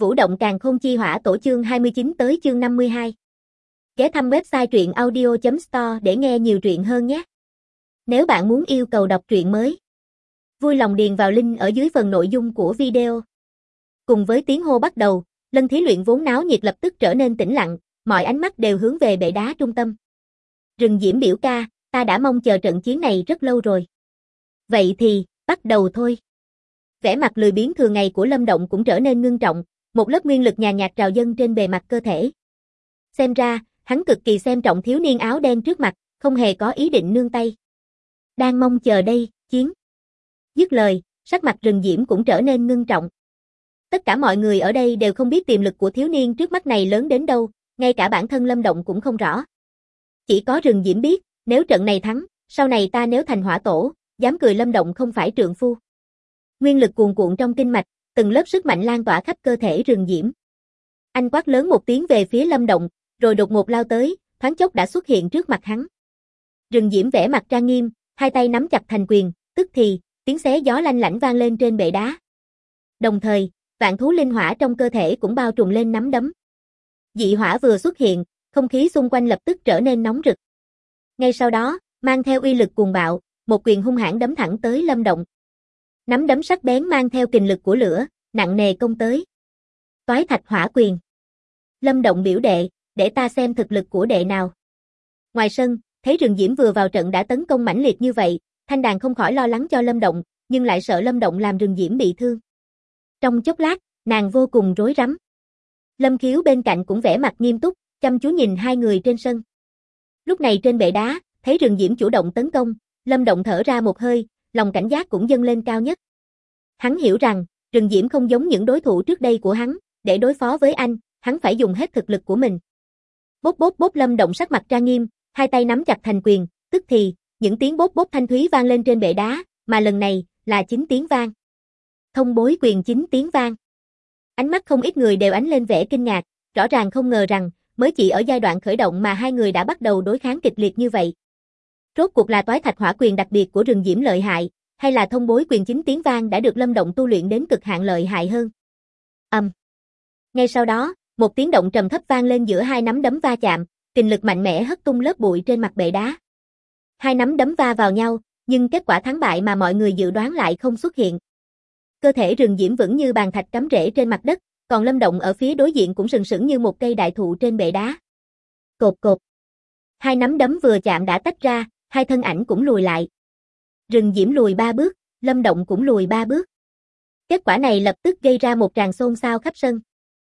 Vũ động càn khôn chi hỏa tổ chương 29 tới chương 52. Ghé thăm website truyện audio.store để nghe nhiều truyện hơn nhé. Nếu bạn muốn yêu cầu đọc truyện mới, vui lòng điền vào link ở dưới phần nội dung của video. Cùng với tiếng hô bắt đầu, Lân thí luyện vốn náo nhiệt lập tức trở nên tĩnh lặng, mọi ánh mắt đều hướng về bệ đá trung tâm. Rừng Diễm biểu ca, ta đã mong chờ trận chiến này rất lâu rồi. Vậy thì, bắt đầu thôi. Vẻ mặt lười biếng thường ngày của Lâm Động cũng trở nên ngưng trọng, một lớp nguyên lực nhàn nhạt trào dâng trên bề mặt cơ thể. Xem ra, hắn cực kỳ xem trọng thiếu niên áo đen trước mặt, không hề có ý định nương tay. Đang mong chờ đây, chiến. Dứt lời, sắc mặt Rừng Diễm cũng trở nên ngưng trọng. Tất cả mọi người ở đây đều không biết tiềm lực của thiếu niên trước mắt này lớn đến đâu, ngay cả bản thân Lâm Động cũng không rõ. Chỉ có Rừng Diễm biết, nếu trận này thắng, sau này ta nếu thành hỏa tổ, dám cười Lâm Động không phải trượng phu. Nguyên lực cuồn cuộn trong kinh mạch, từng lớp sức mạnh lan tỏa khắp cơ thể Rừng Diễm. Anh quát lớn một tiếng về phía Lâm Động, rồi đột ngột lao tới, thoáng chốc đã xuất hiện trước mặt hắn. Rừng Diễm vẻ mặt trang nghiêm, hai tay nắm chặt thành quyền, tức thì, tiếng xé gió lanh lảnh vang lên trên bệ đá. Đồng thời, vạn thú linh hỏa trong cơ thể cũng bao trùm lên nắm đấm. Dị hỏa vừa xuất hiện, không khí xung quanh lập tức trở nên nóng rực. Ngay sau đó, mang theo uy lực cuồng bạo, một quyền hung hãn đấm thẳng tới Lâm Động. Nắm đấm sắc bén mang theo kình lực của lửa, nặng nề công tới. Toái thạch hỏa quyền. Lâm Động biểu đệ, để ta xem thực lực của đệ nào. Ngoài sân, thấy Rừng Diễm vừa vào trận đã tấn công mãnh liệt như vậy, Thanh Đàn không khỏi lo lắng cho Lâm Động, nhưng lại sợ Lâm Động làm Rừng Diễm bị thương. Trong chốc lát, nàng vô cùng rối rắm. Lâm Khiếu bên cạnh cũng vẻ mặt nghiêm túc, chăm chú nhìn hai người trên sân. Lúc này trên bệ đá, thấy Rừng Diễm chủ động tấn công, Lâm Động thở ra một hơi, lòng cảnh giác cũng dâng lên cao nhất. Hắn hiểu rằng, Rừng Diễm không giống những đối thủ trước đây của hắn, để đối phó với anh, hắn phải dùng hết thực lực của mình. Bốp bốp bốp, Lâm Động sắc mặt trang nghiêm, hai tay nắm chặt thành quyền, tức thì, những tiếng bốp bốp thanh thúy vang lên trên bệ đá, mà lần này, là 9 tiếng vang. Thông bối quyền 9 tiếng vang. Ánh mắt không ít người đều ánh lên vẻ kinh ngạc, rõ ràng không ngờ rằng, mới chỉ ở giai đoạn khởi động mà hai người đã bắt đầu đối kháng kịch liệt như vậy. Rốt cuộc là toái thạch hỏa quyền đặc biệt của Rừng Diễm lợi hại, hay là thông bối quyền 9 tiếng vang đã được Lâm Động tu luyện đến cực hạn lợi hại hơn? Ngay sau đó, một tiếng động trầm thấp vang lên giữa hai nắm đấm va chạm, kình lực mạnh mẽ hất tung lớp bụi trên mặt bệ đá. Hai nắm đấm va vào nhau, nhưng kết quả thắng bại mà mọi người dự đoán lại không xuất hiện. Cơ thể Rừng Diễm vững như bàn thạch cắm rễ trên mặt đất, còn Lâm Động ở phía đối diện cũng sừng sững như một cây đại thụ trên bệ đá. Cộp cộp. Hai nắm đấm vừa chạm đã tách ra, hai thân ảnh cũng lùi lại. Rừng Diễm lùi 3 bước, Lâm Động cũng lùi 3 bước. Kết quả này lập tức gây ra một tràng xôn xao khắp sân.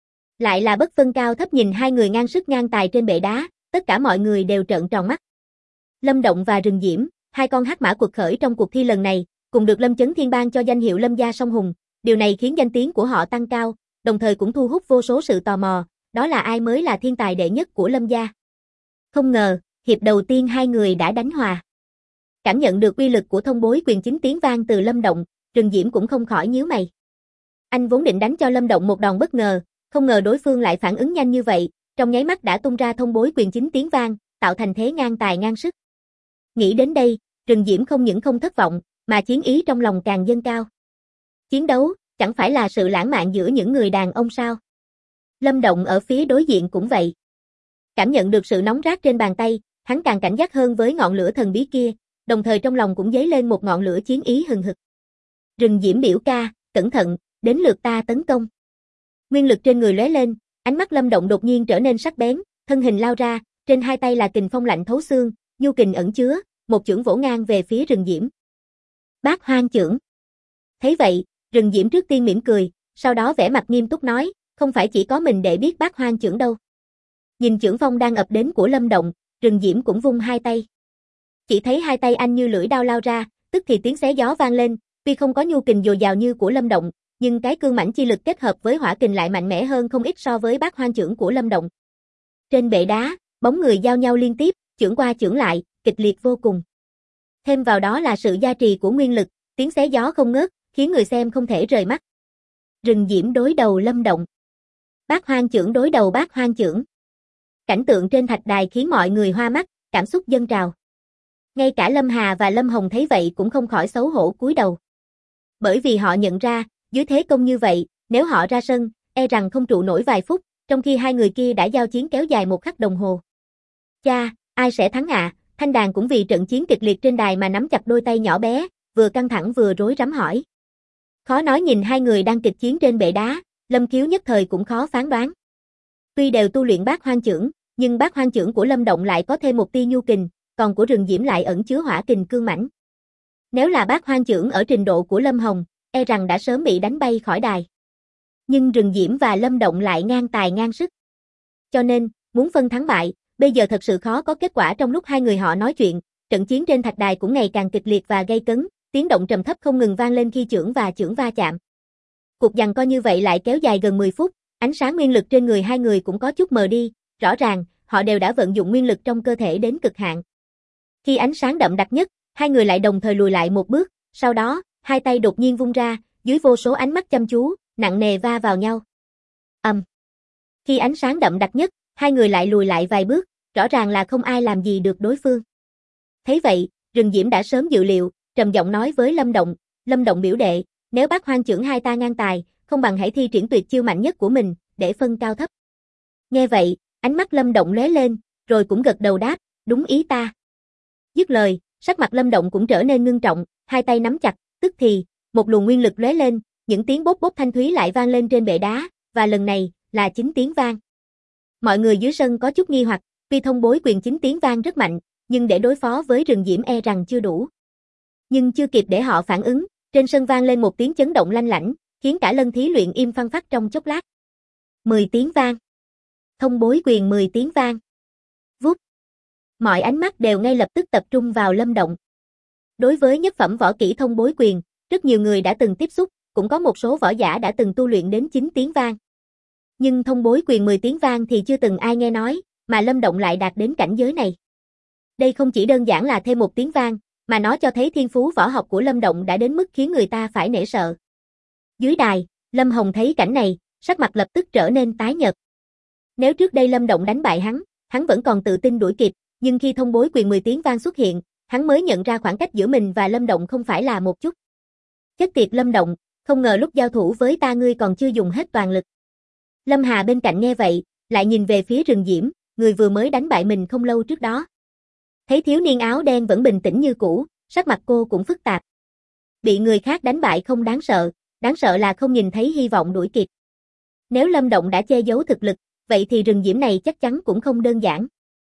Lại là bất phân cao thấp nhìn hai người ngang sức ngang tài trên bệ đá, tất cả mọi người đều trợn tròn mắt. Lâm Động và Rừng Diễm, hai con hắc mã quật khởi trong cuộc thi lần này, cùng được Lâm Chấn Thiên ban cho danh hiệu Lâm gia song hùng, điều này khiến danh tiếng của họ tăng cao, đồng thời cũng thu hút vô số sự tò mò, đó là ai mới là thiên tài đệ nhất của Lâm gia. Không ngờ, hiệp đầu tiên hai người đã đánh hòa. Cảm nhận được uy lực của thông bối quyền 9 tiếng vang từ Lâm Động, Rừng Diễm cũng không khỏi nhíu mày. Anh vốn định đánh cho Lâm Động một đòn bất ngờ, không ngờ đối phương lại phản ứng nhanh như vậy, trong nháy mắt đã tung ra thông bối quyền 9 tiếng vang, tạo thành thế ngang tài ngang sức. Nghĩ đến đây, Rừng Diễm không những không thất vọng, mà chiến ý trong lòng càng dâng cao. Chiến đấu, chẳng phải là sự lãng mạn giữa những người đàn ông sao? Lâm Động ở phía đối diện cũng vậy. Cảm nhận được sự nóng rát trên bàn tay, hắn càng cảnh giác hơn với ngọn lửa thần bí kia, đồng thời trong lòng cũng dấy lên một ngọn lửa chiến ý hừng hực. Rừng Diễm biểu ca, cẩn thận, đến lượt ta tấn công. Nguyên lực trên người lóe lên, ánh mắt Lâm Động đột nhiên trở nên sắc bén, thân hình lao ra, trên hai tay là kình phong lạnh thấu xương, nhu kình ẩn chứa, một chưởng vỗ ngang về phía Rừng Diễm. Bát hoang chưởng. Thấy vậy, Rừng Diễm trước tiên mỉm cười, sau đó vẻ mặt nghiêm túc nói, không phải chỉ có mình để biết bát hoang chưởng đâu. Nhìn chưởng phong đang ập đến của Lâm Động, Rừng Diễm cũng vung hai tay. Chỉ thấy hai tay anh như lưỡi đao lao ra, tức thì tiếng xé gió vang lên, tuy không có nhu kình dồi dào như của Lâm Động, nhưng cái cương mãnh chi lực kết hợp với hỏa kình lại mạnh mẽ hơn không ít so với bát hoang chưởng của Lâm Động. Trên bệ đá, bóng người giao nhau liên tiếp, chưởng qua chưởng lại, kịch liệt vô cùng. Thêm vào đó là sự gia trì của nguyên lực, tiếng xé gió không ngớt, khiến người xem không thể rời mắt. Rừng Diễm đối đầu Lâm Động. Bát hoang chưởng đối đầu bát hoang chưởng. Cảnh tượng trên thạch đài khiến mọi người hoa mắt, cảm xúc dâng trào. Ngay cả Lâm Hà và Lâm Hồng thấy vậy cũng không khỏi xấu hổ cúi đầu. Bởi vì họ nhận ra, dưới thế công như vậy, nếu họ ra sân, e rằng không trụ nổi vài phút, trong khi hai người kia đã giao chiến kéo dài 1 khắc đồng hồ. Cha, ai sẽ thắng ạ? Thanh Đàn cũng vì trận chiến kịch liệt trên đài mà nắm chặt đôi tay nhỏ bé, vừa căng thẳng vừa rối rắm hỏi. Khó nói nhìn hai người đang kịch chiến trên bệ đá, Lâm Khiếu nhất thời cũng khó phán đoán. Tuy đều tu luyện Bát Hoang Chưởng, nhưng Bát Hoang Chưởng của Lâm Động lại có thêm một tia nhu kình, còn của Rừng Diễm lại ẩn chứa hỏa kình cương mãnh. Nếu là Bát Hoang Chưởng ở trình độ của Lâm Hồng, e rằng đã sớm bị đánh bay khỏi đài. Nhưng Rừng Diễm và Lâm Động lại ngang tài ngang sức. Cho nên, muốn phân thắng bại, bây giờ thật sự khó có kết quả. Trong lúc hai người họ nói chuyện, trận chiến trên thạch đài cũng ngày càng kịch liệt và gay cấn, tiếng động trầm thấp không ngừng vang lên khi chưởng và chưởng va chạm. Cuộc giằng co như vậy lại kéo dài gần 10 phút, ánh sáng nguyên lực trên người hai người cũng có chút mờ đi, rõ ràng, họ đều đã vận dụng nguyên lực trong cơ thể đến cực hạn. Khi ánh sáng đậm đặc nhất, hai người lại đồng thời lùi lại một bước, sau đó, hai tay đột nhiên vung ra, dưới vô số ánh mắt chăm chú, nặng nề va vào nhau. Khi ánh sáng đậm đặc nhất, hai người lại lùi lại vài bước, rõ ràng là không ai làm gì được đối phương. Thấy vậy, Rừng Diễm đã sớm dự liệu, trầm giọng nói với Lâm Động biểu đệ, nếu Bát Hoang Chưởng hai ta ngang tài, không bằng hãy thi triển tuyệt chiêu mạnh nhất của mình, để phân cao thấp. Nghe vậy, ánh mắt Lâm Động lóe lên, rồi cũng gật đầu đáp, đúng ý ta. Dứt lời, sắc mặt Lâm Động cũng trở nên ngưng trọng, hai tay nắm chặt, tức thì, một luồng nguyên lực lóe lên, những tiếng bốp bốp thanh thúy lại vang lên trên bệ đá, và lần này, là 9 tiếng vang. Mọi người dưới sân có chút nghi hoặc, tuy thông bối quyền 9 tiếng vang rất mạnh, nhưng để đối phó với Rừng Diễm e rằng chưa đủ. Nhưng chưa kịp để họ phản ứng, trên sân vang lên một tiếng chấn động lanh lảnh, khiến cả Lân Thí Luyện im phăng phắc trong chốc lát. 10 tiếng vang. Thông bối quyền 10 tiếng vang. Vút. Mọi ánh mắt đều ngay lập tức tập trung vào Lâm Động. Đối với nhất phẩm võ kỹ thông bối quyền, rất nhiều người đã từng tiếp xúc, cũng có một số võ giả đã từng tu luyện đến 9 tiếng vang. Nhưng thông bối quyền 10 tiếng vang thì chưa từng ai nghe nói, mà Lâm Động lại đạt đến cảnh giới này. Đây không chỉ đơn giản là thêm một tiếng vang, mà nó cho thấy thiên phú võ học của Lâm Động đã đến mức khiến người ta phải nể sợ. Dưới đài, Lâm Hồng thấy cảnh này, sắc mặt lập tức trở nên tái nhợt. Nếu trước đây Lâm Động đánh bại hắn vẫn còn tự tin đuổi kịp, nhưng khi thông bối quyền 10 tiếng vang xuất hiện, hắn mới nhận ra khoảng cách giữa mình và Lâm Động không phải là một chút. Chết tiệt Lâm Động, không ngờ lúc giao thủ với ta ngươi còn chưa dùng hết toàn lực. Lâm Hà bên cạnh nghe vậy, lại nhìn về phía Rừng Diễm, người vừa mới đánh bại mình không lâu trước đó. Thấy thiếu niên áo đen vẫn bình tĩnh như cũ, sắc mặt cô cũng phức tạp. Bị người khác đánh bại không đáng sợ là không nhìn thấy hy vọng đuổi kịp. Nếu Lâm Động đã che giấu thực lực, vậy thì Rừng Diễm này chắc chắn cũng không đơn giản.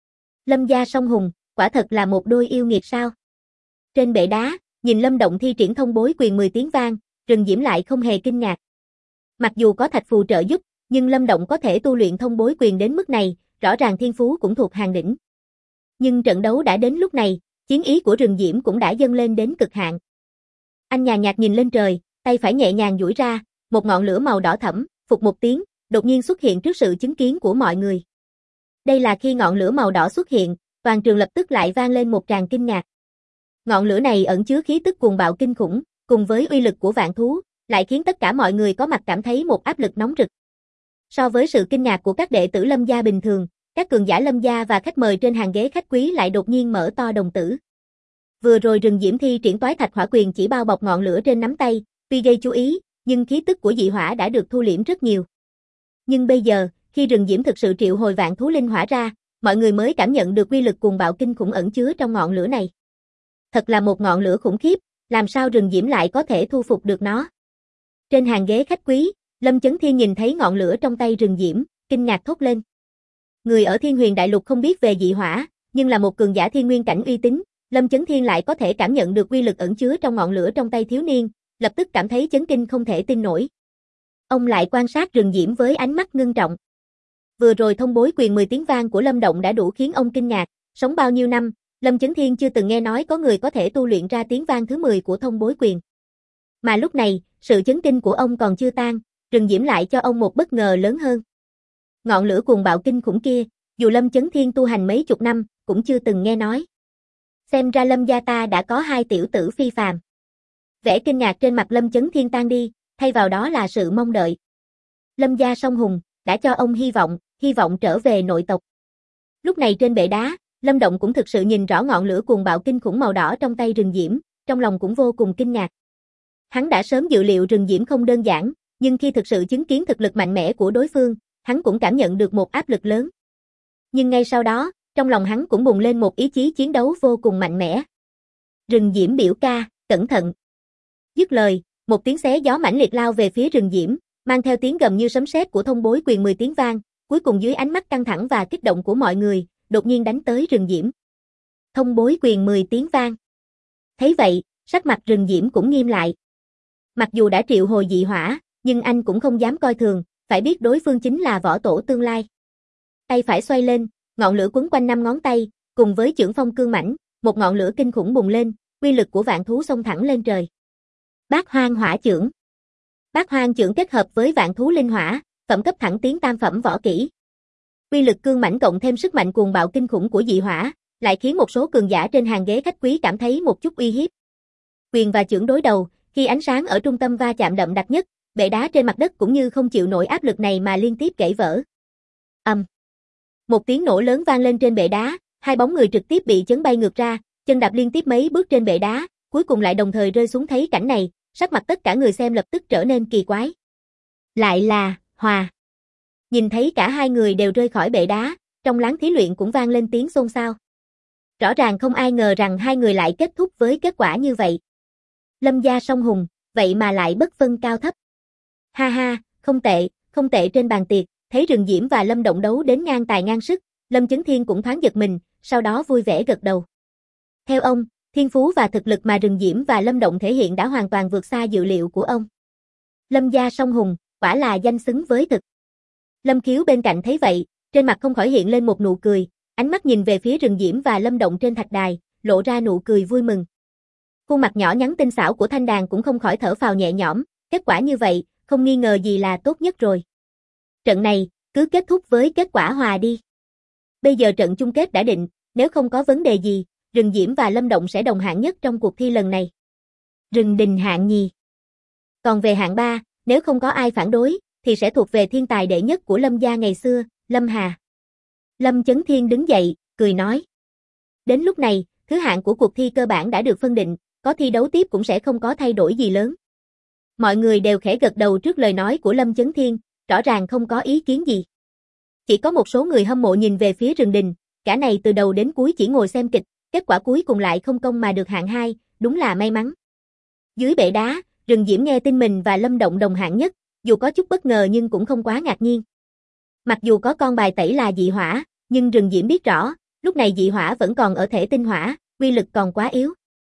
Lâm gia song hùng, quả thật là một đôi yêu nghiệt sao? Trên bệ đá, nhìn Lâm Động thi triển thông bối quyền 10 tiếng vang, Rừng Diễm lại không hề kinh ngạc. Mặc dù có thạch phù trợ giúp, nhưng Lâm Động có thể tu luyện thông bối quyền đến mức này, rõ ràng thiên phú cũng thuộc hàng đỉnh. Nhưng trận đấu đã đến lúc này, chiến ý của Rừng Diễm cũng đã dâng lên đến cực hạn. Anh nhàn nhạt nhìn lên trời, tay phải nhẹ nhàng duỗi ra, một ngọn lửa màu đỏ thẫm, phụt một tiếng, đột nhiên xuất hiện trước sự chứng kiến của mọi người. Đây là khi ngọn lửa màu đỏ xuất hiện, toàn trường lập tức lại vang lên một tràng kinh ngạc. Ngọn lửa này ẩn chứa khí tức cuồng bạo kinh khủng, cùng với uy lực của vạn thú, lại khiến tất cả mọi người có mặt cảm thấy một áp lực nóng rực. So với sự kinh ngạc của các đệ tử Lâm gia bình thường, các cường giả Lâm gia và khách mời trên hàng ghế khách quý lại đột nhiên mở to đồng tử. Vừa rồi Rừng Diễm thi triển toái thạch hỏa quyền chỉ bao bọc ngọn lửa trên nắm tay, tuy gây chú ý, nhưng khí tức của dị hỏa đã được thu liễm rất nhiều. Nhưng bây giờ, khi Rừng Diễm thực sự triệu hồi vạn thú linh hỏa ra, mọi người mới cảm nhận được uy lực cuồng bạo kinh khủng ẩn chứa trong ngọn lửa này. Thật là một ngọn lửa khủng khiếp, làm sao Rừng Diễm lại có thể thu phục được nó? Trên hàng ghế khách quý, Lâm Chấn Thiên nhìn thấy ngọn lửa trong tay Rừng Diễm, kinh ngạc thốt lên. Người ở Thiên Huyền Đại Lục không biết về dị hỏa, nhưng là một cường giả thiên nguyên cảnh uy tín, Lâm Chấn Thiên lại có thể cảm nhận được uy lực ẩn chứa trong ngọn lửa trong tay thiếu niên, lập tức cảm thấy chấn kinh không thể tin nổi. Ông lại quan sát Rừng Diễm với ánh mắt ngưng trọng. Vừa rồi thông bối quyền 10 tiếng vang của Lâm Động đã đủ khiến ông kinh ngạc, sống bao nhiêu năm, Lâm Chấn Thiên chưa từng nghe nói có người có thể tu luyện ra tiếng vang thứ 10 của thông bối quyền. Mà lúc này, sự chấn kinh của ông còn chưa tan, Rừng Diễm lại cho ông một bất ngờ lớn hơn. Ngọn lửa cuồng bạo kinh khủng kia, dù Lâm Chấn Thiên tu hành mấy chục năm, cũng chưa từng nghe nói. Xem ra Lâm gia ta đã có hai tiểu tử phi phàm. Vẻ kinh ngạc trên mặt Lâm Chấn Thiên tan đi, thay vào đó là sự mong đợi. Lâm gia song hùng, đã cho ông hy vọng trở về nội tộc. Lúc này trên bệ đá, Lâm Động cũng thực sự nhìn rõ ngọn lửa cuồng bạo kinh khủng màu đỏ trong tay Rừng Diễm, trong lòng cũng vô cùng kinh ngạc. Hắn đã sớm dự liệu Rừng Diễm không đơn giản, nhưng khi thực sự chứng kiến thực lực mạnh mẽ của đối phương, hắn cũng cảm nhận được một áp lực lớn. Nhưng ngay sau đó, trong lòng hắn cũng bùng lên một ý chí chiến đấu vô cùng mạnh mẽ. Rừng Diễm biểu ca, cẩn thận. Dứt lời, một tiếng xé gió mãnh liệt lao về phía Rừng Diễm, mang theo tiếng gầm như sấm sét của Thông Bối Quyền 10 tiếng vang, cuối cùng dưới ánh mắt căng thẳng và kích động của mọi người, đột nhiên đánh tới Rừng Diễm. Thông Bối Quyền 10 tiếng vang. Thấy vậy, sắc mặt Rừng Diễm cũng nghiêm lại. Mặc dù đã triệu hồi dị hỏa, nhưng anh cũng không dám coi thường, phải biết đối phương chính là võ tổ tương lai. Tay phải xoay lên, ngọn lửa quấn quanh 5 ngón tay, cùng với chưởng phong cương mãnh, một ngọn lửa kinh khủng bùng lên, uy lực của vạn thú xông thẳng lên trời. Bát Hoang Hỏa Chưởng. Bát Hoang chưởng kết hợp với vạn thú linh hỏa, phẩm cấp thẳng tiến tam phẩm võ kỹ. Uy lực cương mãnh cộng thêm sức mạnh cuồng bạo kinh khủng của dị hỏa, lại khiến một số cường giả trên hàng ghế khách quý cảm thấy một chút uy hiếp. Quyền và chưởng đối đầu, khi ánh sáng ở trung tâm va chạm đậm đặc nhất, bệ đá trên mặt đất cũng như không chịu nổi áp lực này mà liên tiếp gãy vỡ. Một tiếng nổ lớn vang lên trên bệ đá, hai bóng người trực tiếp bị chấn bay ngược ra, chân đạp liên tiếp mấy bước trên bệ đá, cuối cùng lại đồng thời rơi xuống. Thấy cảnh này, sắc mặt tất cả người xem lập tức trở nên kỳ quái. Lại là Hòa. Nhìn thấy cả hai người đều rơi khỏi bệ đá, trong láng thí luyện cũng vang lên tiếng xôn xao. Rõ ràng không ai ngờ rằng hai người lại kết thúc với kết quả như vậy. Lâm gia song hùng, vậy mà lại bất phân cao thấp. Ha ha, không tệ trên bàn tiệc, thấy Rừng Diễm và Lâm Động đấu đến ngang tài ngang sức, Lâm Chấn Thiên cũng thoáng giật mình, sau đó vui vẻ gật đầu. Theo ông, thiên phú và thực lực mà Rừng Diễm và Lâm Động thể hiện đã hoàn toàn vượt xa dự liệu của ông. Lâm gia song hùng, quả là danh xứng với thực. Lâm Khiếu bên cạnh thấy vậy, trên mặt không khỏi hiện lên một nụ cười, ánh mắt nhìn về phía Rừng Diễm và Lâm Động trên thạch đài, lộ ra nụ cười vui mừng. Khuôn mặt nhỏ nhắn tinh xảo của Thanh Đàn cũng không khỏi thở phào nhẹ nhõm, kết quả như vậy, không nghi ngờ gì là tốt nhất rồi. Trận này, cứ kết thúc với kết quả hòa đi. Bây giờ trận chung kết đã định, nếu không có vấn đề gì, Rừng Diễm và Lâm Động sẽ đồng hạng nhất trong cuộc thi lần này. Rừng Đình hạng nhì. Còn về hạng 3, nếu không có ai phản đối, thì sẽ thuộc về thiên tài đệ nhất của Lâm gia ngày xưa, Lâm Hà. Lâm Chấn Thiên đứng dậy, cười nói. Đến lúc này, thứ hạng của cuộc thi cơ bản đã được phân định, có thi đấu tiếp cũng sẽ không có thay đổi gì lớn. Mọi người đều khẽ gật đầu trước lời nói của Lâm Chấn Thiên, rõ ràng không có ý kiến gì. Chỉ có một số người hâm mộ nhìn về phía Rừng Đình, cả này từ đầu đến cuối chỉ ngồi xem kịch, kết quả cuối cùng lại không công mà được hạng 2, đúng là may mắn. Dưới bệ đá, Rừng Diễm nghe tin mình và Lâm Động đồng hạng nhất, dù có chút bất ngờ nhưng cũng không quá ngạc nhiên. Mặc dù có con bài tẩy là dị hỏa, nhưng Rừng Diễm biết rõ, lúc này dị hỏa vẫn còn ở thể tinh hỏa, uy lực còn quá yếu.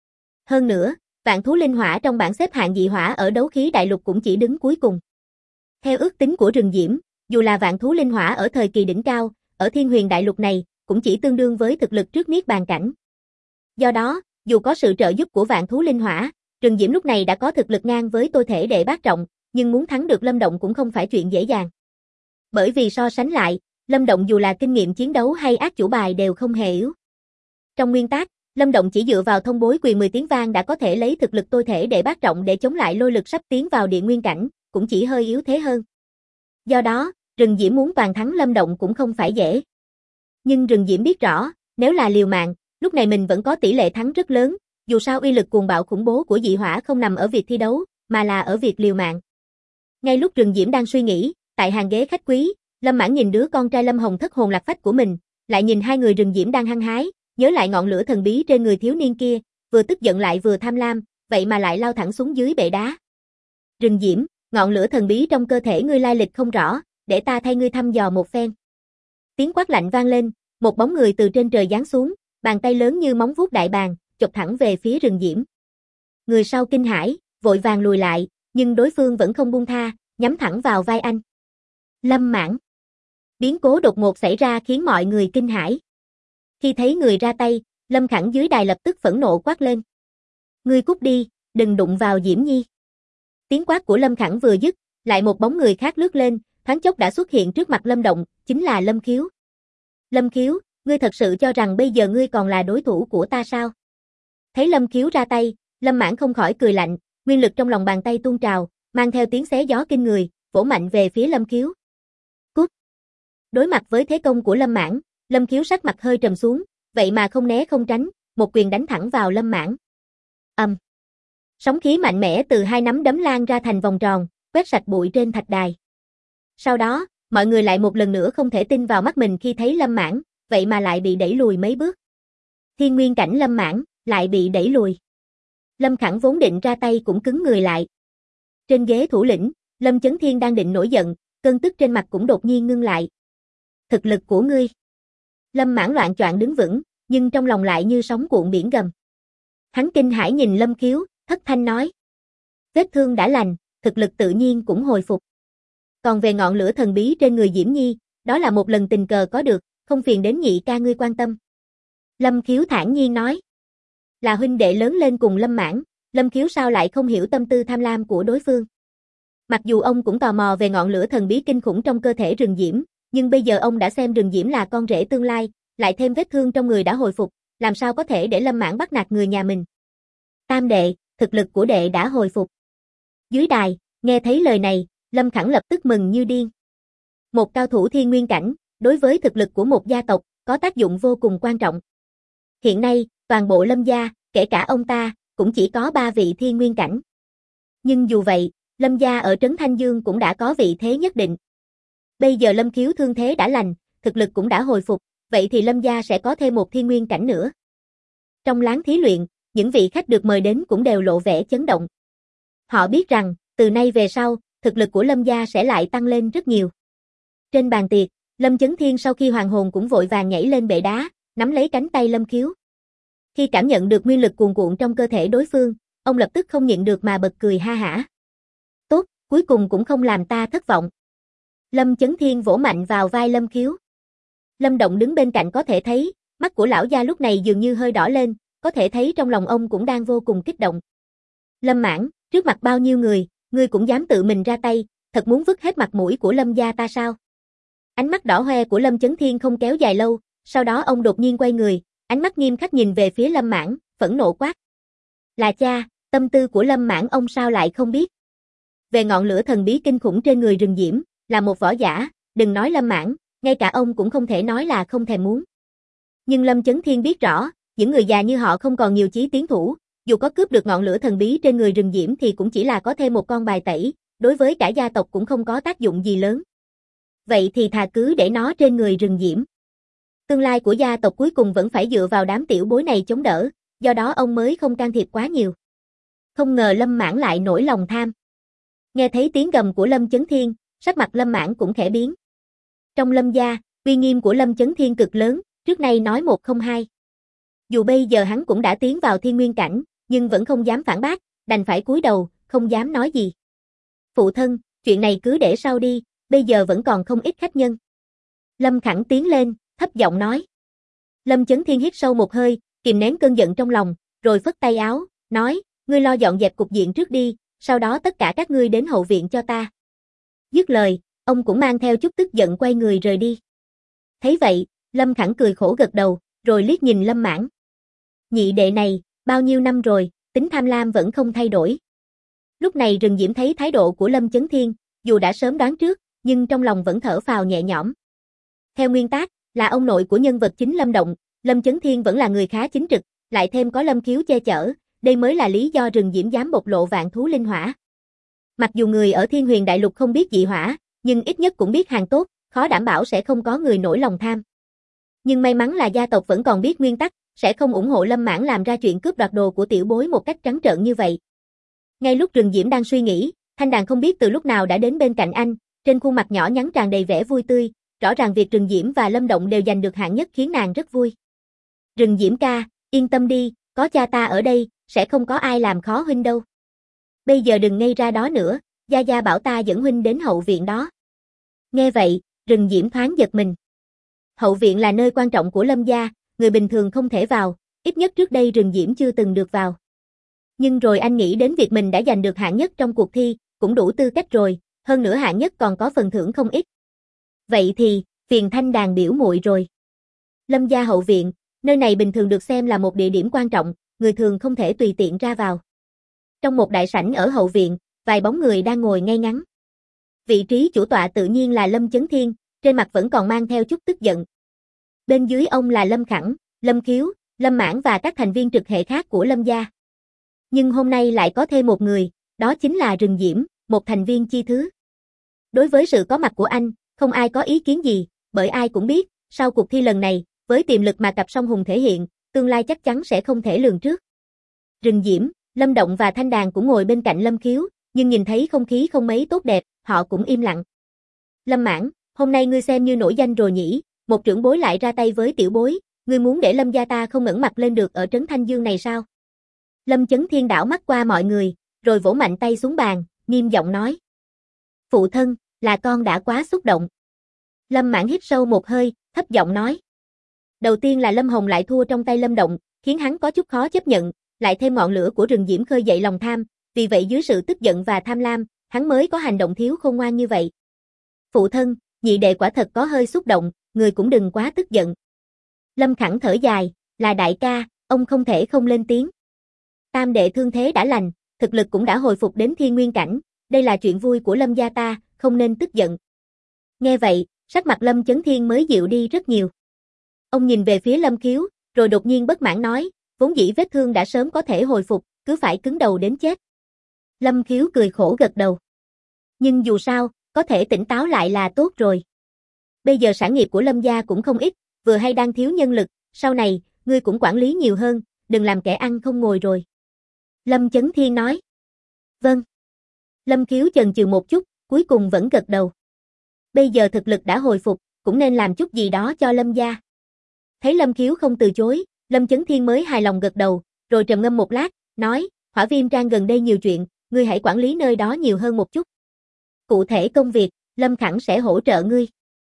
Hơn nữa, vạn thú linh hỏa trong bảng xếp hạng dị hỏa ở đấu khí đại lục cũng chỉ đứng cuối cùng. Theo ước tính của Rừng Diễm, dù là vạn thú linh hỏa ở thời kỳ đỉnh cao, ở Thiên Huyền đại lục này, cũng chỉ tương đương với thực lực trước niết bàn cảnh. Do đó, dù có sự trợ giúp của vạn thú linh hỏa, Rừng Diễm lúc này đã có thực lực ngang với tôi thể đệ bát trọng, nhưng muốn thắng được Lâm Động cũng không phải chuyện dễ dàng. Bởi vì so sánh lại, Lâm Động dù là kinh nghiệm chiến đấu hay ác chủ bài đều không hề yếu. Trong nguyên tắc, Lâm Động chỉ dựa vào thông bối quyền 10 tiếng vang đã có thể lấy thực lực tôi thể đệ bát trọng để chống lại lôi lực sắp tiến vào địa nguyên cảnh, cũng chỉ hơi yếu thế hơn. Do đó, Rừng Diễm muốn toàn thắng Lâm Động cũng không phải dễ. Nhưng Rừng Diễm biết rõ, nếu là liều mạng, lúc này mình vẫn có tỷ lệ thắng rất lớn, dù sao uy lực cuồng bạo khủng bố của dị hỏa không nằm ở việc thi đấu, mà là ở việc liều mạng. Ngay lúc Rừng Diễm đang suy nghĩ, tại hàng ghế khách quý, Lâm Mãn nhìn đứa con trai Lâm Hồng thất hồn lạc phách của mình, lại nhìn hai người Rừng Diễm đang hăng hái, nhớ lại ngọn lửa thần bí trên người thiếu niên kia, vừa tức giận lại vừa tham lam, vậy mà lại lao thẳng xuống dưới bệ đá. Rừng Diễm, ngọn lửa thần bí trong cơ thể ngươi lai lịch không rõ, để ta thay ngươi thăm dò một phen. Tiếng quát lạnh vang lên, một bóng người từ trên trời giáng xuống, bàn tay lớn như móng vuốt đại bàng, chộp thẳng về phía Rừng Diễm. Người sau kinh hãi, vội vàng lùi lại, nhưng đối phương vẫn không buông tha, nhắm thẳng vào vai anh. Lâm Mãn. Biến cố đột ngột xảy ra khiến mọi người kinh hãi. Khi thấy người ra tay, Lâm Khẳng dưới đài lập tức phẫn nộ quát lên. Ngươi cút đi, đừng đụng vào Diễm Nhi. Tiếng quát của Lâm Khẳng vừa dứt, lại một bóng người khác lướt lên, thoáng chốc đã xuất hiện trước mặt Lâm Động, chính là Lâm Khiếu. Lâm Khiếu, ngươi thật sự cho rằng bây giờ ngươi còn là đối thủ của ta sao? Thấy Lâm Khiếu ra tay, Lâm Mãn không khỏi cười lạnh, nguyên lực trong lòng bàn tay tuôn trào, mang theo tiếng xé gió kinh người, vỗ mạnh về phía Lâm Khiếu. Cút! Đối mặt với thế công của Lâm Mãn, Lâm Khiếu sắc mặt hơi trầm xuống, vậy mà không né không tránh, một quyền đánh thẳng vào Lâm Mãn. Sóng khí mạnh mẽ từ hai nắm đấm lan ra thành vòng tròn, quét sạch bụi trên thạch đài. Sau đó, mọi người lại một lần nữa không thể tin vào mắt mình khi thấy Lâm Mãn, vậy mà lại bị đẩy lùi mấy bước. Thiên nguyên cảnh Lâm Mãn, lại bị đẩy lùi. Lâm Khẳng vốn định ra tay cũng cứng người lại. Trên ghế thủ lĩnh, Lâm Chấn Thiên đang định nổi giận, cơn tức trên mặt cũng đột nhiên ngưng lại. Thực lực của ngươi. Lâm Mãn loạng choạng đứng vững, nhưng trong lòng lại như sóng cuộn biển gầm. Hắn kinh hãi nhìn Lâm Khiếu, thất thanh nói. Vết thương đã lành, thực lực tự nhiên cũng hồi phục. Còn về ngọn lửa thần bí trên người Diễm Nhi, đó là một lần tình cờ có được, không phiền đến nhị ca ngươi quan tâm. Lâm Khiếu thản nhiên nói. Là huynh đệ lớn lên cùng Lâm Mãn, Lâm Khiếu sao lại không hiểu tâm tư tham lam của đối phương. Mặc dù ông cũng tò mò về ngọn lửa thần bí kinh khủng trong cơ thể Rừng Diễm, nhưng bây giờ ông đã xem Rừng Diễm là con rể tương lai, lại thêm vết thương trong người đã hồi phục, làm sao có thể để Lâm Mãn bắt nạt người nhà mình. Tam đệ, thực lực của đệ đã hồi phục. Dưới đài, nghe thấy lời này, Lâm Khẳng lập tức mừng như điên. Một cao thủ thiên nguyên cảnh, đối với thực lực của một gia tộc, có tác dụng vô cùng quan trọng. Hiện nay, toàn bộ Lâm gia, kể cả ông ta, cũng chỉ có 3 vị thiên nguyên cảnh. Nhưng dù vậy, Lâm gia ở Trấn Thanh Dương cũng đã có vị thế nhất định. Bây giờ Lâm Khiếu thương thế đã lành, thực lực cũng đã hồi phục, vậy thì Lâm gia sẽ có thêm một thiên nguyên cảnh nữa. Trong láng thí luyện, những vị khách được mời đến cũng đều lộ vẻ chấn động. Họ biết rằng, từ nay về sau, thực lực của Lâm gia sẽ lại tăng lên rất nhiều. Trên bàn tiệc, Lâm Chấn Thiên sau khi hoàn hồn cũng vội vàng nhảy lên bệ đá, nắm lấy cánh tay Lâm Khiếu. Khi cảm nhận được nguyên lực cuồn cuộn trong cơ thể đối phương, ông lập tức không nhịn được mà bật cười ha hả. Tốt, cuối cùng cũng không làm ta thất vọng. Lâm Chấn Thiên vỗ mạnh vào vai Lâm Khiếu. Lâm Động đứng bên cạnh có thể thấy, mắt của lão gia lúc này dường như hơi đỏ lên, có thể thấy trong lòng ông cũng đang vô cùng kích động. Lâm Mãn, trước mặt bao nhiêu người, ngươi cũng dám tự mình ra tay, thật muốn vứt hết mặt mũi của Lâm gia ta sao? Ánh mắt đỏ hoe của Lâm Chấn Thiên không kéo dài lâu, sau đó ông đột nhiên quay người, ánh mắt nghiêm khắc nhìn về phía Lâm Mãn, phẫn nộ quát. Là cha, tâm tư của Lâm Mãn ông sao lại không biết? Về ngọn lửa thần bí kinh khủng trên người Rừng Diễm, là một võ giả, đừng nói Lâm Mãn, ngay cả ông cũng không thể nói là không thèm muốn. Nhưng Lâm Chấn Thiên biết rõ, những người già như họ không còn nhiều chí tiến thủ, dù có cướp được ngọn lửa thần bí trên người Rừng Diễm thì cũng chỉ là có thêm một con bài tẩy, đối với cả gia tộc cũng không có tác dụng gì lớn. Vậy thì thà cứ để nó trên người Rừng Diễm. Tương lai của gia tộc cuối cùng vẫn phải dựa vào đám tiểu bối này chống đỡ, do đó ông mới không can thiệp quá nhiều. Không ngờ Lâm Mãn lại nổi lòng tham. Nghe thấy tiếng gầm của Lâm Chấn Thiên, sắc mặt Lâm Mãn cũng khẽ biến. Trong Lâm gia, uy nghiêm của Lâm Chấn Thiên cực lớn, trước nay nói một không hai. Dù bây giờ hắn cũng đã tiến vào thiên nguyên cảnh, nhưng vẫn không dám phản bác, đành phải cúi đầu, không dám nói gì. Phụ thân, chuyện này cứ để sau đi, bây giờ vẫn còn không ít khách nhân. Lâm Khẳng tiến lên, thấp giọng nói. Lâm Chấn Thiên hít sâu một hơi, kìm nén cơn giận trong lòng, rồi phất tay áo, nói, ngươi lo dọn dẹp cục diện trước đi, sau đó tất cả các ngươi đến hậu viện cho ta. Dứt lời, ông cũng mang theo chút tức giận quay người rời đi. Thấy vậy, Lâm Khẳng cười khổ gật đầu, rồi liếc nhìn Lâm Mãn. Nhị đệ này, bao nhiêu năm rồi, tính tham lam vẫn không thay đổi. Lúc này Rừng Diễm thấy thái độ của Lâm Chấn Thiên, dù đã sớm đoán trước, nhưng trong lòng vẫn thở phào nhẹ nhõm. Theo nguyên tắc, là ông nội của nhân vật chính Lâm Động, Lâm Chấn Thiên vẫn là người khá chính trực, lại thêm có Lâm Khiếu che chở, đây mới là lý do Rừng Diễm dám bộc lộ vạn thú linh hỏa. Mặc dù người ở Thiên Huyền Đại Lục không biết dị hỏa, nhưng ít nhất cũng biết hàng tốt, khó đảm bảo sẽ không có người nổi lòng tham. Nhưng may mắn là gia tộc vẫn còn biết nguyên tắc, sẽ không ủng hộ Lâm Mãn làm ra chuyện cướp đoạt đồ của tiểu bối một cách trắng trợn như vậy. Ngay lúc Rừng Diễm đang suy nghĩ, Thanh Đàn không biết từ lúc nào đã đến bên cạnh anh, trên khuôn mặt nhỏ nhắn tràn đầy vẻ vui tươi, rõ ràng việc Rừng Diễm và Lâm Động đều giành được hạng nhất khiến nàng rất vui. Rừng Diễm ca, yên tâm đi, có cha ta ở đây, sẽ không có ai làm khó huynh đâu. Bây giờ đừng ngây ra đó nữa, gia gia bảo ta dẫn huynh đến hậu viện đó. Nghe vậy, Rừng Diễm thoáng giật mình. Hậu viện là nơi quan trọng của Lâm gia, người bình thường không thể vào, ít nhất trước đây Rừng Diễm chưa từng được vào. Nhưng rồi anh nghĩ đến việc mình đã giành được hạng nhất trong cuộc thi, cũng đủ tư cách rồi, hơn nữa hạng nhất còn có phần thưởng không ít. Vậy thì, phiền Thanh Đàn biểu muội rồi. Lâm gia hậu viện, nơi này bình thường được xem là một địa điểm quan trọng, người thường không thể tùy tiện ra vào. Trong một đại sảnh ở hậu viện, vài bóng người đang ngồi ngay ngắn. Vị trí chủ tọa tự nhiên là Lâm Chấn Thiên, trên mặt vẫn còn mang theo chút tức giận. Bên dưới ông là Lâm Khẳng, Lâm Khiếu, Lâm Mãn và các thành viên trực hệ khác của Lâm gia. Nhưng hôm nay lại có thêm một người, đó chính là Rừng Diễm, một thành viên chi thứ. Đối với sự có mặt của anh, không ai có ý kiến gì, bởi ai cũng biết, sau cuộc thi lần này, với tiềm lực mà cặp song hùng thể hiện, tương lai chắc chắn sẽ không thể lường trước. Rừng Diễm, Lâm Động và Thanh Đàn cũng ngồi bên cạnh Lâm Khiếu, nhưng nhìn thấy không khí không mấy tốt đẹp, họ cũng im lặng. Lâm Mãn, hôm nay ngươi xem như nổi danh rồi nhỉ, một trưởng bối lại ra tay với tiểu bối, ngươi muốn để Lâm gia ta không ngẩng mặt lên được ở trấn Thanh Dương này sao? Lâm Chấn Thiên đảo mắt qua mọi người, rồi vỗ mạnh tay xuống bàn, nghiêm giọng nói. Phụ thân, là con đã quá xúc động. Lâm Mãn hít sâu một hơi, thấp giọng nói. Đầu tiên là Lâm Hồng lại thua trong tay Lâm Động, khiến hắn có chút khó chấp nhận, lại thêm ngọn lửa của Rừng Diễm khơi dậy lòng tham, vì vậy dưới sự tức giận và tham lam, hắn mới có hành động thiếu khôn ngoan như vậy. Phụ thân, nhị đệ quả thật có hơi xúc động, người cũng đừng quá tức giận. Lâm Khẳng thở dài, là đại ca, ông không thể không lên tiếng. Tam đệ thương thế đã lành, thực lực cũng đã hồi phục đến thiên nguyên cảnh, đây là chuyện vui của Lâm gia ta, không nên tức giận. Nghe vậy, sắc mặt Lâm Chấn Thiên mới dịu đi rất nhiều. Ông nhìn về phía Lâm Khiếu, rồi đột nhiên bất mãn nói, vốn dĩ vết thương đã sớm có thể hồi phục, cứ phải cứng đầu đến chết. Lâm Khiếu cười khổ gật đầu. Nhưng dù sao, có thể tỉnh táo lại là tốt rồi. Bây giờ sản nghiệp của Lâm gia cũng không ít, vừa hay đang thiếu nhân lực, sau này, ngươi cũng quản lý nhiều hơn, đừng làm kẻ ăn không ngồi rồi. Lâm Chấn Thiên nói. Vâng. Lâm Khiếu chần chừ một chút, cuối cùng vẫn gật đầu. Bây giờ thực lực đã hồi phục, cũng nên làm chút gì đó cho Lâm gia. Thấy Lâm Khiếu không từ chối, Lâm Chấn Thiên mới hài lòng gật đầu, rồi trầm ngâm một lát, nói, Hỏa Viêm Trang gần đây nhiều chuyện, ngươi hãy quản lý nơi đó nhiều hơn một chút. Cụ thể công việc, Lâm Khẳng sẽ hỗ trợ ngươi.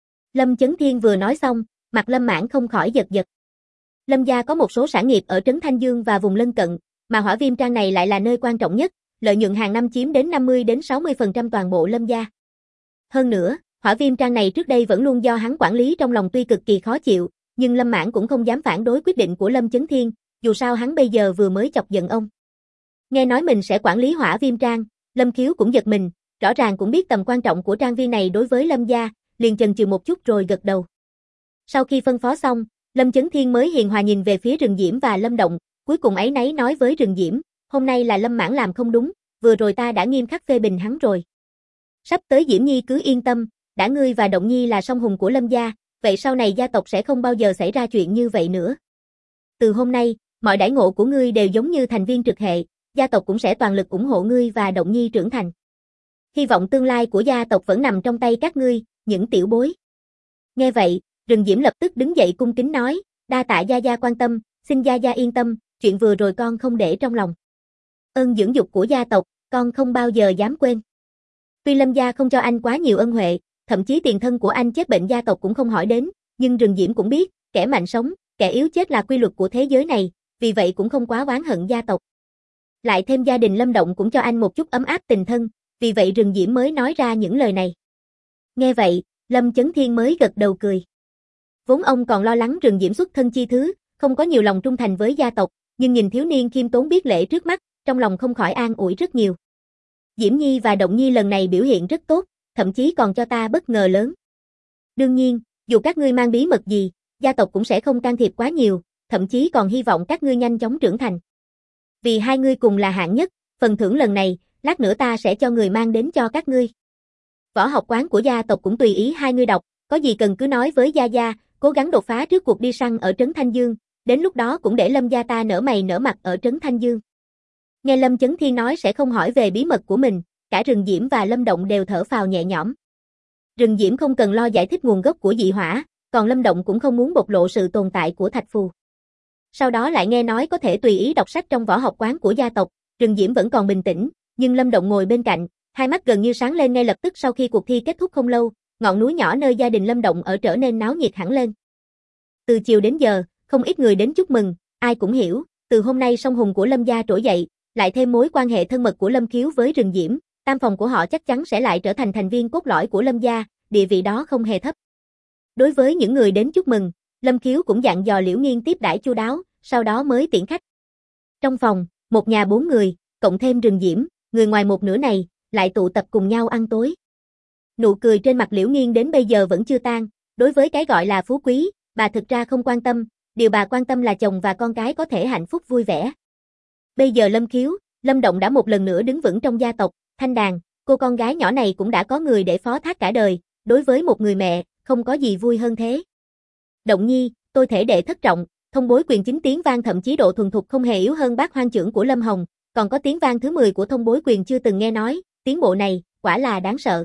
Lâm Chấn Thiên vừa nói xong, mặt Lâm Mãn không khỏi giật giật. Lâm gia có một số sản nghiệp ở trấn Thanh Dương và vùng lân cận, mà Hỏa Viêm Trang này lại là nơi quan trọng nhất, lợi nhuận hàng năm chiếm đến 50 đến 60% toàn bộ Lâm gia. Hơn nữa, Hỏa Viêm Trang này trước đây vẫn luôn do hắn quản lý, trong lòng tuy cực kỳ khó chịu, nhưng Lâm Mãn cũng không dám phản đối quyết định của Lâm Chấn Thiên, dù sao hắn bây giờ vừa mới chọc giận ông. Nghe nói mình sẽ quản lý Hỏa Viêm Trang, Lâm Khiếu cũng giật mình, rõ ràng cũng biết tầm quan trọng của trang viên này đối với Lâm gia, liền chần chừ một chút rồi gật đầu. Sau khi phân phó xong, Lâm Chấn Thiên mới hiền hòa nhìn về phía Rừng Diễm và Lâm Động, cuối cùng áy náy nói với Rừng Diễm, hôm nay là Lâm Mãn làm không đúng, vừa rồi ta đã nghiêm khắc phê bình hắn rồi. Sắp tới Diễm Nhi cứ yên tâm, đã ngươi và Động Nhi là song hùng của Lâm gia, vậy sau này gia tộc sẽ không bao giờ xảy ra chuyện như vậy nữa. Từ hôm nay, mọi đãi ngộ của ngươi đều giống như thành viên trực hệ, gia tộc cũng sẽ toàn lực ủng hộ ngươi và Động Nhi trưởng thành. Hy vọng tương lai của gia tộc vẫn nằm trong tay các ngươi, những tiểu bối. Nghe vậy, Rừng Diễm lập tức đứng dậy cung kính nói, đa tạ gia gia quan tâm, xin gia gia yên tâm, chuyện vừa rồi con không để trong lòng. Ơn dưỡng dục của gia tộc, con không bao giờ dám quên. Tuy Lâm gia không cho anh quá nhiều ân huệ, thậm chí tiền thân của anh chết bệnh gia tộc cũng không hỏi đến, nhưng Rừng Diễm cũng biết, kẻ mạnh sống, kẻ yếu chết là quy luật của thế giới này, vì vậy cũng không quá oán hận gia tộc. Lại thêm gia đình Lâm Động cũng cho anh một chút ấm áp tình thân, vì vậy Rừng Diễm mới nói ra những lời này. Nghe vậy, Lâm Chấn Thiên mới gật đầu cười. Vốn ông còn lo lắng Rừng Diễm xuất thân chi thứ, không có nhiều lòng trung thành với gia tộc, nhưng nhìn thiếu niên khiêm tốn biết lễ trước mắt, trong lòng không khỏi an ủi rất nhiều. Diễm Nhi và Động Nhi lần này biểu hiện rất tốt, thậm chí còn cho ta bất ngờ lớn. Đương nhiên, dù các ngươi mang bí mật gì, gia tộc cũng sẽ không can thiệp quá nhiều, thậm chí còn hy vọng các ngươi nhanh chóng trưởng thành. Vì hai ngươi cùng là hạng nhất, phần thưởng lần này, lát nữa ta sẽ cho người mang đến cho các ngươi. Võ học quán của gia tộc cũng tùy ý hai ngươi đọc, có gì cần cứ nói với gia gia, cố gắng đột phá trước cuộc đi săn ở trấn Thanh Dương, đến lúc đó cũng để Lâm gia ta nở mày nở mặt ở trấn Thanh Dương. Nghe Lâm Chấn Thiên nói sẽ không hỏi về bí mật của mình, cả Rừng Diễm và Lâm Động đều thở phào nhẹ nhõm. Rừng Diễm không cần lo giải thích nguồn gốc của dị hỏa, còn Lâm Động cũng không muốn bộc lộ sự tồn tại của thạch phù. Sau đó lại nghe nói có thể tùy ý đọc sách trong võ học quán của gia tộc, Rừng Diễm vẫn còn bình tĩnh, nhưng Lâm Động ngồi bên cạnh, hai mắt gần như sáng lên ngay lập tức sau khi cuộc thi kết thúc không lâu, ngọn núi nhỏ nơi gia đình Lâm Động ở trở nên náo nhiệt hẳn lên. Từ chiều đến giờ, không ít người đến chúc mừng, ai cũng hiểu, từ hôm nay song hùng của Lâm gia trỗi dậy, lại thêm mối quan hệ thân mật của Lâm Khiếu với Rừng Diễm, tam phòng của họ chắc chắn sẽ lại trở thành thành viên cốt lõi của Lâm gia, địa vị đó không hề thấp. Đối với những người đến chúc mừng, Lâm Khiếu cũng dặn dò Liễu Nghiên tiếp đãi chu đáo, sau đó mới tiễn khách. Trong phòng, một nhà 4 người, cộng thêm Rừng Diễm, người ngoài một nửa này, lại tụ tập cùng nhau ăn tối. Nụ cười trên mặt Liễu Nghiên đến bây giờ vẫn chưa tan, đối với cái gọi là phú quý, bà thực ra không quan tâm, điều bà quan tâm là chồng và con cái có thể hạnh phúc vui vẻ. Bây giờ Lâm Khiếu, Lâm Động đã một lần nữa đứng vững trong gia tộc, Thanh Đàn, cô con gái nhỏ này cũng đã có người để phó thác cả đời, đối với một người mẹ, không có gì vui hơn thế. Động Nhi, tôi thể đệ thất trọng, thông bối quyền 9 tiếng vang thậm chí độ thuần thục không hề yếu hơn bát hoang trưởng của Lâm Hồng, còn có tiếng vang thứ 10 của thông bối quyền chưa từng nghe nói, tiến bộ này, quả là đáng sợ.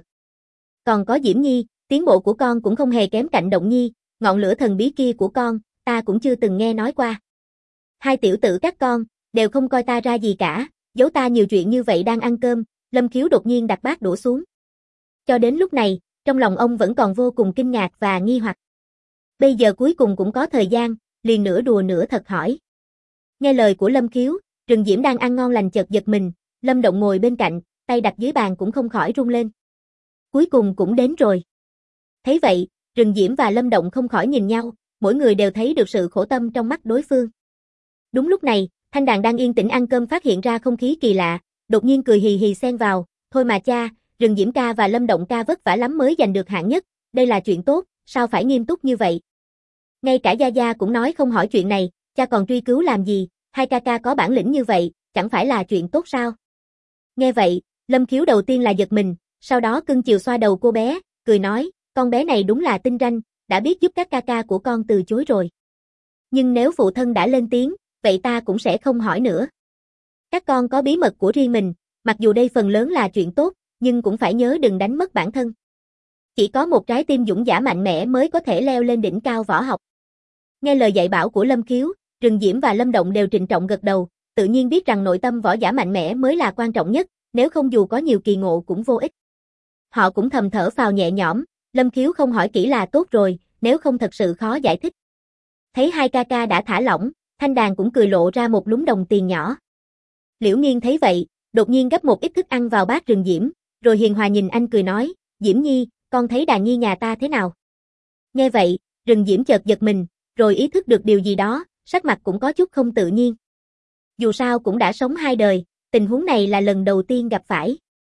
Còn có Diễm Nhi, tiến bộ của con cũng không hề kém cạnh Động Nhi, ngọn lửa thần bí kia của con, ta cũng chưa từng nghe nói qua. Hai tiểu tử các con, đều không coi ta ra gì cả, giấu ta nhiều chuyện như vậy đang ăn cơm, Lâm Khiếu đột nhiên đặt bát đũa xuống. Cho đến lúc này, trong lòng ông vẫn còn vô cùng kinh ngạc và nghi hoặc. Bây giờ cuối cùng cũng có thời gian, liền nửa đùa nửa thật hỏi. Nghe lời của Lâm Khiếu, Rừng Diễm đang ăn ngon lành chợt giật mình, Lâm Động ngồi bên cạnh, tay đặt dưới bàn cũng không khỏi rung lên. Cuối cùng cũng đến rồi. Thấy vậy, Rừng Diễm và Lâm Động không khỏi nhìn nhau, mỗi người đều thấy được sự khổ tâm trong mắt đối phương. Đúng lúc này, Thanh Đàn đang yên tĩnh ăn cơm phát hiện ra không khí kỳ lạ, đột nhiên cười hì hì xen vào, thôi mà cha, Rừng Diễm ca và Lâm Động ca vất vả lắm mới giành được hạng nhất, đây là chuyện tốt, sao phải nghiêm túc như vậy? Ngay cả Gia Gia cũng nói không hỏi chuyện này, cha còn truy cứu làm gì, hai ca ca có bản lĩnh như vậy, chẳng phải là chuyện tốt sao? Nghe vậy, Lâm Khiếu đầu tiên là giật mình, sau đó cưng chiều xoa đầu cô bé, cười nói, con bé này đúng là tinh ranh, đã biết giúp các ca ca của con từ chối rồi. Nhưng nếu phụ thân đã lên tiếng, vậy ta cũng sẽ không hỏi nữa. Các con có bí mật của riêng mình, mặc dù đây phần lớn là chuyện tốt, nhưng cũng phải nhớ đừng đánh mất bản thân. Chỉ có một trái tim dũng dã mạnh mẽ mới có thể leo lên đỉnh cao võ học. Nghe lời dạy bảo của Lâm Khiếu, Rừng Diễm và Lâm Động đều trịnh trọng gật đầu, tự nhiên biết rằng nội tâm võ giả mạnh mẽ mới là quan trọng nhất, nếu không dù có nhiều kỳ ngộ cũng vô ích. Họ cũng thầm thở phào nhẹ nhõm, Lâm Khiếu không hỏi kỹ là tốt rồi, nếu không thật sự khó giải thích. Thấy hai ca ca đã thả lỏng, Thanh Đàn cũng cười lộ ra một lúm đồng tiền nhỏ. Liễu Nghiên thấy vậy, đột nhiên gấp một ít thức ăn vào bát Rừng Diễm, rồi hiền hòa nhìn anh cười nói, Diễm Nhi, con thấy Đàn Nhi nhà ta thế nào? Nghe vậy, Rừng Diễm chợt giật mình, rồi ý thức được điều gì đó, sắc mặt cũng có chút không tự nhiên. Dù sao cũng đã sống hai đời, tình huống này là lần đầu tiên gặp phải.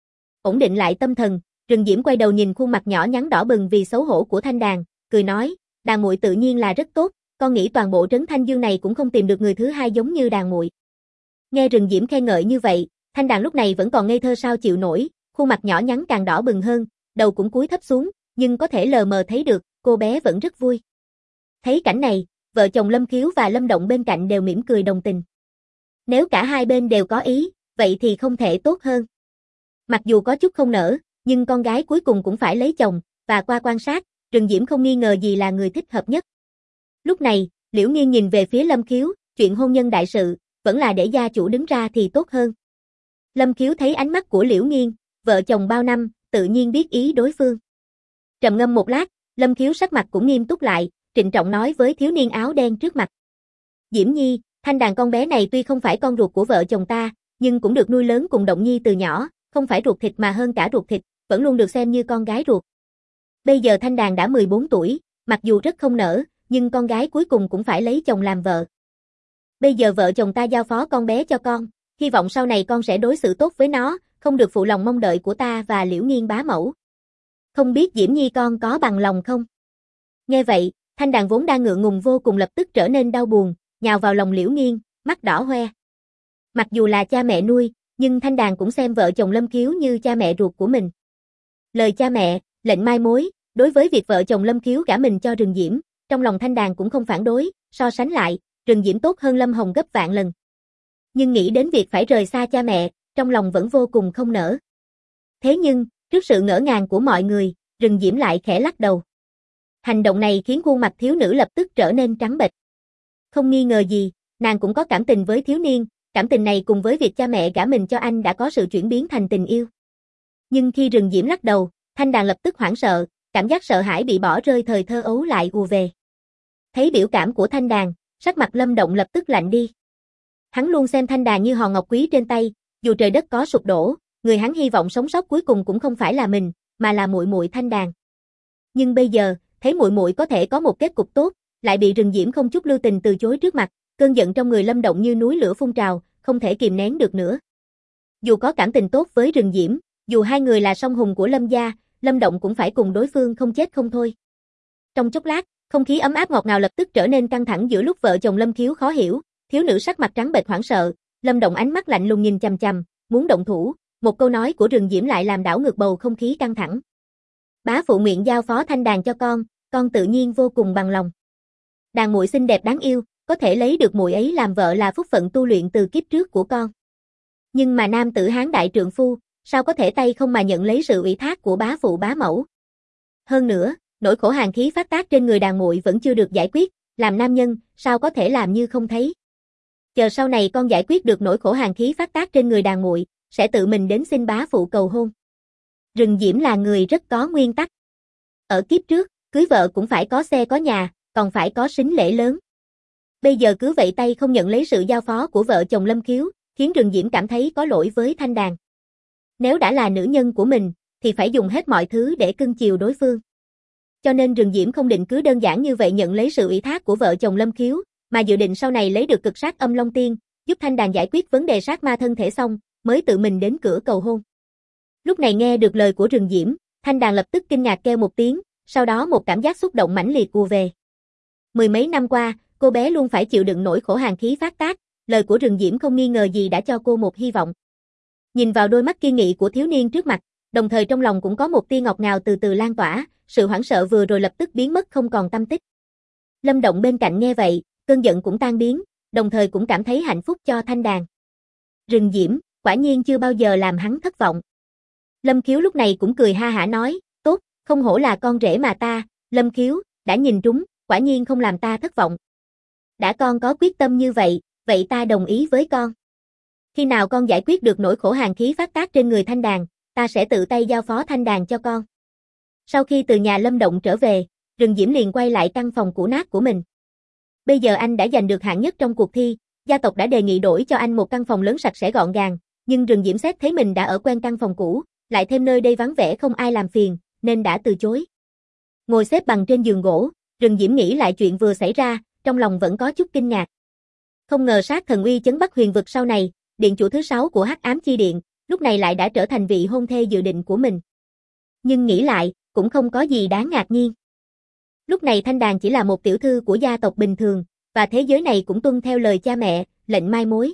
Ổn định lại tâm thần, Rừng Diễm quay đầu nhìn khuôn mặt nhỏ nhắn đỏ bừng vì xấu hổ của Thanh Đàn, cười nói, Đàn muội tự nhiên là rất tốt, con nghĩ toàn bộ trấn Thanh Dương này cũng không tìm được người thứ hai giống như Đàn muội. Nghe Rừng Diễm khen ngợi như vậy, Thanh Đàn lúc này vẫn còn ngây thơ sao chịu nổi, khuôn mặt nhỏ nhắn càng đỏ bừng hơn, đầu cũng cúi thấp xuống, nhưng có thể lờ mờ thấy được, cô bé vẫn rất vui. Thấy cảnh này, vợ chồng Lâm Khiếu và Lâm Động bên cạnh đều mỉm cười đồng tình. Nếu cả hai bên đều có ý, vậy thì không thể tốt hơn. Mặc dù có chút không nỡ, nhưng con gái cuối cùng cũng phải lấy chồng, và qua quan sát, Rừng Diễm không nghi ngờ gì là người thích hợp nhất. Lúc này, Liễu Nghiên nhìn về phía Lâm Khiếu, chuyện hôn nhân đại sự, vẫn là để gia chủ đứng ra thì tốt hơn. Lâm Khiếu thấy ánh mắt của Liễu Nghiên, vợ chồng bao năm, tự nhiên biết ý đối phương. Trầm ngâm một lát, Lâm Khiếu sắc mặt cũng nghiêm túc lại, trịnh trọng nói với thiếu niên áo đen trước mặt. Diễm Nhi, Thanh Đàn con bé này tuy không phải con ruột của vợ chồng ta, nhưng cũng được nuôi lớn cùng Động Nhi từ nhỏ, không phải ruột thịt mà hơn cả ruột thịt, vẫn luôn được xem như con gái ruột. Bây giờ Thanh Đàn đã 14 tuổi, mặc dù rất không nỡ, nhưng con gái cuối cùng cũng phải lấy chồng làm vợ. Bây giờ vợ chồng ta giao phó con bé cho con, hy vọng sau này con sẽ đối xử tốt với nó, không được phụ lòng mong đợi của ta và Liễu Nghiên bá mẫu. Không biết Diễm Nhi con có bằng lòng không? Nghe vậy, Thanh Đàn vốn đang ngượng ngùng vô cùng lập tức trở nên đau buồn, nhào vào lòng Liễu Nghiên, mắt đỏ hoe. Mặc dù là cha mẹ nuôi, nhưng Thanh Đàn cũng xem vợ chồng Lâm Khiếu như cha mẹ ruột của mình. Lời cha mẹ, lệnh mai mối, đối với việc vợ chồng Lâm Khiếu gả mình cho Rừng Diễm, trong lòng Thanh Đàn cũng không phản đối, so sánh lại, Rừng Diễm tốt hơn Lâm Hồng gấp vạn lần. Nhưng nghĩ đến việc phải rời xa cha mẹ, trong lòng vẫn vô cùng không nỡ. Thế nhưng, trước sự ngỡ ngàng của mọi người, Rừng Diễm lại khẽ lắc đầu. Hành động này khiến khuôn mặt thiếu nữ lập tức trở nên trắng bệch. Không nghi ngờ gì, nàng cũng có cảm tình với thiếu niên, cảm tình này cùng với việc cha mẹ gả mình cho anh đã có sự chuyển biến thành tình yêu. Nhưng khi Rừng Diễm lắc đầu, Thanh Đàn lập tức hoảng sợ, cảm giác sợ hãi bị bỏ rơi thời thơ ấu lại ùa về. Thấy biểu cảm của Thanh Đàn, sắc mặt Lâm Động lập tức lạnh đi. Hắn luôn xem Thanh Đàn như hòn ngọc quý trên tay, dù trời đất có sụp đổ, người hắn hy vọng sống sót cuối cùng cũng không phải là mình, mà là muội muội Thanh Đàn. Nhưng bây giờ, thấy muội muội có thể có một kết cục tốt, lại bị Rừng Diễm không chút lưu tình từ chối trước mặt, cơn giận trong người Lâm Động như núi lửa phun trào, không thể kìm nén được nữa. Dù có cảm tình tốt với Rừng Diễm, dù hai người là song hùng của Lâm gia, Lâm Động cũng phải cùng đối phương không chết không thôi. Trong chốc lát, không khí ấm áp ngọt ngào lập tức trở nên căng thẳng giữa lúc vợ chồng Lâm Khiếu khó hiểu, thiếu nữ sắc mặt trắng bệch hoảng sợ, Lâm Động ánh mắt lạnh lùng nhìn chằm chằm, muốn động thủ, một câu nói của Rừng Diễm lại làm đảo ngược bầu không khí căng thẳng. Bá phụ nguyện giao phó thanh đàn cho con tự nhiên vô cùng bằng lòng. Đàn muội xinh đẹp đáng yêu, có thể lấy được muội ấy làm vợ là phúc phận tu luyện từ kiếp trước của con. Nhưng mà nam tử Hán đại trượng phu, sao có thể tay không mà nhận lấy sự ủy thác của bá phụ bá mẫu. Hơn nữa, nỗi khổ hàn khí phát tác trên người đàn muội vẫn chưa được giải quyết, làm nam nhân, sao có thể làm như không thấy. Chờ sau này con giải quyết được nỗi khổ hàn khí phát tác trên người đàn muội, sẽ tự mình đến xin bá phụ cầu hôn. Rừng Diễm là người rất có nguyên tắc. Ở kiếp trước, cưới vợ cũng phải có xe có nhà, còn phải có sính lễ lớn. Bây giờ cứ vậy tay không nhận lấy sự giao phó của vợ chồng Lâm Khiếu, khiến Rừng Diễm cảm thấy có lỗi với thanh đàn. Nếu đã là nữ nhân của mình, thì phải dùng hết mọi thứ để cưng chiều đối phương. Cho nên Rừng Diễm không định cứ đơn giản như vậy nhận lấy sự ủy thác của vợ chồng Lâm Khiếu, mà dự định sau này lấy được cực sát âm Long Tiên, giúp thanh đàn giải quyết vấn đề sát ma thân thể xong, mới tự mình đến cửa cầu hôn. Lúc này nghe được lời của Rừng Diễm, thanh đàn lập tức kinh ngạc kêu một tiếng, sau đó một cảm giác xúc động mãnh liệt ùa về. Mười mấy năm qua, cô bé luôn phải chịu đựng nỗi khổ hàn khí phát tác, lời của Rừng Diễm không nghi ngờ gì đã cho cô một hy vọng. Nhìn vào đôi mắt kiên nghị của thiếu niên trước mặt, đồng thời trong lòng cũng có một tia ngọt ngào từ từ lan tỏa, sự hoảng sợ vừa rồi lập tức biến mất không còn tăm tích. Lâm Động bên cạnh nghe vậy, cơn giận cũng tan biến, đồng thời cũng cảm thấy hạnh phúc cho thanh đàn. Rừng Diễm, quả nhiên chưa bao giờ làm hắn thất vọng. Lâm Khiếu lúc này cũng cười ha hả nói, tốt, không hổ là con rể mà ta, Lâm Khiếu, đã nhìn trúng, quả nhiên không làm ta thất vọng. Đã con có quyết tâm như vậy, vậy ta đồng ý với con. Khi nào con giải quyết được nỗi khổ hàn khí phát tác trên người thanh đàn, ta sẽ tự tay giao phó thanh đàn cho con. Sau khi từ nhà Lâm Động trở về, Rừng Diễm liền quay lại căn phòng cũ nát của mình. Bây giờ anh đã giành được hạng nhất trong cuộc thi, gia tộc đã đề nghị đổi cho anh một căn phòng lớn sạch sẽ gọn gàng, nhưng Rừng Diễm xét thấy mình đã ở quen căn phòng cũ, lại thêm nơi đây vắng vẻ không ai làm phiền, nên đã từ chối. Ngồi xếp bằng trên giường gỗ, Rừng Diễm nghĩ lại chuyện vừa xảy ra, trong lòng vẫn có chút kinh ngạc. Không ngờ sát thần uy chấn Bắc Huyền vực sau này, điện chủ thứ 6 của Hắc Ám Chi Điện, lúc này lại đã trở thành vị hôn thê dự định của mình. Nhưng nghĩ lại, cũng không có gì đáng ngạc nhiên. Lúc này thanh đàn chỉ là một tiểu thư của gia tộc bình thường, và thế giới này cũng tuân theo lời cha mẹ, lệnh mai mối.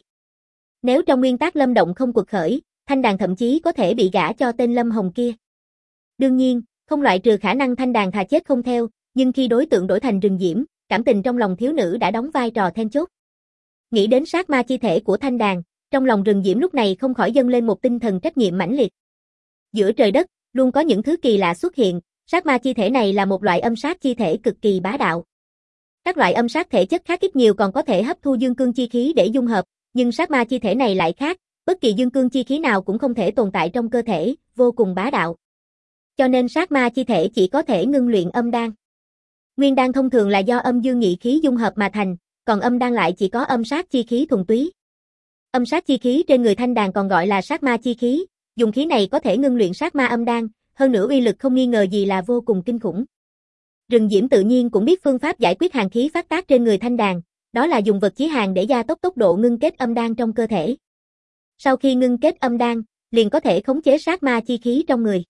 Nếu trong nguyên tắc Lâm Động không quật khởi, thanh đàn thậm chí có thể bị gả cho tên Lâm Hồng kia. Đương nhiên, không loại trừ khả năng thanh đàn thà chết không theo, nhưng khi đối tượng đổi thành Rừng Diễm, cảm tình trong lòng thiếu nữ đã đóng vai trò then chốt. Nghĩ đến sát ma chi thể của thanh đàn, trong lòng Rừng Diễm lúc này không khỏi dâng lên một tinh thần trách nhiệm mãnh liệt. Giữa trời đất, luôn có những thứ kỳ lạ xuất hiện, sát ma chi thể này là một loại âm sát chi thể cực kỳ bá đạo. Các loại âm sát thể chất khác ít nhiều còn có thể hấp thu dương cương chi khí để dung hợp, nhưng sát ma chi thể này lại khác, bất kỳ dương cương chi khí nào cũng không thể tồn tại trong cơ thể, vô cùng bá đạo. Cho nên sát ma chi thể chỉ có thể ngưng luyện âm đan. Nguyên đan thông thường là do âm dương nhị khí dung hợp mà thành, còn âm đan lại chỉ có âm sát chi khí thuần túy. Âm sát chi khí trên người thanh đàn còn gọi là sát ma chi khí, dùng khí này có thể ngưng luyện sát ma âm đan, hơn nữa uy lực không nghi ngờ gì là vô cùng kinh khủng. Rừng Diễm tự nhiên cũng biết phương pháp giải quyết hàn khí phát tác trên người thanh đàn, đó là dùng vật chí hàn để gia tốc tốc độ ngưng kết âm đan trong cơ thể. Sau khi ngưng kết âm đan, liền có thể khống chế sát ma chi khí trong người.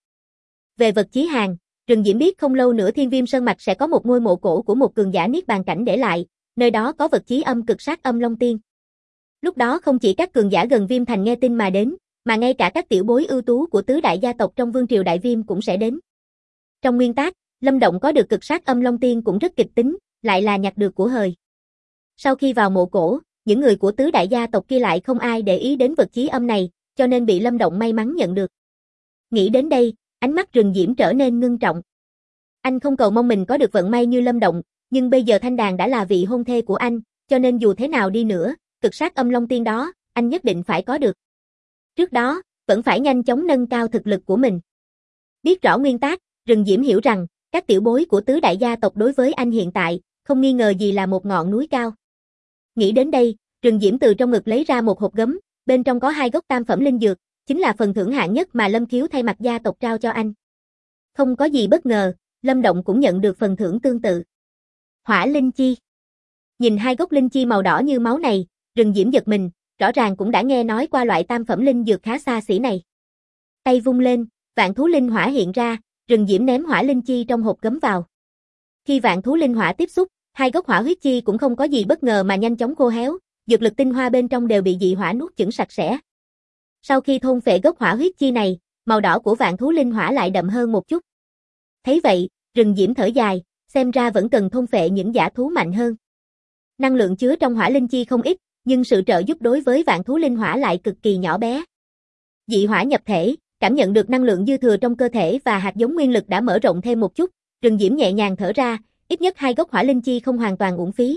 Về vật chí hàn, Rừng Diễm biết không lâu nữa Thiên Viêm Sơn Mạch sẽ có một ngôi mộ cổ của một cường giả niết bàn cảnh để lại, nơi đó có vật chí âm cực sát âm Long Tiên. Lúc đó không chỉ các cường giả gần Viêm Thành nghe tin mà đến, mà ngay cả các tiểu bối ưu tú của tứ đại gia tộc trong Vương triều Đại Viêm cũng sẽ đến. Trong nguyên tắc, Lâm Động có được cực sát âm Long Tiên cũng rất kịch tính, lại là nhặt được của hời. Sau khi vào mộ cổ, những người của tứ đại gia tộc kia lại không ai để ý đến vật chí âm này, cho nên bị Lâm Động may mắn nhận được. Nghĩ đến đây, ánh mắt Rừng Diễm trở nên ngưng trọng. Anh không cầu mong mình có được vận may như Lâm Động, nhưng bây giờ thanh đàn đã là vị hôn thê của anh, cho nên dù thế nào đi nữa, cực sát âm Long Tiên đó, anh nhất định phải có được. Trước đó, vẫn phải nhanh chóng nâng cao thực lực của mình. Biết rõ nguyên tắc, Rừng Diễm hiểu rằng, các tiểu bối của tứ đại gia tộc đối với anh hiện tại, không nghi ngờ gì là một ngọn núi cao. Nghĩ đến đây, Rừng Diễm từ trong ngực lấy ra một hộp gấm, bên trong có 2 gốc tam phẩm linh dược, chính là phần thưởng hạng nhất mà Lâm Khiếu thay mặt gia tộc trao cho anh. Không có gì bất ngờ, Lâm Động cũng nhận được phần thưởng tương tự. Hỏa linh chi. Nhìn 2 gốc linh chi màu đỏ như máu này, Rừng Diễm giật mình, rõ ràng cũng đã nghe nói qua loại tam phẩm linh dược khá xa xỉ này. Tay vung lên, vạn thú linh hỏa hiện ra, Rừng Diễm ném hỏa linh chi trong hộp gấm vào. Khi vạn thú linh hỏa tiếp xúc, 2 gốc hỏa huyết chi cũng không có gì bất ngờ mà nhanh chóng khô héo, dược lực tinh hoa bên trong đều bị dị hỏa nuốt chửng sạch sẽ. Sau khi thôn phệ gốc hỏa huyết chi này, màu đỏ của vạn thú linh hỏa lại đậm hơn một chút. Thấy vậy, Rừng Diễm thở dài, xem ra vẫn cần thôn phệ những dã thú mạnh hơn. Năng lượng chứa trong hỏa linh chi không ít, nhưng sự trợ giúp đối với vạn thú linh hỏa lại cực kỳ nhỏ bé. Dị hỏa nhập thể, cảm nhận được năng lượng dư thừa trong cơ thể và hạt giống nguyên lực đã mở rộng thêm một chút, Rừng Diễm nhẹ nhàng thở ra, ít nhất 2 gốc hỏa linh chi không hoàn toàn uổng phí.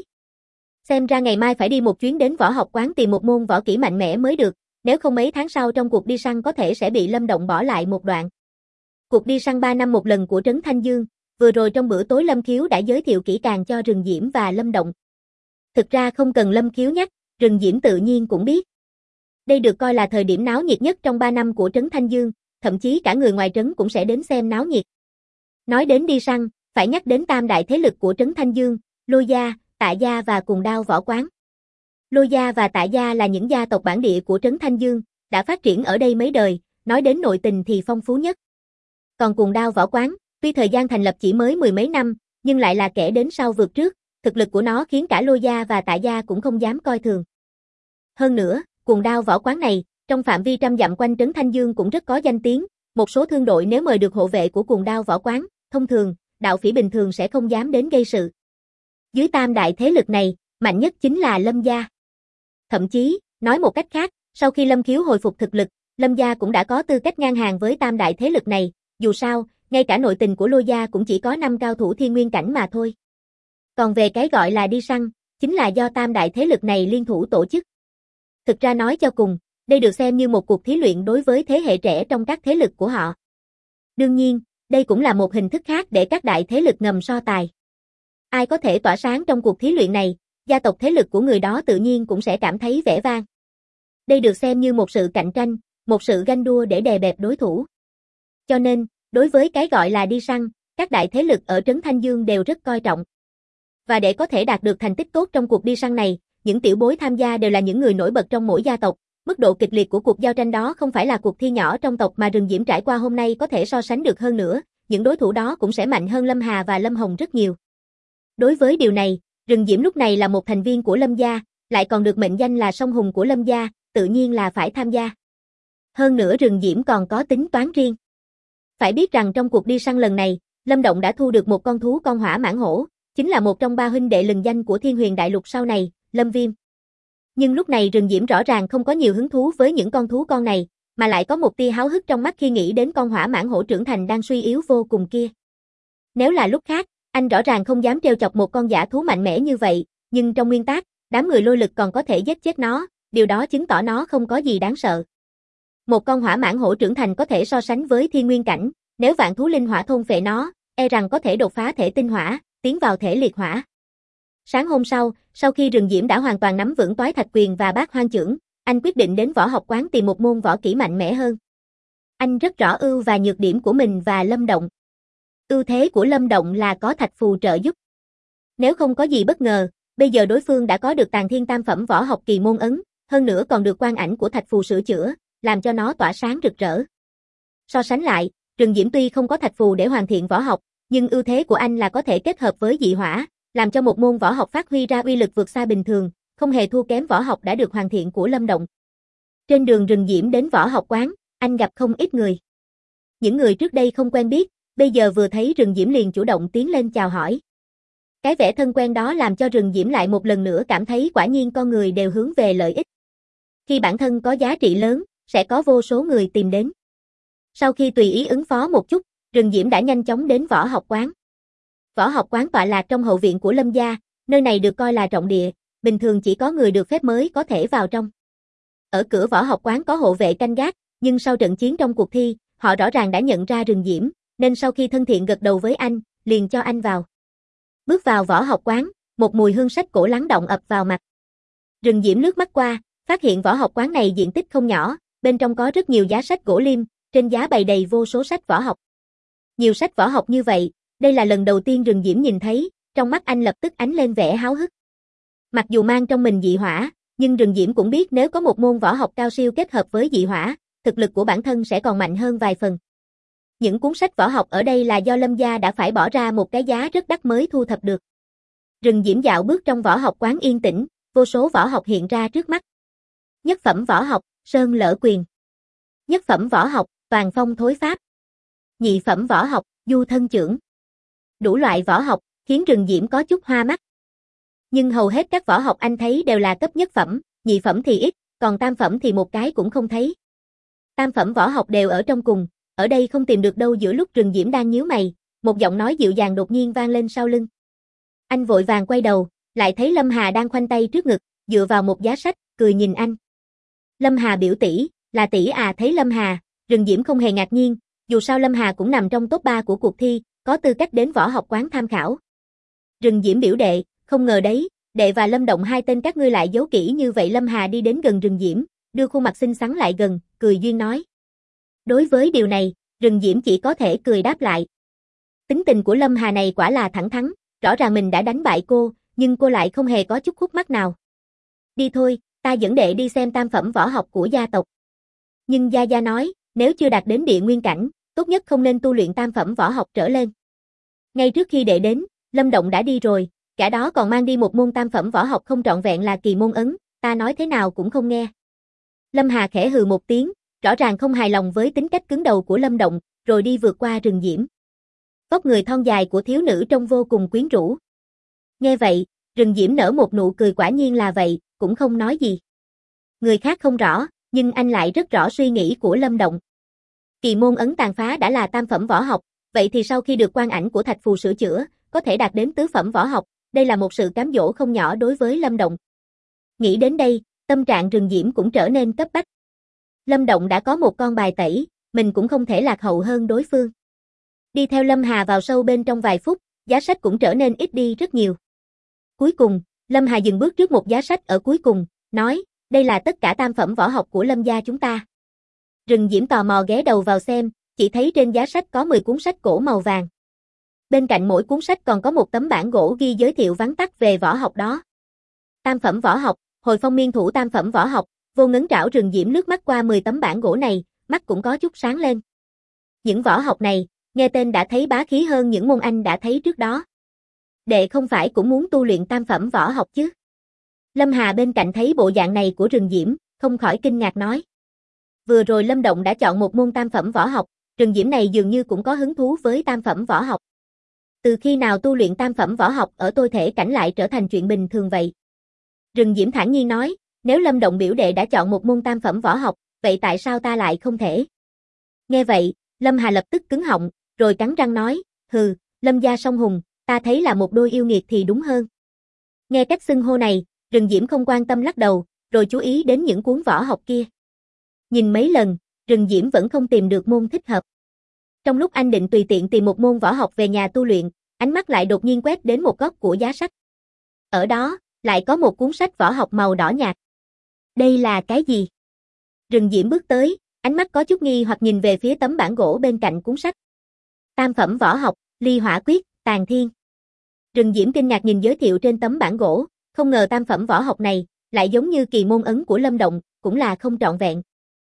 Xem ra ngày mai phải đi một chuyến đến võ học quán tìm một môn võ kỹ mạnh mẽ mới được, nếu không mấy tháng sau trong cuộc đi săn có thể sẽ bị Lâm Động bỏ lại một đoạn. Cuộc đi săn 3 năm một lần của Trấn Thanh Dương, vừa rồi trong bữa tối Lâm Khiếu đã giới thiệu kỹ càng cho Rừng Diễm và Lâm Động. Thực ra không cần Lâm Khiếu nhắc, Rừng Diễm tự nhiên cũng biết. Đây được coi là thời điểm náo nhiệt nhất trong 3 năm của Trấn Thanh Dương, thậm chí cả người ngoài trấn cũng sẽ đến xem náo nhiệt. Nói đến đi săn, phải nhắc đến tam đại thế lực của Trấn Thanh Dương, Lôi Gia, Tạ Gia và Cùng Đao Võ Quán. Lôi Gia và Tạ Gia là những gia tộc bản địa của Trấn Thanh Dương, đã phát triển ở đây mấy đời, nói đến nội tình thì phong phú nhất. Còn Cùng Đao Võ Quán, tuy thời gian thành lập chỉ mới 10 mấy năm, nhưng lại là kẻ đến sau vượt trước, thực lực của nó khiến cả Lôi Gia và Tạ Gia cũng không dám coi thường. Hơn nữa, Cùng Đao Võ Quán này, trong phạm vi trăm dặm quanh Trấn Thanh Dương cũng rất có danh tiếng, một số thương đội nếu mời được hộ vệ của Cùng Đao Võ Quán, thông thường, đạo phỉ bình thường sẽ không dám đến gây sự. Dưới tam đại thế lực này, mạnh nhất chính là Lâm Gia. Thậm chí, nói một cách khác, sau khi Lâm Khiếu hồi phục thực lực, Lâm Gia cũng đã có tư cách ngang hàng với tam đại thế lực này, dù sao, ngay cả nội tình của Lôi Gia cũng chỉ có 5 cao thủ thiên nguyên cảnh mà thôi. Còn về cái gọi là đi săn, chính là do tam đại thế lực này liên thủ tổ chức. Thực ra nói cho cùng, đây được xem như một cuộc thí luyện đối với thế hệ trẻ trong các thế lực của họ. Đương nhiên, đây cũng là một hình thức khác để các đại thế lực ngầm so tài. Ai có thể tỏa sáng trong cuộc thí luyện này, gia tộc thế lực của người đó tự nhiên cũng sẽ cảm thấy vẻ vang. Đây được xem như một sự cạnh tranh, một sự ganh đua để đè bẹp đối thủ. Cho nên, đối với cái gọi là đi săn, các đại thế lực ở Trấn Thanh Dương đều rất coi trọng. Và để có thể đạt được thành tích tốt trong cuộc đi săn này, những tiểu bối tham gia đều là những người nổi bật trong mỗi gia tộc. Mức độ kịch liệt của cuộc giao tranh đó không phải là cuộc thi nhỏ trong tộc mà Rừng Diễm trải qua hôm nay có thể so sánh được hơn nữa, những đối thủ đó cũng sẽ mạnh hơn Lâm Hà và Lâm Hồng rất nhiều. Đối với điều này, Rừng Diễm lúc này là một thành viên của Lâm Gia, lại còn được mệnh danh là song hùng của Lâm Gia, tự nhiên là phải tham gia. Hơn nữa Rừng Diễm còn có tính toán riêng. Phải biết rằng trong cuộc đi săn lần này, Lâm Động đã thu được một con thú con hỏa mãng hổ, chính là một trong 3 huynh đệ lừng danh của Thiên Huyền Đại Lục sau này, Lâm Viêm. Nhưng lúc này Rừng Diễm rõ ràng không có nhiều hứng thú với những con thú con này, mà lại có một tia háo hức trong mắt khi nghĩ đến con hỏa mãng hổ trưởng thành đang suy yếu vô cùng kia. Nếu là lúc khác, anh rõ ràng không dám trêu chọc một con dã thú mạnh mẽ như vậy, nhưng trong nguyên tắc, đám người lôi lực còn có thể giết chết nó, điều đó chứng tỏ nó không có gì đáng sợ. Một con hỏa mãng hổ trưởng thành có thể so sánh với thiên nguyên cảnh, nếu vạn thú linh hỏa thôn phệ nó, e rằng có thể đột phá thể tinh hỏa, tiến vào thể liệt hỏa. Sáng hôm sau khi Rừng Diễm đã hoàn toàn nắm vững toái thạch quyền và bát hoang chưởng, anh quyết định đến võ học quán tìm một môn võ kỹ mạnh mẽ hơn. Anh rất rõ ưu và nhược điểm của mình và Lâm Động. Ưu thế của Lâm Động là có thạch phù trợ giúp. Nếu không có gì bất ngờ, bây giờ đối phương đã có được tàng thiên tam phẩm võ học kỳ môn ấn, hơn nữa còn được quang ảnh của thạch phù sửa chữa, làm cho nó tỏa sáng rực rỡ. So sánh lại, Rừng Diễm tuy không có thạch phù để hoàn thiện võ học, nhưng ưu thế của anh là có thể kết hợp với dị hỏa, làm cho một môn võ học phát huy ra uy lực vượt xa bình thường, không hề thua kém võ học đã được hoàn thiện của Lâm Động. Trên đường Rừng Diễm đến võ học quán, anh gặp không ít người. Những người trước đây không quen biết, bây giờ vừa thấy Rừng Diễm liền chủ động tiến lên chào hỏi. Cái vẻ thân quen đó làm cho Rừng Diễm lại một lần nữa cảm thấy quả nhiên con người đều hướng về lợi ích. Khi bản thân có giá trị lớn, sẽ có vô số người tìm đến. Sau khi tùy ý ứng phó một chút, Rừng Diễm đã nhanh chóng đến võ học quán. Võ học quán tọa lạc trong hậu viện của Lâm Gia, nơi này được coi là trọng địa, bình thường chỉ có người được phép mới có thể vào trong. Ở cửa võ học quán có hộ vệ canh gác, nhưng sau trận chiến trong cuộc thi, họ rõ ràng đã nhận ra Rừng Diễm, nên sau khi thân thiện gật đầu với anh, liền cho anh vào. Bước vào võ học quán, một mùi hương sách cổ lắng đọng ập vào mặt. Rừng Diễm lướt mắt qua, phát hiện võ học quán này diện tích không nhỏ, bên trong có rất nhiều giá sách gỗ lim, trên giá bày đầy vô số sách võ học. Nhiều sách võ học như vậy, đây là lần đầu tiên Rừng Diễm nhìn thấy, trong mắt anh lập tức ánh lên vẻ háo hức. Mặc dù mang trong mình dị hỏa, nhưng Rừng Diễm cũng biết nếu có một môn võ học cao siêu kết hợp với dị hỏa, thực lực của bản thân sẽ còn mạnh hơn vài phần. Những cuốn sách võ học ở đây là do Lâm Gia đã phải bỏ ra một cái giá rất đắt mới thu thập được. Rừng Diễm dạo bước trong võ học quán yên tĩnh, vô số võ học hiện ra trước mắt. Nhất phẩm võ học, Sơn Lỡ Quyền. Nhất phẩm võ học, toàn phong thối pháp. Nhị phẩm võ học, du thân chưởng. Đủ loại võ học, khiến Rừng Diễm có chút hoa mắt. Nhưng hầu hết các võ học anh thấy đều là cấp nhất phẩm, nhị phẩm thì ít, còn tam phẩm thì một cái cũng không thấy. Tam phẩm võ học đều ở trong cùng, ở đây không tìm được đâu. Giữa lúc Rừng Diễm đang nhíu mày, một giọng nói dịu dàng đột nhiên vang lên sau lưng. Anh vội vàng quay đầu, lại thấy Lâm Hà đang khoanh tay trước ngực, dựa vào một giá sách, cười nhìn anh. Lâm Hà biểu tỷ, là tỷ à? Thấy Lâm Hà, Rừng Diễm không hề ngạc nhiên, dù sao Lâm Hà cũng nằm trong top 3 của cuộc thi, có tư cách đến võ học quán tham khảo. Rừng Diễm biểu đệ, không ngờ đấy, đệ và Lâm Động hai tên các ngươi lại giấu kỹ như vậy. Lâm Hà đi đến gần Rừng Diễm, đưa khuôn mặt xinh xắn lại gần, cười duyên nói. Đối với điều này, Rừng Diễm chỉ có thể cười đáp lại. Tính tình của Lâm Hà này quả là thẳng thắn, rõ ràng mình đã đánh bại cô, nhưng cô lại không hề có chút khúc mắc nào. Đi thôi, ta dẫn đệ đi xem tam phẩm võ học của gia tộc. Nhưng Gia Gia nói, nếu chưa đạt đến địa nguyên cảnh, tốt nhất không nên tu luyện tam phẩm võ học trở lên. Ngay trước khi đệ đến, Lâm Động đã đi rồi, cả đó còn mang đi một môn tam phẩm võ học không trọn vẹn là kỳ môn ấn, ta nói thế nào cũng không nghe. Lâm Hà khẽ hừ một tiếng, rõ ràng không hài lòng với tính cách cứng đầu của Lâm Động, rồi đi vượt qua Rừng Diễm. Vóc người thon dài của thiếu nữ trông vô cùng quyến rũ. Nghe vậy, Rừng Diễm nở một nụ cười, quả nhiên là vậy, cũng không nói gì. Người khác không rõ, nhưng anh lại rất rõ suy nghĩ của Lâm Động. Kỳ môn ấn tàn phá đã là tam phẩm võ học, vậy thì sau khi được quan ảnh của thạch phù sửa chữa, có thể đạt đến tứ phẩm võ học, đây là một sự cám dỗ không nhỏ đối với Lâm Động. Nghĩ đến đây, tâm trạng Rừng Diễm cũng trở nên cấp bách. Lâm Động đã có một con bài tẩy, mình cũng không thể lạc hậu hơn đối phương. Đi theo Lâm Hà vào sâu bên trong vài phút, giá sách cũng trở nên ít đi rất nhiều. Cuối cùng, Lâm Hà dừng bước trước một giá sách ở cuối cùng, nói, đây là tất cả tam phẩm võ học của Lâm gia chúng ta. Rừng Diễm tò mò ghé đầu vào xem, chỉ thấy trên giá sách có 10 cuốn sách cổ màu vàng. Bên cạnh mỗi cuốn sách còn có một tấm bảng gỗ ghi giới thiệu vắn tắt về võ học đó. Tam phẩm võ học, Hồi Phong Miên Thủ tam phẩm võ học, vô ngấn trảo. Rừng Diễm lướt mắt qua 10 tấm bảng gỗ này, mắt cũng có chút sáng lên. Những võ học này, nghe tên đã thấy bá khí hơn những môn anh đã thấy trước đó. Đệ không phải cũng muốn tu luyện tam phẩm võ học chứ? Lâm Hà bên cạnh thấy bộ dạng này của Rừng Diễm, không khỏi kinh ngạc nói. Vừa rồi Lâm Động đã chọn một môn tam phẩm võ học, Rừng Diễm này dường như cũng có hứng thú với tam phẩm võ học. Từ khi nào tu luyện tam phẩm võ học ở tôi thể cảnh lại trở thành chuyện bình thường vậy? Rừng Diễm thản nhiên nói, nếu Lâm Động biểu đệ đã chọn một môn tam phẩm võ học, vậy tại sao ta lại không thể? Nghe vậy, Lâm Hà lập tức cứng họng, rồi cắn răng nói, hừ, Lâm gia song hùng, ta thấy là một đôi yêu nghiệt thì đúng hơn. Nghe cách xưng hô này, Rừng Diễm không quan tâm lắc đầu, rồi chú ý đến những cuốn võ học kia. Nhìn mấy lần, Rừng Diễm vẫn không tìm được môn thích hợp. Trong lúc anh định tùy tiện tìm một môn võ học về nhà tu luyện, ánh mắt lại đột nhiên quét đến một góc của giá sách. Ở đó, lại có một cuốn sách võ học màu đỏ nhạt. Đây là cái gì? Rừng Diễm bước tới, ánh mắt có chút nghi hoặc nhìn về phía tấm bảng gỗ bên cạnh cuốn sách. Tam phẩm võ học, Ly Hỏa Quyết, Tàn Thiên. Rừng Diễm kinh ngạc nhìn giới thiệu trên tấm bảng gỗ, không ngờ tam phẩm võ học này lại giống như kỳ môn ấn của Lâm Động, cũng là không trọn vẹn.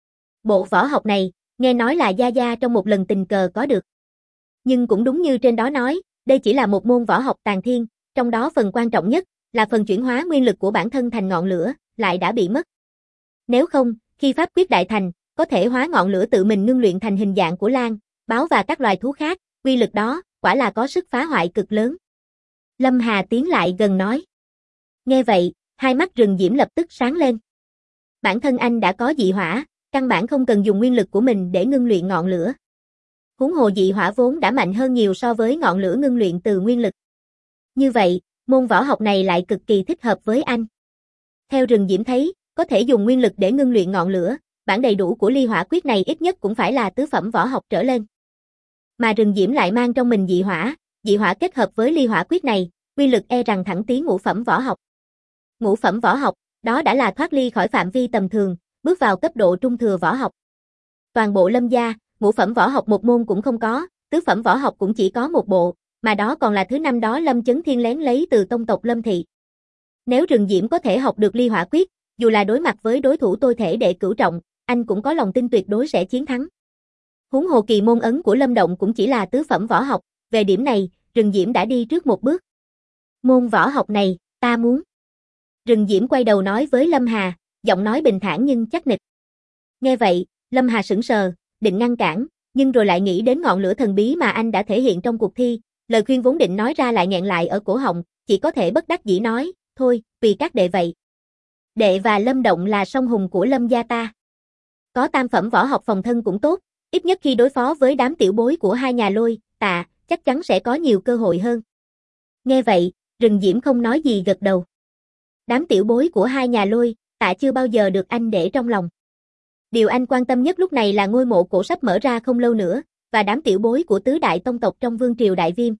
Bộ võ học này, nghe nói là Gia Gia trong một lần tình cờ có được. Nhưng cũng đúng như trên đó nói, đây chỉ là một môn võ học tàn thiên, trong đó phần quan trọng nhất là phần chuyển hóa nguyên lực của bản thân thành ngọn lửa, lại đã bị mất. Nếu không, khi pháp quyết đại thành, có thể hóa ngọn lửa tự mình ngưng luyện thành hình dạng của lang, báo và các loài thú khác, uy lực đó, quả là có sức phá hoại cực lớn. Lâm Hà tiến lại gần nói. Nghe vậy, hai mắt Rừng Diễm lập tức sáng lên. Bản thân anh đã có dị hỏa, căn bản không cần dùng nguyên lực của mình để ngưng luyện ngọn lửa. Huống hồ dị hỏa vốn đã mạnh hơn nhiều so với ngọn lửa ngưng luyện từ nguyên lực. Như vậy, môn võ học này lại cực kỳ thích hợp với anh. Theo Rừng Diễm thấy, có thể dùng nguyên lực để ngưng luyện ngọn lửa, bản đầy đủ của Ly Hỏa Quyết này ít nhất cũng phải là tứ phẩm võ học trở lên. Mà Rừng Diễm lại mang trong mình dị hỏa kết hợp với Ly Hỏa Quyết này, uy lực e rằng thẳng tiến ngũ phẩm võ học. Ngũ phẩm võ học, đó đã là thoát ly khỏi phạm vi tầm thường, bước vào cấp độ trung thừa võ học. Toàn bộ Lâm gia, ngũ phẩm võ học một môn cũng không có, tứ phẩm võ học cũng chỉ có một bộ, mà đó còn là thứ năm đó Lâm Chấn Thiên lén lấy từ tông tộc Lâm thị. Nếu Rừng Diễm có thể học được Ly Hỏa Quyết, dù là đối mặt với đối thủ tôi thể đệ cửu trọng, anh cũng có lòng tin tuyệt đối sẽ chiến thắng. Huống hồ kỳ môn ấn của Lâm Động cũng chỉ là tứ phẩm võ học, về điểm này, Rừng Diễm đã đi trước một bước. Môn võ học này, ta muốn. Rừng Diễm quay đầu nói với Lâm Hà, giọng nói bình thản nhưng chắc nịch. Nghe vậy, Lâm Hà sững sờ, định ngăn cản, nhưng rồi lại nghĩ đến ngọn lửa thần bí mà anh đã thể hiện trong cuộc thi, lời khuyên vốn định nói ra lại nghẹn lại ở cổ họng, chỉ có thể bất đắc dĩ nói, thôi, vì các đệ vậy. Đệ và Lâm Động là song hùng của Lâm gia ta. Có tam phẩm võ học phòng thân cũng tốt, ít nhất khi đối phó với đám tiểu bối của hai nhà Lôi, Tạ, chắc chắn sẽ có nhiều cơ hội hơn. Nghe vậy, Rừng Diễm không nói gì gật đầu. Đám tiểu bối của hai nhà Lôi, Tạ chưa bao giờ được anh để trong lòng. Điều anh quan tâm nhất lúc này là ngôi mộ cổ sắp mở ra không lâu nữa, và đám tiểu bối của tứ đại tông tộc trong vương triều Đại Viêm.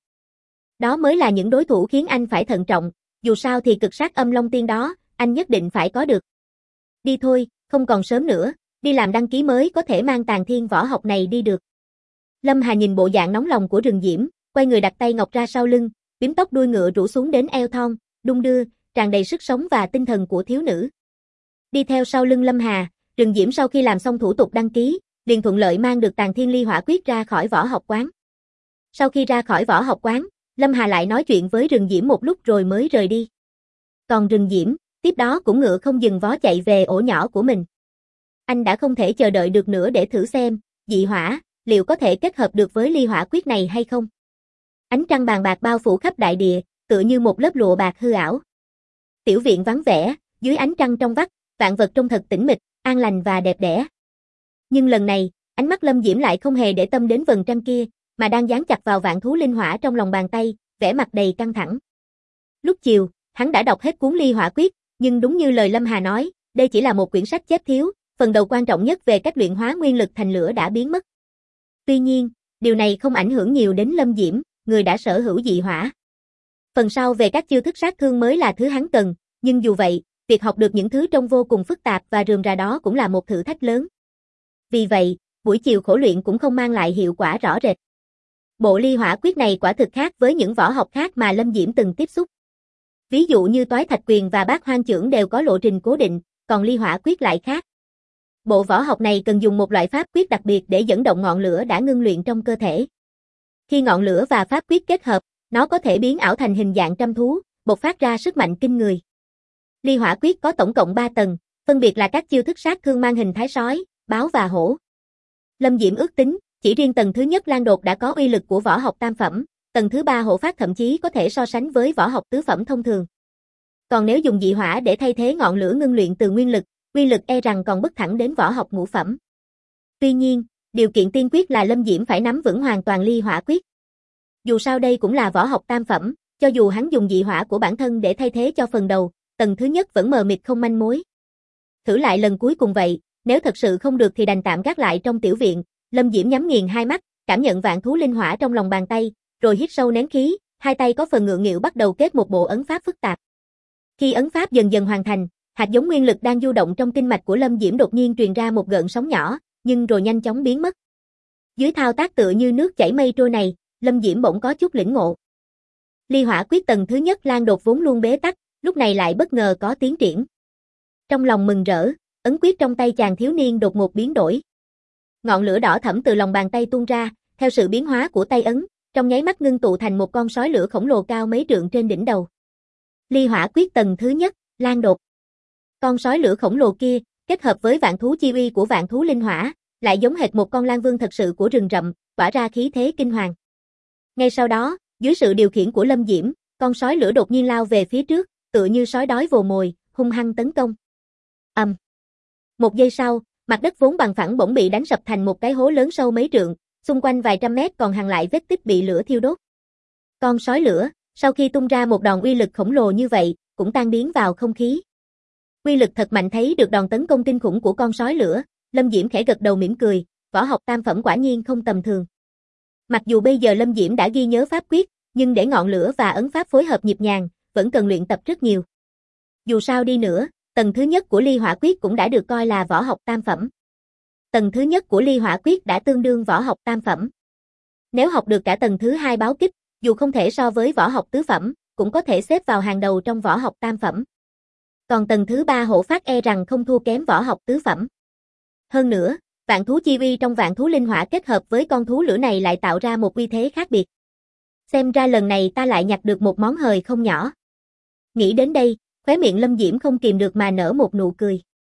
Đó mới là những đối thủ khiến anh phải thận trọng, dù sao thì cực sát âm long tiên đó, anh nhất định phải có được. Đi thôi, không còn sớm nữa, đi làm đăng ký mới có thể mang tàn thiên võ học này đi được. Lâm Hà nhìn bộ dạng nóng lòng của Rừng Diễm, quay người đặt tay ngọc ra sau lưng, bím tóc đuôi ngựa rủ xuống đến eo thon, đung đưa, tràn đầy sức sống và tinh thần của thiếu nữ. Đi theo sau lưng Lâm Hà, Rừng Diễm sau khi làm xong thủ tục đăng ký, liền thuận lợi mang được tàn thiên ly hỏa quyết ra khỏi võ học quán. Sau khi ra khỏi võ học quán, Lâm Hà lại nói chuyện với Rừng Diễm một lúc rồi mới rời đi. Còn Rừng Diễm, tiếp đó cũng ngựa không dừng vó chạy về ổ nhỏ của mình. Anh đã không thể chờ đợi được nữa để thử xem, dị hỏa, liệu có thể kết hợp được với ly hỏa quyết này hay không. Ánh trăng bàn bạc bao phủ khắp đại địa, tựa như một lớp lụa bạc hư ảo. Tiểu viện vắng vẻ, dưới ánh trăng trong vắt, vạn vật trông thật tĩnh mịch, an lành và đẹp đẽ. Nhưng lần này, ánh mắt Lâm Diễm lại không hề để tâm đến vầng trăng kia, mà đang dán chặt vào vạn thú linh hỏa trong lòng bàn tay, vẻ mặt đầy căng thẳng. Lúc chiều, hắn đã đọc hết cuốn ly hỏa quyết, nhưng đúng như lời Lâm Hà nói, đây chỉ là một quyển sách chép thiếu, phần đầu quan trọng nhất về cách luyện hóa nguyên lực thành lửa đã biến mất. Tuy nhiên, điều này không ảnh hưởng nhiều đến Lâm Diễm, người đã sở hữu dị hỏa. Phần sau về các chiêu thức sát thương mới là thứ hắn cần, nhưng dù vậy, việc học được những thứ trông vô cùng phức tạp và rườm rà đó cũng là một thử thách lớn. Vì vậy, buổi chiều khổ luyện cũng không mang lại hiệu quả rõ rệt. Bộ ly hỏa quyết này quả thực khác với những võ học khác mà Lâm Diễm từng tiếp xúc. Ví dụ như toái thạch quyền và bát hoang chưởng đều có lộ trình cố định, còn ly hỏa quyết lại khác. Bộ võ học này cần dùng một loại pháp quyết đặc biệt để dẫn động ngọn lửa đã ngưng luyện trong cơ thể. Khi ngọn lửa và pháp quyết kết hợp, nó có thể biến ảo thành hình dạng trăm thú, bộc phát ra sức mạnh kinh người. Ly hỏa quyết có tổng cộng 3 tầng, phân biệt là các chiêu thức sát thương mang hình thái sói, báo và hổ. Lâm Diễm ước tính, chỉ riêng tầng thứ nhất Lan Đột đã có uy lực của võ học tam phẩm, tầng thứ 3 hổ phát thậm chí có thể so sánh với võ học tứ phẩm thông thường. Còn nếu dùng dị hỏa để thay thế ngọn lửa ngưng luyện từ nguyên lực, uy lực e rằng còn bứt thẳng đến võ học ngũ phẩm. Tuy nhiên, điều kiện tiên quyết là Lâm Diễm phải nắm vững hoàn toàn ly hỏa quyết. Dù sao đây cũng là võ học tam phẩm, cho dù hắn dùng dị hỏa của bản thân để thay thế cho phần đầu, tầng thứ nhất vẫn mờ mịt không manh mối. Thử lại lần cuối cùng vậy, nếu thật sự không được thì đành tạm gác lại trong tiểu viện. Lâm Diễm nhắm nghiền hai mắt, cảm nhận vạn thú linh hỏa trong lòng bàn tay, rồi hít sâu nén khí, hai tay có phần ngượng nghịu bắt đầu kết một bộ ấn pháp phức tạp. Khi ấn pháp dần dần hoàn thành, hạt giống nguyên lực đang du động trong kinh mạch của Lâm Diễm đột nhiên truyền ra một gợn sóng nhỏ, nhưng rồi nhanh chóng biến mất. Dưới thao tác tựa như nước chảy mây trôi này, Lâm Diễm bỗng có chút lĩnh ngộ. Ly hỏa quyết tầng thứ nhất Lan Đột vốn luôn bế tắc, lúc này lại bất ngờ có tiến triển. Trong lòng mừng rỡ, ấn quyết trong tay chàng thiếu niên đột ngột biến đổi. Ngọn lửa đỏ thẫm từ lòng bàn tay tuôn ra, theo sự biến hóa của tay ấn, trong nháy mắt ngưng tụ thành một con sói lửa khổng lồ cao mấy trượng trên đỉnh đầu. Ly hỏa quyết tầng thứ nhất, Lan Đột. Con sói lửa khổng lồ kia, kết hợp với vạn thú chi uy của vạn thú linh hỏa, lại giống hệt một con lang vương thật sự của rừng rậm, tỏa ra khí thế kinh hoàng. Ngay sau đó, dưới sự điều khiển của Lâm Diễm, con sói lửa đột nhiên lao về phía trước, tựa như sói đói vồ mồi, hung hăng tấn công. Một giây sau, mặt đất vốn bằng phẳng bỗng bị đánh sập thành một cái hố lớn sâu mấy trượng, xung quanh vài trăm mét còn hằn lại vết tích bị lửa thiêu đốt. Con sói lửa, sau khi tung ra một đòn uy lực khổng lồ như vậy, cũng tan biến vào không khí. Uy lực thật mạnh, thấy được đòn tấn công kinh khủng của con sói lửa, Lâm Diễm khẽ gật đầu mỉm cười, võ học tam phẩm quả nhiên không tầm thường. Mặc dù bây giờ Lâm Diễm đã ghi nhớ pháp quyết, nhưng để ngọn lửa và ấn pháp phối hợp nhịp nhàng, vẫn cần luyện tập rất nhiều. Dù sao đi nữa, tầng thứ nhất của ly hỏa quyết cũng đã được coi là võ học tam phẩm. Tầng thứ nhất của ly hỏa quyết đã tương đương võ học tam phẩm. Nếu học được cả tầng thứ hai báo kích, dù không thể so với võ học tứ phẩm, cũng có thể xếp vào hàng đầu trong võ học tam phẩm. Còn tầng thứ ba hổ phát e rằng không thua kém võ học tứ phẩm. Hơn nữa, vạn thú chi uy trong vạn thú linh hỏa kết hợp với con thú lửa này lại tạo ra một uy thế khác biệt. Xem ra lần này ta lại nhặt được một món hời không nhỏ. Nghĩ đến đây, khóe miệng Lâm Diễm không kìm được mà nở một nụ cười.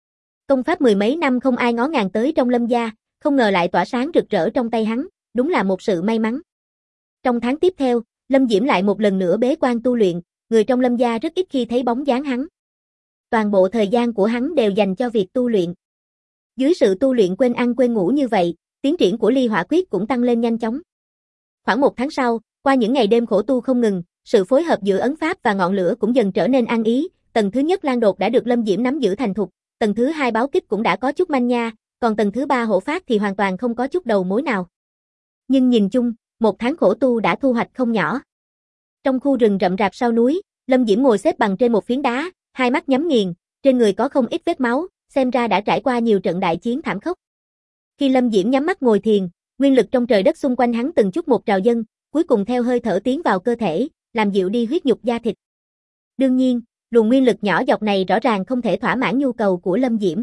Công pháp mười mấy năm không ai ngó ngàng tới trong Lâm gia, không ngờ lại tỏa sáng rực rỡ trong tay hắn, đúng là một sự may mắn. Trong tháng tiếp theo, Lâm Diễm lại một lần nữa bế quan tu luyện, người trong Lâm gia rất ít khi thấy bóng dáng hắn. Toàn bộ thời gian của hắn đều dành cho việc tu luyện. Dưới sự tu luyện quên ăn quên ngủ như vậy, tiến triển của Ly Hỏa Quyết cũng tăng lên nhanh chóng. Khoảng một tháng sau, qua những ngày đêm khổ tu không ngừng, sự phối hợp giữa ấn pháp và ngọn lửa cũng dần trở nên ăn ý, tầng thứ nhất Lan Đột đã được Lâm Diễm nắm giữ thành thục, tầng thứ hai Báo Kích cũng đã có chút manh nha, còn tầng thứ ba Hộ Pháp thì hoàn toàn không có chút đầu mối nào. Nhưng nhìn chung, một tháng khổ tu đã thu hoạch không nhỏ. Trong khu rừng rậm rạp sau núi, Lâm Diễm ngồi xếp bằng trên một phiến đá, hai mắt nhắm nghiền, trên người có không ít vết máu, xem ra đã trải qua nhiều trận đại chiến thảm khốc. Khi Lâm Diễm nhắm mắt ngồi thiền, nguyên lực trong trời đất xung quanh hắn từng chút một trào dâng, cuối cùng theo hơi thở tiến vào cơ thể, làm dịu đi huyết nhục da thịt. Đương nhiên, luồng nguyên lực nhỏ dọc này rõ ràng không thể thỏa mãn nhu cầu của Lâm Diễm.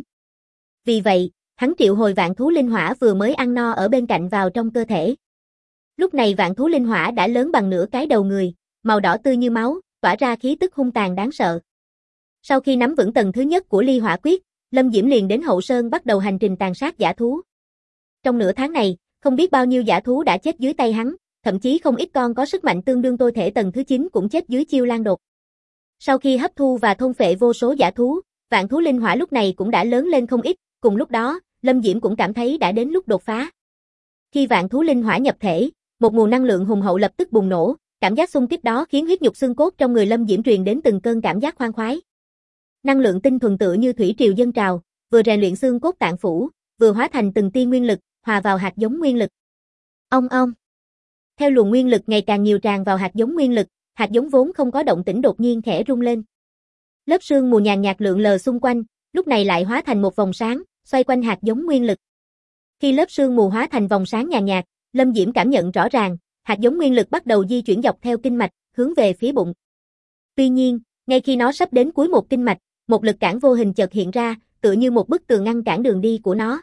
Vì vậy, hắn triệu hồi vạn thú linh hỏa vừa mới ăn no ở bên cạnh vào trong cơ thể. Lúc này vạn thú linh hỏa đã lớn bằng nửa cái đầu người, màu đỏ tươi như máu, tỏa ra khí tức hung tàn đáng sợ. Sau khi nắm vững tầng thứ nhất của Ly Hỏa Quyết, Lâm Diễm liền đến Hậu Sơn bắt đầu hành trình tàn sát dã thú. Trong nửa tháng này, không biết bao nhiêu dã thú đã chết dưới tay hắn, thậm chí không ít con có sức mạnh tương đương tôi thể tầng thứ 9 cũng chết dưới chiêu Lan Đột. Sau khi hấp thu và thôn phệ vô số dã thú, vạn thú linh hỏa lúc này cũng đã lớn lên không ít, cùng lúc đó, Lâm Diễm cũng cảm thấy đã đến lúc đột phá. Khi vạn thú linh hỏa nhập thể, một nguồn năng lượng hùng hậu lập tức bùng nổ, cảm giác xung kích đó khiến huyết nhục xương cốt trong người Lâm Diễm truyền đến từng cơn cảm giác khoan khoái. Năng lượng tinh thuần tựa như thủy triều dâng trào, vừa rèn luyện xương cốt tạng phủ, vừa hóa thành từng tia nguyên lực, hòa vào hạt giống nguyên lực. Ong ong. Theo luồng nguyên lực ngày càng nhiều tràn vào hạt giống nguyên lực, hạt giống vốn không có động tĩnh đột nhiên khẽ rung lên. Lớp sương mù nhàn nhạt lượn lờ xung quanh, lúc này lại hóa thành một vòng sáng, xoay quanh hạt giống nguyên lực. Khi lớp sương mù hóa thành vòng sáng nhàn nhạt, Lâm Diễm cảm nhận rõ ràng, hạt giống nguyên lực bắt đầu di chuyển dọc theo kinh mạch, hướng về phía bụng. Tuy nhiên, ngay khi nó sắp đến cuối một kinh mạch, một lực cản vô hình chợt hiện ra, tựa như một bức tường ngăn cản đường đi của nó.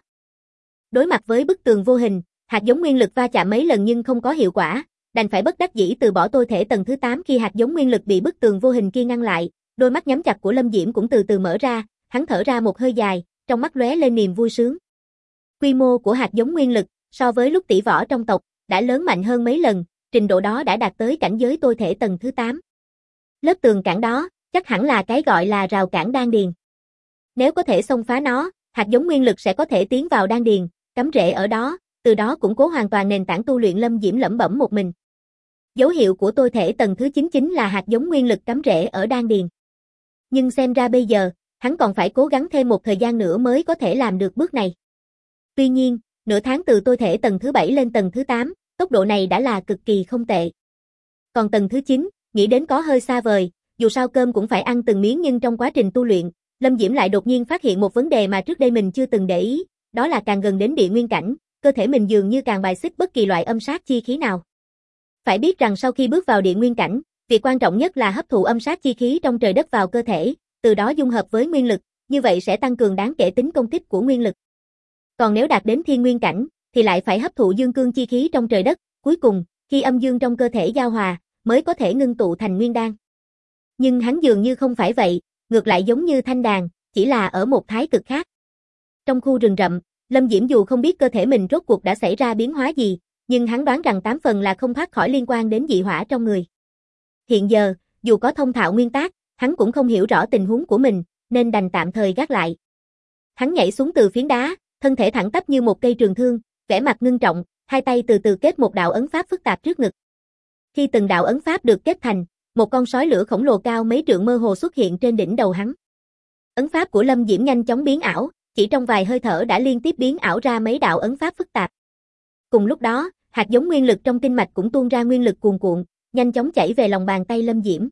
Đối mặt với bức tường vô hình, hạt giống nguyên lực va chạm mấy lần nhưng không có hiệu quả, đành phải bất đắc dĩ từ bỏ tôi thể tầng thứ 8 khi hạt giống nguyên lực bị bức tường vô hình kia ngăn lại, đôi mắt nhắm chặt của Lâm Diễm cũng từ từ mở ra, hắn thở ra một hơi dài, trong mắt lóe lên niềm vui sướng. Quy mô của hạt giống nguyên lực so với lúc tỷ võ trong tộc đã lớn mạnh hơn mấy lần, trình độ đó đã đạt tới cảnh giới tôi thể tầng thứ 8. Lớp tường cản đó, chắc hẳn là cái gọi là rào cản đan điền. Nếu có thể xông phá nó, hạt giống nguyên lực sẽ có thể tiến vào đan điền, cắm rễ ở đó, từ đó củng cố hoàn toàn nền tảng tu luyện. Lâm Diễm lẩm bẩm một mình. Dấu hiệu của tôi thể tầng thứ 9 chính là hạt giống nguyên lực cắm rễ ở đan điền. Nhưng xem ra bây giờ, hắn còn phải cố gắng thêm một thời gian nữa mới có thể làm được bước này. Tuy nhiên, nửa tháng từ tôi thể tầng thứ 7 lên tầng thứ 8, tốc độ này đã là cực kỳ không tệ. Còn tầng thứ 9, nghĩ đến có hơi xa vời, dù sao cơm cũng phải ăn từng miếng, nhưng trong quá trình tu luyện, Lâm Diễm lại đột nhiên phát hiện một vấn đề mà trước đây mình chưa từng để ý, đó là càng gần đến địa nguyên cảnh, cơ thể mình dường như càng bài xích bất kỳ loại âm sát chi khí nào. Phải biết rằng sau khi bước vào địa nguyên cảnh, việc quan trọng nhất là hấp thụ âm sát chi khí trong trời đất vào cơ thể, từ đó dung hợp với nguyên lực, như vậy sẽ tăng cường đáng kể tính công kích của nguyên lực. Còn nếu đạt đến thiên nguyên cảnh, thì lại phải hấp thụ dương cương chi khí trong trời đất, cuối cùng, khi âm dương trong cơ thể giao hòa, mới có thể ngưng tụ thành nguyên đan. Nhưng hắn dường như không phải vậy, ngược lại giống như thanh đàn, chỉ là ở một thái cực khác. Trong khu rừng rậm, Lâm Diễm dù không biết cơ thể mình rốt cuộc đã xảy ra biến hóa gì, nhưng hắn đoán rằng 8 phần là không thoát khỏi liên quan đến dị hỏa trong người. Hiện giờ, dù có thông thạo nguyên tắc, hắn cũng không hiểu rõ tình huống của mình, nên đành tạm thời gác lại. Hắn nhảy xuống từ phiến đá, thân thể thẳng tắp như một cây trường thương, vẻ mặt ngưng trọng, hai tay từ từ kết một đạo ấn pháp phức tạp trước ngực. Khi từng đạo ấn pháp được kết thành, một con sói lửa khổng lồ cao mấy trượng mơ hồ xuất hiện trên đỉnh đầu hắn. Ấn pháp của Lâm Diễm nhanh chóng biến ảo, chỉ trong vài hơi thở đã liên tiếp biến ảo ra mấy đạo ấn pháp phức tạp. Cùng lúc đó, hạt giống nguyên lực trong kinh mạch cũng tuôn ra nguyên lực cuồn cuộn, nhanh chóng chảy về lòng bàn tay Lâm Diễm.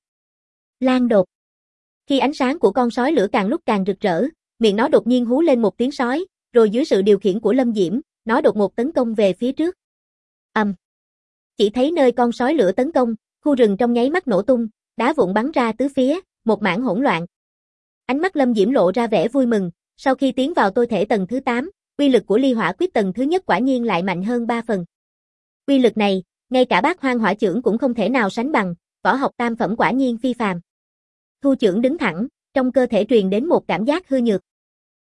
Lan đột. Khi ánh sáng của con sói lửa càng lúc càng rực rỡ, miệng nó đột nhiên hú lên một tiếng sói, rồi dưới sự điều khiển của Lâm Diễm, nó đột ngột tấn công về phía trước. Chỉ thấy nơi con sói lửa tấn công, khu rừng trong nháy mắt nổ tung, đá vụn bắn ra tứ phía, một mảng hỗn loạn. Ánh mắt Lâm Diễm lộ ra vẻ vui mừng, sau khi tiến vào tôi thể tầng thứ 8, uy lực của Ly Hỏa Quyết tầng thứ nhất quả nhiên lại mạnh hơn 3 phần. Uy lực này, ngay cả Bát Hoang Hỏa Chưởng cũng không thể nào sánh bằng, võ học tam phẩm quả nhiên phi phàm. Thu chưởng đứng thẳng, trong cơ thể truyền đến một cảm giác hư nhược.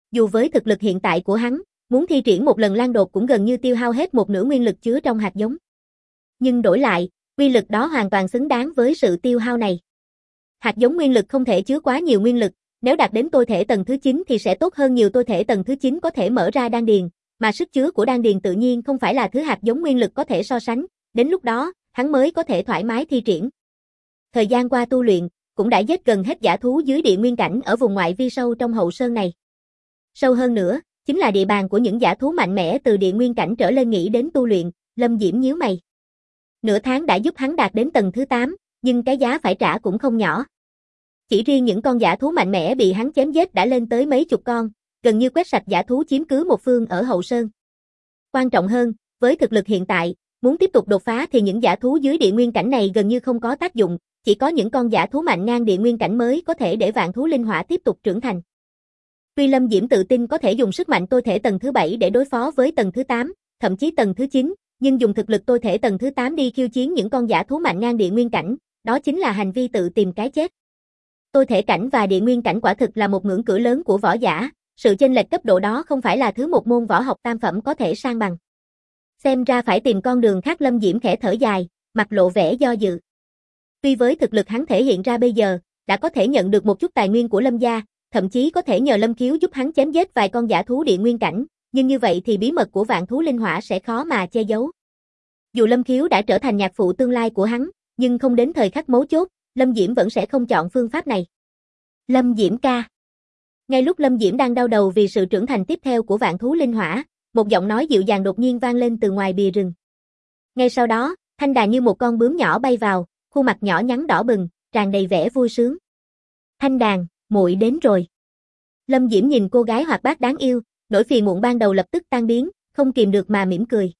Dù với thực lực hiện tại của hắn, muốn thi triển một lần lan đột cũng gần như tiêu hao hết một nửa nguyên lực chứa trong hạt giống. Nhưng đổi lại, uy lực đó hoàn toàn xứng đáng với sự tiêu hao này. Hạt giống nguyên lực không thể chứa quá nhiều nguyên lực, nếu đạt đến tôi thể tầng thứ 9 thì sẽ tốt hơn nhiều. Tôi thể tầng thứ 9 có thể mở ra đan điền, mà sức chứa của đan điền tự nhiên không phải là thứ hạt giống nguyên lực có thể so sánh, đến lúc đó, hắn mới có thể thoải mái thi triển. Thời gian qua tu luyện, cũng đã giết gần hết dã thú dưới địa nguyên cảnh ở vùng ngoại vi sâu trong hậu sơn này. Sâu hơn nữa, chính là địa bàn của những dã thú mạnh mẽ từ địa nguyên cảnh trở lên. Nghĩ đến tu luyện, Lâm Diễm nhíu mày. Nửa tháng đã giúp hắn đạt đến tầng thứ 8, nhưng cái giá phải trả cũng không nhỏ. Chỉ riêng những con dã thú mạnh mẽ bị hắn chém giết đã lên tới mấy chục con, gần như quét sạch dã thú chiếm cứ một phương ở hậu sơn. Quan trọng hơn, với thực lực hiện tại, muốn tiếp tục đột phá thì những dã thú dưới địa nguyên cảnh này gần như không có tác dụng, chỉ có những con dã thú mạnh ngang địa nguyên cảnh mới có thể để vạn thú linh hỏa tiếp tục trưởng thành. Tuy Lâm Diễm tự tin có thể dùng sức mạnh tôi thể tầng thứ 7 để đối phó với tầng thứ 8, thậm chí tầng thứ 9, nhưng dùng thực lực tôi thể tầng thứ 8 đi khiêu chiến những con dã thú mạnh ngang địa nguyên cảnh, đó chính là hành vi tự tìm cái chết. Tôi thể cảnh và địa nguyên cảnh quả thực là một ngưỡng cửa lớn của võ giả, sự chênh lệch cấp độ đó không phải là thứ một môn võ học tam phẩm có thể san bằng. Xem ra phải tìm con đường khác. Lâm Diễm khẽ thở dài, mặt lộ vẻ do dự. Tuy với thực lực hắn thể hiện ra bây giờ, đã có thể nhận được một chút tài nguyên của Lâm gia, thậm chí có thể nhờ Lâm Khiếu giúp hắn chém giết vài con dã thú địa nguyên cảnh, nhưng như vậy thì bí mật của vạn thú linh hỏa sẽ khó mà che giấu. Dù Lâm Khiếu đã trở thành nhạc phụ tương lai của hắn, nhưng không đến thời khắc mấu chốt, Lâm Diễm vẫn sẽ không chọn phương pháp này. Lâm Diễm ca. Ngay lúc Lâm Diễm đang đau đầu vì sự trưởng thành tiếp theo của vạn thú linh hỏa, một giọng nói dịu dàng đột nhiên vang lên từ ngoài bìa rừng. Ngay sau đó, Thanh Đàn như một con bướm nhỏ bay vào, khuôn mặt nhỏ nhắn đỏ bừng, tràn đầy vẻ vui sướng. Thanh Đàn, muội đến rồi. Lâm Diễm nhìn cô gái hoạt bát đáng yêu, nỗi phiền muộn ban đầu lập tức tan biến, không kìm được mà mỉm cười.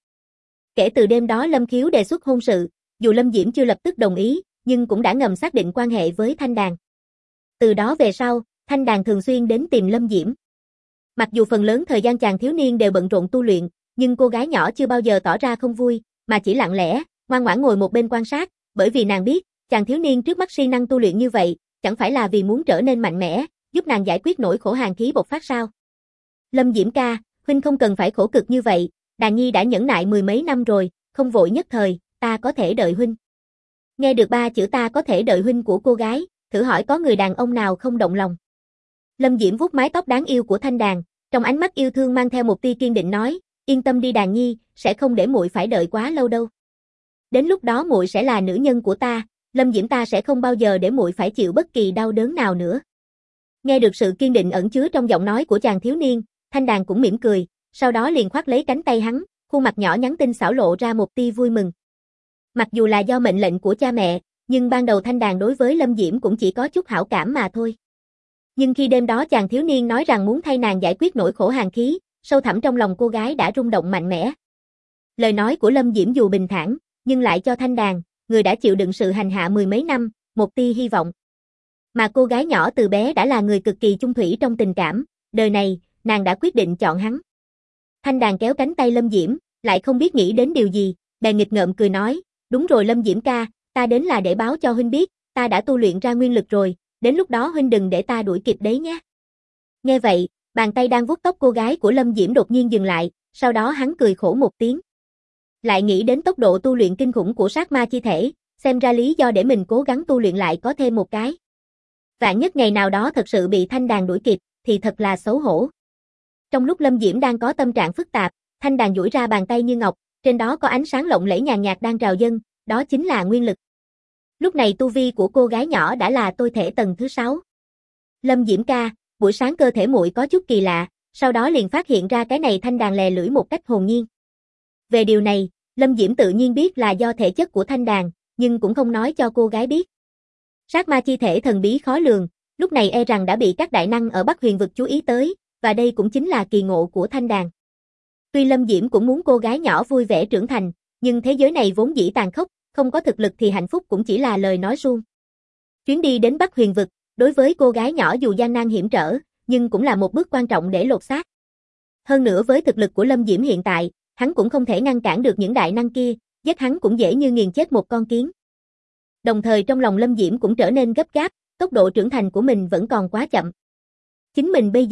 Kể từ đêm đó Lâm Khiếu đề xuất hôn sự, dù Lâm Diễm chưa lập tức đồng ý, nhưng cũng đã ngầm xác định quan hệ với Thanh Đàn. Từ đó về sau, Thanh Đàn thường xuyên đến tìm Lâm Diễm. Mặc dù phần lớn thời gian chàng thiếu niên đều bận rộn tu luyện, nhưng cô gái nhỏ chưa bao giờ tỏ ra không vui, mà chỉ lặng lẽ, ngoan ngoãn ngồi một bên quan sát, bởi vì nàng biết, chàng thiếu niên trước mắt siêng năng tu luyện như vậy, chẳng phải là vì muốn trở nên mạnh mẽ, giúp nàng giải quyết nỗi khổ hàn khí bộc phát sao? Lâm Diễm ca, huynh không cần phải khổ cực như vậy, Đàn Nhi đã nhẫn nại mười mấy năm rồi, không vội nhất thời, ta có thể đợi huynh. Nghe được ba chữ ta có thể đợi huynh của cô gái, thử hỏi có người đàn ông nào không động lòng. Lâm Diễm vuốt mái tóc đáng yêu của Thanh Đàn, trong ánh mắt yêu thương mang theo một tia kiên định nói, yên tâm đi Đàn Nhi, sẽ không để muội phải đợi quá lâu đâu. Đến lúc đó muội sẽ là nữ nhân của ta, Lâm Diễm ta sẽ không bao giờ để muội phải chịu bất kỳ đau đớn nào nữa. Nghe được sự kiên định ẩn chứa trong giọng nói của chàng thiếu niên, Thanh Đàn cũng mỉm cười, sau đó liền khoác lấy cánh tay hắn, khuôn mặt nhỏ nhắn tinh xảo lộ ra một tia vui mừng. Mặc dù là do mệnh lệnh của cha mẹ, nhưng ban đầu Thanh Đàn đối với Lâm Diễm cũng chỉ có chút hảo cảm mà thôi. Nhưng khi đêm đó chàng thiếu niên nói rằng muốn thay nàng giải quyết nỗi khổ hàn khí, sâu thẳm trong lòng cô gái đã rung động mạnh mẽ. Lời nói của Lâm Diễm dù bình thản, nhưng lại cho Thanh Đàn, người đã chịu đựng sự hành hạ mười mấy năm, một tia hy vọng. Mà cô gái nhỏ từ bé đã là người cực kỳ chung thủy trong tình cảm, đời này, nàng đã quyết định chọn hắn. Thanh Đàn kéo cánh tay Lâm Diễm, lại không biết nghĩ đến điều gì, bèn nghịch ngợm cười nói, đúng rồi Lâm Diễm ca, ta đến là để báo cho huynh biết, ta đã tu luyện ra nguyên lực rồi, đến lúc đó huynh đừng để ta đuổi kịp đấy nhé. Nghe vậy, bàn tay đang vuốt tóc cô gái của Lâm Diễm đột nhiên dừng lại, sau đó hắn cười khổ một tiếng. Lại nghĩ đến tốc độ tu luyện kinh khủng của sát ma chi thể, xem ra lý do để mình cố gắng tu luyện lại có thêm một cái. Vạn nhất ngày nào đó thật sự bị Thanh Đàn đuổi kịp, thì thật là xấu hổ. Trong lúc Lâm Diễm đang có tâm trạng phức tạp, Thanh Đàn duỗi ra bàn tay như ngọc, trên đó có ánh sáng lộng lẫy nhàn nhạt đang trào dâng, đó chính là nguyên lực. Lúc này tu vi của cô gái nhỏ đã là tôi thể tầng thứ 6. Lâm Diễm ca, buổi sáng cơ thể muội có chút kỳ lạ, sau đó liền phát hiện ra cái này. Thanh Đàn lè lưỡi một cách hồn nhiên. Về điều này, Lâm Diễm tự nhiên biết là do thể chất của Thanh Đàn, nhưng cũng không nói cho cô gái biết. Sát ma chi thể thần bí khó lường, lúc này e rằng đã bị các đại năng ở Bắc Huyền vực chú ý tới, và đây cũng chính là kỳ ngộ của Thanh Đàn. Tuy Lâm Diễm cũng muốn cô gái nhỏ vui vẻ trưởng thành, nhưng thế giới này vốn dĩ tàn khốc, không có thực lực thì hạnh phúc cũng chỉ là lời nói suông. Chuyến đi đến Bắc Huyền vực, đối với cô gái nhỏ dù gian nan hiểm trở, nhưng cũng là một bước quan trọng để lột xác. Hơn nữa với thực lực của Lâm Diễm hiện tại, hắn cũng không thể ngăn cản được những đại năng kia, giết hắn cũng dễ như nghiền chết một con kiến. Đồng thời trong lòng Lâm Diễm cũng trở nên gấp gáp, tốc độ trưởng thành của mình vẫn còn quá chậm. Chính mình bây giờ,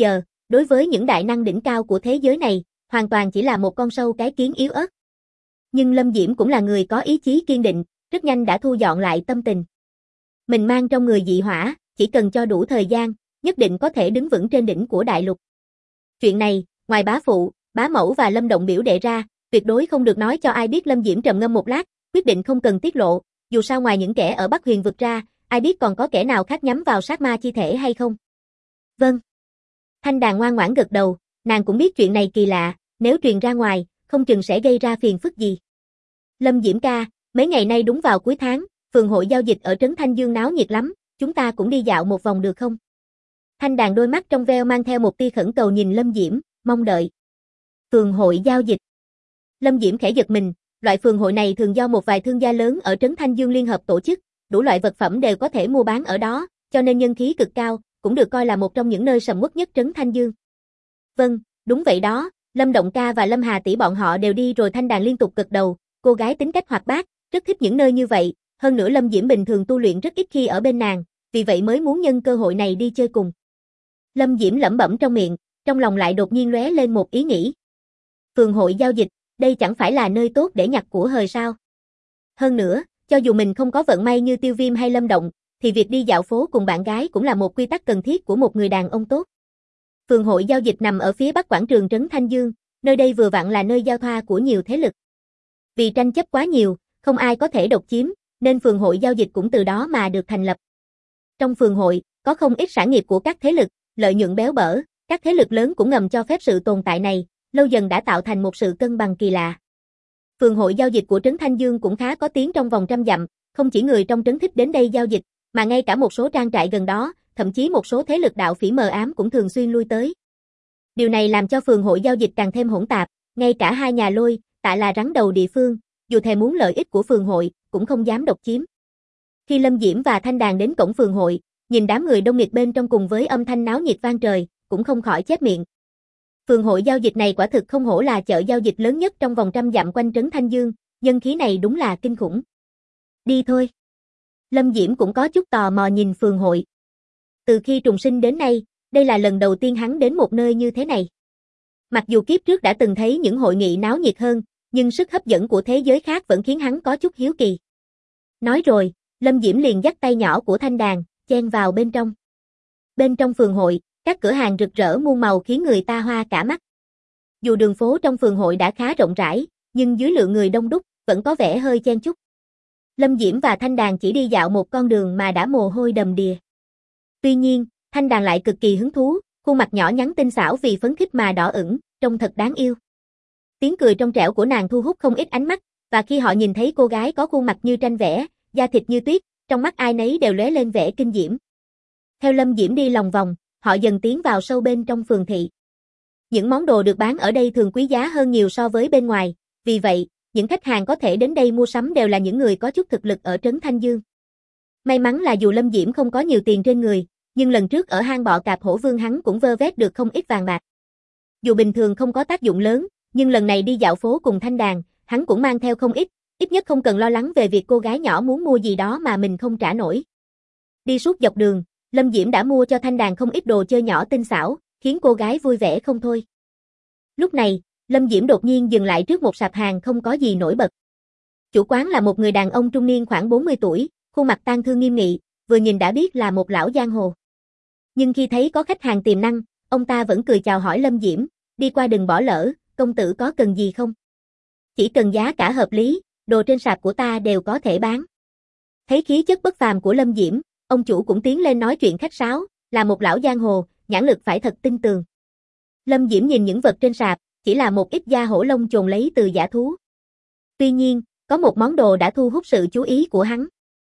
đối với những đại năng đỉnh cao của thế giới này, hoàn toàn chỉ là một con sâu cái kiến yếu ớt. Nhưng Lâm Diễm cũng là người có ý chí kiên định, rất nhanh đã thu dọn lại tâm tình. Mình mang trong người dị hỏa, chỉ cần cho đủ thời gian, nhất định có thể đứng vững trên đỉnh của đại lục. Chuyện này, ngoài bá phụ, bá mẫu và Lâm Động biểu đệ ra, tuyệt đối không được nói cho ai biết. Lâm Diễm trầm ngâm một lát, quyết định không cần tiết lộ, dù sao ngoài những kẻ ở Bắc Huyền vực ra, ai biết còn có kẻ nào khác nhắm vào sát ma chi thể hay không. Vâng. Thanh Đàn ngoan ngoãn gật đầu, nàng cũng biết chuyện này kỳ lạ, nếu truyền ra ngoài, không chừng sẽ gây ra phiền phức gì. Lâm Diễm ca, mấy ngày nay đúng vào cuối tháng, phường hội giao dịch ở trấn Thanh Dương náo nhiệt lắm, chúng ta cũng đi dạo một vòng được không? Thanh Đàn đôi mắt trong veo mang theo một tia khẩn cầu nhìn Lâm Diễm, mong đợi. Phường hội giao dịch. Lâm Diễm khẽ giật mình, loại phường hội này thường do một vài thương gia lớn ở trấn Thanh Dương liên hợp tổ chức, đủ loại vật phẩm đều có thể mua bán ở đó, cho nên nhân khí cực cao, cũng được coi là một trong những nơi sầm uất nhất trấn Thanh Dương. Vâng, đúng vậy đó, Lâm Động ca và Lâm Hà tỷ bọn họ đều đi rồi. Thanh Đàn liên tục gật đầu, cô gái tính cách hoạt bát, rất thích những nơi như vậy, hơn nữa Lâm Diễm bình thường tu luyện rất ít khi ở bên nàng, vì vậy mới muốn nhân cơ hội này đi chơi cùng. Lâm Diễm lẩm bẩm trong miệng, trong lòng lại đột nhiên lóe lên một ý nghĩ. Phường hội giao dịch, đây chẳng phải là nơi tốt để nhặt của hời sao? Hơn nữa, cho dù mình không có vận may như Tiêu Viêm hay Lâm Động, thì việc đi dạo phố cùng bạn gái cũng là một quy tắc cần thiết của một người đàn ông tốt. Phường hội giao dịch nằm ở phía bắc quảng trường trấn Thanh Dương, nơi đây vừa vặn là nơi giao thoa của nhiều thế lực. Vì tranh chấp quá nhiều, không ai có thể độc chiếm, nên phường hội giao dịch cũng từ đó mà được thành lập. Trong phường hội, có không ít sản nghiệp của các thế lực, lợi nhuận béo bở, các thế lực lớn cũng ngầm cho phép sự tồn tại này, lâu dần đã tạo thành một sự cân bằng kỳ lạ. Phường hội giao dịch của trấn Thanh Dương cũng khá có tiếng trong vòng trăm dặm, không chỉ người trong trấn thích đến đây giao dịch, mà ngay cả một số trang trại gần đó, thậm chí một số thế lực đạo phỉ mờ ám cũng thường xuyên lui tới. Điều này làm cho phường hội giao dịch càng thêm hỗn tạp, ngay cả hai nhà Lôi, Tạ là rắn đầu địa phương, dù thề muốn lợi ích của phường hội, cũng không dám độc chiếm. Khi Lâm Diễm và Thanh Đàn đến cổng phường hội, nhìn đám người đông nghịt bên trong cùng với âm thanh náo nhiệt vang trời, cũng không khỏi chép miệng. Phường hội giao dịch này quả thực không hổ là chợ giao dịch lớn nhất trong vòng trăm dặm quanh trấn Thanh Dương, nhân khí này đúng là kinh khủng. Đi thôi. Lâm Diễm cũng có chút tò mò nhìn phường hội. Từ khi trùng sinh đến nay, đây là lần đầu tiên hắn đến một nơi như thế này. Mặc dù kiếp trước đã từng thấy những hội nghị náo nhiệt hơn, nhưng sức hấp dẫn của thế giới khác vẫn khiến hắn có chút hiếu kỳ. Nói rồi, Lâm Diễm liền dắt tay nhỏ của Thanh Đàn, chen vào bên trong. Bên trong phường hội, các cửa hàng rực rỡ muôn màu khiến người ta hoa cả mắt. Dù đường phố trong phường hội đã khá rộng rãi, nhưng dưới lượng người đông đúc, vẫn có vẻ hơi chen chúc. Lâm Diễm và Thanh Đàn chỉ đi dạo một con đường mà đã mồ hôi đầm đìa. Tuy nhiên, Thanh Đàn lại cực kỳ hứng thú, khuôn mặt nhỏ nhắn tinh xảo vì phấn khích mà đỏ ửng, trông thật đáng yêu. Tiếng cười trong trẻo của nàng thu hút không ít ánh mắt, và khi họ nhìn thấy cô gái có khuôn mặt như tranh vẽ, da thịt như tuyết, trong mắt ai nấy đều lóe lên vẻ kinh diễm. Theo Lâm Diễm đi lòng vòng, họ dần tiến vào sâu bên trong phường thị. Những món đồ được bán ở đây thường quý giá hơn nhiều so với bên ngoài, vì vậy, những khách hàng có thể đến đây mua sắm đều là những người có chút thực lực ở trấn Thanh Dương. May mắn là dù Lâm Diễm không có nhiều tiền trên người, nhưng lần trước ở hang bọ cạp Hổ Vương hắn cũng vơ vét được không ít vàng bạc. Dù bình thường không có tác dụng lớn, nhưng lần này đi dạo phố cùng Thanh Đàn, hắn cũng mang theo không ít nhất không cần lo lắng về việc cô gái nhỏ muốn mua gì đó mà mình không trả nổi. Đi suốt dọc đường, Lâm Diễm đã mua cho Thanh Đàn không ít đồ chơi nhỏ tinh xảo, khiến cô gái vui vẻ không thôi. Lúc này, Lâm Diễm đột nhiên dừng lại trước một sạp hàng không có gì nổi bật. Chủ quán là một người đàn ông trung niên khoảng 40 tuổi, khuôn mặt tang thương nghiêm nghị, vừa nhìn đã biết là một lão giang hồ. Nhưng khi thấy có khách hàng tiềm năng, ông ta vẫn cười chào hỏi Lâm Diễm, đi qua đừng bỏ lỡ, công tử có cần gì không? Chỉ cần giá cả hợp lý, đồ trên sạp của ta đều có thể bán. Thấy khí chất bất phàm của Lâm Diễm, ông chủ cũng tiến lên nói chuyện khách sáo, là một lão giang hồ, nhãn lực phải thật tinh tường. Lâm Diễm nhìn những vật trên sạp, chỉ là một ít da hổ lông chồn lấy từ dã thú. Tuy nhiên, có một món đồ đã thu hút sự chú ý của hắn.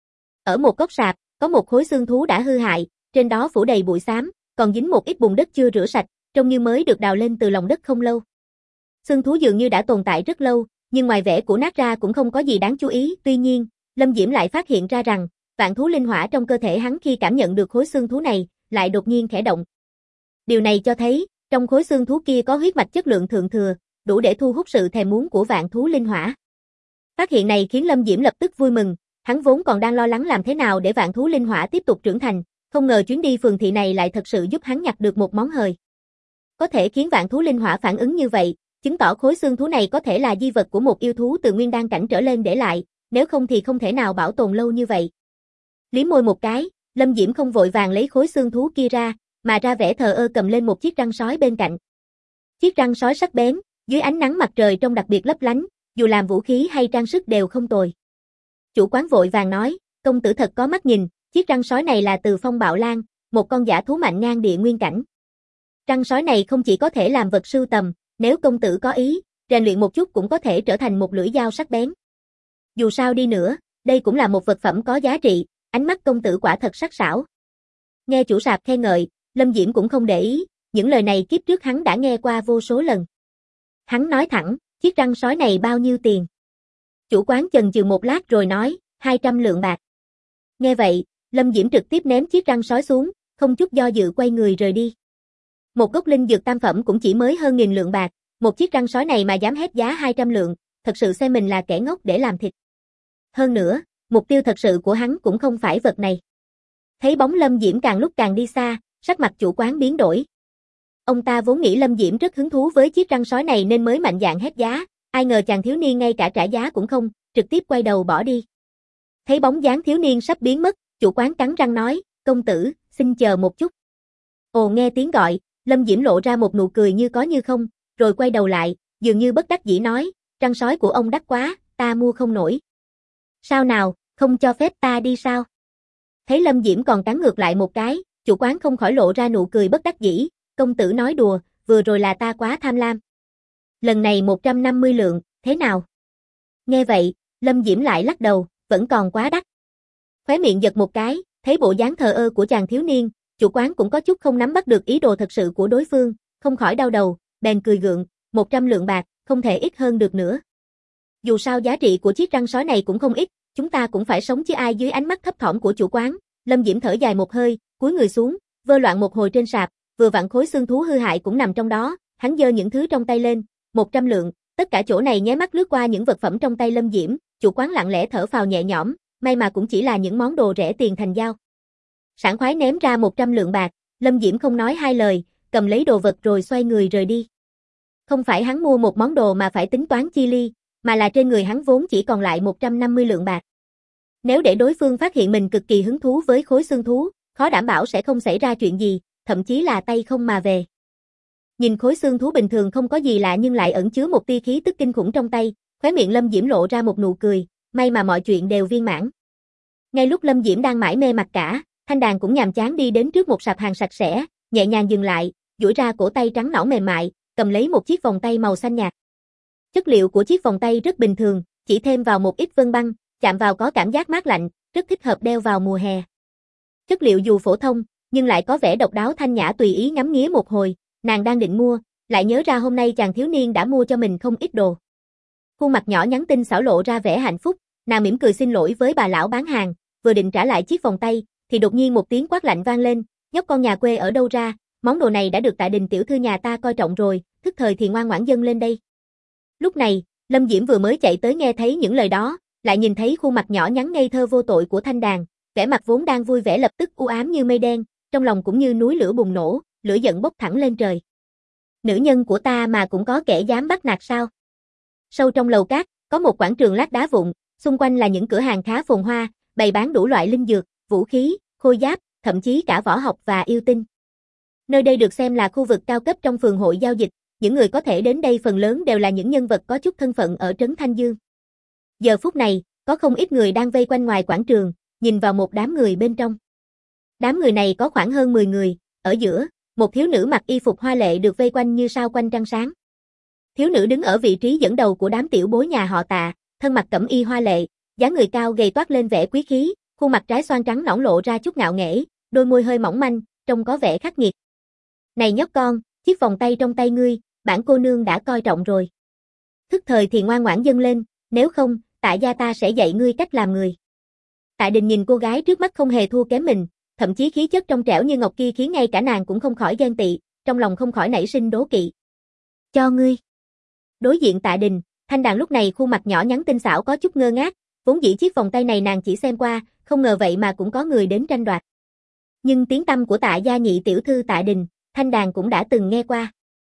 Ở một góc sạp, có một khối xương thú đã hư hại, trên đó phủ đầy bụi xám, còn dính một ít bùn đất chưa rửa sạch, trông như mới được đào lên từ lòng đất không lâu. Xương thú dường như đã tồn tại rất lâu, nhưng ngoài vẻ cũ nát ra cũng không có gì đáng chú ý. Tuy nhiên, Lâm Diễm lại phát hiện ra rằng, vạn thú linh hỏa trong cơ thể hắn khi cảm nhận được khối xương thú này, lại đột nhiên khẽ động. Điều này cho thấy, trong khối xương thú kia có huyết mạch chất lượng thượng thừa, đủ để thu hút sự thèm muốn của vạn thú linh hỏa. Phát hiện này khiến Lâm Diễm lập tức vui mừng, hắn vốn còn đang lo lắng làm thế nào để vạn thú linh hỏa tiếp tục trưởng thành, không ngờ chuyến đi phường thị này lại thật sự giúp hắn nhặt được một món hời. có thể khiến vạn thú linh hỏa phản ứng như vậy, chứng tỏ khối xương thú này có thể là di vật của một yêu thú từ nguyên đan cảnh trở lên để lại, nếu không thì không thể nào bảo tồn lâu như vậy. Liếm môi một cái, Lâm Diễm không vội vàng lấy khối xương thú kia ra, mà ra vẻ thờ ơ cầm lên một chiếc răng sói bên cạnh. Chiếc răng sói sắc bén, dưới ánh nắng mặt trời trông đặc biệt lấp lánh, dù làm vũ khí hay trang sức đều không tồi. Chủ quán vội vàng nói, công tử thật có mắt nhìn, chiếc răng sói này là từ Phong Bạo Lang, một con dã thú mạnh ngang địa nguyên cảnh. Răng sói này không chỉ có thể làm vật sưu tầm, nếu công tử có ý, rèn luyện một chút cũng có thể trở thành một lưỡi dao sắc bén. Dù sao đi nữa, đây cũng là một vật phẩm có giá trị, ánh mắt công tử quả thật sắc sảo. Nghe chủ sạp khen ngợi, Lâm Diễm cũng không để ý, những lời này kiếp trước hắn đã nghe qua vô số lần. Hắn nói thẳng, chiếc răng sói này bao nhiêu tiền? Chủ quán chần chừ một lát rồi nói, 200 lượng bạc. Nghe vậy, Lâm Diễm trực tiếp ném chiếc răng sói xuống, không chút do dự quay người rời đi. Một gốc linh dược tam phẩm cũng chỉ mới hơn 1000 lượng bạc, một chiếc răng sói này mà dám hét giá 200 lượng, thật sự xem mình là kẻ ngốc để làm thịt. Hơn nữa, mục tiêu thật sự của hắn cũng không phải vật này. Thấy bóng Lâm Diễm càng lúc càng đi xa, sắc mặt chủ quán biến đổi. Ông ta vốn nghĩ Lâm Diễm rất hứng thú với chiếc răng sói này nên mới mạnh dạn hét giá, ai ngờ chàng thiếu niên ngay cả trả giá cũng không, trực tiếp quay đầu bỏ đi. Thấy bóng dáng thiếu niên sắp biến mất, chủ quán cắn răng nói, công tử, xin chờ một chút. Ồ, nghe tiếng gọi, Lâm Diễm lộ ra một nụ cười như có như không, rồi quay đầu lại, dường như bất đắc dĩ nói, răng sói của ông đắt quá, ta mua không nổi. Sao nào, không cho phép ta đi sao? Thấy Lâm Diễm còn cắn ngược lại một cái, chủ quán không khỏi lộ ra nụ cười bất đắc dĩ, công tử nói đùa, vừa rồi là ta quá tham lam. Lần này 150 lượng, thế nào? Nghe vậy, Lâm Diễm lại lắc đầu, vẫn còn quá đắt. Khóe miệng giật một cái, thấy bộ dáng thờ ơ của chàng thiếu niên, chủ quán cũng có chút không nắm bắt được ý đồ thật sự của đối phương, không khỏi đau đầu, bèn cười gượng, 100 lượng bạc, không thể ít hơn được nữa. Dù sao giá trị của chiếc răng sói này cũng không ít, chúng ta cũng phải sống chứ ai. Dưới ánh mắt thấp thỏm của chủ quán, Lâm Diễm thở dài một hơi, cúi người xuống, vơ loạn một hồi trên sạp, vừa vặn khối xương thú hư hại cũng nằm trong đó, hắn giơ những thứ trong tay lên, 100 lượng, tất cả chỗ này nháy mắt lướt qua những vật phẩm trong tay Lâm Diễm, chủ quán lặng lẽ thở phào nhẹ nhõm, may mà cũng chỉ là những món đồ rẻ tiền thành dao. Sảng khoái ném ra 100 lượng bạc, Lâm Diễm không nói hai lời, cầm lấy đồ vật rồi xoay người rời đi. Không phải hắn mua một món đồ mà phải tính toán chi ly, mà là trên người hắn vốn chỉ còn lại 150 lượng bạc. Nếu để đối phương phát hiện mình cực kỳ hứng thú với khối xương thú, khó đảm bảo sẽ không xảy ra chuyện gì, thậm chí là tay không mà về. Nhìn khối xương thú bình thường không có gì lạ nhưng lại ẩn chứa một tia khí tức kinh khủng trong tay, khóe miệng Lâm Diễm lộ ra một nụ cười, may mà mọi chuyện đều viên mãn. Ngay lúc Lâm Diễm đang mải mê mặc cả, Thanh Đàn cũng nhàm chán đi đến trước một sạp hàng sạch sẽ, nhẹ nhàng dừng lại, duỗi ra cổ tay trắng nõn mềm mại, cầm lấy một chiếc vòng tay màu xanh nhạt. Chất liệu của chiếc vòng tay rất bình thường, chỉ thêm vào một ít vân băng, chạm vào có cảm giác mát lạnh, rất thích hợp đeo vào mùa hè. Chất liệu dù phổ thông, nhưng lại có vẻ độc đáo thanh nhã. Tùy ý ngắm nghía một hồi, nàng đang định mua, lại nhớ ra hôm nay chàng thiếu niên đã mua cho mình không ít đồ. Khuôn mặt nhỏ nhắn tinh xảo lộ ra vẻ hạnh phúc, nàng mỉm cười xin lỗi với bà lão bán hàng, vừa định trả lại chiếc vòng tay, thì đột nhiên một tiếng quát lạnh vang lên, nhóc con nhà quê ở đâu ra, món đồ này đã được Tại Đình tiểu thư nhà ta coi trọng rồi, thức thời thì ngoan ngoãn dâng lên đây. Lúc này, Lâm Diễm vừa mới chạy tới nghe thấy những lời đó, lại nhìn thấy khuôn mặt nhỏ nhắn ngây thơ vô tội của Thanh Đàn, vẻ mặt vốn đang vui vẻ lập tức u ám như mây đen, trong lòng cũng như núi lửa bùng nổ, lửa giận bốc thẳng lên trời. Nữ nhân của ta mà cũng có kẻ dám bắt nạt sao? Sâu trong lầu cát, có một quảng trường lát đá vụn, xung quanh là những cửa hàng khá phồn hoa, bày bán đủ loại linh dược, vũ khí, khôi giáp, thậm chí cả võ học và yêu tinh. Nơi đây được xem là khu vực cao cấp trong phường hội giao dịch, những người có thể đến đây phần lớn đều là những nhân vật có chút thân phận ở trấn Thanh Dương. Giờ phút này, có không ít người đang vây quanh ngoài quảng trường, nhìn vào một đám người bên trong. Đám người này có khoảng hơn 10 người, ở giữa, một thiếu nữ mặc y phục hoa lệ được vây quanh như sao quanh trăng sáng. Thiếu nữ đứng ở vị trí dẫn đầu của đám tiểu bối nhà họ Tạ, thân mặc cẩm y hoa lệ, dáng người cao gầy toát lên vẻ quý khí, khuôn mặt trái xoan trắng nõn lộ ra chút ngạo nghễ, đôi môi hơi mỏng manh, trông có vẻ khắc nghiệt. Này nhóc con, chiếc vòng tay trong tay ngươi, bản cô nương đã coi trọng rồi. Thức thời thì ngoan ngoãn dâng lên, nếu không, Tạ gia ta sẽ dạy ngươi cách làm người. Tạ Đình nhìn cô gái trước mắt không hề thua kém mình, thậm chí khí chất trong trẻo như ngọc kia khiến ngay cả nàng cũng không khỏi ghen tị, trong lòng không khỏi nảy sinh đố kỵ. Cho ngươi. Đối diện Tạ Đình, Thanh Đàn lúc này khuôn mặt nhỏ nhắn tinh xảo có chút ngơ ngác, vốn dĩ chiếc vòng tay này nàng chỉ xem qua, không ngờ vậy mà cũng có người đến tranh đoạt. Nhưng tiếng tăm của Tạ gia nhị tiểu thư Tạ Đình, Thanh Đàn cũng đã từng nghe qua.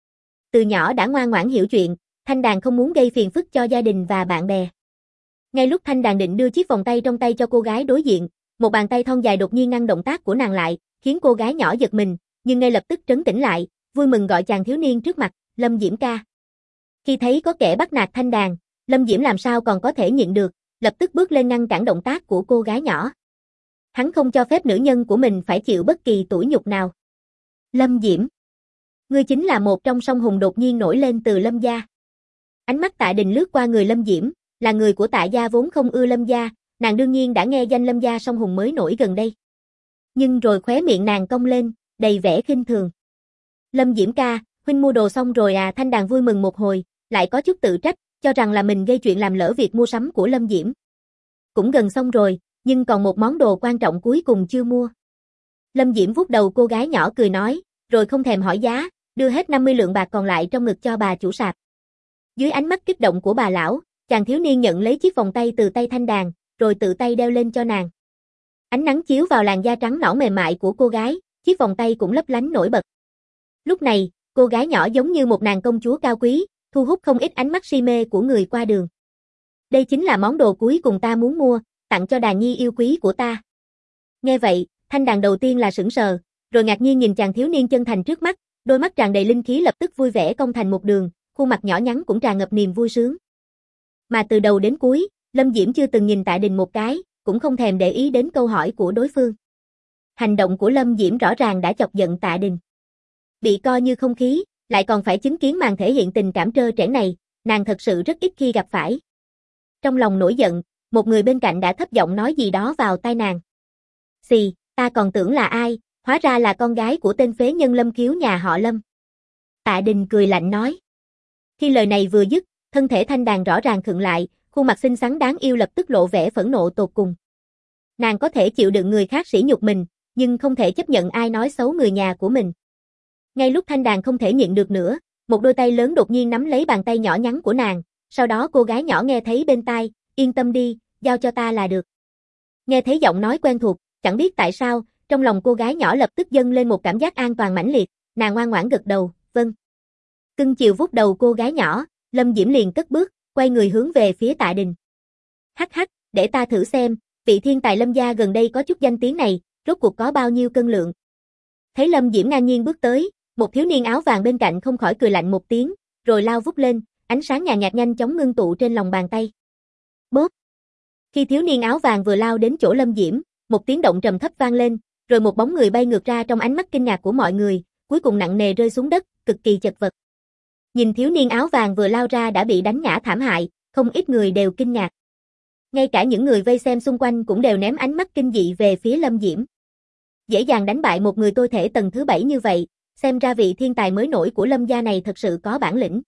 từ nhỏ đã ngoan ngoãn hiểu chuyện, Thanh Đàn không muốn gây phiền phức cho gia đình và bạn bè. Ngay lúc Thanh Đàn định đưa chiếc vòng tay trong tay cho cô gái đối diện, một bàn tay thon dài đột nhiên ngăn động tác của nàng lại, khiến cô gái nhỏ giật mình, nhưng ngay lập tức trấn tĩnh lại, vui mừng gọi chàng thiếu niên trước mặt, Lâm Diễm ca. Khi thấy có kẻ bắt nạt Thanh Đàn, Lâm Diễm làm sao còn có thể nhịn được, lập tức bước lên ngăn cản động tác của cô gái nhỏ. Hắn không cho phép nữ nhân của mình phải chịu bất kỳ tủi nhục nào. Lâm Diễm, ngươi chính là một trong song hùng đột nhiên nổi lên từ Lâm gia. Ánh mắt Tạ Đình lướt qua người Lâm Diễm, là người của Tạ gia vốn không ưa Lâm gia, nàng đương nhiên đã nghe danh Lâm gia song hùng mới nổi gần đây. Nhưng rồi khóe miệng nàng cong lên, đầy vẻ khinh thường. Lâm Diễm ca, huynh mua đồ xong rồi à? Thanh Đàn vui mừng một hồi, lại có chút tự trách, cho rằng là mình gây chuyện làm lỡ việc mua sắm của Lâm Diễm. Cũng gần xong rồi, nhưng còn một món đồ quan trọng cuối cùng chưa mua. Lâm Diễm vuốt đầu cô gái nhỏ cười nói, rồi không thèm hỏi giá, đưa hết 50 lượng bạc còn lại trong ngực cho bà chủ sạp. Dưới ánh mắt kích động của bà lão, chàng thiếu niên nhận lấy chiếc vòng tay từ tay Thanh Đàn, rồi tự tay đeo lên cho nàng. Ánh nắng chiếu vào làn da trắng nõn mềm mại của cô gái, chiếc vòng tay cũng lấp lánh nổi bật. Lúc này, cô gái nhỏ giống như một nàng công chúa cao quý, thu hút không ít ánh mắt si mê của người qua đường. Đây chính là món đồ cuối cùng ta muốn mua, tặng cho Đàn nhi yêu quý của ta. Nghe vậy, Thanh Đàn đầu tiên là sững sờ, rồi ngạc nhiên nhìn chàng thiếu niên chân thành trước mắt, đôi mắt tràn đầy linh khí lập tức vui vẻ cong thành một đường, khuôn mặt nhỏ nhắn cũng tràn ngập niềm vui sướng. Mà từ đầu đến cuối, Lâm Diễm chưa từng nhìn Tạ Đình một cái, cũng không thèm để ý đến câu hỏi của đối phương. Hành động của Lâm Diễm rõ ràng đã chọc giận Tạ Đình. Bị coi như không khí, lại còn phải chứng kiến màn thể hiện tình cảm trơ trẽn này, nàng thật sự rất ít khi gặp phải. Trong lòng nổi giận, một người bên cạnh đã thấp giọng nói gì đó vào tai nàng. Xì, ta còn tưởng là ai, hóa ra là con gái của tên phế nhân Lâm Khiếu nhà họ Lâm. Tạ Đình cười lạnh nói. Khi lời này vừa dứt, thân thể Thanh Đàn rõ ràng khựng lại, khuôn mặt xinh xắn đáng yêu lập tức lộ vẻ phẫn nộ tột cùng. Nàng có thể chịu đựng người khác sỉ nhục mình, nhưng không thể chấp nhận ai nói xấu người nhà của mình. Ngay lúc Thanh Đàn không thể nhịn được nữa, một đôi tay lớn đột nhiên nắm lấy bàn tay nhỏ nhắn của nàng, sau đó cô gái nhỏ nghe thấy bên tai, yên tâm đi, giao cho ta là được. Nghe thấy giọng nói quen thuộc, chẳng biết tại sao, trong lòng cô gái nhỏ lập tức dâng lên một cảm giác an toàn mãnh liệt, nàng ngoan ngoãn gật đầu, vâng. Cưng chiều vuốt đầu cô gái nhỏ, Lâm Diễm liền cất bước, quay người hướng về phía Tạ Đình. Hắc hắc, để ta thử xem, vị thiên tài Lâm gia gần đây có chút danh tiếng này, rốt cuộc có bao nhiêu cân lượng. Thấy Lâm Diễm ngang nhiên bước tới, một thiếu niên áo vàng bên cạnh không khỏi cười lạnh một tiếng, rồi lao vút lên, ánh sáng nhàn nhạt nhanh chóng ngưng tụ trên lòng bàn tay. Bốp. Khi thiếu niên áo vàng vừa lao đến chỗ Lâm Diễm, một tiếng động trầm thấp vang lên, rồi một bóng người bay ngược ra trong ánh mắt kinh ngạc của mọi người, cuối cùng nặng nề rơi xuống đất, cực kỳ chật vật. Nhìn thiếu niên áo vàng vừa lao ra đã bị đánh ngã thảm hại, không ít người đều kinh ngạc. Ngay cả những người vây xem xung quanh cũng đều ném ánh mắt kinh dị về phía Lâm Diễm. Dễ dàng đánh bại một người tôi thể tầng thứ 7 như vậy, xem ra vị thiên tài mới nổi của Lâm gia này thật sự có bản lĩnh.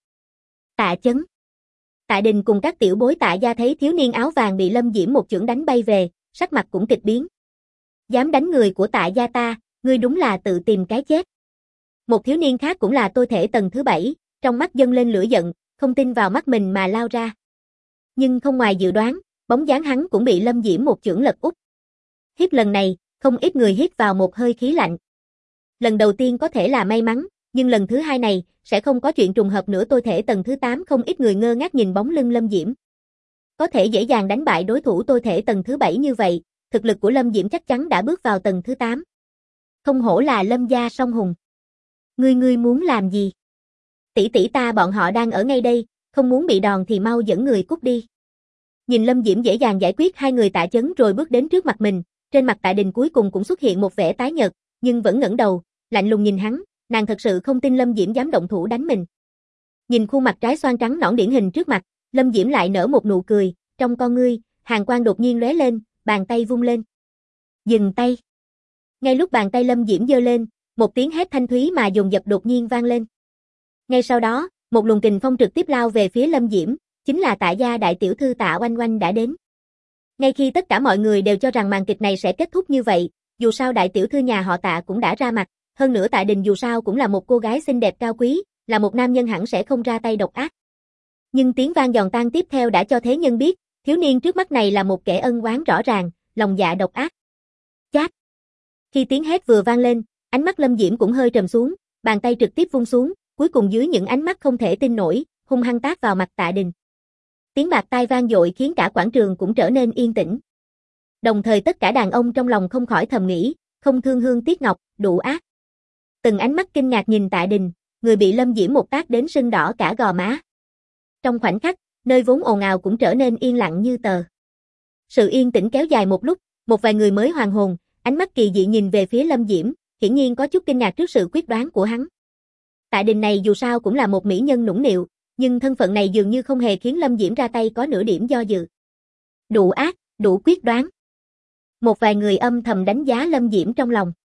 Tạ Chấn. Tạ Đình cùng các tiểu bối Tạ gia thấy thiếu niên áo vàng bị Lâm Diễm một chưởng đánh bay về, sắc mặt cũng kịch biến. Dám đánh người của Tạ gia ta, ngươi đúng là tự tìm cái chết. Một thiếu niên khác cũng là tôi thể tầng thứ 7, trong mắt dâng lên lửa giận, không tin vào mắt mình mà lao ra. Nhưng không ngoài dự đoán, bóng dáng hắn cũng bị Lâm Diễm một chưởng lật úp. Hít lần này, không ít người hít vào một hơi khí lạnh. Lần đầu tiên có thể là may mắn, nhưng lần thứ hai này, sẽ không có chuyện trùng hợp nữa. Tôi thể tầng thứ 8 không ít người ngơ ngác nhìn bóng lưng Lâm Diễm. Có thể dễ dàng đánh bại đối thủ tôi thể tầng thứ 7 như vậy, thực lực của Lâm Diễm chắc chắn đã bước vào tầng thứ 8. Không hổ là Lâm gia song hùng. Ngươi muốn làm gì? Tỷ tỷ ta bọn họ đang ở ngay đây, không muốn bị đòn thì mau dẫn người cút đi. Nhìn Lâm Diễm dễ dàng giải quyết hai người Tạ Chấn rồi bước đến trước mặt mình, trên mặt Tạ Đình cuối cùng cũng xuất hiện một vẻ tái nhợt, nhưng vẫn ngẩng đầu, lạnh lùng nhìn hắn, nàng thật sự không tin Lâm Diễm dám động thủ đánh mình. Nhìn khuôn mặt trái xoan trắng nõn điển hình trước mặt, Lâm Diễm lại nở một nụ cười, trong con ngươi, hàn quang đột nhiên lóe lên, bàn tay vung lên. Dừng tay. Ngay lúc bàn tay Lâm Diễm giơ lên, một tiếng hét thanh thúy mà dồn dập đột nhiên vang lên. Ngay sau đó, một luồng kình phong trực tiếp lao về phía Lâm Diễm, chính là Tạ gia đại tiểu thư Tạ Oanh Oanh đã đến. Ngay khi tất cả mọi người đều cho rằng màn kịch này sẽ kết thúc như vậy, dù sao đại tiểu thư nhà họ Tạ cũng đã ra mặt, hơn nữa Tạ Đình dù sao cũng là một cô gái xinh đẹp cao quý, là một nam nhân hẳn sẽ không ra tay độc ác. Nhưng tiếng vang giòn tan tiếp theo đã cho thế nhân biết, thiếu niên trước mắt này là một kẻ ân oán rõ ràng, lòng dạ độc ác. Chát. Khi tiếng hét vừa vang lên, ánh mắt Lâm Diễm cũng hơi trầm xuống, bàn tay trực tiếp vung xuống, cuối cùng dưới những ánh mắt không thể tin nổi, hung hăng tát vào mặt Tạ Đình. Tiếng bạt tai vang dội khiến cả quảng trường cũng trở nên yên tĩnh. Đồng thời tất cả đàn ông trong lòng không khỏi thầm nghĩ, không thương hương tiếc ngọc, đủ ác. Từng ánh mắt kinh ngạc nhìn Tạ Đình, người bị Lâm Diễm một tát đến sưng đỏ cả gò má. Trong khoảnh khắc, nơi vốn ồn ào cũng trở nên yên lặng như tờ. Sự yên tĩnh kéo dài một lúc, một vài người mới hoàn hồn, ánh mắt kỳ dị nhìn về phía Lâm Diễm, hiển nhiên có chút kinh ngạc trước sự quyết đoán của hắn. Tạ Đình này dù sao cũng là một mỹ nhân nũng nịu, nhưng thân phận này dường như không hề khiến Lâm Diễm ra tay có nửa điểm do dự. Đủ ác, đủ quyết đoán. Một vài người âm thầm đánh giá Lâm Diễm trong lòng.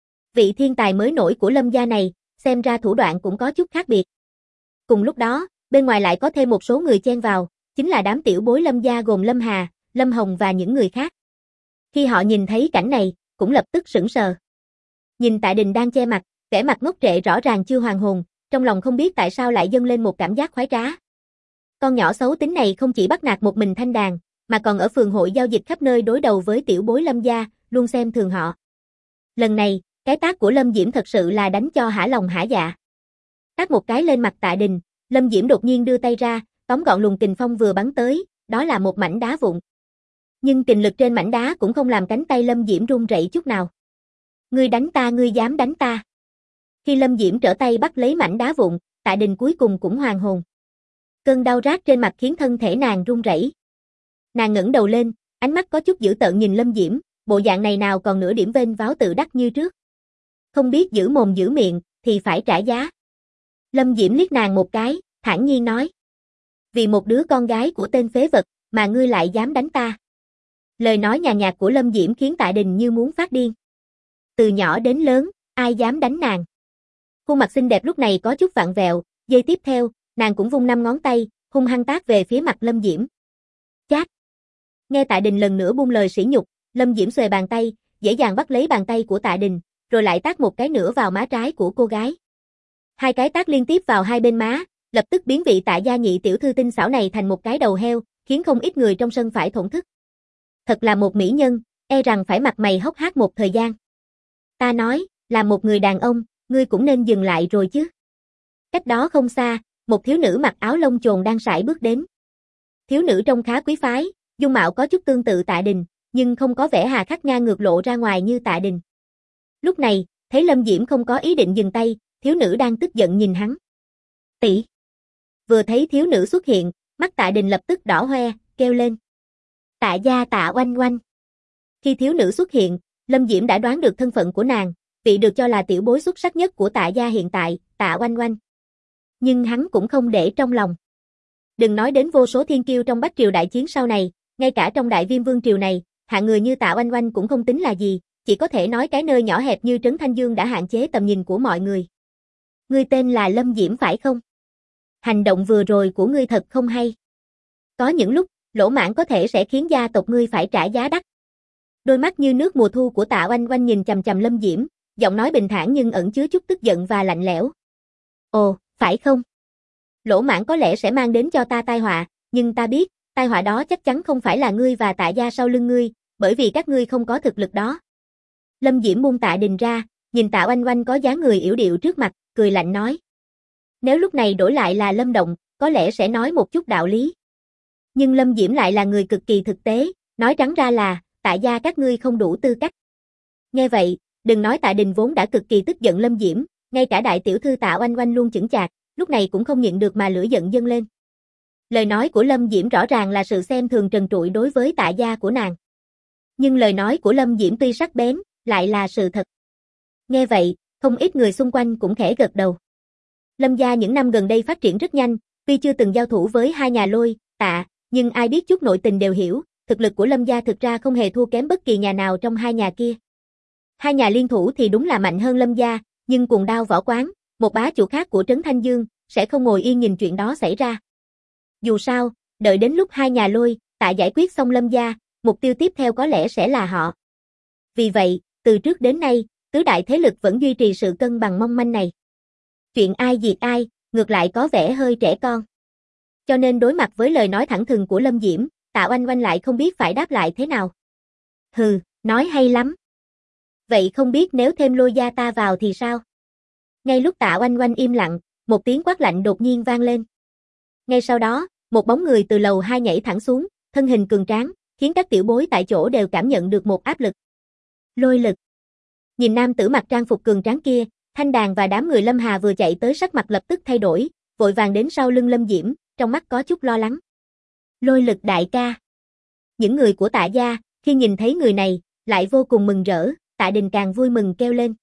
Vị thiên tài mới nổi của Lâm gia này, xem ra thủ đoạn cũng có chút khác biệt. Cùng lúc đó, bên ngoài lại có thêm một số người chen vào, chính là đám tiểu bối Lâm gia gồm Lâm Hà, Lâm Hồng và những người khác. Khi họ nhìn thấy cảnh này, cũng lập tức sững sờ. Nhìn Tạ Đình đang che mặt, vẻ mặt ngốc trệ rõ ràng chưa hoàn hồn, trong lòng không biết tại sao lại dâng lên một cảm giác khoái trá. Con nhỏ xấu tính này không chỉ bắt nạt một mình Thanh Đàn, mà còn ở phường hội giao dịch khắp nơi đối đầu với tiểu bối Lâm gia, luôn xem thường họ. Lần này, cái tát của Lâm Diễm thật sự là đánh cho hả lòng hả dạ. Tát một cái lên mặt Tạ Đình, Lâm Diễm đột nhiên đưa tay ra, tóm gọn luồng kình phong vừa bắn tới, đó là một mảnh đá vụn. Nhưng kình lực trên mảnh đá cũng không làm cánh tay Lâm Diễm run rẩy chút nào. Ngươi đánh ta, ngươi dám đánh ta. Khi Lâm Diễm trở tay bắt lấy mảnh đá vụn, Tạ Đình cuối cùng cũng hoàn hồn. Cơn đau rát trên mặt khiến thân thể nàng run rẩy. Nàng ngẩng đầu lên, ánh mắt có chút dữ tợn nhìn Lâm Diễm, bộ dạng này nào còn nửa điểm vênh váo tự đắc như trước. Không biết giữ mồm giữ miệng, thì phải trả giá. Lâm Diễm liếc nàng một cái, thản nhiên nói. Vì một đứa con gái của tên phế vật, mà ngươi lại dám đánh ta. Lời nói nhàn nhạt của Lâm Diễm khiến Tạ Đình như muốn phát điên. Từ nhỏ đến lớn, ai dám đánh nàng. Khuôn mặt xinh đẹp lúc này có chút vặn vẹo, giây tiếp theo, nàng cũng vung 5 ngón tay, hung hăng tát về phía mặt Lâm Diễm. Chát! Nghe Tạ Đình lần nữa buông lời sỉ nhục, Lâm Diễm xuề bàn tay, dễ dàng bắt lấy bàn tay của Tạ Đình, rồi lại tát một cái nữa vào má trái của cô gái. Hai cái tát liên tiếp vào hai bên má, lập tức biến vị Tạ gia nhị tiểu thư tinh xảo này thành một cái đầu heo, khiến không ít người trong sân phải thổn thức. Thật là một mỹ nhân, e rằng phải mặt mày hốc hác một thời gian. Ta nói, là một người đàn ông, ngươi cũng nên dừng lại rồi chứ. Cách đó không xa, một thiếu nữ mặc áo lông chồn đang sải bước đến. Thiếu nữ trông khá quý phái, dung mạo có chút tương tự Tạ Đình, nhưng không có vẻ hà khắc ngang ngược lộ ra ngoài như Tạ Đình. Lúc này, thấy Lâm Diễm không có ý định dừng tay, thiếu nữ đang tức giận nhìn hắn. Tỷ! Vừa thấy thiếu nữ xuất hiện, mắt Tạ Đình lập tức đỏ hoe, kêu lên. Tạ gia Tạ Oanh Oanh. Khi thiếu nữ xuất hiện, Lâm Diễm đã đoán được thân phận của nàng, vị được cho là tiểu bối xuất sắc nhất của Tạ gia hiện tại, Tạ Oanh Oanh. Nhưng hắn cũng không để trong lòng. Đừng nói đến vô số thiên kiêu trong Bách Triều đại chiến sau này, ngay cả trong Đại Viêm Vương Triều này, hạng người như Tạ Oanh Oanh cũng không tính là gì, chỉ có thể nói cái nơi nhỏ hẹp như Trấn Thanh Dương đã hạn chế tầm nhìn của mọi người. Ngươi tên là Lâm Diễm phải không? Hành động vừa rồi của ngươi thật không hay. Có những lúc, lỗ mãng có thể sẽ khiến gia tộc ngươi phải trả giá đắt. Đôi mắt như nước mùa thu của Tạ Oanh Oanh nhìn chằm chằm Lâm Diễm, giọng nói bình thản nhưng ẩn chứa chút tức giận và lạnh lẽo. Ồ, phải không? Lỗ mãng có lẽ sẽ mang đến cho ta tai họa, nhưng ta biết, tai họa đó chắc chắn không phải là ngươi và Tạ gia sau lưng ngươi, bởi vì các ngươi không có thực lực đó. Lâm Diễm buông Tạ Đình ra, nhìn Tạ Oanh Oanh có dáng người yểu điệu trước mặt, cười lạnh nói. Nếu lúc này đổi lại là Lâm Động, có lẽ sẽ nói một chút đạo lý. Nhưng Lâm Diễm lại là người cực kỳ thực tế, nói trắng ra là, Tạ gia các ngươi không đủ tư cách. Nghe vậy, đừng nói Tạ Đình vốn đã cực kỳ tức giận Lâm Diễm, ngay cả đại tiểu thư Tạ Oanh Oanh luôn chững chạc, lúc này cũng không nhịn được mà lửa giận dâng lên. Lời nói của Lâm Diễm rõ ràng là sự xem thường trần trụi đối với Tạ gia của nàng. Nhưng lời nói của Lâm Diễm tuy sắc bén, lại là sự thật. Nghe vậy, không ít người xung quanh cũng khẽ gật đầu. Lâm gia những năm gần đây phát triển rất nhanh, tuy chưa từng giao thủ với hai nhà Lôi, Tạ, nhưng ai biết chút nội tình đều hiểu, thực lực của Lâm gia thực ra không hề thua kém bất kỳ nhà nào trong hai nhà kia. Hai nhà liên thủ thì đúng là mạnh hơn Lâm gia, nhưng cùng đao võ quán, một bá chủ khác của Trấn Thanh Dương, sẽ không ngồi yên nhìn chuyện đó xảy ra. Dù sao, đợi đến lúc hai nhà Lôi, Tạ giải quyết xong Lâm gia, mục tiêu tiếp theo có lẽ sẽ là họ. Vì vậy, từ trước đến nay, tứ đại thế lực vẫn duy trì sự cân bằng mong manh này. Chuyện ai diệt ai, ngược lại có vẻ hơi trẻ con. Cho nên đối mặt với lời nói thẳng thừng của Lâm Diễm, Tạ Oanh Oanh lại không biết phải đáp lại thế nào. Hừ, nói hay lắm. Vậy không biết nếu thêm Lôi gia ta vào thì sao? Ngay lúc Tạ Oanh Oanh im lặng, một tiếng quát lạnh đột nhiên vang lên. Ngay sau đó, một bóng người từ lầu 2 nhảy thẳng xuống, thân hình cường tráng, khiến các tiểu bối tại chỗ đều cảm nhận được một áp lực. Lôi lực. Nhìn nam tử mặc trang phục cường tráng kia, Thanh Đàn và đám người Lâm Hà vừa chạy tới sắc mặt lập tức thay đổi, vội vàng đến sau lưng Lâm Diễm, trong mắt có chút lo lắng. Lôi lực đại ca. Những người của Tạ gia, khi nhìn thấy người này, lại vô cùng mừng rỡ, Tạ Đình càng vui mừng kêu lên.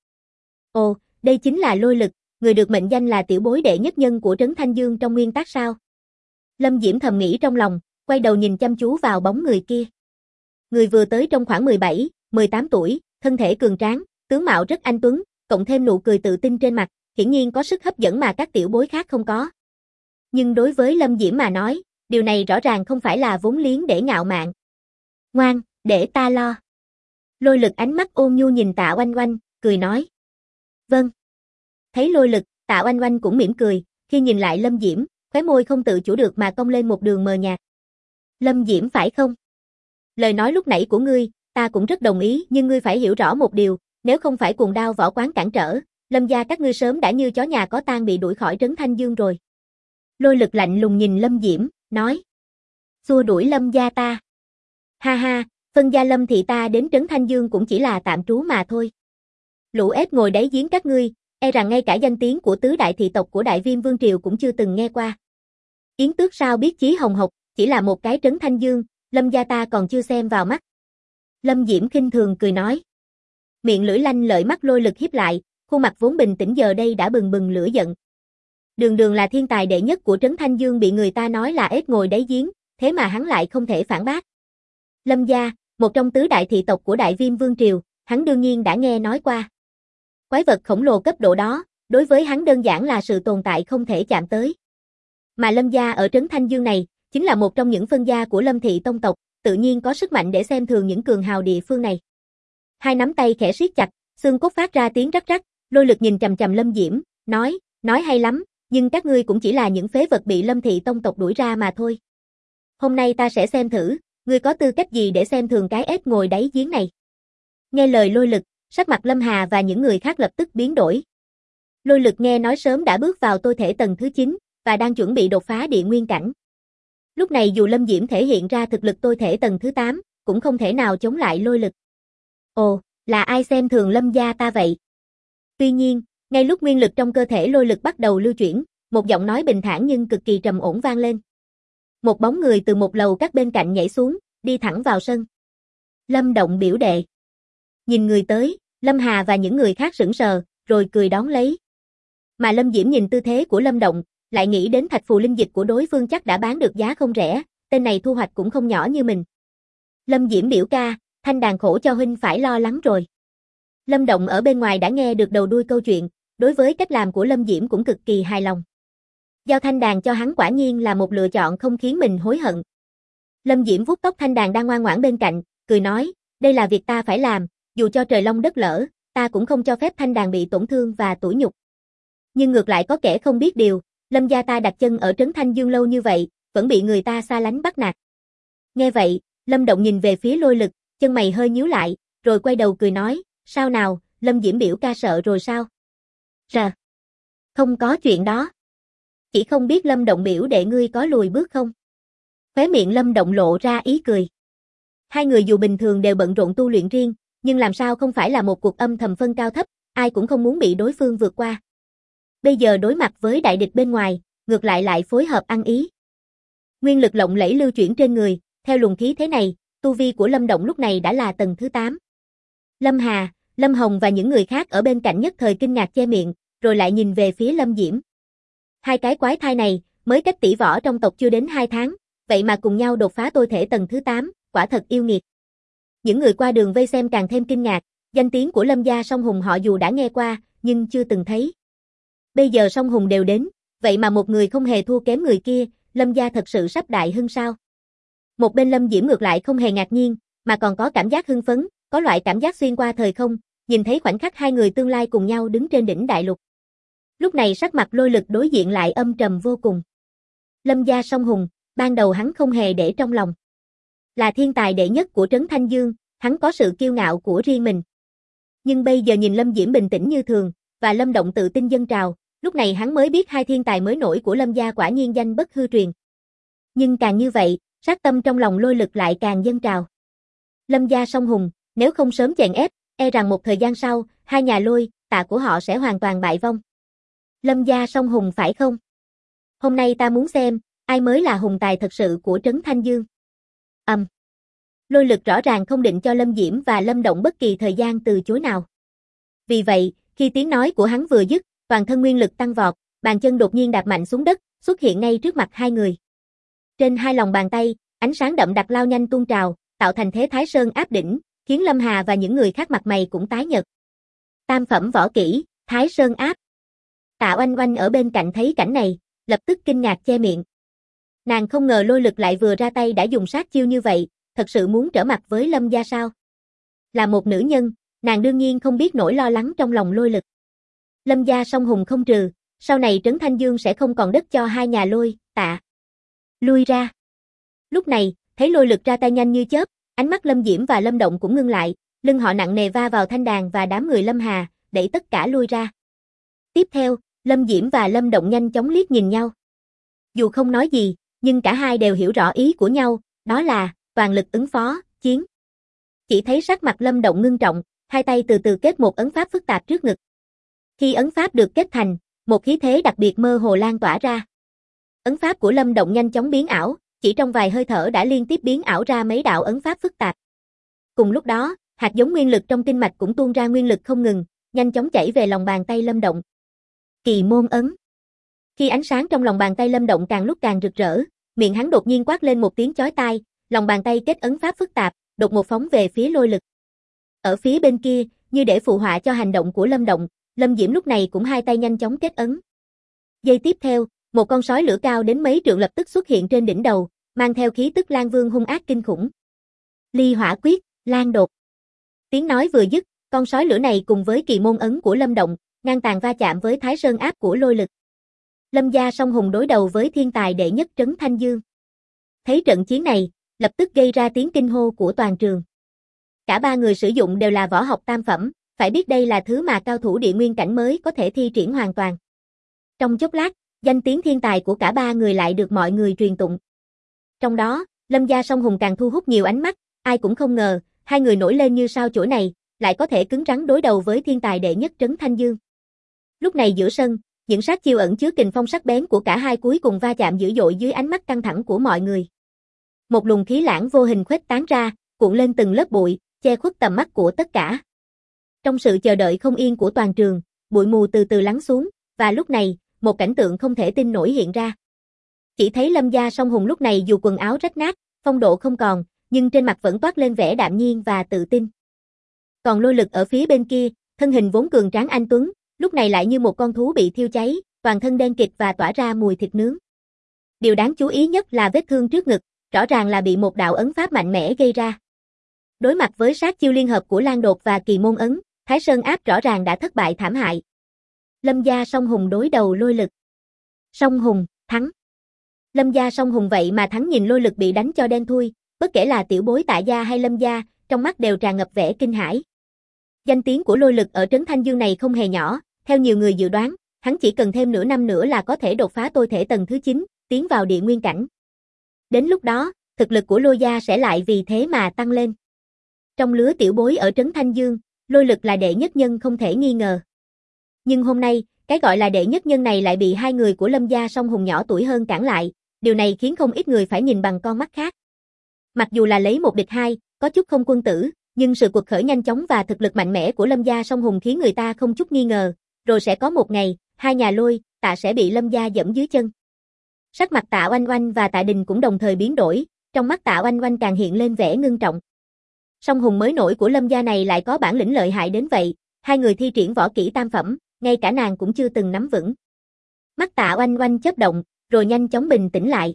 Ồ, đây chính là lôi lực, người được mệnh danh là tiểu bối đệ nhất nhân của Trấn Thanh Dương trong nguyên tác sao? Lâm Diễm thầm nghĩ trong lòng, quay đầu nhìn chăm chú vào bóng người kia. Người vừa tới trong khoảng 17, 18 tuổi, thân thể cường tráng, tướng mạo rất anh tuấn, cộng thêm nụ cười tự tin trên mặt, hiển nhiên có sức hấp dẫn mà các tiểu bối khác không có. Nhưng đối với Lâm Diễm mà nói, điều này rõ ràng không phải là vốn liếng để ngạo mạn. Ngoan, để ta lo. Lôi lực ánh mắt ôn nhu nhìn Tạ Oanh Oanh, cười nói. Vâng. Thấy lôi lực, Tạ Oanh Oanh cũng mỉm cười, khi nhìn lại Lâm Diễm, khóe môi không tự chủ được mà cong lên một đường mờ nhạt. Lâm Diễm phải không? Lời nói lúc nãy của ngươi, ta cũng rất đồng ý, nhưng ngươi phải hiểu rõ một điều, nếu không phải Cuồng Đao võ quán cản trở, Lâm gia các ngươi sớm đã như chó nhà có tang bị đuổi khỏi Trấn Thanh Dương rồi. Lôi lực lạnh lùng nhìn Lâm Diễm, nói. Xua đuổi Lâm gia ta. Ha ha, phân gia Lâm thị ta đến Trấn Thanh Dương cũng chỉ là tạm trú mà thôi. Lũ ếch ngồi đáy giếng các ngươi, e rằng ngay cả danh tiếng của tứ đại thị tộc của Đại Viêm Vương Triều cũng chưa từng nghe qua. Yến Tước sao biết Chí Hồng Hộc, chỉ là một cái Trấn Thanh Dương, Lâm gia ta còn chưa xem vào mắt. Lâm Diễm khinh thường cười nói. Miệng lưỡi lanh lợi mắt lôi lực hiếp lại, khuôn mặt vốn bình tĩnh giờ đây đã bừng bừng lửa giận. Đường Đường là thiên tài đệ nhất của Trấn Thanh Dương bị người ta nói là ếch ngồi đáy giếng, thế mà hắn lại không thể phản bác. Lâm gia, một trong tứ đại thị tộc của Đại Viêm Vương Triều, hắn đương nhiên đã nghe nói qua. Quái vật khổng lồ cấp độ đó, đối với hắn đơn giản là sự tồn tại không thể chạm tới. Mà Lâm gia ở Trấn Thanh Dương này, chính là một trong những phân gia của Lâm thị tông tộc, tự nhiên có sức mạnh để xem thường những cường hào địa phương này. Hai nắm tay khẽ siết chặt, xương cốt phát ra tiếng rắc rắc, lôi lực nhìn chằm chằm Lâm Diễm, nói hay lắm, nhưng các ngươi cũng chỉ là những phế vật bị Lâm thị tông tộc đuổi ra mà thôi. Hôm nay ta sẽ xem thử, ngươi có tư cách gì để xem thường cái ếch ngồi đáy giếng này. Nghe lời lôi lực, sắc mặt Lâm Hà và những người khác lập tức biến đổi. Lôi lực nghe nói sớm đã bước vào tôi thể tầng thứ 9, và đang chuẩn bị đột phá địa nguyên cảnh. Lúc này dù Lâm Diễm thể hiện ra thực lực tôi thể tầng thứ 8, cũng không thể nào chống lại lôi lực. Ồ, là ai xem thường Lâm gia ta vậy? Tuy nhiên, ngay lúc nguyên lực trong cơ thể lôi lực bắt đầu lưu chuyển, một giọng nói bình thản nhưng cực kỳ trầm ổn vang lên. Một bóng người từ một lầu các bên cạnh nhảy xuống, đi thẳng vào sân. Lâm Động biểu đệ. Nhìn người tới, Lâm Hà và những người khác sững sờ, rồi cười đón lấy. Mà Lâm Diễm nhìn tư thế của Lâm Động, lại nghĩ đến thạch phù linh dịch của đối phương chắc đã bán được giá không rẻ, tên này thu hoạch cũng không nhỏ như mình. Lâm Diễm biểu ca, Thanh Đàn khổ cho huynh phải lo lắng rồi. Lâm Động ở bên ngoài đã nghe được đầu đuôi câu chuyện, đối với cách làm của Lâm Diễm cũng cực kỳ hài lòng. Giao Thanh Đàn cho hắn quả nhiên là một lựa chọn không khiến mình hối hận. Lâm Diễm vuốt tóc Thanh Đàn đang ngoan ngoãn bên cạnh, cười nói, đây là việc ta phải làm, dù cho trời long đất lỡ, ta cũng không cho phép Thanh Đàn bị tổn thương và tủi nhục. Nhưng ngược lại có kẻ không biết điều, Lâm gia ta đặt chân ở Trấn Thanh Dương lâu như vậy, vẫn bị người ta xa lánh bắt nạt. Nghe vậy, Lâm Động nhìn về phía lôi lực, chân mày hơi nhíu lại, rồi quay đầu cười nói, sao nào, Lâm Diễm biểu ca sợ rồi sao? Rà. Không có chuyện đó. Chỉ không biết Lâm Động biểu đệ ngươi có lùi bước không? Khóe miệng Lâm Động lộ ra ý cười. Hai người dù bình thường đều bận rộn tu luyện riêng, nhưng làm sao không phải là một cuộc âm thầm phân cao thấp, ai cũng không muốn bị đối phương vượt qua. Bây giờ đối mặt với đại địch bên ngoài, ngược lại phối hợp ăn ý. Nguyên lực lộng lẫy lưu chuyển trên người, theo luồng khí thế này, tu vi của Lâm Động lúc này đã là tầng thứ 8. Lâm Hà, Lâm Hồng và những người khác ở bên cạnh nhất thời kinh ngạc che miệng, rồi lại nhìn về phía Lâm Diễm. Hai cái quái thai này, mới cách tỷ võ trong tộc chưa đến 2 tháng, vậy mà cùng nhau đột phá tôi thể tầng thứ 8, quả thật yêu nghiệt. Những người qua đường vây xem càng thêm kinh ngạc, danh tiếng của Lâm gia Song Hùng họ dù đã nghe qua, nhưng chưa từng thấy. Bây giờ Song Hùng đều đến, vậy mà một người không hề thua kém người kia, Lâm gia thật sự sắp đại hưng sao? Một bên Lâm Diễm ngược lại không hề ngạc nhiên, mà còn có cảm giác hưng phấn, có loại cảm giác xuyên qua thời không, nhìn thấy khoảnh khắc hai người tương lai cùng nhau đứng trên đỉnh đại lục. Lúc này sắc mặt lôi lực đối diện lại âm trầm vô cùng. Lâm gia Song Hùng, ban đầu hắn không hề để trong lòng. Là thiên tài đệ nhất của Trấn Thanh Dương, hắn có sự kiêu ngạo của riêng mình. Nhưng bây giờ nhìn Lâm Diễm bình tĩnh như thường, và Lâm Động tự tin dâng trào, Lúc này hắn mới biết hai thiên tài mới nổi của Lâm gia quả nhiên danh bất hư truyền. Nhưng càng như vậy, sát tâm trong lòng Lôi Lực lại càng dâng trào. Lâm gia song hùng, nếu không sớm chèn ép, e rằng một thời gian sau, hai nhà Lôi, Tạ của họ sẽ hoàn toàn bại vong. Lâm gia song hùng phải không? Hôm nay ta muốn xem, ai mới là hùng tài thật sự của Trấn Thanh Dương. Lôi Lực rõ ràng không định cho Lâm Diễm và Lâm Động bất kỳ thời gian từ chối nào. Vì vậy, khi tiếng nói của hắn vừa dứt, toàn thân nguyên lực tăng vọt, bàn chân đột nhiên đạp mạnh xuống đất, xuất hiện ngay trước mặt hai người. Trên hai lòng bàn tay, ánh sáng đậm đặc lao nhanh tuôn trào, tạo thành thế Thái Sơn áp đỉnh, khiến Lâm Hà và những người khác mặt mày cũng tái nhợt. Tam phẩm võ kỹ, Thái Sơn áp. Tạ Oanh Oanh ở bên cạnh thấy cảnh này, lập tức kinh ngạc che miệng. Nàng không ngờ Lôi Lực lại vừa ra tay đã dùng sát chiêu như vậy, thật sự muốn trở mặt với Lâm gia sao? Là một nữ nhân, nàng đương nhiên không biết nỗi lo lắng trong lòng Lôi Lực. Lâm gia song hùng không trừ, sau này Trấn Thanh Dương sẽ không còn đất cho hai nhà Lôi, Tạ. Lui ra. Lúc này, thấy Lôi Lực ra tay nhanh như chớp, ánh mắt Lâm Diễm và Lâm Động cũng ngưng lại, lưng họ nặng nề va vào thanh đàn và đám người Lâm Hà, đẩy tất cả lui ra. Tiếp theo, Lâm Diễm và Lâm Động nhanh chóng liếc nhìn nhau. Dù không nói gì, nhưng cả hai đều hiểu rõ ý của nhau, đó là toàn lực ứng phó, chiến. Chỉ thấy sắc mặt Lâm Động ngưng trọng, hai tay từ từ kết một ấn pháp phức tạp trước ngực. Khi ấn pháp được kết thành, một khí thế đặc biệt mơ hồ lan tỏa ra. Ấn pháp của Lâm Động nhanh chóng biến ảo, chỉ trong vài hơi thở đã liên tiếp biến ảo ra mấy đạo ấn pháp phức tạp. Cùng lúc đó, hạt giống nguyên lực trong tinh mạch cũng tuôn ra nguyên lực không ngừng, nhanh chóng chảy về lòng bàn tay Lâm Động. Kỳ môn ấn. Khi ánh sáng trong lòng bàn tay Lâm Động càng lúc càng rực rỡ, miệng hắn đột nhiên quát lên một tiếng chói tai, lòng bàn tay kết ấn pháp phức tạp, đột ngột phóng về phía Lôi Lực. Ở phía bên kia, như để phụ họa cho hành động của Lâm Động, Lâm Diễm lúc này cũng hai tay nhanh chóng kết ấn. Giây tiếp theo, một con sói lửa cao đến mấy trượng lập tức xuất hiện trên đỉnh đầu, mang theo khí tức Lan Vương hung ác kinh khủng. Ly hỏa quyết, Lan đột. Tiếng nói vừa dứt, con sói lửa này cùng với kỳ môn ấn của Lâm Động, ngang tàn va chạm với Thái Sơn áp của Lôi Lực. Lâm gia song hùng đối đầu với thiên tài đệ nhất Trấn Thanh Dương. Thấy trận chiến này, lập tức gây ra tiếng kinh hô của toàn trường. Cả ba người sử dụng đều là võ học tam phẩm, phải biết đây là thứ mà cao thủ địa nguyên cảnh mới có thể thi triển hoàn toàn. Trong chốc lát, danh tiếng thiên tài của cả ba người lại được mọi người truyền tụng. Trong đó, Lâm gia song hùng càng thu hút nhiều ánh mắt, ai cũng không ngờ, hai người nổi lên như sao chổi này, lại có thể cứng rắn đối đầu với thiên tài đệ nhất Trấn Thanh Dương. Lúc này giữa sân, những sát chiêu ẩn chứa kình phong sắc bén của cả hai cuối cùng va chạm dữ dội dưới ánh mắt căng thẳng của mọi người. Một luồng khí lãng vô hình khuếch tán ra, cuộn lên từng lớp bụi, che khuất tầm mắt của tất cả. Trong sự chờ đợi không yên của toàn trường, bụi mù từ từ lắng xuống, và lúc này, một cảnh tượng không thể tin nổi hiện ra. Chỉ thấy Lâm gia song hùng lúc này dù quần áo rách nát, phong độ không còn, nhưng trên mặt vẫn toát lên vẻ đạm nhiên và tự tin. Còn Lôi Lực ở phía bên kia, thân hình vốn cường tráng anh tuấn, lúc này lại như một con thú bị thiêu cháy, toàn thân đen kịt và tỏa ra mùi thịt nướng. Điều đáng chú ý nhất là vết thương trước ngực, rõ ràng là bị một đạo ấn pháp mạnh mẽ gây ra. Đối mặt với sát chiêu liên hợp của Lan Đột và kỳ môn ấn, Thái Sơn áp rõ ràng đã thất bại thảm hại. Lâm gia song hùng đối đầu Lôi Lực. Song hùng, thắng. Lâm gia song hùng vậy mà thắng, nhìn Lôi Lực bị đánh cho đen thui, bất kể là tiểu bối Tạ gia hay Lâm gia, trong mắt đều tràn ngập vẻ kinh hãi. Danh tiếng của Lôi Lực ở Trấn Thanh Dương này không hề nhỏ, theo nhiều người dự đoán, hắn chỉ cần thêm nửa năm nữa là có thể đột phá tôi thể tầng thứ 9, tiến vào địa nguyên cảnh. Đến lúc đó, thực lực của Lôi gia sẽ lại vì thế mà tăng lên. Trong lứa tiểu bối ở Trấn Thanh Dương, Lôi Lực là đệ nhất nhân không thể nghi ngờ. Nhưng hôm nay, cái gọi là đệ nhất nhân này lại bị hai người của Lâm gia song hùng nhỏ tuổi hơn cản lại, điều này khiến không ít người phải nhìn bằng con mắt khác. Mặc dù là lấy một địch hai, có chút không quân tử, nhưng sự quật khởi nhanh chóng và thực lực mạnh mẽ của Lâm gia song hùng khiến người ta không chút nghi ngờ, rồi sẽ có một ngày, hai nhà Lôi, Tạ sẽ bị Lâm gia dẫm dưới chân. Sắc mặt Tạ Oanh Oanh và Tạ Đình cũng đồng thời biến đổi, trong mắt Tạ Oanh Oanh càng hiện lên vẻ ngưng trọng. Song hùng mới nổi của Lâm gia này lại có bản lĩnh lợi hại đến vậy, hai người thi triển võ kỹ tam phẩm, ngay cả nàng cũng chưa từng nắm vững. Mắt Tạ Oanh Oanh chớp động, rồi nhanh chóng bình tĩnh lại.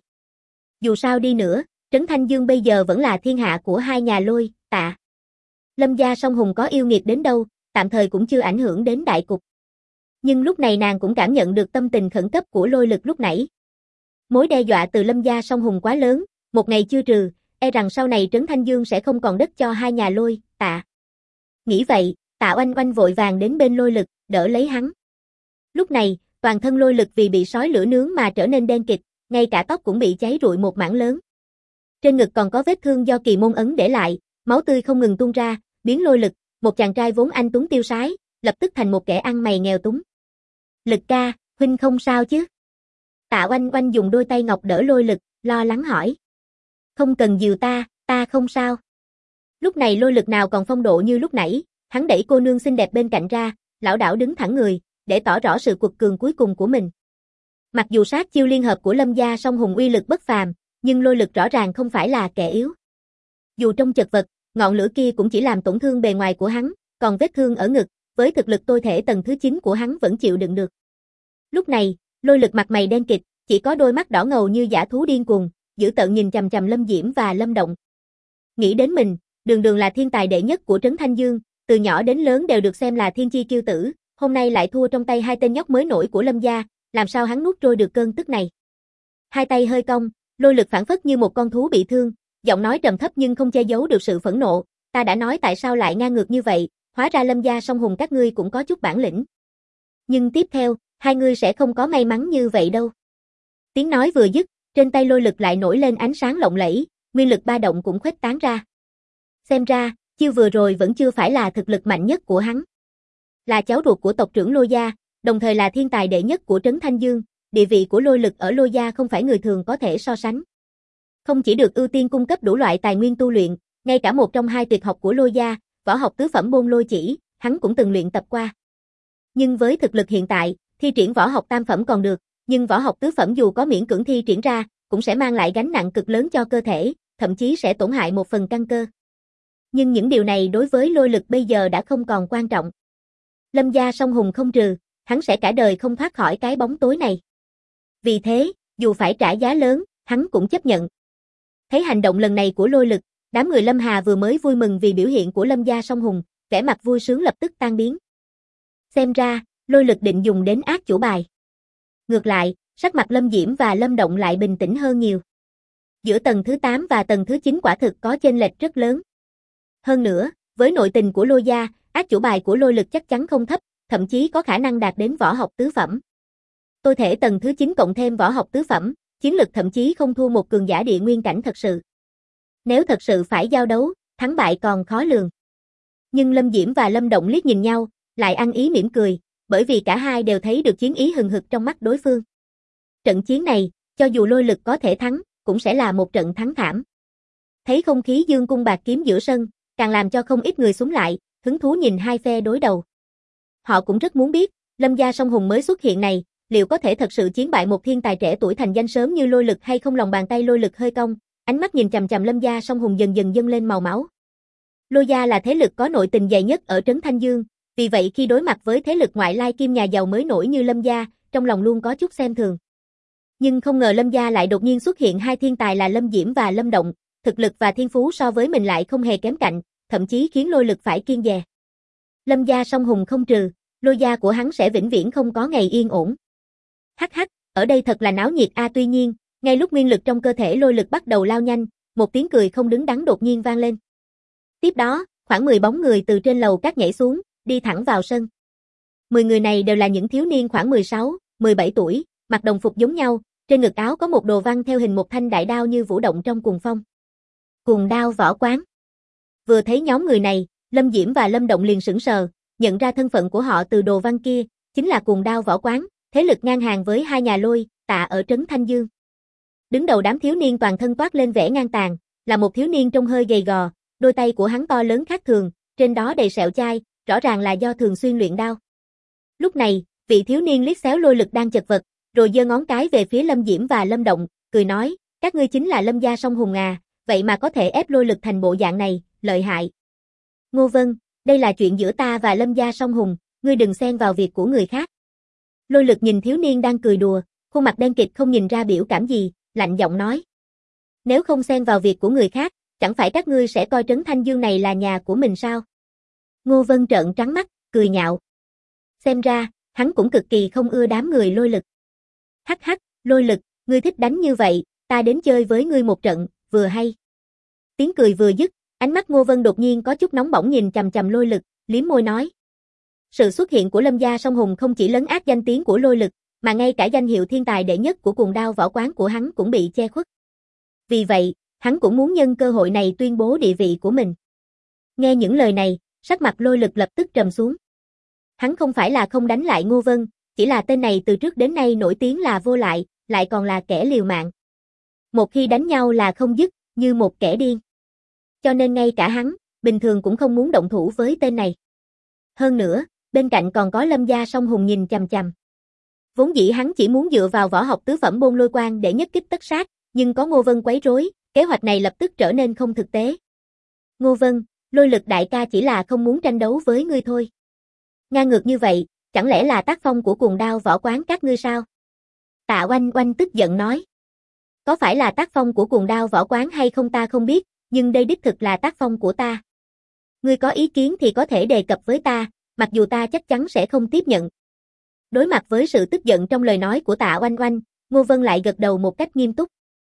Dù sao đi nữa, Trấn Thanh Dương bây giờ vẫn là thiên hạ của hai nhà Lôi, Tạ. Lâm gia song hùng có yêu nghiệt đến đâu, tạm thời cũng chưa ảnh hưởng đến đại cục. Nhưng lúc này nàng cũng cảm nhận được tâm tình khẩn cấp của Lôi Lực lúc nãy. Mối đe dọa từ Lâm gia song hùng quá lớn, một ngày chưa trừ, e rằng sau này Trấn Thanh Dương sẽ không còn đất cho hai nhà Lôi, Tạ. Nghĩ vậy, Tạ Oanh Oanh vội vàng đến bên Lôi Lực, đỡ lấy hắn. Lúc này, Toàn thân lôi lực vì bị sói lửa nướng mà trở nên đen kịt, ngay cả tóc cũng bị cháy rụi một mảng lớn. Trên ngực còn có vết thương do kỳ môn ấn để lại, máu tươi không ngừng tuôn ra, biến lôi lực, một chàng trai vốn anh tuấn tiêu sái, lập tức thành một kẻ ăn mày nghèo túng. Lực ca, huynh không sao chứ? Tạ Oanh Oanh dùng đôi tay ngọc đỡ lôi lực, lo lắng hỏi. Không cần dìu ta không sao. Lúc này lôi lực nào còn phong độ như lúc nãy, hắn đẩy cô nương xinh đẹp bên cạnh ra, lảo đảo đứng thẳng người, để tỏ rõ sự quật cường cuối cùng của mình. Mặc dù sát chiêu liên hợp của Lâm gia song hùng uy lực bất phàm, nhưng lôi lực rõ ràng không phải là kẻ yếu. Dù trong chật vật, ngọn lửa kia cũng chỉ làm tổn thương bề ngoài của hắn, còn vết thương ở ngực, với thực lực tôi thể tầng thứ 9 của hắn vẫn chịu đựng được. Lúc này, lôi lực mặt mày đen kịt, chỉ có đôi mắt đỏ ngầu như dã thú điên cuồng, dữ tợn nhìn chằm chằm Lâm Diễm và Lâm Động. Nghĩ đến mình, đường đường là thiên tài đệ nhất của Trấn Thanh Dương, từ nhỏ đến lớn đều được xem là thiên chi kiêu tử, hôm nay lại thua trong tay hai tên nhóc mới nổi của Lâm gia, làm sao hắn nuốt trôi được cơn tức này. Hai tay hơi cong, lôi lực phảng phất như một con thú bị thương, giọng nói trầm thấp nhưng không che giấu được sự phẫn nộ, ta đã nói tại sao lại ngang ngược như vậy, hóa ra Lâm gia song hùng các ngươi cũng có chút bản lĩnh. Nhưng tiếp theo, hai ngươi sẽ không có may mắn như vậy đâu. Tiếng nói vừa dứt, trên tay lôi lực lại nổi lên ánh sáng lộng lẫy, nguyên lực ba động cũng khuếch tán ra. Xem ra, chiêu vừa rồi vẫn chưa phải là thực lực mạnh nhất của hắn. Là cháu ruột của tộc trưởng Lôi gia, đồng thời là thiên tài đệ nhất của Trấn Thanh Dương, địa vị của lôi lực ở Lôi gia không phải người thường có thể so sánh. Không chỉ được ưu tiên cung cấp đủ loại tài nguyên tu luyện, ngay cả một trong hai tuyệt học của Lôi gia, võ học tứ phẩm Bôn Lôi Chỉ, hắn cũng từng luyện tập qua. Nhưng với thực lực hiện tại, thi triển võ học tam phẩm còn được, nhưng võ học tứ phẩm dù có miễn cưỡng thi triển ra, cũng sẽ mang lại gánh nặng cực lớn cho cơ thể, thậm chí sẽ tổn hại một phần căn cơ. Nhưng những điều này đối với lôi lực bây giờ đã không còn quan trọng. Lâm gia song hùng không trừ, hắn sẽ cả đời không thoát khỏi cái bóng tối này. Vì thế, dù phải trả giá lớn, hắn cũng chấp nhận. Thấy hành động lần này của lôi lực, đám người Lâm Hà vừa mới vui mừng vì biểu hiện của Lâm gia song hùng, vẻ mặt vui sướng lập tức tan biến. Xem ra, lôi lực định dùng đến ác chủ bài. Ngược lại, sắc mặt Lâm Diễm và Lâm Động lại bình tĩnh hơn nhiều. Giữa tầng thứ 8 và tầng thứ 9 quả thực có chênh lệch rất lớn. Hơn nữa, với nội tình của Lôi gia, ác chủ bài của lôi lực chắc chắn không thấp, thậm chí có khả năng đạt đến võ học tứ phẩm. Tôi thể tầng thứ 9 cộng thêm võ học tứ phẩm, chiến lực thậm chí không thua một cường giả địa nguyên cảnh thật sự. Nếu thật sự phải giao đấu, thắng bại còn khó lường. Nhưng Lâm Diễm và Lâm Động liếc nhìn nhau, lại ăn ý mỉm cười, bởi vì cả hai đều thấy được chiến ý hừng hực trong mắt đối phương. Trận chiến này, cho dù lôi lực có thể thắng, cũng sẽ là một trận thắng thảm. Thấy không khí dương cung bạc kiếm giữa sân, càng làm cho không ít người xúm lại, hứng thú nhìn hai phe đối đầu. Họ cũng rất muốn biết, Lâm gia song hùng mới xuất hiện này, liệu có thể thật sự chiến bại một thiên tài trẻ tuổi thành danh sớm như lôi lực hay không. Lòng bàn tay lôi lực hơi cong, ánh mắt nhìn chằm chằm Lâm gia song hùng dần dần dâng lên màu máu. Lôi gia là thế lực có nội tình dày nhất ở Trấn Thanh Dương, vì vậy khi đối mặt với thế lực ngoại lai kim nhà giàu mới nổi như Lâm gia, trong lòng luôn có chút xem thường. Nhưng không ngờ Lâm gia lại đột nhiên xuất hiện hai thiên tài là Lâm Diễm và Lâm Động, thực lực và thiên phú so với mình lại không hề kém cạnh, thậm chí khiến lôi lực phải kiêng dè. Lâm gia song hùng không trừ, lôi gia của hắn sẽ vĩnh viễn không có ngày yên ổn. Hắc hắc, ở đây thật là náo nhiệt a. Tuy nhiên, ngay lúc nguyên lực trong cơ thể lôi lực bắt đầu lao nhanh, một tiếng cười không đứng đắn đột nhiên vang lên. Tiếp đó, khoảng 10 bóng người từ trên lầu cát nhảy xuống, đi thẳng vào sân. 10 người này đều là những thiếu niên khoảng 16, 17 tuổi, mặc đồng phục giống nhau, trên ngực áo có một đồ văn theo hình một thanh đại đao như vũ động trong cuồng phong. Cuồng đao võ quán. Vừa thấy nhóm người này, Lâm Diễm và Lâm Động liền sững sờ, nhận ra thân phận của họ từ đồ văn kia, chính là cuồng đao võ quán, thế lực ngang hàng với hai nhà Lôi, Tạ ở Trấn Thanh Dương. Đứng đầu đám thiếu niên toàn thân toát lên vẻ ngang tàn, là một thiếu niên trông hơi gầy gò, đôi tay của hắn to lớn khác thường, trên đó đầy sẹo chai, rõ ràng là do thường xuyên luyện đao. Lúc này, vị thiếu niên liếc xéo lôi lực đang chật vật, rồi giơ ngón cái về phía Lâm Diễm và Lâm Động, cười nói, các ngươi chính là Lâm gia song hùng à, vậy mà có thể ép lôi lực thành bộ dạng này, lợi hại. Ngô Vân, đây là chuyện giữa ta và Lâm gia song hùng, ngươi đừng xen vào việc của người khác. Lôi lực nhìn thiếu niên đang cười đùa, khuôn mặt đen kịt không nhìn ra biểu cảm gì, lạnh giọng nói. Nếu không xen vào việc của người khác, chẳng phải các ngươi sẽ coi Trấn Thanh Dương này là nhà của mình sao? Ngô Vân trợn trắng mắt, cười nhạo. Xem ra, hắn cũng cực kỳ không ưa đám người lôi lực. Hắc hắc, lôi lực, ngươi thích đánh như vậy, ta đến chơi với ngươi một trận, vừa hay. Tiếng cười vừa dứt, ánh mắt Ngô Vân đột nhiên có chút nóng bỏng nhìn chằm chằm lôi lực, liếm môi nói. Sự xuất hiện của Lâm gia song hùng không chỉ lấn át danh tiếng của lôi lực, mà ngay cả danh hiệu thiên tài đệ nhất của Cuồng Đao võ quán của hắn cũng bị che khuất. Vì vậy, hắn cũng muốn nhân cơ hội này tuyên bố địa vị của mình. Nghe những lời này, sắc mặt Lôi Lực lập tức trầm xuống. Hắn không phải là không đánh lại Ngô Vân, chỉ là tên này từ trước đến nay nổi tiếng là vô lại, lại còn là kẻ liều mạng. Một khi đánh nhau là không dứt, như một kẻ điên. Cho nên ngay cả hắn, bình thường cũng không muốn động thủ với tên này. Hơn nữa, bên cạnh còn có Lâm gia Song Hùng nhìn chằm chằm. Vốn dĩ hắn chỉ muốn dựa vào võ học tứ phẩm Bôn Lôi Quan để nhất kích tất sát, nhưng có Ngô Vân quấy rối, kế hoạch này lập tức trở nên không thực tế. Ngô Vân, Lôi Lực đại ca chỉ là không muốn tranh đấu với ngươi thôi. Ngang ngược như vậy, chẳng lẽ là tác phong của Cuồng Đao võ quán các ngươi sao? Tạ Oanh Oanh tức giận nói. Có phải là tác phong của Cuồng Đao võ quán hay không ta không biết, nhưng đây đích thực là tác phong của ta. Ngươi có ý kiến thì có thể đề cập với ta, mặc dù ta chắc chắn sẽ không tiếp nhận. Đối mặt với sự tức giận trong lời nói của Tạ Oanh Oanh, Ngô Vân lại gật đầu một cách nghiêm túc.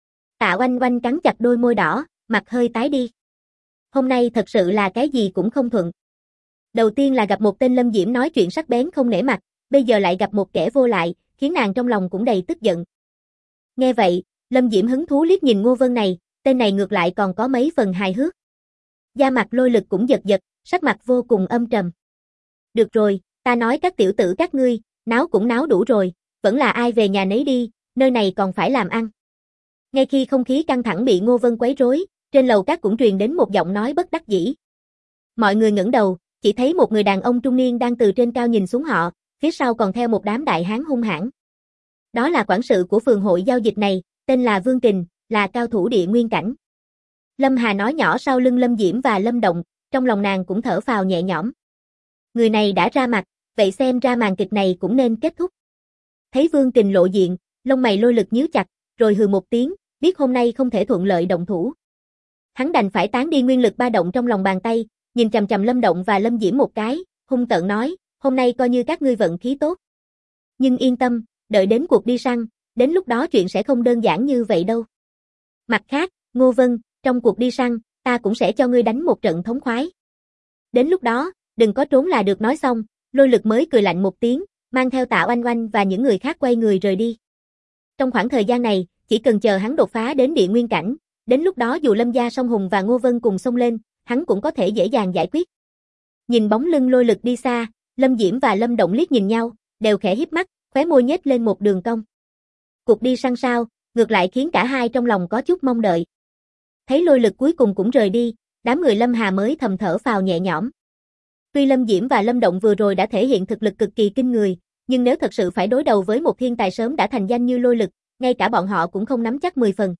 Tạ Oanh Oanh cắn chặt đôi môi đỏ, mặt hơi tái đi. Hôm nay thật sự là cái gì cũng không thuận. Đầu tiên là gặp một tên Lâm Diễm nói chuyện sắc bén không nể mặt, bây giờ lại gặp một kẻ vô lại, khiến nàng trong lòng cũng đầy tức giận. Nghe vậy, Lâm Diễm hứng thú liếc nhìn Ngô Vân này, tên này ngược lại còn có mấy phần hài hước. Da mặt Lôi Lực cũng giật giật, sắc mặt vô cùng âm trầm. Được rồi, ta nói các tiểu tử các ngươi, náo cũng náo đủ rồi, vẫn là ai về nhà nấy đi, nơi này còn phải làm ăn. Ngay khi không khí căng thẳng bị Ngô Vân quấy rối, trên lầu các cũng truyền đến một giọng nói bất đắc dĩ. Mọi người ngẩng đầu, chỉ thấy một người đàn ông trung niên đang từ trên cao nhìn xuống họ, phía sau còn theo một đám đại hán hung hãn. Đó là quản sự của phường hội giao dịch này, tên là Vương Kình, là cao thủ địa nguyên cảnh. Lâm Hà nói nhỏ sau lưng Lâm Diễm và Lâm Động, trong lòng nàng cũng thở phào nhẹ nhõm. Người này đã ra mặt, vậy xem ra màn kịch này cũng nên kết thúc. Thấy Vương Kình lộ diện, lông mày Lôi Lực nhíu chặt, rồi hừ một tiếng, biết hôm nay không thể thuận lợi động thủ. Hắn đành phải tán đi nguyên lực ba động trong lòng bàn tay, nhìn chằm chằm Lâm Động và Lâm Diễm một cái, hung tợn nói, hôm nay coi như các ngươi vận khí tốt. Nhưng yên tâm, đợi đến cuộc đi săn, đến lúc đó chuyện sẽ không đơn giản như vậy đâu. Mặt khác, Ngô Vân, trong cuộc đi săn, ta cũng sẽ cho ngươi đánh một trận thống khoái. Đến lúc đó, đừng có trốn là được. Nói xong, Lôi Lực mới cười lạnh một tiếng, mang theo Tạ Oanh Oanh và những người khác quay người rời đi. Trong khoảng thời gian này, chỉ cần chờ hắn đột phá đến địa nguyên cảnh, đến lúc đó dù Lâm gia Song Hùng và Ngô Vân cùng xông lên, hắn cũng có thể dễ dàng giải quyết. Nhìn bóng lưng Lôi Lực đi xa, Lâm Diễm và Lâm Động liếc nhìn nhau, đều khẽ híp mắt, khóe môi nhếch lên một đường cong. Cuộc đi săn sao, ngược lại khiến cả hai trong lòng có chút mong đợi. Thấy Lôi Lực cuối cùng cũng rời đi, đám người Lâm Hà mới thầm thở phào nhẹ nhõm. Tuy Lâm Diễm và Lâm Động vừa rồi đã thể hiện thực lực cực kỳ kinh người, nhưng nếu thật sự phải đối đầu với một thiên tài sớm đã thành danh như Lôi Lực, ngay cả bọn họ cũng không nắm chắc 10 phần.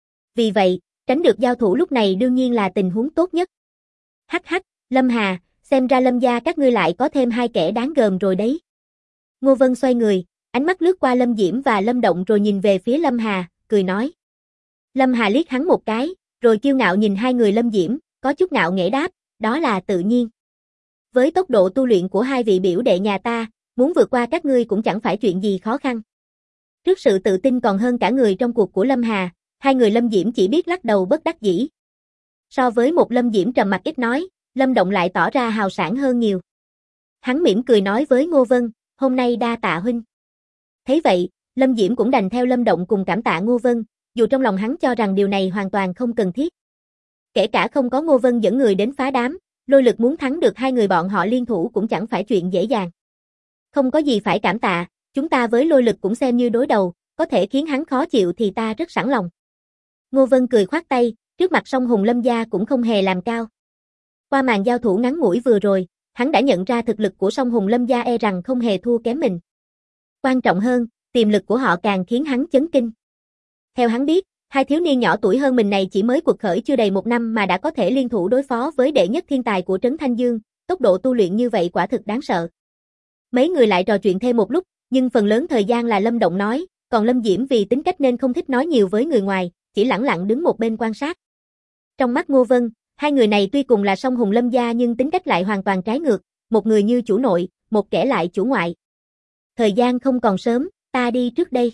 Vì vậy, tránh được giao thủ lúc này đương nhiên là tình huống tốt nhất. Hắc hắc, Lâm Hà, xem ra Lâm gia các ngươi lại có thêm hai kẻ đáng gờm rồi đấy. Ngô Vân xoay người, ánh mắt lướt qua Lâm Diễm và Lâm Động rồi nhìn về phía Lâm Hà, cười nói. Lâm Hà liếc hắn một cái, rồi kiêu ngạo nhìn hai người Lâm Diễm, có chút ngạo nghễ đáp, đó là tự nhiên. Với tốc độ tu luyện của hai vị biểu đệ nhà ta, muốn vượt qua các ngươi cũng chẳng phải chuyện gì khó khăn. Trước sự tự tin còn hơn cả người trong cuộc của Lâm Hà, hai người Lâm Diễm chỉ biết lắc đầu bất đắc dĩ. So với một Lâm Diễm trầm mặc ít nói, Lâm Động lại tỏ ra hào sảng hơn nhiều. Hắn mỉm cười nói với Ngô Vân, hôm nay đa tạ huynh. Thấy vậy, Lâm Diễm cũng đành theo Lâm Động cùng cảm tạ Ngô Vân, dù trong lòng hắn cho rằng điều này hoàn toàn không cần thiết. Kể cả không có Ngô Vân dẫn người đến phá đám, Lôi Lực muốn thắng được hai người bọn họ liên thủ cũng chẳng phải chuyện dễ dàng. Không có gì phải cảm tạ, chúng ta với Lôi Lực cũng xem như đối đầu, có thể khiến hắn khó chịu thì ta rất sẵn lòng. Ngô Vân cười khoát tay, trước mặt Song Hùng Lâm gia cũng không hề làm cao. Qua màn giao thủ ngắn ngủi vừa rồi, hắn đã nhận ra thực lực của Song Hùng Lâm gia e rằng không hề thua kém mình. Quan trọng hơn, tiềm lực của họ càng khiến hắn chấn kinh. Theo hắn biết, hai thiếu niên nhỏ tuổi hơn mình này chỉ mới quật khởi chưa đầy 1 năm mà đã có thể liên thủ đối phó với đệ nhất thiên tài của Trấn Thanh Dương, tốc độ tu luyện như vậy quả thực đáng sợ. Mấy người lại trò chuyện thêm một lúc, nhưng phần lớn thời gian là Lâm Động nói, còn Lâm Diễm vì tính cách nên không thích nói nhiều với người ngoài, chỉ lẳng lặng đứng một bên quan sát. Trong mắt Ngô Vân, hai người này tuy cùng là Song Hùng Lâm gia nhưng tính cách lại hoàn toàn trái ngược, một người như chủ nội, một kẻ lại chủ ngoại. Thời gian không còn sớm, ta đi trước đây.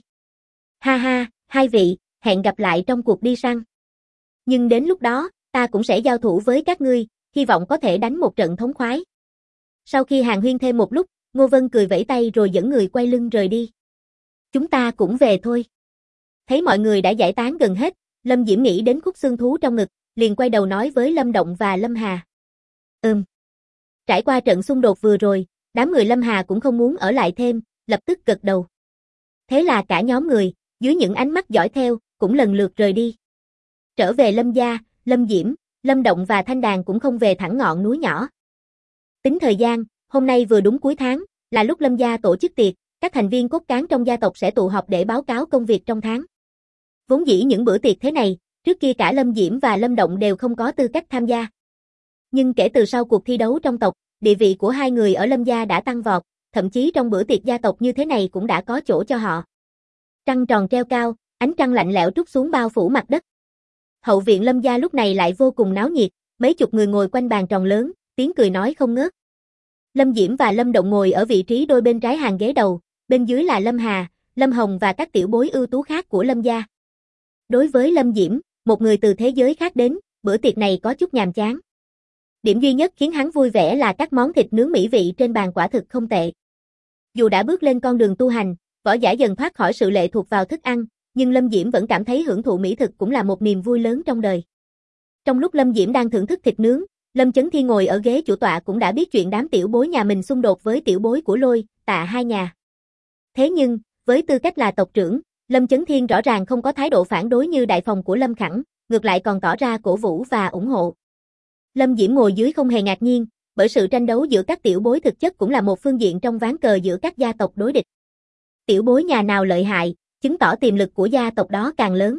Ha ha, hai vị, hẹn gặp lại trong cuộc đi săn. Nhưng đến lúc đó, ta cũng sẽ giao thủ với các ngươi, hy vọng có thể đánh một trận thống khoái. Sau khi hàn huyên thêm một lúc, Ngô Vân cười vẫy tay rồi dẫn người quay lưng rời đi. Chúng ta cũng về thôi. Thấy mọi người đã giải tán gần hết, Lâm Diễm nghĩ đến khúc xương thú trong ngực, liền quay đầu nói với Lâm Động và Lâm Hà. Trải qua trận xung đột vừa rồi, đám người Lâm Hà cũng không muốn ở lại thêm, lập tức gật đầu. Thế là cả nhóm người, dưới những ánh mắt dõi theo, cũng lần lượt rời đi. Trở về Lâm gia, Lâm Diễm, Lâm Động và Thanh Đàn cũng không về thẳng ngọn núi nhỏ. Tính thời gian, hôm nay vừa đúng cuối tháng, là lúc Lâm gia tổ chức tiệc, các thành viên cốt cán trong gia tộc sẽ tụ họp để báo cáo công việc trong tháng. Vốn dĩ những bữa tiệc thế này, trước kia cả Lâm Diễm và Lâm Động đều không có tư cách tham gia. Nhưng kể từ sau cuộc thi đấu trong tộc, địa vị của hai người ở Lâm gia đã tăng vọt, thậm chí trong bữa tiệc gia tộc như thế này cũng đã có chỗ cho họ. Trăng tròn treo cao, ánh trăng lạnh lẽo trút xuống bao phủ mặt đất. Hậu viện Lâm gia lúc này lại vô cùng náo nhiệt, mấy chục người ngồi quanh bàn tròn lớn, tiếng cười nói không ngớt. Lâm Diễm và Lâm Động ngồi ở vị trí đôi bên trái hàng ghế đầu, bên dưới là Lâm Hà, Lâm Hồng và các tiểu bối ưu tú khác của Lâm gia. Đối với Lâm Diễm, một người từ thế giới khác đến, bữa tiệc này có chút nhàm chán. Điểm duy nhất khiến hắn vui vẻ là các món thịt nướng mỹ vị trên bàn quả thực không tệ. Dù đã bước lên con đường tu hành, võ giả dần thoát khỏi sự lệ thuộc vào thức ăn, nhưng Lâm Diễm vẫn cảm thấy hưởng thụ mỹ thực cũng là một niềm vui lớn trong đời. Trong lúc Lâm Diễm đang thưởng thức thịt nướng, Lâm Chấn Thiên ngồi ở ghế chủ tọa cũng đã biết chuyện đám tiểu bối nhà mình xung đột với tiểu bối của Lôi, Tạ hai nhà. Thế nhưng, với tư cách là tộc trưởng, Lâm Chấn Thiên rõ ràng không có thái độ phản đối như đại phòng của Lâm Khẳng, ngược lại còn tỏ ra cổ vũ và ủng hộ. Lâm Diễm ngồi dưới không hề ngạc nhiên, bởi sự tranh đấu giữa các tiểu bối thực chất cũng là một phương diện trong ván cờ giữa các gia tộc đối địch. Tiểu bối nhà nào lợi hại, chứng tỏ tiềm lực của gia tộc đó càng lớn.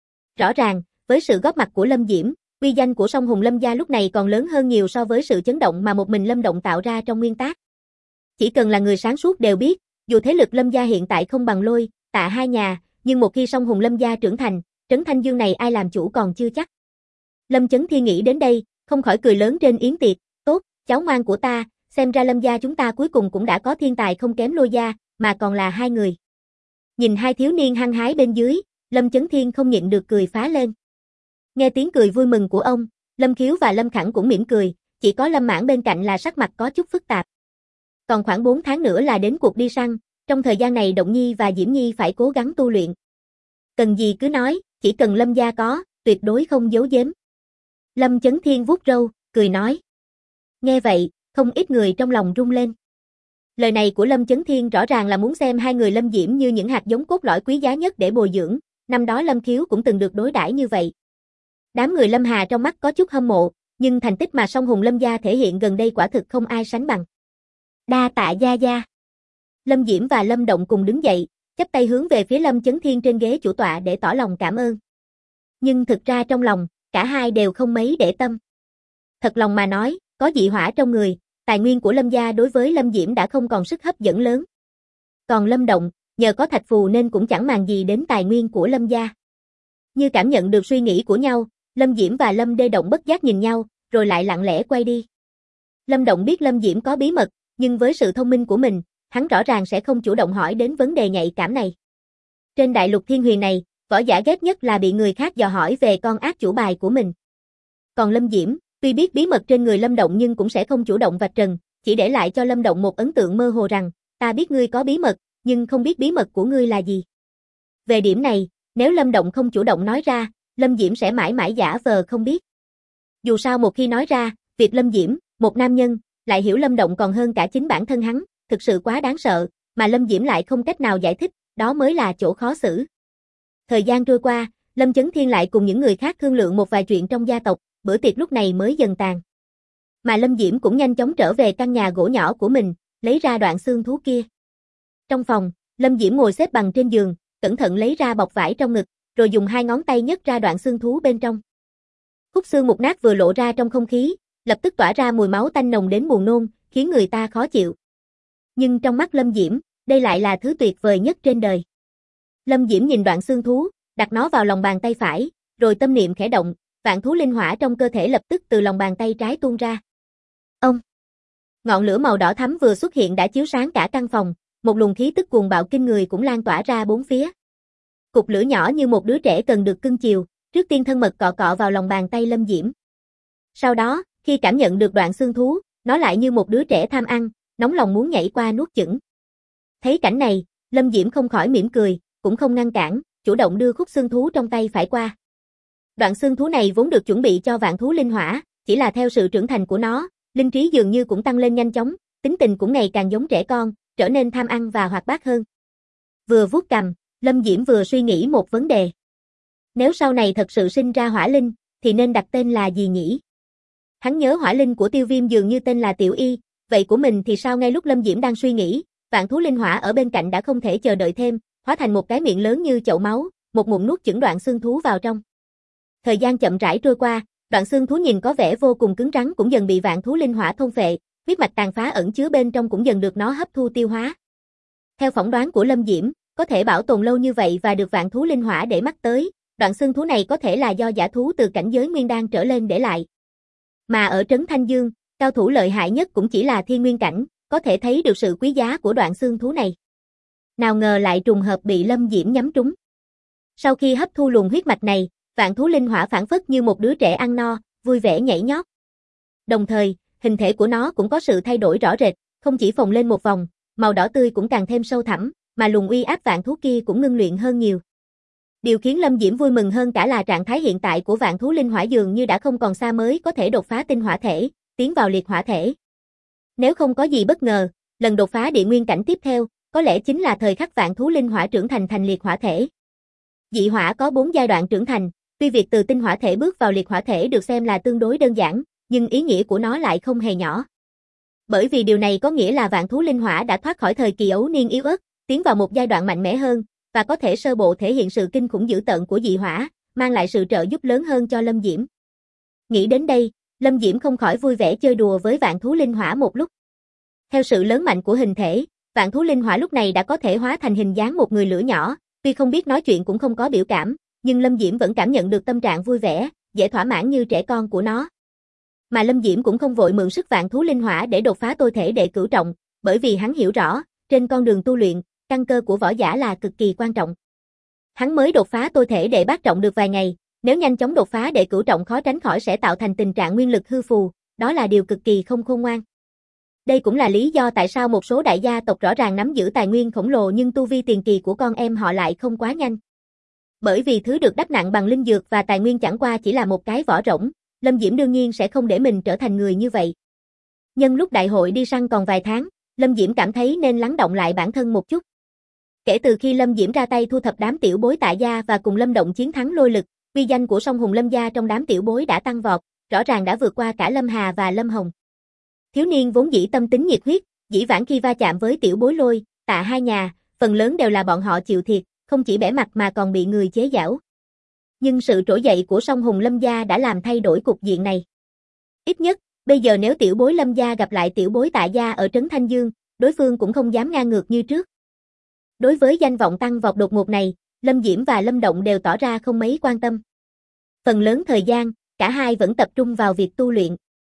Rõ ràng, với sự góp mặt của Lâm Diễm, uy danh của Song Hùng Lâm gia lúc này còn lớn hơn nhiều so với sự chấn động mà một mình Lâm Động tạo ra trong nguyên tác. Chỉ cần là người sáng suốt đều biết, dù thế lực Lâm gia hiện tại không bằng Lôi, Tạ hai nhà, nhưng một khi Song Hùng Lâm gia trưởng thành, trấn Thanh Dương này ai làm chủ còn chưa chắc. Lâm Chấn Thiên nghĩ đến đây, không khỏi cười lớn trên yến tiệc, tốt, cháu ngoan của ta, xem ra Lâm gia chúng ta cuối cùng cũng đã có thiên tài không kém Lôi gia, mà còn là hai người. Nhìn hai thiếu niên hăng hái bên dưới, Lâm Chấn Thiên không nhịn được cười phá lên. Nghe tiếng cười vui mừng của ông, Lâm Khiếu và Lâm Khẳng cũng mỉm cười, chỉ có Lâm Mãn bên cạnh là sắc mặt có chút phức tạp. Còn khoảng 4 tháng nữa là đến cuộc đi săn, trong thời gian này Động Nhi và Diễm Nhi phải cố gắng tu luyện. Cần gì cứ nói, chỉ cần Lâm gia có, tuyệt đối không giấu giếm. Lâm Chấn Thiên vuốt râu, cười nói. Nghe vậy, không ít người trong lòng rung lên. Lời này của Lâm Chấn Thiên rõ ràng là muốn xem hai người Lâm Diễm như những hạt giống cốt lõi quý giá nhất để bồi dưỡng, năm đó Lâm Khiếu cũng từng được đối đãi như vậy. Đám người Lâm Hà trong mắt có chút hâm mộ, nhưng thành tích mà Song Hùng Lâm gia thể hiện gần đây quả thực không ai sánh bằng. Đa tạ gia gia. Lâm Diễm và Lâm Động cùng đứng dậy, chắp tay hướng về phía Lâm Chấn Thiên trên ghế chủ tọa để tỏ lòng cảm ơn. Nhưng thực ra trong lòng, cả hai đều không mấy để tâm. Thật lòng mà nói, có dị hỏa trong người, tài nguyên của Lâm gia đối với Lâm Diễm đã không còn sức hấp dẫn lớn. Còn Lâm Động, nhờ có thạch phù nên cũng chẳng màng gì đến tài nguyên của Lâm gia. Như cảm nhận được suy nghĩ của nhau, Lâm Diễm và Lâm Đê Động bất giác nhìn nhau, rồi lại lặng lẽ quay đi. Lâm Động biết Lâm Diễm có bí mật, nhưng với sự thông minh của mình, hắn rõ ràng sẽ không chủ động hỏi đến vấn đề nhạy cảm này. Trên đại lục thiên huyền này, võ giả ghét nhất là bị người khác dò hỏi về con át chủ bài của mình. Còn Lâm Diễm, tuy biết bí mật trên người Lâm Động nhưng cũng sẽ không chủ động vạch trần, chỉ để lại cho Lâm Động một ấn tượng mơ hồ rằng, ta biết ngươi có bí mật, nhưng không biết bí mật của ngươi là gì. Về điểm này, nếu Lâm Động không chủ động nói ra, Lâm Diễm sẽ mãi mãi giả vờ không biết. Dù sao một khi nói ra, việc Lâm Diễm, một nam nhân, lại hiểu Lâm Động còn hơn cả chính bản thân hắn, thực sự quá đáng sợ, mà Lâm Diễm lại không cách nào giải thích, đó mới là chỗ khó xử. Thời gian trôi qua, Lâm Chấn Thiên lại cùng những người khác thương lượng một vài chuyện trong gia tộc, bữa tiệc lúc này mới dần tàn. Mà Lâm Diễm cũng nhanh chóng trở về căn nhà gỗ nhỏ của mình, lấy ra đoạn xương thú kia. Trong phòng, Lâm Diễm ngồi xếp bằng trên giường, cẩn thận lấy ra bọc vải trong ngực, rồi dùng hai ngón tay nhấc ra đoạn xương thú bên trong. Khúc xương mục nát vừa lộ ra trong không khí, lập tức tỏa ra mùi máu tanh nồng đến buồn nôn, khiến người ta khó chịu. Nhưng trong mắt Lâm Diễm, đây lại là thứ tuyệt vời nhất trên đời. Lâm Diễm nhìn đoạn xương thú, đặt nó vào lòng bàn tay phải, rồi tâm niệm khẽ động, vạn thú linh hỏa trong cơ thể lập tức từ lòng bàn tay trái tuôn ra. Ông! Ngọn lửa màu đỏ thắm vừa xuất hiện đã chiếu sáng cả căn phòng, một luồng khí tức cuồng bạo kinh người cũng lan tỏa ra bốn phía. Cục lửa nhỏ như một đứa trẻ cần được cưng chiều, trước tiên thân mật cọ cọ vào lòng bàn tay Lâm Diễm. Sau đó, khi cảm nhận được đoạn xương thú, nó lại như một đứa trẻ tham ăn, nóng lòng muốn nhảy qua nuốt chửng. Thấy cảnh này, Lâm Diễm không khỏi mỉm cười, cũng không ngăn cản, chủ động đưa khúc xương thú trong tay phải qua. Đoạn xương thú này vốn được chuẩn bị cho vạn thú linh hỏa, chỉ là theo sự trưởng thành của nó, linh trí dường như cũng tăng lên nhanh chóng, tính tình cũng ngày càng giống trẻ con, trở nên tham ăn và hoạt bát hơn. Vừa vuốt cằm, Lâm Diễm vừa suy nghĩ một vấn đề. Nếu sau này thật sự sinh ra hỏa linh, thì nên đặt tên là gì nhỉ? Hắn nhớ hỏa linh của Tiêu Viêm dường như tên là Tiểu Y, vậy của mình thì sao? Ngay lúc Lâm Diễm đang suy nghĩ, vạn thú linh hỏa ở bên cạnh đã không thể chờ đợi thêm, hóa thành một cái miệng lớn như chậu máu, một ngụm nuốt chửng đoạn xương thú vào trong. Thời gian chậm rãi trôi qua, đoạn xương thú nhìn có vẻ vô cùng cứng rắn cũng dần bị vạn thú linh hỏa thôn phệ, huyết mạch tàn phá ẩn chứa bên trong cũng dần được nó hấp thu tiêu hóa. Theo phỏng đoán của Lâm Diễm, có thể bảo tồn lâu như vậy và được vạn thú linh hỏa để mắt tới, đoạn xương thú này có thể là do dã thú từ cảnh giới nguyên đan trở lên để lại. Mà ở trấn Thanh Dương, cao thủ lợi hại nhất cũng chỉ là thiên nguyên cảnh, có thể thấy được sự quý giá của đoạn xương thú này. Nào ngờ lại trùng hợp bị Lâm Diễm nhắm trúng. Sau khi hấp thu luồng huyết mạch này, vạn thú linh hỏa phảng phất như một đứa trẻ ăn no, vui vẻ nhảy nhót. Đồng thời, hình thể của nó cũng có sự thay đổi rõ rệt, không chỉ phồng lên một vòng, màu đỏ tươi cũng càng thêm sâu thẳm, mà luồng uy áp vạn thú kia cũng ngưng luyện hơn nhiều. Điều khiến Lâm Diễm vui mừng hơn cả là trạng thái hiện tại của vạn thú linh hỏa dường như đã không còn xa mới có thể đột phá tinh hỏa thể, tiến vào liệt hỏa thể. Nếu không có gì bất ngờ, lần đột phá địa nguyên cảnh tiếp theo, có lẽ chính là thời khắc vạn thú linh hỏa trưởng thành liệt hỏa thể. Dị hỏa có 4 giai đoạn trưởng thành, tuy việc từ tinh hỏa thể bước vào liệt hỏa thể được xem là tương đối đơn giản, nhưng ý nghĩa của nó lại không hề nhỏ. Bởi vì điều này có nghĩa là vạn thú linh hỏa đã thoát khỏi thời kỳ ấu niên yếu ớt, tiến vào một giai đoạn mạnh mẽ hơn, và có thể sơ bộ thể hiện sự kinh khủng dữ tợn của dị hỏa, mang lại sự trợ giúp lớn hơn cho Lâm Diễm. Nghĩ đến đây, Lâm Diễm không khỏi vui vẻ chơi đùa với vạn thú linh hỏa một lúc. Theo sự lớn mạnh của hình thể, vạn thú linh hỏa lúc này đã có thể hóa thành hình dáng một người lửa nhỏ, tuy không biết nói chuyện cũng không có biểu cảm, nhưng Lâm Diễm vẫn cảm nhận được tâm trạng vui vẻ, dễ thỏa mãn như trẻ con của nó. Mà Lâm Diễm cũng không vội mượn sức vạn thú linh hỏa để đột phá tôi thể đệ cửu trọng, bởi vì hắn hiểu rõ, trên con đường tu luyện, căn cơ của võ giả là cực kỳ quan trọng. Hắn mới đột phá tôi thể đệ bát trọng được vài ngày, nếu nhanh chóng đột phá đệ cửu trọng khó tránh khỏi sẽ tạo thành tình trạng nguyên lực hư phù, đó là điều cực kỳ không khôn ngoan. Đây cũng là lý do tại sao một số đại gia tộc rõ ràng nắm giữ tài nguyên khổng lồ nhưng tu vi tiền kỳ của con em họ lại không quá nhanh. Bởi vì thứ được đắp nặng bằng linh dược và tài nguyên chẳng qua chỉ là một cái vỏ rỗng, Lâm Diễm đương nhiên sẽ không để mình trở thành người như vậy. Nhân lúc đại hội đi săn còn vài tháng, Lâm Diễm cảm thấy nên lắng động lại bản thân một chút. Kể từ khi Lâm Diễm ra tay thu thập đám tiểu bối Tạ gia và cùng Lâm Động chiến thắng lôi lực, uy danh của Song Hùng Lâm gia trong đám tiểu bối đã tăng vọt, rõ ràng đã vượt qua cả Lâm Hà và Lâm Hồng. Thiếu niên vốn dĩ tâm tính nhiệt huyết, dĩ vãng khi va chạm với tiểu bối Lôi, Tạ hai nhà, phần lớn đều là bọn họ chịu thiệt, không chỉ bẽ mặt mà còn bị người chế giễu. Nhưng sự trỗi dậy của Song Hùng Lâm gia đã làm thay đổi cục diện này. Ít nhất, bây giờ nếu tiểu bối Lâm gia gặp lại tiểu bối Tạ gia ở trấn Thanh Dương, đối phương cũng không dám ngang ngược như trước. Đối với danh vọng tăng vọt đột ngột này, Lâm Diễm và Lâm Động đều tỏ ra không mấy quan tâm. Phần lớn thời gian, cả hai vẫn tập trung vào việc tu luyện.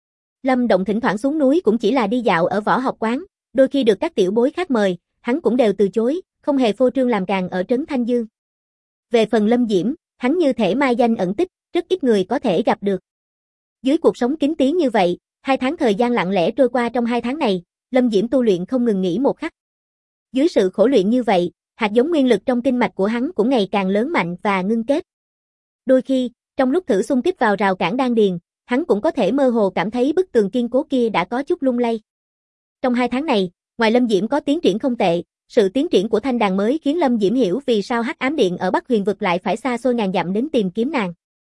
Lâm Động thỉnh thoảng xuống núi cũng chỉ là đi dạo ở võ học quán, đôi khi được các tiểu bối khác mời, hắn cũng đều từ chối, không hề phô trương làm càn ở trấn Thanh Dương. Về phần Lâm Diễm, hắn như thể mai danh ẩn tích, rất ít người có thể gặp được. Dưới cuộc sống kín tiếng như vậy, 2 tháng thời gian lặng lẽ trôi qua. Trong 2 tháng này, Lâm Diễm tu luyện không ngừng nghỉ một khắc. Dưới sự khổ luyện như vậy, hạt giống nguyên lực trong kinh mạch của hắn cũng ngày càng lớn mạnh và ngưng kết. Đôi khi, trong lúc thử xung kích vào rào cản đan điền, hắn cũng có thể mơ hồ cảm thấy bức tường kiên cố kia đã có chút lung lay. Trong 2 tháng này, ngoài Lâm Diễm có tiến triển không tệ, sự tiến triển của thanh đàn mới khiến Lâm Diễm hiểu vì sao Hắc Ám Điện ở Bắc Huyền vực lại phải xa xôi ngàn dặm đến tìm kiếm nàng.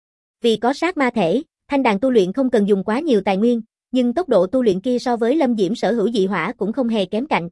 Vì có sát ma thể, thanh đàn tu luyện không cần dùng quá nhiều tài nguyên, nhưng tốc độ tu luyện kia so với Lâm Diễm sở hữu dị hỏa cũng không hề kém cạnh.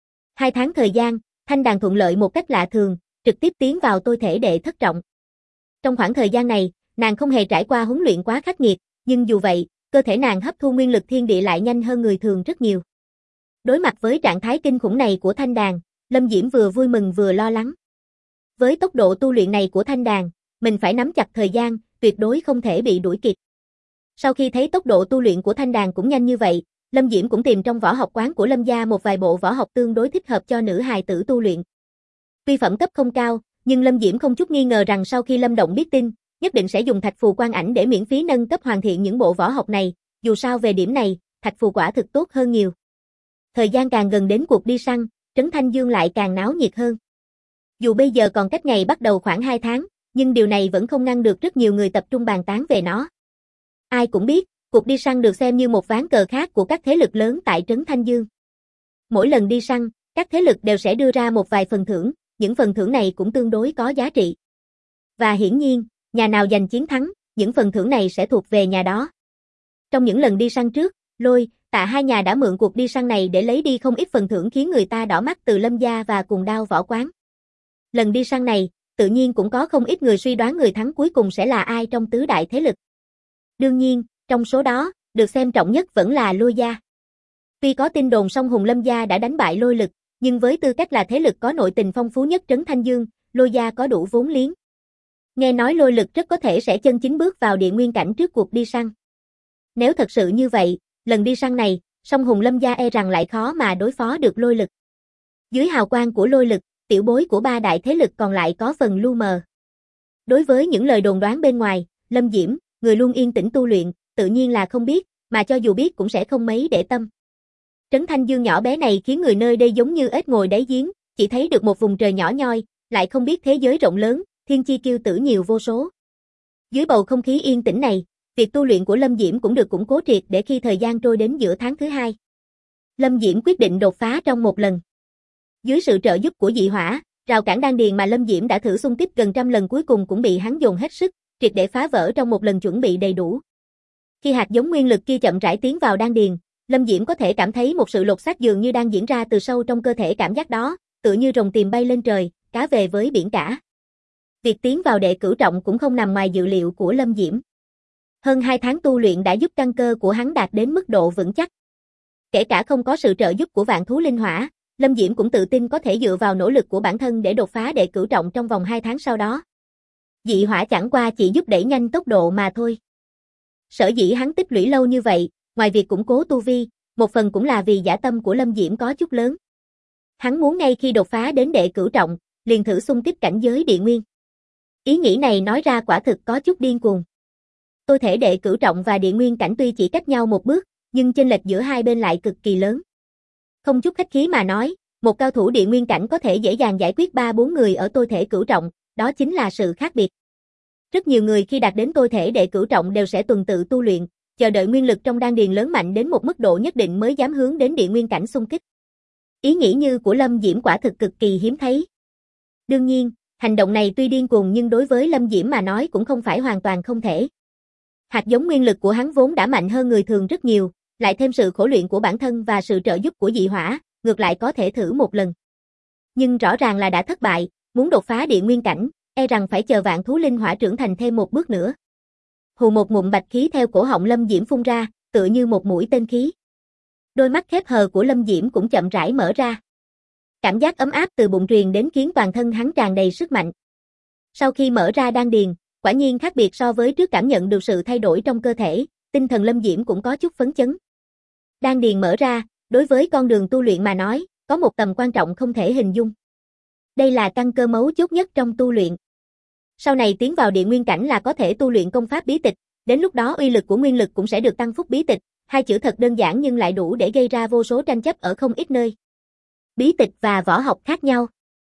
2 tháng thời gian, thanh đàn thuận lợi một cách lạ thường, trực tiếp tiến vào tôi thể đệ thất trọng. Trong khoảng thời gian này, nàng không hề trải qua huấn luyện quá khắc nghiệt, nhưng dù vậy, cơ thể nàng hấp thu nguyên lực thiên địa lại nhanh hơn người thường rất nhiều. Đối mặt với trạng thái kinh khủng này của thanh đàn, Lâm Diễm vừa vui mừng vừa lo lắng. Với tốc độ tu luyện này của thanh đàn, mình phải nắm chặt thời gian, tuyệt đối không thể bị đuổi kịp. Sau khi thấy tốc độ tu luyện của thanh đàn cũng nhanh như vậy, Lâm Diễm cũng tìm trong võ học quán của Lâm gia một vài bộ võ học tương đối thích hợp cho nữ hài tử tu luyện. Tuy phẩm cấp không cao, nhưng Lâm Diễm không chút nghi ngờ rằng sau khi Lâm Động biết tin, nhất định sẽ dùng thạch phù quan ảnh để miễn phí nâng cấp hoàn thiện những bộ võ học này, dù sao về điểm này, thạch phù quả thực tốt hơn nhiều. Thời gian càng gần đến cuộc đi săn, Trấn Thanh Dương lại càng náo nhiệt hơn. Dù bây giờ còn cách ngày bắt đầu khoảng 2 tháng, nhưng điều này vẫn không ngăn được rất nhiều người tập trung bàn tán về nó. Ai cũng biết, cuộc đi săn được xem như một ván cờ khác của các thế lực lớn tại Trấn Thanh Dương. Mỗi lần đi săn, các thế lực đều sẽ đưa ra một vài phần thưởng, những phần thưởng này cũng tương đối có giá trị. Và hiển nhiên, nhà nào giành chiến thắng, những phần thưởng này sẽ thuộc về nhà đó. Trong những lần đi săn trước, Lôi, Tạ hai nhà đã mượn cuộc đi săn này để lấy đi không ít phần thưởng khiến người ta đỏ mắt từ Lâm gia và Cùng Đao võ quán. Lần đi săn này, tự nhiên cũng có không ít người suy đoán người thắng cuối cùng sẽ là ai trong tứ đại thế lực. Đương nhiên, trong số đó, được xem trọng nhất vẫn là Lôi gia. Tuy có tin đồn song hùng Lâm gia đã đánh bại Lôi lực, nhưng với tư cách là thế lực có nội tình phong phú nhất Trấn Thanh Dương, Lôi gia có đủ vốn liếng. Nghe nói Lôi lực rất có thể sẽ chân chính bước vào địa nguyên cảnh trước cuộc đi săn. Nếu thật sự như vậy, lần đi săn này, song hùng Lâm gia e rằng lại khó mà đối phó được Lôi lực. Dưới hào quang của Lôi lực, tiểu bối của ba đại thế lực còn lại có phần lu mờ. Đối với những lời đồn đoán bên ngoài, Lâm Diễm, người luôn yên tĩnh tu luyện, tự nhiên là không biết, mà cho dù biết cũng sẽ không mấy để tâm. Trấn Thanh Dương nhỏ bé này khiến người nơi đây giống như ếch ngồi đáy giếng, chỉ thấy được một vùng trời nhỏ nhoi, lại không biết thế giới rộng lớn, thiên chi kiêu tử nhiều vô số. Dưới bầu không khí yên tĩnh này, việc tu luyện của Lâm Diễm cũng được củng cố triệt để khi thời gian trôi đến giữa tháng thứ 2. Lâm Diễm quyết định đột phá trong một lần. Dưới sự trợ giúp của dị hỏa, rào cản đan điền mà Lâm Diễm đã thử xung kích gần trăm lần cuối cùng cũng bị hắn dồn hết sức, triệt để phá vỡ trong một lần chuẩn bị đầy đủ. Khi hạt giống nguyên lực kia chậm rãi tiến vào đan điền, Lâm Diễm có thể cảm thấy một sự lột xác dường như đang diễn ra từ sâu trong cơ thể, cảm giác đó, tựa như rồng tìm bay lên trời, cá về với biển cả. Việc tiến vào đệ cửu trọng cũng không nằm ngoài dự liệu của Lâm Diễm. Hơn 2 tháng tu luyện đã giúp căn cơ của hắn đạt đến mức độ vững chắc. Kể cả không có sự trợ giúp của vạn thú linh hỏa, Lâm Diễm cũng tự tin có thể dựa vào nỗ lực của bản thân để đột phá đệ cửu trọng trong vòng 2 tháng sau đó. Dị hỏa chẳng qua chỉ giúp đẩy nhanh tốc độ mà thôi. Sở dĩ hắn tích lũy lâu như vậy, ngoài việc củng cố tu vi, một phần cũng là vì dã tâm của Lâm Diễm có chút lớn. Hắn muốn ngay khi đột phá đến đệ cửu trọng, liền thử xung kích cảnh giới địa nguyên. Ý nghĩ này nói ra quả thực có chút điên cuồng. Tôi thể đệ cửu trọng và địa nguyên cảnh tuy chỉ cách nhau một bước, nhưng chênh lệch giữa hai bên lại cực kỳ lớn. Không chút khách khí mà nói, một cao thủ địa nguyên cảnh có thể dễ dàng giải quyết 3-4 người ở tôi thể cửu trọng, đó chính là sự khác biệt. Rất nhiều người khi đạt đến tôi thể đệ cửu trọng đều sẽ tuần tự tu luyện, chờ đợi nguyên lực trong đan điền lớn mạnh đến một mức độ nhất định mới dám hướng đến địa nguyên cảnh xung kích. Ý nghĩ như của Lâm Diễm quả thực cực kỳ hiếm thấy. Đương nhiên, hành động này tuy điên cuồng nhưng đối với Lâm Diễm mà nói cũng không phải hoàn toàn không thể. Hạt giống nguyên lực của hắn vốn đã mạnh hơn người thường rất nhiều, lại thêm sự khổ luyện của bản thân và sự trợ giúp của dị hỏa, ngược lại có thể thử một lần. Nhưng rõ ràng là đã thất bại, muốn đột phá địa nguyên cảnh, e rằng phải chờ vạn thú linh hỏa trưởng thành thêm một bước nữa. Hù, một ngụm bạch khí theo cổ họng Lâm Diễm phun ra, tựa như một mũi tên khí. Đôi mắt khép hờ của Lâm Diễm cũng chậm rãi mở ra. Cảm giác ấm áp từ bụng truyền đến khiến toàn thân hắn tràn đầy sức mạnh. Sau khi mở ra đan điền, quả nhiên khác biệt so với trước, cảm nhận được sự thay đổi trong cơ thể, tinh thần Lâm Diễm cũng có chút phấn chấn. Đan điền mở ra, đối với con đường tu luyện mà nói, có một tầm quan trọng không thể hình dung. Đây là căn cơ mấu chốt nhất trong tu luyện. Sau này tiến vào địa nguyên cảnh là có thể tu luyện công pháp bí tịch, đến lúc đó uy lực của nguyên lực cũng sẽ được tăng phúc bí tịch, hai chữ thật đơn giản nhưng lại đủ để gây ra vô số tranh chấp ở không ít nơi. Bí tịch và võ học khác nhau.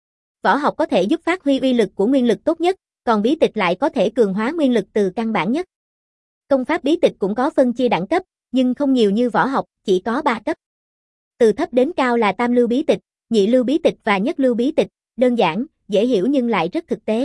Võ học có thể giúp phát huy uy lực của nguyên lực tốt nhất, còn bí tịch lại có thể cường hóa nguyên lực từ căn bản nhất. Công pháp bí tịch cũng có phân chia đẳng cấp, nhưng không nhiều như võ học, chỉ có 3 cấp. Từ thấp đến cao là tam lưu bí tịch, nhị lưu bí tịch và nhất lưu bí tịch, đơn giản, dễ hiểu nhưng lại rất thực tế.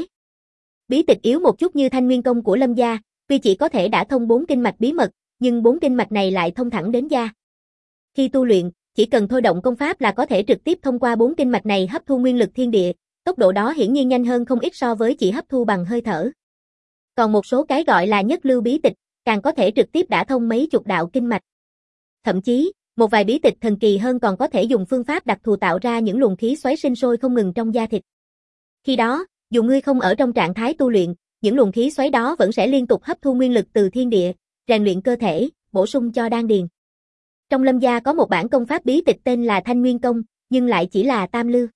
Bí tịch yếu một chút như Thanh Nguyên công của Lâm gia, tuy chỉ có thể đả thông 4 kinh mạch bí mật, nhưng 4 kinh mạch này lại thông thẳng đến da. Khi tu luyện, chỉ cần thôi động công pháp là có thể trực tiếp thông qua 4 kinh mạch này hấp thu nguyên lực thiên địa, tốc độ đó hiển nhiên nhanh hơn không ít so với chỉ hấp thu bằng hơi thở. Còn một số cái gọi là nhất lưu bí tịch, càng có thể trực tiếp đả thông mấy chục đạo kinh mạch. Thậm chí, một vài bí tịch thần kỳ hơn còn có thể dùng phương pháp đặc thù tạo ra những luồng khí xoáy sinh sôi không ngừng trong da thịt. Khi đó, dù ngươi không ở trong trạng thái tu luyện, những luồng khí xoáy đó vẫn sẽ liên tục hấp thu nguyên lực từ thiên địa, rèn luyện cơ thể, bổ sung cho đan điền. Trong Lâm gia có một bản công pháp bí tịch tên là Thanh Nguyên công, nhưng lại chỉ là tam lưu.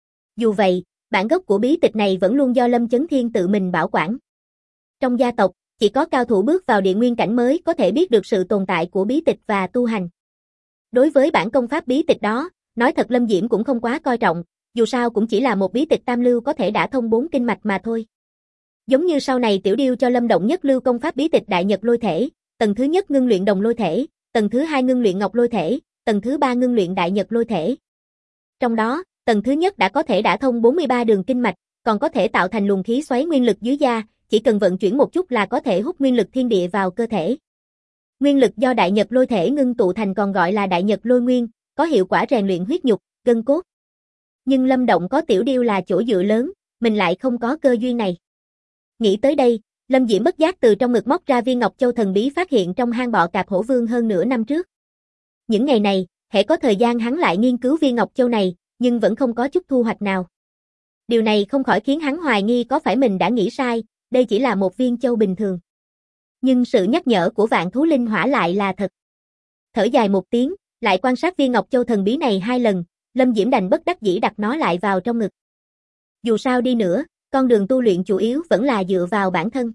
Dù vậy, bản gốc của bí tịch này vẫn luôn do Lâm Chấn Thiên tự mình bảo quản. Trong gia tộc, chỉ có cao thủ bước vào địa nguyên cảnh mới có thể biết được sự tồn tại của bí tịch và tu hành. Đối với bản công pháp bí tịch đó, nói thật Lâm Diễm cũng không quá coi trọng, dù sao cũng chỉ là một bí tịch tam lưu có thể đả thông 4 kinh mạch mà thôi. Giống như sau này Tiểu Điêu cho Lâm Động nhất lưu công pháp bí tịch Đại Nhật Lôi Thể, tầng thứ nhất ngưng luyện Đồng Lôi Thể, tầng thứ hai ngưng luyện Ngọc Lôi Thể, tầng thứ ba ngưng luyện Đại Nhật Lôi Thể. Trong đó, tầng thứ nhất đã có thể đả thông 43 đường kinh mạch, còn có thể tạo thành luồng khí xoáy nguyên lực dưới da, chỉ cần vận chuyển một chút là có thể hút nguyên lực thiên địa vào cơ thể. Nguyên lực do Đại Nhật Lôi Thể ngưng tụ thành còn gọi là Đại Nhật Lôi Nguyên, có hiệu quả rèn luyện huyết nhục, gân cốt. Nhưng Lâm Động có Tiểu Điêu là chỗ dựa lớn, mình lại không có cơ duyên này. Nghĩ tới đây, Lâm Diễm bất giác từ trong ngực móc ra viên Ngọc Châu thần bí phát hiện trong hang bọ cạp Hổ Vương hơn nửa năm trước. Những ngày này, hễ có thời gian hắn lại nghiên cứu viên Ngọc Châu này, nhưng vẫn không có chút thu hoạch nào. Điều này không khỏi khiến hắn hoài nghi có phải mình đã nghĩ sai, đây chỉ là một viên châu bình thường. Nhưng sự nhắc nhở của Vạn Thú Linh Hỏa lại là thật. Thở dài một tiếng, lại quan sát viên Ngọc Châu thần bí này 2 lần, Lâm Diễm đành bất đắc dĩ đặt nó lại vào trong ngực. Dù sao đi nữa, con đường tu luyện chủ yếu vẫn là dựa vào bản thân.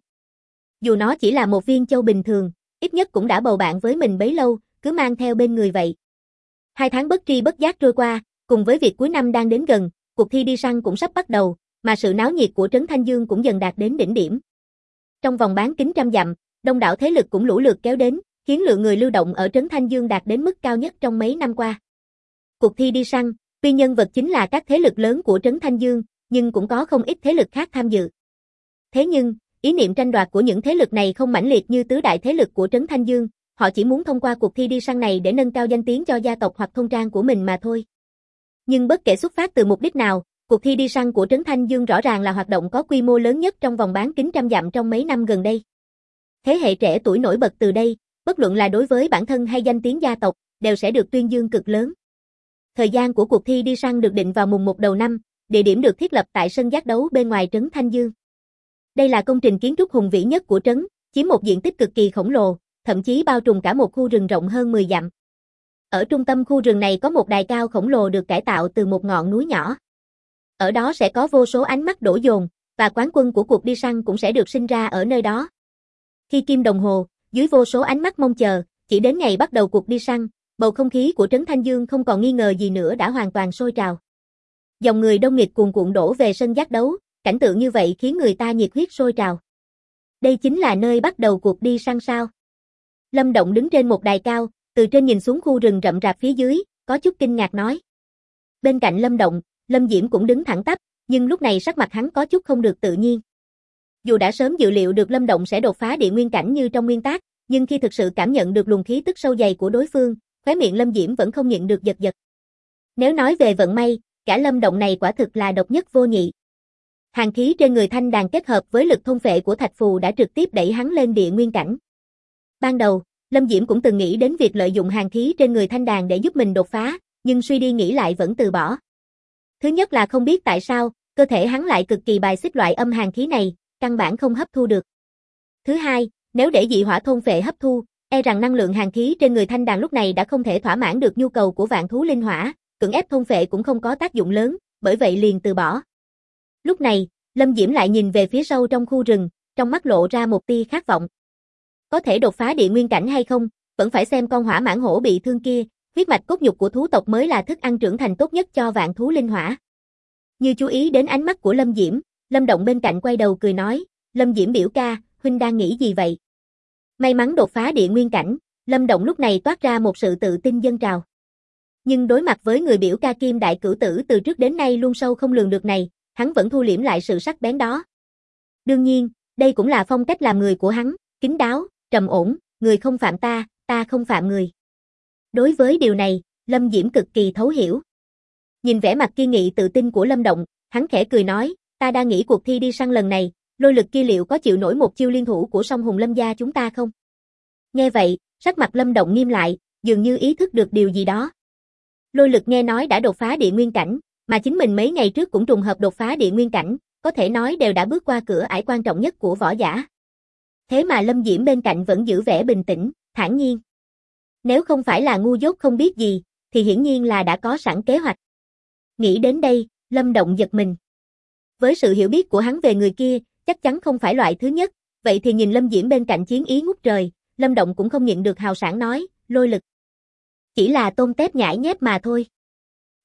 Dù nó chỉ là một viên châu bình thường, ít nhất cũng đã bầu bạn với mình bấy lâu, cứ mang theo bên người vậy. 2 tháng bất tri bất giác trôi qua, cùng với việc cuối năm đang đến gần, cuộc thi đi săn cũng sắp bắt đầu, mà sự náo nhiệt của Trấn Thanh Dương cũng dần đạt đến đỉnh điểm. Trong vòng bán kính trăm dặm, đông đảo thế lực cũng lũ lượt kéo đến, khiến lượng người lưu động ở Trấn Thanh Dương đạt đến mức cao nhất trong mấy năm qua. Cuộc thi đi săn, tuy nhân vật chính là các thế lực lớn của Trấn Thanh Dương, nhưng cũng có không ít thế lực khác tham dự. Thế nhưng, ý niệm tranh đoạt của những thế lực này không mãnh liệt như tứ đại thế lực của Trấn Thanh Dương, họ chỉ muốn thông qua cuộc thi đi săn này để nâng cao danh tiếng cho gia tộc hoặc thôn trang của mình mà thôi. Nhưng bất kể xuất phát từ mục đích nào, cuộc thi đi săn của Trấn Thanh Dương rõ ràng là hoạt động có quy mô lớn nhất trong vòng bán kính trăm dặm trong mấy năm gần đây. Thế hệ trẻ tuổi nổi bật từ đây, bất luận là đối với bản thân hay danh tiếng gia tộc, đều sẽ được tuyên dương cực lớn. Thời gian của cuộc thi đi săn được định vào mùng 1 đầu năm, địa điểm được thiết lập tại sân giác đấu bên ngoài Trấn Thanh Dương. Đây là công trình kiến trúc hùng vĩ nhất của trấn, chiếm một diện tích cực kỳ khổng lồ, thậm chí bao trùm cả một khu rừng rộng hơn 10 dặm. Ở trung tâm khu rừng này có một đài cao khổng lồ được cải tạo từ một ngọn núi nhỏ. Ở đó sẽ có vô số ánh mắt đổ dồn, và quán quân của cuộc đi săn cũng sẽ được sinh ra ở nơi đó. Khi kim đồng hồ, dưới vô số ánh mắt mong chờ, chỉ đến ngày bắt đầu cuộc đi săn, bầu không khí của Trấn Thanh Dương không còn nghi ngờ gì nữa đã hoàn toàn sôi trào. Dòng người đông nghịt cuồn cuộn đổ về sân giác đấu, cảnh tượng như vậy khiến người ta nhiệt huyết sôi trào. Đây chính là nơi bắt đầu cuộc đi săn sao? Lâm Động đứng trên một đài cao, từ trên nhìn xuống khu rừng rậm rạp phía dưới, có chút kinh ngạc nói. Bên cạnh Lâm Động, Lâm Diễm cũng đứng thẳng tắp, nhưng lúc này sắc mặt hắn có chút không được tự nhiên. Dù đã sớm dự liệu được Lâm Động sẽ đột phá địa nguyên cảnh như trong nguyên tác, nhưng khi thực sự cảm nhận được luồng khí tức sâu dày của đối phương, khóe miệng Lâm Diễm vẫn không nhịn được giật giật. Nếu nói về vận may, cả Lâm Động này quả thực là độc nhất vô nhị. Hàn khí trên người thanh đàn kết hợp với lực thôn phệ của thạch phù đã trực tiếp đẩy hắn lên địa nguyên cảnh. Ban đầu, Lâm Diễm cũng từng nghĩ đến việc lợi dụng hàn khí trên người thanh đàn để giúp mình đột phá, nhưng suy đi nghĩ lại vẫn từ bỏ. Thứ nhất là không biết tại sao, cơ thể hắn lại cực kỳ bài xích loại âm hàn khí này, căn bản không hấp thu được. Thứ hai, nếu để dị hỏa thôn phệ hấp thu, e rằng năng lượng hàn khí trên người thanh đàn lúc này đã không thể thỏa mãn được nhu cầu của vạn thú linh hỏa, cưỡng ép thôn phệ cũng không có tác dụng lớn, bởi vậy liền từ bỏ. Lúc này, Lâm Diễm lại nhìn về phía sâu trong khu rừng, trong mắt lộ ra một tia khát vọng. Có thể đột phá địa nguyên cảnh hay không, vẫn phải xem con hỏa mãng hổ bị thương kia, huyết mạch cốt nhục của thú tộc mới là thức ăn trưởng thành tốt nhất cho vạn thú linh hỏa. Như chú ý đến ánh mắt của Lâm Diễm, Lâm Động bên cạnh quay đầu cười nói, Lâm Diễm biểu ca, huynh đang nghĩ gì vậy? May mắn đột phá địa nguyên cảnh, Lâm Động lúc này toát ra một sự tự tin dâng trào. Nhưng đối mặt với người biểu ca Kim Đại Cửu Tử từ trước đến nay luôn sâu không lường được này, hắn vẫn thu liễm lại sự sắc bén đó. Đương nhiên, đây cũng là phong cách làm người của hắn, kín đáo, trầm ổn, người không phạm ta, ta không phạm người. Đối với điều này, Lâm Diễm cực kỳ thấu hiểu. Nhìn vẻ mặt kiên nghị tự tin của Lâm Động, hắn khẽ cười nói, ta đang nghĩ cuộc thi đi săn lần này, lôi lực kia liệu có chịu nổi một chiêu liên thủ của song hùng Lâm gia chúng ta không? Nghe vậy, sắc mặt Lâm Động nghiêm lại, dường như ý thức được điều gì đó. Lôi lực nghe nói đã đột phá địa nguyên cảnh, mà chính mình mấy ngày trước cũng trùng hợp đột phá địa nguyên cảnh, có thể nói đều đã bước qua cửa ải quan trọng nhất của võ giả. Thế mà Lâm Diễm bên cạnh vẫn giữ vẻ bình tĩnh, thản nhiên. Nếu không phải là ngu dốt không biết gì, thì hiển nhiên là đã có sẵn kế hoạch. Nghĩ đến đây, Lâm Động giật mình. Với sự hiểu biết của hắn về người kia, chắc chắn không phải loại thứ nhất, vậy thì nhìn Lâm Diễm bên cạnh chiến ý ngút trời, Lâm Động cũng không nhịn được hào sảng nói, lôi lực. Chỉ là tôm tép nhãi nhép mà thôi.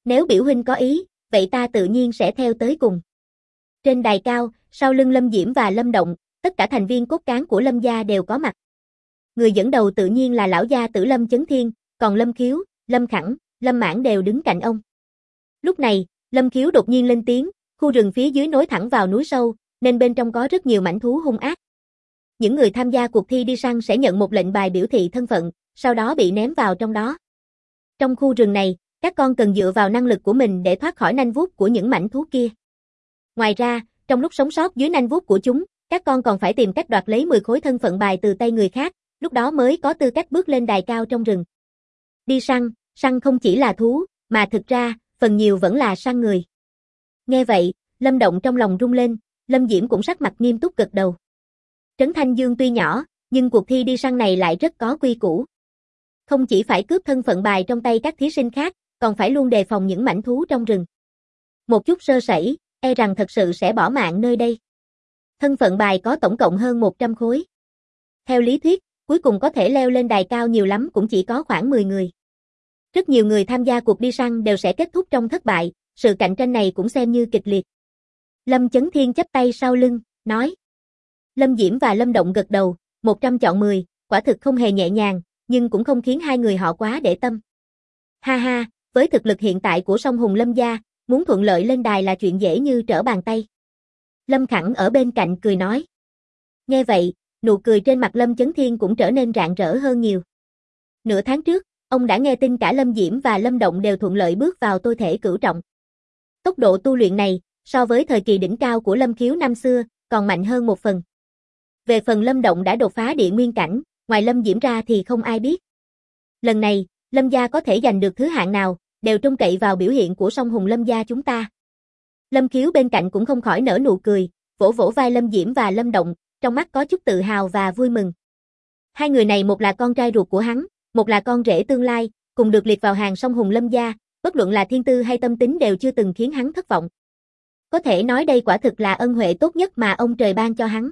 Nếu biểu huynh có ý, vậy ta tự nhiên sẽ theo tới cùng. Trên đài cao, sau lưng Lâm Diễm và Lâm Động, tất cả thành viên cốt cán của Lâm gia đều có mặt. Người dẫn đầu tự nhiên là lão gia tử Lâm Chấn Thiên, còn Lâm Khiếu, Lâm Khẳng, Lâm Mãn đều đứng cạnh ông. Lúc này, Lâm Khiếu đột nhiên lên tiếng, khu rừng phía dưới nối thẳng vào núi sâu, nên bên trong có rất nhiều mãnh thú hung ác. Những người tham gia cuộc thi đi săn sẽ nhận một lệnh bài biểu thị thân phận, sau đó bị ném vào trong đó. Trong khu rừng này, các con cần dựa vào năng lực của mình để thoát khỏi nanh vuốt của những mãnh thú kia. Ngoài ra, trong lúc sống sót dưới nanh vuốt của chúng, các con còn phải tìm cách đoạt lấy 10 khối thân phận bài từ tay người khác, lúc đó mới có tư cách bước lên đài cao trong rừng. Đi săn, săn không chỉ là thú, mà thực ra, phần nhiều vẫn là săn người. Nghe vậy, Lâm Động trong lòng rung lên, Lâm Diễm cũng sắc mặt nghiêm túc gật đầu. Trấn Thanh Dương tuy nhỏ, nhưng cuộc thi đi săn này lại rất có quy củ. Không chỉ phải cướp thân phận bài trong tay các thí sinh khác, còn phải luôn đề phòng những mãnh thú trong rừng. Một chút sơ sẩy, e rằng thật sự sẽ bỏ mạng nơi đây. Thân phận bài có tổng cộng hơn 100 khối. Theo lý thuyết, cuối cùng có thể leo lên đài cao nhiều lắm cũng chỉ có khoảng 10 người. Rất nhiều người tham gia cuộc đi săn đều sẽ kết thúc trong thất bại, sự cạnh tranh này cũng xem như kịch liệt. Lâm Chấn Thiên chắp tay sau lưng, nói. Lâm Diễm và Lâm Động gật đầu, 100 chọn 10, quả thực không hề nhẹ nhàng, nhưng cũng không khiến hai người họ quá để tâm. Ha ha, với thực lực hiện tại của song hùng Lâm gia, muốn thuận lợi lên đài là chuyện dễ như trở bàn tay. Lâm Khẳng ở bên cạnh cười nói. Nghe vậy, nụ cười trên mặt Lâm Chấn Thiên cũng trở nên rạng rỡ hơn nhiều. Nửa tháng trước, ông đã nghe tin cả Lâm Diễm và Lâm Động đều thuận lợi bước vào tôi thể cửu trọng. Tốc độ tu luyện này, so với thời kỳ đỉnh cao của Lâm Khiếu năm xưa, còn mạnh hơn một phần. Về phần Lâm Động đã đột phá địa nguyên cảnh, ngoài Lâm Diễm ra thì không ai biết. Lần này, Lâm gia có thể giành được thứ hạng nào, đều trông cậy vào biểu hiện của song hùng Lâm gia chúng ta. Lâm Khiếu bên cạnh cũng không khỏi nở nụ cười, vỗ vỗ vai Lâm Diễm và Lâm Động, trong mắt có chút tự hào và vui mừng. Hai người này một là con trai ruột của hắn, một là con rể tương lai, cùng được liệt vào hàng song hùng Lâm gia, bất luận là thiên tư hay tâm tính đều chưa từng khiến hắn thất vọng. Có thể nói đây quả thực là ân huệ tốt nhất mà ông trời ban cho hắn.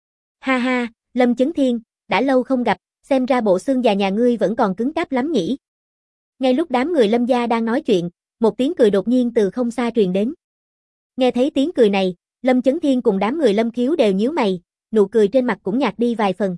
Ha ha, Lâm Chấn Thiên, đã lâu không gặp, xem ra bộ xương già nhà ngươi vẫn còn cứng cáp lắm nhỉ. Ngay lúc đám người Lâm gia đang nói chuyện, một tiếng cười đột nhiên từ không xa truyền đến. Nghe thấy tiếng cười này, Lâm Chấn Thiên cùng đám người Lâm Khiếu đều nhíu mày, nụ cười trên mặt cũng nhạt đi vài phần.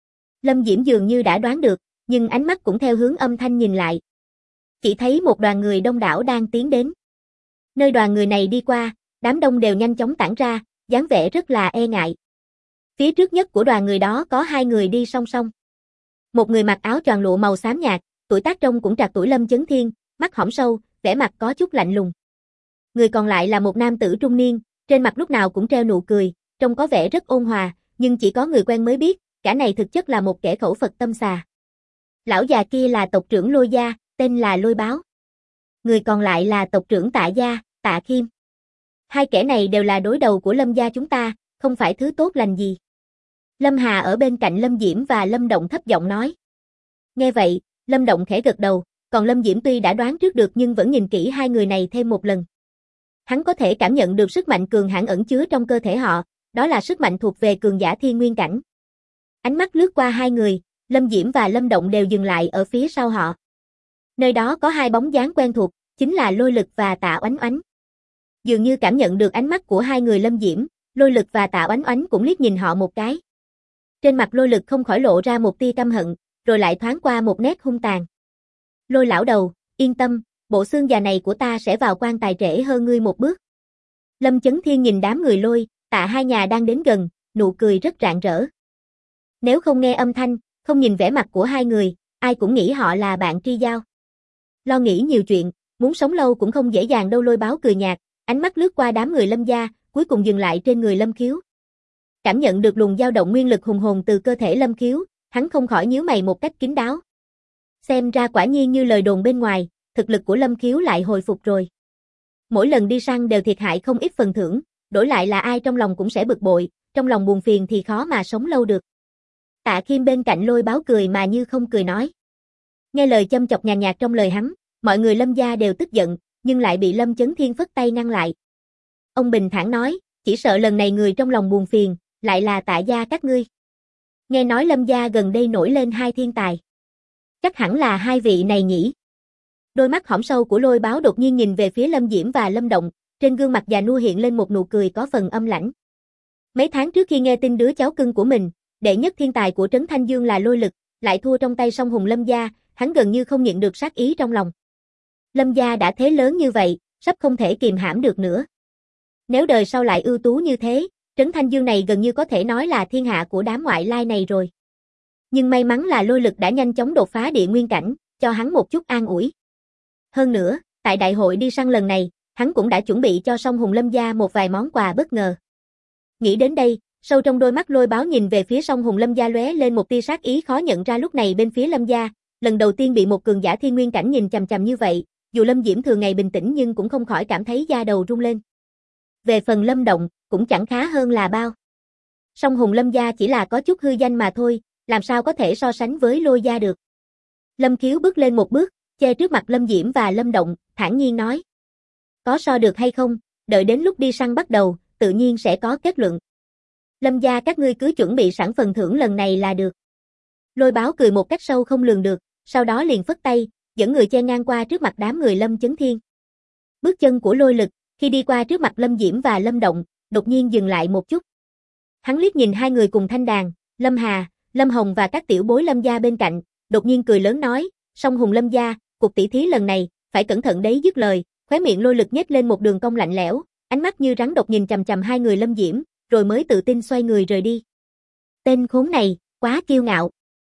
Lâm Diễm dường như đã đoán được, nhưng ánh mắt cũng theo hướng âm thanh nhìn lại. Chỉ thấy một đoàn người đông đảo đang tiến đến. Nơi đoàn người này đi qua, đám đông đều nhanh chóng tản ra, dáng vẻ rất là e ngại. Phía trước nhất của đoàn người đó có hai người đi song song. Một người mặc áo choàng lụa màu xám nhạt, tuổi tác trông cũng trạc tuổi Lâm Chấn Thiên, mắt hõm sâu, vẻ mặt có chút lạnh lùng. Người còn lại là một nam tử trung niên, trên mặt lúc nào cũng treo nụ cười, trông có vẻ rất ôn hòa, nhưng chỉ có người quen mới biết, cả này thực chất là một kẻ khẩu Phật tâm xà. Lão già kia là tộc trưởng Lôi gia, tên là Lôi Báo. Người còn lại là tộc trưởng Tạ gia, Tạ Khiêm. Hai kẻ này đều là đối đầu của Lâm gia chúng ta, không phải thứ tốt lành gì. Lâm Hà ở bên cạnh Lâm Diễm và Lâm Động thấp giọng nói. Nghe vậy, Lâm Động khẽ gật đầu, còn Lâm Diễm tuy đã đoán trước được nhưng vẫn nhìn kỹ hai người này thêm một lần. Hắn có thể cảm nhận được sức mạnh cường hãn ẩn chứa trong cơ thể họ, đó là sức mạnh thuộc về cường giả thiên nguyên cảnh. Ánh mắt lướt qua hai người, Lâm Diễm và Lâm Động đều dừng lại ở phía sau họ. Nơi đó có hai bóng dáng quen thuộc, chính là Lôi Lực và Tạ Oánh Oánh. Dường như cảm nhận được ánh mắt của hai người Lâm Diễm, Lôi Lực và Tạ Oánh Oánh cũng liếc nhìn họ một cái. Trên mặt Lôi Lực không khỏi lộ ra một tia căm hận, rồi lại thoáng qua một nét hung tàn. Lôi lão đầu, yên tâm, bộ xương già này của ta sẽ vào quan tài trễ hơn ngươi một bước. Lâm Chấn Thiên nhìn đám người Lôi, Tạ hai nhà đang đến gần, nụ cười rất rạng rỡ. Nếu không nghe âm thanh, không nhìn vẻ mặt của hai người, ai cũng nghĩ họ là bạn tri giao. Lo nghĩ nhiều chuyện, muốn sống lâu cũng không dễ dàng đâu. Lôi Báo cười nhạt, ánh mắt lướt qua đám người Lâm gia, cuối cùng dừng lại trên người Lâm Khiếu. Cảm nhận được luồng dao động nguyên lực hùng hồn từ cơ thể Lâm Khiếu, hắn không khỏi nhíu mày một cách kín đáo. Xem ra quả nhiên như lời đồn bên ngoài, thực lực của Lâm Khiếu lại hồi phục rồi. Mỗi lần đi săn đều thiệt hại không ít phần thưởng, đổi lại là ai trong lòng cũng sẽ bực bội, trong lòng buồn phiền thì khó mà sống lâu được. Tạ Khiêm bên cạnh Lôi Báo cười mà như không cười nói. Nghe lời châm chọc nhàn nhạt trong lời hắn, mọi người Lâm gia đều tức giận, nhưng lại bị Lâm Chấn Thiên phất tay ngăn lại. Ông bình thản nói, chỉ sợ lần này người trong lòng buồn phiền, lại là Tạ gia các ngươi. Nghe nói Lâm gia gần đây nổi lên hai thiên tài. Chắc hẳn là hai vị này nhỉ. Đôi mắt hõm sâu của Lôi Báo đột nhiên nhìn về phía Lâm Diễm và Lâm Động, trên gương mặt già nua hiện lên một nụ cười có phần âm lãnh. Mấy tháng trước khi nghe tin đứa cháu cưng của mình, đệ nhất thiên tài của Trấn Thanh Dương là Lôi Lực, lại thua trong tay Song Hùng Lâm gia, hắn gần như không nhịn được sát ý trong lòng. Lâm gia đã thế lớn như vậy, sắp không thể kìm hãm được nữa. Nếu đời sau lại ưu tú như thế, Trấn Thanh Dương này gần như có thể nói là thiên hạ của đám ngoại lai này rồi. Nhưng may mắn là Lôi Lực đã nhanh chóng đột phá địa nguyên cảnh, cho hắn một chút an ủi. Hơn nữa, tại đại hội đi săn lần này, hắn cũng đã chuẩn bị cho Song Hùng Lâm gia một vài món quà bất ngờ. Nghĩ đến đây, sâu trong đôi mắt Lôi Báo nhìn về phía Song Hùng Lâm gia lóe lên một tia sát ý khó nhận ra. Lúc này bên phía Lâm gia, lần đầu tiên bị một cường giả thiên nguyên cảnh nhìn chằm chằm như vậy, dù Lâm Diễm thường ngày bình tĩnh nhưng cũng không khỏi cảm thấy da đầu rung lên. Về phần Lâm Động, cũng chẳng khá hơn là bao. Song Hùng Lâm gia chỉ là có chút hư danh mà thôi, làm sao có thể so sánh với Lôi gia được. Lâm Khiếu bước lên một bước, che trước mặt Lâm Diễm và Lâm Động, thản nhiên nói. Có so được hay không, đợi đến lúc đi săn bắt đầu, tự nhiên sẽ có kết luận. Lâm gia các ngươi cứ chuẩn bị sẵn phần thưởng lần này là được. Lôi Báo cười một cách sâu không lường được, sau đó liền phất tay, dẫn người che ngang qua trước mặt đám người Lâm Chấn Thiên. Bước chân của Lôi Lực, khi đi qua trước mặt Lâm Diễm và Lâm Động, đột nhiên dừng lại một chút. Hắn liếc nhìn hai người cùng Thanh Đàn, Lâm Hà, Lâm Hồng và các tiểu bối Lâm gia bên cạnh, đột nhiên cười lớn nói, Song Hùng Lâm gia, cuộc tỷ thí lần này, phải cẩn thận đấy. Dứt lời, khóe miệng Lôi Lực nhếch lên một đường cong lạnh lẽo, ánh mắt như rắn độc nhìn chằm chằm hai người Lâm Diễm, rồi mới tự tin xoay người rời đi. Tên khốn này, quá kiêu ngạo.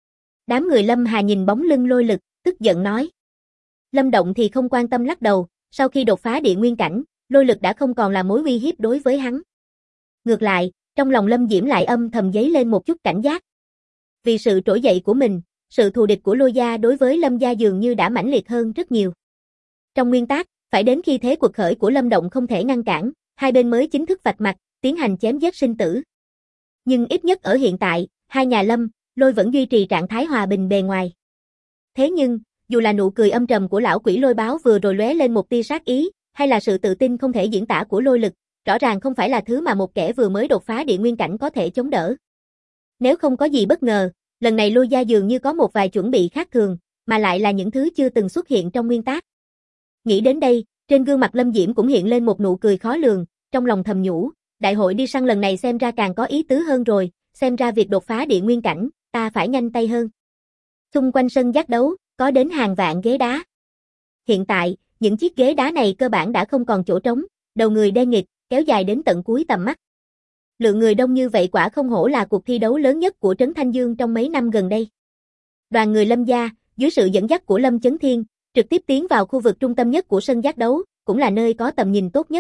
Đám người Lâm Hà nhìn bóng lưng Lôi Lực, tức giận nói. Lâm Động thì không quan tâm lắc đầu, sau khi đột phá địa nguyên cảnh, Lôi Lực đã không còn là mối uy hiếp đối với hắn. Ngược lại, trong lòng Lâm Diễm lại âm thầm dấy lên một chút cảnh giác. Vì sự trỗi dậy của mình, sự thù địch của Lôi gia đối với Lâm gia dường như đã mãnh liệt hơn rất nhiều. Trong nguyên tắc, phải đến khi thế cuộc khởi của Lâm Động không thể ngăn cản, hai bên mới chính thức vạch mặt, tiến hành chém giết sinh tử. Nhưng ít nhất ở hiện tại, hai nhà Lâm, Lôi vẫn duy trì trạng thái hòa bình bề ngoài. Thế nhưng, dù là nụ cười âm trầm của lão quỷ Lôi Báo vừa rồi lóe lên một tia sát ý, hay là sự tự tin không thể diễn tả của Lôi Lực, rõ ràng không phải là thứ mà một kẻ vừa mới đột phá địa nguyên cảnh có thể chống đỡ. Nếu không có gì bất ngờ, lần này Lôi gia dường như có một vài chuẩn bị khác thường, mà lại là những thứ chưa từng xuất hiện trong nguyên tác. Nghĩ đến đây, trên gương mặt Lâm Diễm cũng hiện lên một nụ cười khó lường, trong lòng thầm nhủ, đại hội đi săn lần này xem ra càng có ý tứ hơn rồi, xem ra việc đột phá địa nguyên cảnh, ta phải nhanh tay hơn. Xung quanh sân giác đấu, có đến hàng vạn ghế đá. Hiện tại, những chiếc ghế đá này cơ bản đã không còn chỗ trống, đầu người đen nghịt, kéo dài đến tận cuối tầm mắt. Lượng người đông như vậy quả không hổ là cuộc thi đấu lớn nhất của Trấn Thanh Dương trong mấy năm gần đây. Đoàn người Lâm gia, dưới sự dẫn dắt của Lâm Chấn Thiên, trực tiếp tiến vào khu vực trung tâm nhất của sân giác đấu, cũng là nơi có tầm nhìn tốt nhất.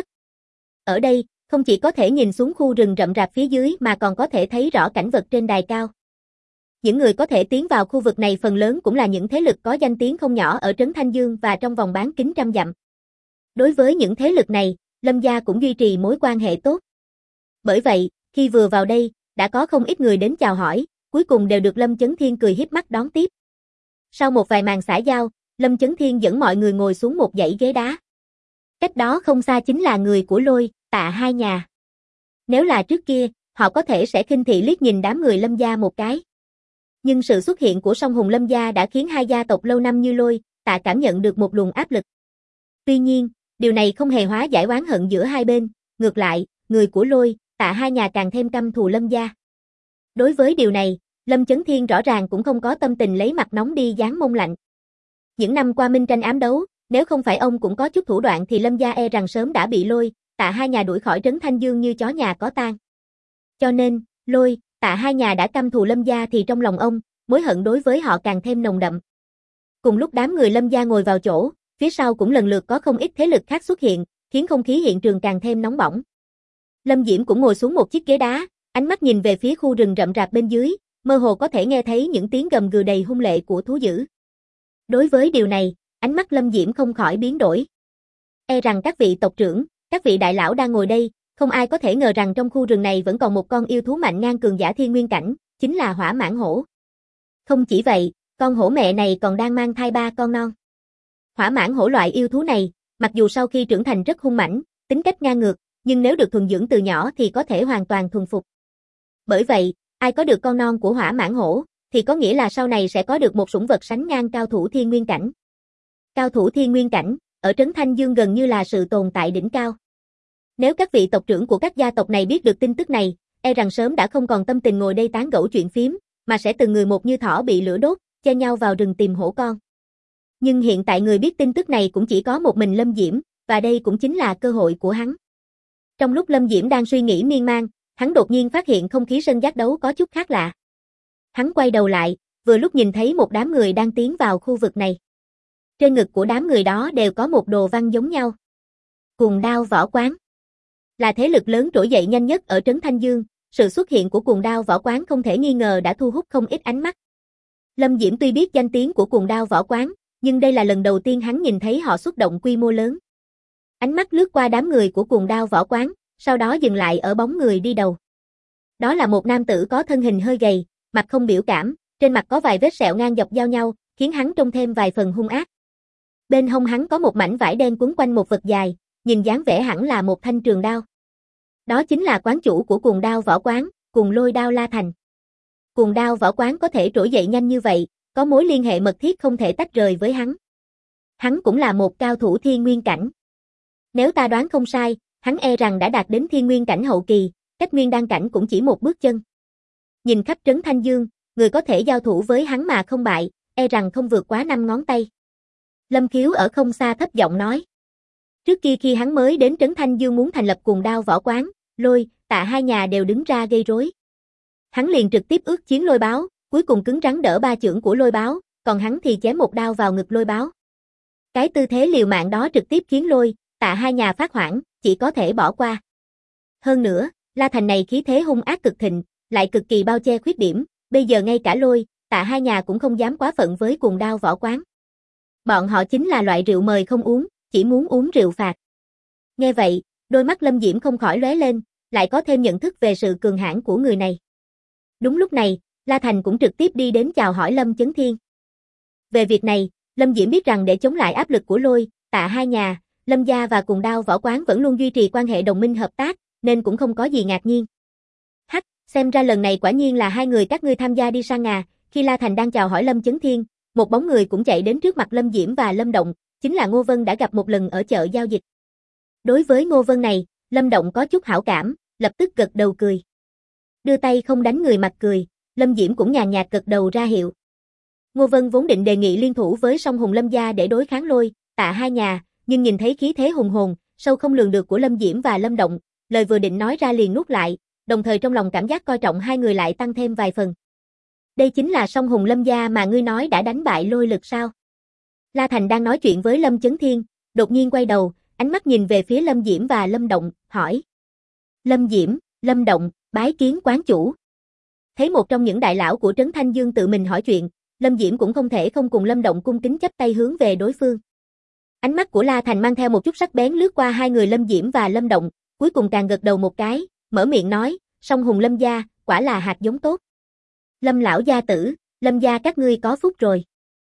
Ở đây, không chỉ có thể nhìn xuống khu rừng rậm rạp phía dưới mà còn có thể thấy rõ cảnh vật trên đài cao. Những người có thể tiến vào khu vực này phần lớn cũng là những thế lực có danh tiếng không nhỏ ở Trấn Thanh Dương và trong vòng bán kính trăm dặm. Đối với những thế lực này, Lâm gia cũng duy trì mối quan hệ tốt. Bởi vậy, khi vừa vào đây, đã có không ít người đến chào hỏi, cuối cùng đều được Lâm Chấn Thiên cười hiếp mắt đón tiếp. Sau một vài màn xã giao, Lâm Chấn Thiên dẫn mọi người ngồi xuống một dãy ghế đá. Cách đó không xa chính là người của Lôi, Tạ hai nhà. Nếu là trước kia, họ có thể sẽ khinh thị liếc nhìn đám người Lâm gia một cái. Nhưng sự xuất hiện của Song Hùng Lâm gia đã khiến hai gia tộc lâu năm như Lôi, Tạ cảm nhận được một luồng áp lực. Tuy nhiên, điều này không hề hóa giải oán hận giữa hai bên, ngược lại, người của Lôi, Tạ hai nhà càng thêm căm thù Lâm gia. Đối với điều này, Lâm Chấn Thiên rõ ràng cũng không có tâm tình lấy mặt nóng đi dán mông lạnh. Những năm qua minh tranh ám đấu, nếu không phải ông cũng có chút thủ đoạn thì Lâm gia e rằng sớm đã bị Lôi, Tạ hai nhà đuổi khỏi Trấn Thanh Dương như chó nhà có tang. Cho nên, Lôi, Tạ hai nhà đã căm thù Lâm gia thì trong lòng ông, mối hận đối với họ càng thêm nồng đậm. Cùng lúc đám người Lâm gia ngồi vào chỗ, phía sau cũng lần lượt có không ít thế lực khác xuất hiện, khiến không khí hiện trường càng thêm nóng bỏng. Lâm Diễm cũng ngồi xuống một chiếc ghế đá, ánh mắt nhìn về phía khu rừng rậm rạp bên dưới, mơ hồ có thể nghe thấy những tiếng gầm gừ đầy hung lệ của thú dữ. Đối với điều này, ánh mắt Lâm Diễm không khỏi biến đổi. E rằng các vị tộc trưởng, các vị đại lão đang ngồi đây, không ai có thể ngờ rằng trong khu rừng này vẫn còn một con yêu thú mạnh ngang cường giả thiên nguyên cảnh, chính là Hỏa Mãng Hổ. Không chỉ vậy, con hổ mẹ này còn đang mang thai 3 con non. Hỏa Mãng Hổ loại yêu thú này, mặc dù sau khi trưởng thành rất hung mãnh, tính cách ngang ngược, nhưng nếu được thuần dưỡng từ nhỏ thì có thể hoàn toàn thuần phục. Bởi vậy, ai có được con non của Hỏa Mãng Hổ, thì có nghĩa là sau này sẽ có được một sủng vật sánh ngang cao thủ thiên nguyên cảnh. Cao thủ thiên nguyên cảnh, ở Trấn Thanh Dương gần như là sự tồn tại đỉnh cao. Nếu các vị tộc trưởng của các gia tộc này biết được tin tức này, e rằng sớm đã không còn tâm tình ngồi đây tán gẫu chuyện phiếm, mà sẽ từng người một như thỏ bị lửa đốt, chen nhau vào rừng tìm hổ con. Nhưng hiện tại người biết tin tức này cũng chỉ có một mình Lâm Diễm, và đây cũng chính là cơ hội của hắn. Trong lúc Lâm Diễm đang suy nghĩ miên man, hắn đột nhiên phát hiện không khí sân giác đấu có chút khác lạ. Hắn quay đầu lại, vừa lúc nhìn thấy một đám người đang tiến vào khu vực này. Trên ngực của đám người đó đều có một đồ văn giống nhau. Cuồng Đao Võ Quán là thế lực lớn trỗi dậy nhanh nhất ở Trấn Thanh Dương, sự xuất hiện của Cuồng Đao Võ Quán không thể nghi ngờ đã thu hút không ít ánh mắt. Lâm Diễm tuy biết danh tiếng của Cuồng Đao Võ Quán, nhưng đây là lần đầu tiên hắn nhìn thấy họ xuất động quy mô lớn. Ánh mắt lướt qua đám người của Cuồng Đao Võ Quán, sau đó dừng lại ở bóng người đi đầu. Đó là một nam tử có thân hình hơi gầy, mặt không biểu cảm, trên mặt có vài vết sẹo ngang dọc giao nhau, khiến hắn trông thêm vài phần hung ác. Bên hông hắn có một mảnh vải đen quấn quanh một vật dài, nhìn dáng vẻ hẳn là một thanh trường đao. Đó chính là quán chủ của Cuồng Đao Võ Quán, Cuồng Lôi Đao La Thành. Cuồng Đao Võ Quán có thể trỗi dậy nhanh như vậy, có mối liên hệ mật thiết không thể tách rời với hắn. Hắn cũng là một cao thủ thiên nguyên cảnh. Nếu ta đoán không sai, hắn e rằng đã đạt đến thiên nguyên cảnh hậu kỳ, cách nguyên đan cảnh cũng chỉ một bước chân. Nhìn khắp Trấn Thanh Dương, người có thể giao thủ với hắn mà không bại, e rằng không vượt quá 5 ngón tay. Lâm Khiếu ở không xa thấp giọng nói. Trước kia khi hắn mới đến Trấn Thanh Dương muốn thành lập Cuồng Đao Võ Quán, Lôi, Tạ hai nhà đều đứng ra gây rối. Hắn liền trực tiếp ước chiến Lôi Báo, cuối cùng cứng rắn đỡ ba chưởng của Lôi Báo, còn hắn thì chém một đao vào ngực Lôi Báo. Cái tư thế liều mạng đó trực tiếp khiến Lôi, Tạ hai nhà phát hoảng, chỉ có thể bỏ qua. Hơn nữa, La Thành này khí thế hung ác cực thịnh, lại cực kỳ bao che khuyết điểm, bây giờ ngay cả Lôi, Tạ hai nhà cũng không dám quá phận với Cuồng Đao Võ Quán. Bọn họ chính là loại rượu mời không uống, chỉ muốn uống rượu phạt. Nghe vậy, đôi mắt Lâm Diễm không khỏi lóe lên, lại có thêm nhận thức về sự cường hãn của người này. Đúng lúc này, La Thành cũng trực tiếp đi đến chào hỏi Lâm Chấn Thiên. Về việc này, Lâm Diễm biết rằng để chống lại áp lực của Lôi, Tạ hai nhà, Lâm gia và Cuồng Đao Võ Quán vẫn luôn duy trì quan hệ đồng minh hợp tác, nên cũng không có gì ngạc nhiên. Hắc, xem ra lần này quả nhiên là hai người các ngươi tham gia đi sang à, khi La Thành đang chào hỏi Lâm Chấn Thiên, một bóng người cũng chạy đến trước mặt Lâm Diễm và Lâm Động, chính là Ngô Vân đã gặp một lần ở chợ giao dịch. Đối với Ngô Vân này, Lâm Động có chút hảo cảm, lập tức gật đầu cười. Đưa tay không đánh người mặt cười, Lâm Diễm cũng nhàn nhạt gật đầu ra hiệu. Ngô Vân vốn định đề nghị liên thủ với Song Hùng Lâm gia để đối kháng Lôi, Tạ hai nhà, nhưng nhìn thấy khí thế hùng hồn, sâu không lường được của Lâm Diễm và Lâm Động, lời vừa định nói ra liền nuốt lại, đồng thời trong lòng cảm giác coi trọng hai người lại tăng thêm vài phần. Đây chính là Song Hùng Lâm gia mà ngươi nói đã đánh bại Lôi Lực sao? La Thành đang nói chuyện với Lâm Chấn Thiên, đột nhiên quay đầu, ánh mắt nhìn về phía Lâm Diễm và Lâm Động, hỏi. Lâm Diễm, Lâm Động, bái kiến quán chủ. Thấy một trong những đại lão của Trấn Thanh Dương tự mình hỏi chuyện, Lâm Diễm cũng không thể không cùng Lâm Động cung kính chắp tay hướng về đối phương. Ánh mắt của La Thành mang theo một chút sắc bén lướt qua hai người Lâm Diễm và Lâm Động, cuối cùng càng gật đầu một cái, mở miệng nói, Song Hùng Lâm gia, quả là hạt giống tốt. Lâm lão gia tử, Lâm gia các ngươi có phúc rồi.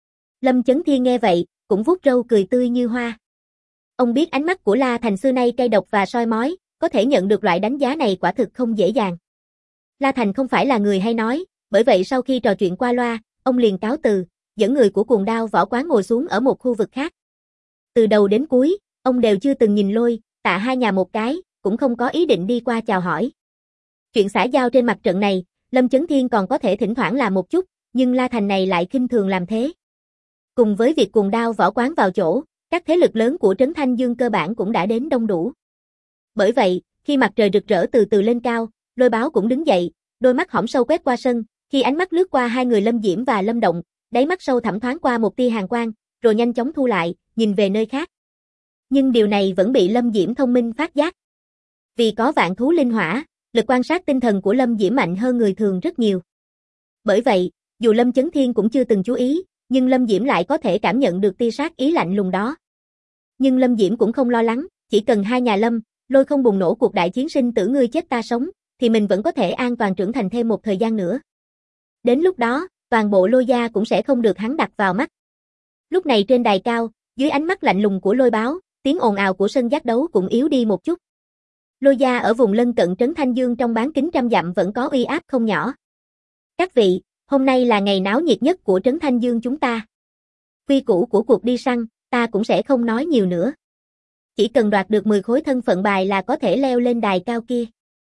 Lâm Chấn Thiên nghe vậy, cũng vuốt râu cười tươi như hoa. Ông biết ánh mắt của La Thành xưa nay cay độc và soi mói, có thể nhận được loại đánh giá này quả thực không dễ dàng. La Thành không phải là người hay nói, bởi vậy sau khi trò chuyện qua loa, ông liền cáo từ, dẫn người của Cuồng Đao Võ Quán ngồi xuống ở một khu vực khác. Từ đầu đến cuối, ông đều chưa từng nhìn Lôi, Tạ hai nhà một cái, cũng không có ý định đi qua chào hỏi. Chuyện xã giao trên mặt trận này, Lâm Chấn Thiên còn có thể thỉnh thoảng làm một chút, nhưng La Thành này lại khinh thường làm thế. Cùng với việc Cuồng Đao Võ Quán vào chỗ, các thế lực lớn của Trấn Thanh Dương cơ bản cũng đã đến đông đủ. Bởi vậy, khi mặt trời rực rỡ từ từ lên cao, Lôi Báo cũng đứng dậy, đôi mắt hõm sâu quét qua sân, khi ánh mắt lướt qua hai người Lâm Diễm và Lâm Động, đáy mắt sâu thẳm thoáng qua một tia hàn quang, rồi nhanh chóng thu lại, nhìn về nơi khác. Nhưng điều này vẫn bị Lâm Diễm thông minh phát giác. Vì có vạn thú linh hỏa, lực quan sát tinh thần của Lâm Diễm mạnh hơn người thường rất nhiều. Bởi vậy, dù Lâm Chấn Thiên cũng chưa từng chú ý, nhưng Lâm Diễm lại có thể cảm nhận được tia sát ý lạnh lùng đó. Nhưng Lâm Diễm cũng không lo lắng, chỉ cần hai nhà Lâm, Lôi không bùng nổ cuộc đại chiến sinh tử ngươi chết ta sống, thì mình vẫn có thể an toàn trưởng thành thêm một thời gian nữa. Đến lúc đó, toàn bộ Lôi gia cũng sẽ không được hắn đặt vào mắt. Lúc này trên đài cao, dưới ánh mắt lạnh lùng của Lôi Báo, tiếng ồn ào của sân giác đấu cũng yếu đi một chút. Lôi gia ở vùng lân cận Trấn Thanh Dương trong bán kính trăm dặm vẫn có uy áp không nhỏ. Các vị, hôm nay là ngày náo nhiệt nhất của Trấn Thanh Dương chúng ta. Quy củ của cuộc đi săn, ta cũng sẽ không nói nhiều nữa. Chỉ cần đoạt được 10 khối thân phận bài là có thể leo lên đài cao kia.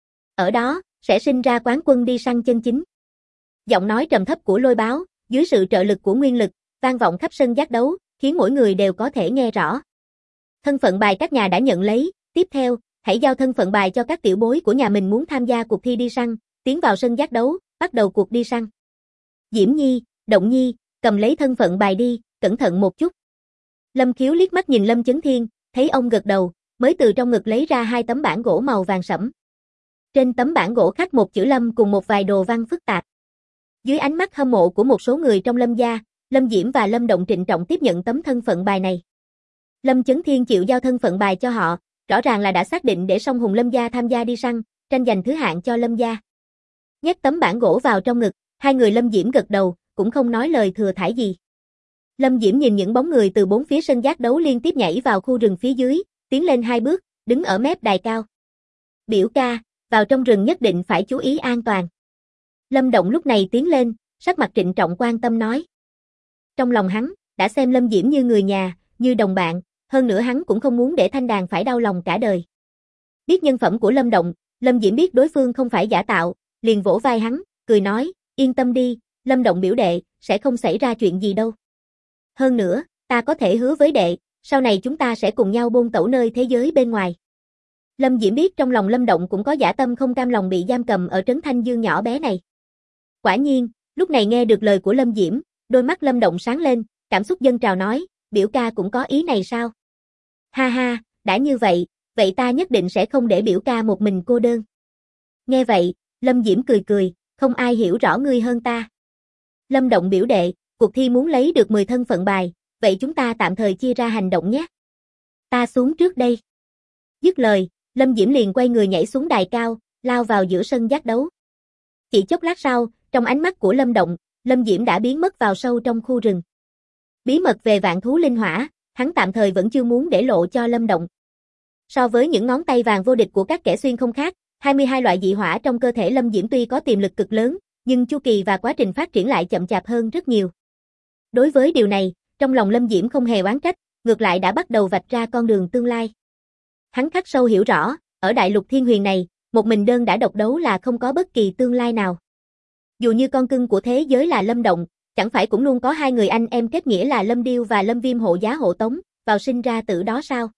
Ở đó, sẽ sinh ra quán quân đi săn chân chính. Giọng nói trầm thấp của Lôi Báo, dưới sự trợ lực của nguyên lực, vang vọng khắp sân giác đấu, khiến mỗi người đều có thể nghe rõ. Thân phận bài các nhà đã nhận lấy, tiếp theo, hãy giao thân phận bài cho các tiểu bối của nhà mình muốn tham gia cuộc thi đi săn, tiến vào sân giác đấu, bắt đầu cuộc đi săn. Diễm Nhi, Động Nhi, cầm lấy thân phận bài đi, cẩn thận một chút. Lâm Khiếu liếc mắt nhìn Lâm Chấn Thiên, thấy ông gật đầu, mới từ trong ngực lấy ra 2 tấm bản gỗ màu vàng sẫm. Trên tấm bản gỗ khắc một chữ Lâm cùng một vài đồ văn phức tạp. Dưới ánh mắt hâm mộ của một số người trong Lâm gia, Lâm Diễm và Lâm Động trịnh trọng tiếp nhận tấm thân phận bài này. Lâm Chấn Thiên chịu giao thân phận bài cho họ, rõ ràng là đã xác định để song hùng Lâm gia tham gia đi săn, tranh giành thứ hạng cho Lâm gia. Nhét tấm bản gỗ vào trong ngực, hai người Lâm Diễm gật đầu, cũng không nói lời thừa thãi gì. Lâm Diễm nhìn những bóng người từ 4 phía sân giác đấu liên tiếp nhảy vào khu rừng phía dưới, tiến lên 2 bước, đứng ở mép đài cao. Biểu ca, vào trong rừng nhất định phải chú ý an toàn. Lâm Động lúc này tiến lên, sắc mặt trịnh trọng quan tâm nói. Trong lòng hắn, đã xem Lâm Diễm như người nhà, như đồng bạn, hơn nữa hắn cũng không muốn để Thanh Đàn phải đau lòng cả đời. Biết nhân phẩm của Lâm Động, Lâm Diễm biết đối phương không phải giả tạo, liền vỗ vai hắn, cười nói, yên tâm đi, Lâm Động biểu đệ, sẽ không xảy ra chuyện gì đâu. Hơn nữa, ta có thể hứa với đệ, sau này chúng ta sẽ cùng nhau bôn tẩu nơi thế giới bên ngoài. Lâm Diễm biết trong lòng Lâm Động cũng có dã tâm không cam lòng bị giam cầm ở trấn Thanh Dương nhỏ bé này. Quả nhiên, lúc này nghe được lời của Lâm Diễm, đôi mắt Lâm Động sáng lên, cảm xúc dâng trào nói, biểu ca cũng có ý này sao? Ha ha, đã như vậy, vậy ta nhất định sẽ không để biểu ca một mình cô đơn. Nghe vậy, Lâm Diễm cười cười, không ai hiểu rõ ngươi hơn ta. Lâm Động biểu đệ, cuộc thi muốn lấy được 10 thân phận bài, vậy chúng ta tạm thời chia ra hành động nhé. Ta xuống trước đây. Dứt lời, Lâm Diễm liền quay người nhảy xuống đài cao, lao vào giữa sân giác đấu. Chỉ chốc lát sau, trong ánh mắt của Lâm Động, Lâm Diễm đã biến mất vào sâu trong khu rừng. Bí mật về vạn thú linh hỏa, hắn tạm thời vẫn chưa muốn để lộ cho Lâm Động. So với những ngón tay vàng vô địch của các kẻ xuyên không khác, 22 loại dị hỏa trong cơ thể Lâm Diễm tuy có tiềm lực cực lớn, nhưng chu kỳ và quá trình phát triển lại chậm chạp hơn rất nhiều. Đối với điều này, trong lòng Lâm Diễm không hề oán trách, ngược lại đã bắt đầu vạch ra con đường tương lai. Hắn khắc sâu hiểu rõ, ở đại lục thiên huyền này, một mình đơn đã độc đấu là không có bất kỳ tương lai nào. Dù như con cưng của thế giới là Lâm Động, chẳng phải cũng luôn có 2 người anh em kết nghĩa là Lâm Điêu và Lâm Viêm hộ giá hộ tống, vào sinh ra tử đó sao?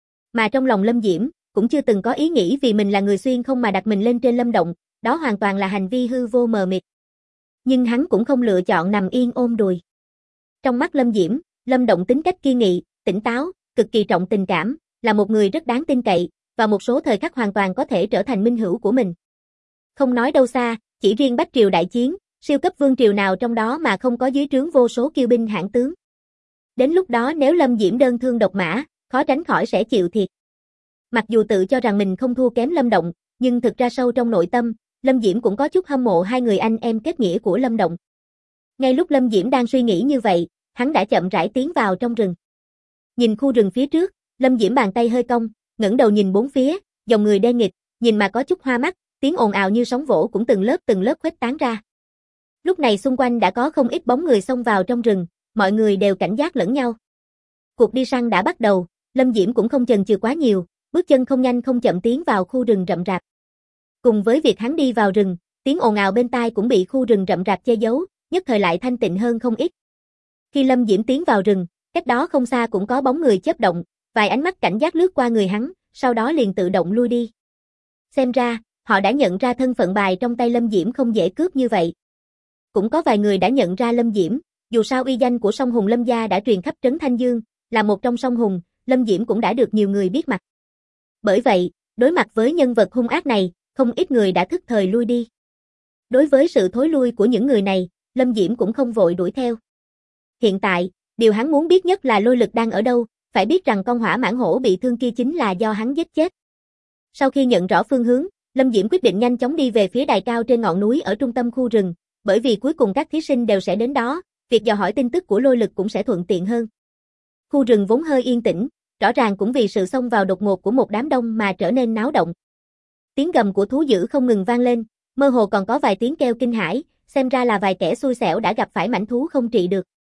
Mà trong lòng Lâm Diễm, cũng chưa từng có ý nghĩ vì mình là người xuyên không mà đặt mình lên trên Lâm Động, đó hoàn toàn là hành vi hư vô mờ mịt. Nhưng hắn cũng không lựa chọn nằm yên ôm đùi. Trong mắt Lâm Diễm, Lâm Động tính cách kiên nghị, tỉnh táo, cực kỳ trọng tình cảm, là một người rất đáng tin cậy, và một số thời khắc hoàn toàn có thể trở thành minh hữu của mình. Không nói đâu xa, chỉ riêng Bách Triều đại chiến, siêu cấp vương triều nào trong đó mà không có dưới trướng vô số kiêu binh hãn tướng. Đến lúc đó nếu Lâm Diễm đơn thương độc mã, khó tránh khỏi sẽ chịu thiệt. Mặc dù tự cho rằng mình không thua kém Lâm Động, nhưng thực ra sâu trong nội tâm, Lâm Diễm cũng có chút hâm mộ 2 người anh em kết nghĩa của Lâm Động. Ngay lúc Lâm Diễm đang suy nghĩ như vậy, hắn đã chậm rãi tiến vào trong rừng. Nhìn khu rừng phía trước, Lâm Diễm bàn tay hơi cong, ngẩng đầu nhìn 4 phía, dòng người đen nghịt, nhìn mà có chút hoa mắt, tiếng ồn ào như sóng vỗ cũng từng lớp khuếch tán ra. Lúc này xung quanh đã có không ít bóng người xông vào trong rừng, mọi người đều cảnh giác lẫn nhau. Cuộc đi săn đã bắt đầu, Lâm Diễm cũng không chần chừ quá nhiều, bước chân không nhanh không chậm tiến vào khu rừng rậm rạp. Cùng với việc hắn đi vào rừng, tiếng ồn ào bên tai cũng bị khu rừng rậm rạp che giấu, nhất thời lại thanh tịnh hơn không ít. Khi Lâm Diễm tiến vào rừng, cách đó không xa cũng có bóng người chớp động, vài ánh mắt cảnh giác lướt qua người hắn, sau đó liền tự động lui đi. Xem ra, họ đã nhận ra thân phận bài trong tay Lâm Diễm không dễ cướp như vậy. Cũng có vài người đã nhận ra Lâm Diễm, dù sao uy danh của song hùng Lâm gia đã truyền khắp trấn Thanh Dương, là một trong song hùng, Lâm Diễm cũng đã được nhiều người biết mặt. Bởi vậy, đối mặt với nhân vật hung ác này, không ít người đã thức thời lui đi. Đối với sự thối lui của những người này, Lâm Diễm cũng không vội đuổi theo. Hiện tại, điều hắn muốn biết nhất là lôi lực đang ở đâu, phải biết rằng con hỏa mãng hổ bị thương kia chính là do hắn giết chết. Sau khi nhận rõ phương hướng, Lâm Diễm quyết định nhanh chóng đi về phía đài cao trên ngọn núi ở trung tâm khu rừng, bởi vì cuối cùng các thí sinh đều sẽ đến đó, việc dò hỏi tin tức của lôi lực cũng sẽ thuận tiện hơn. Khu rừng vốn hơi yên tĩnh, rõ ràng cũng vì sự xông vào đột ngột của một đám đông mà trở nên náo động. Tiếng gầm của thú dữ không ngừng vang lên, mơ hồ còn có vài tiếng kêu kinh hãi, xem ra là vài kẻ xui xẻo đã gặp phải mãnh thú không trị được.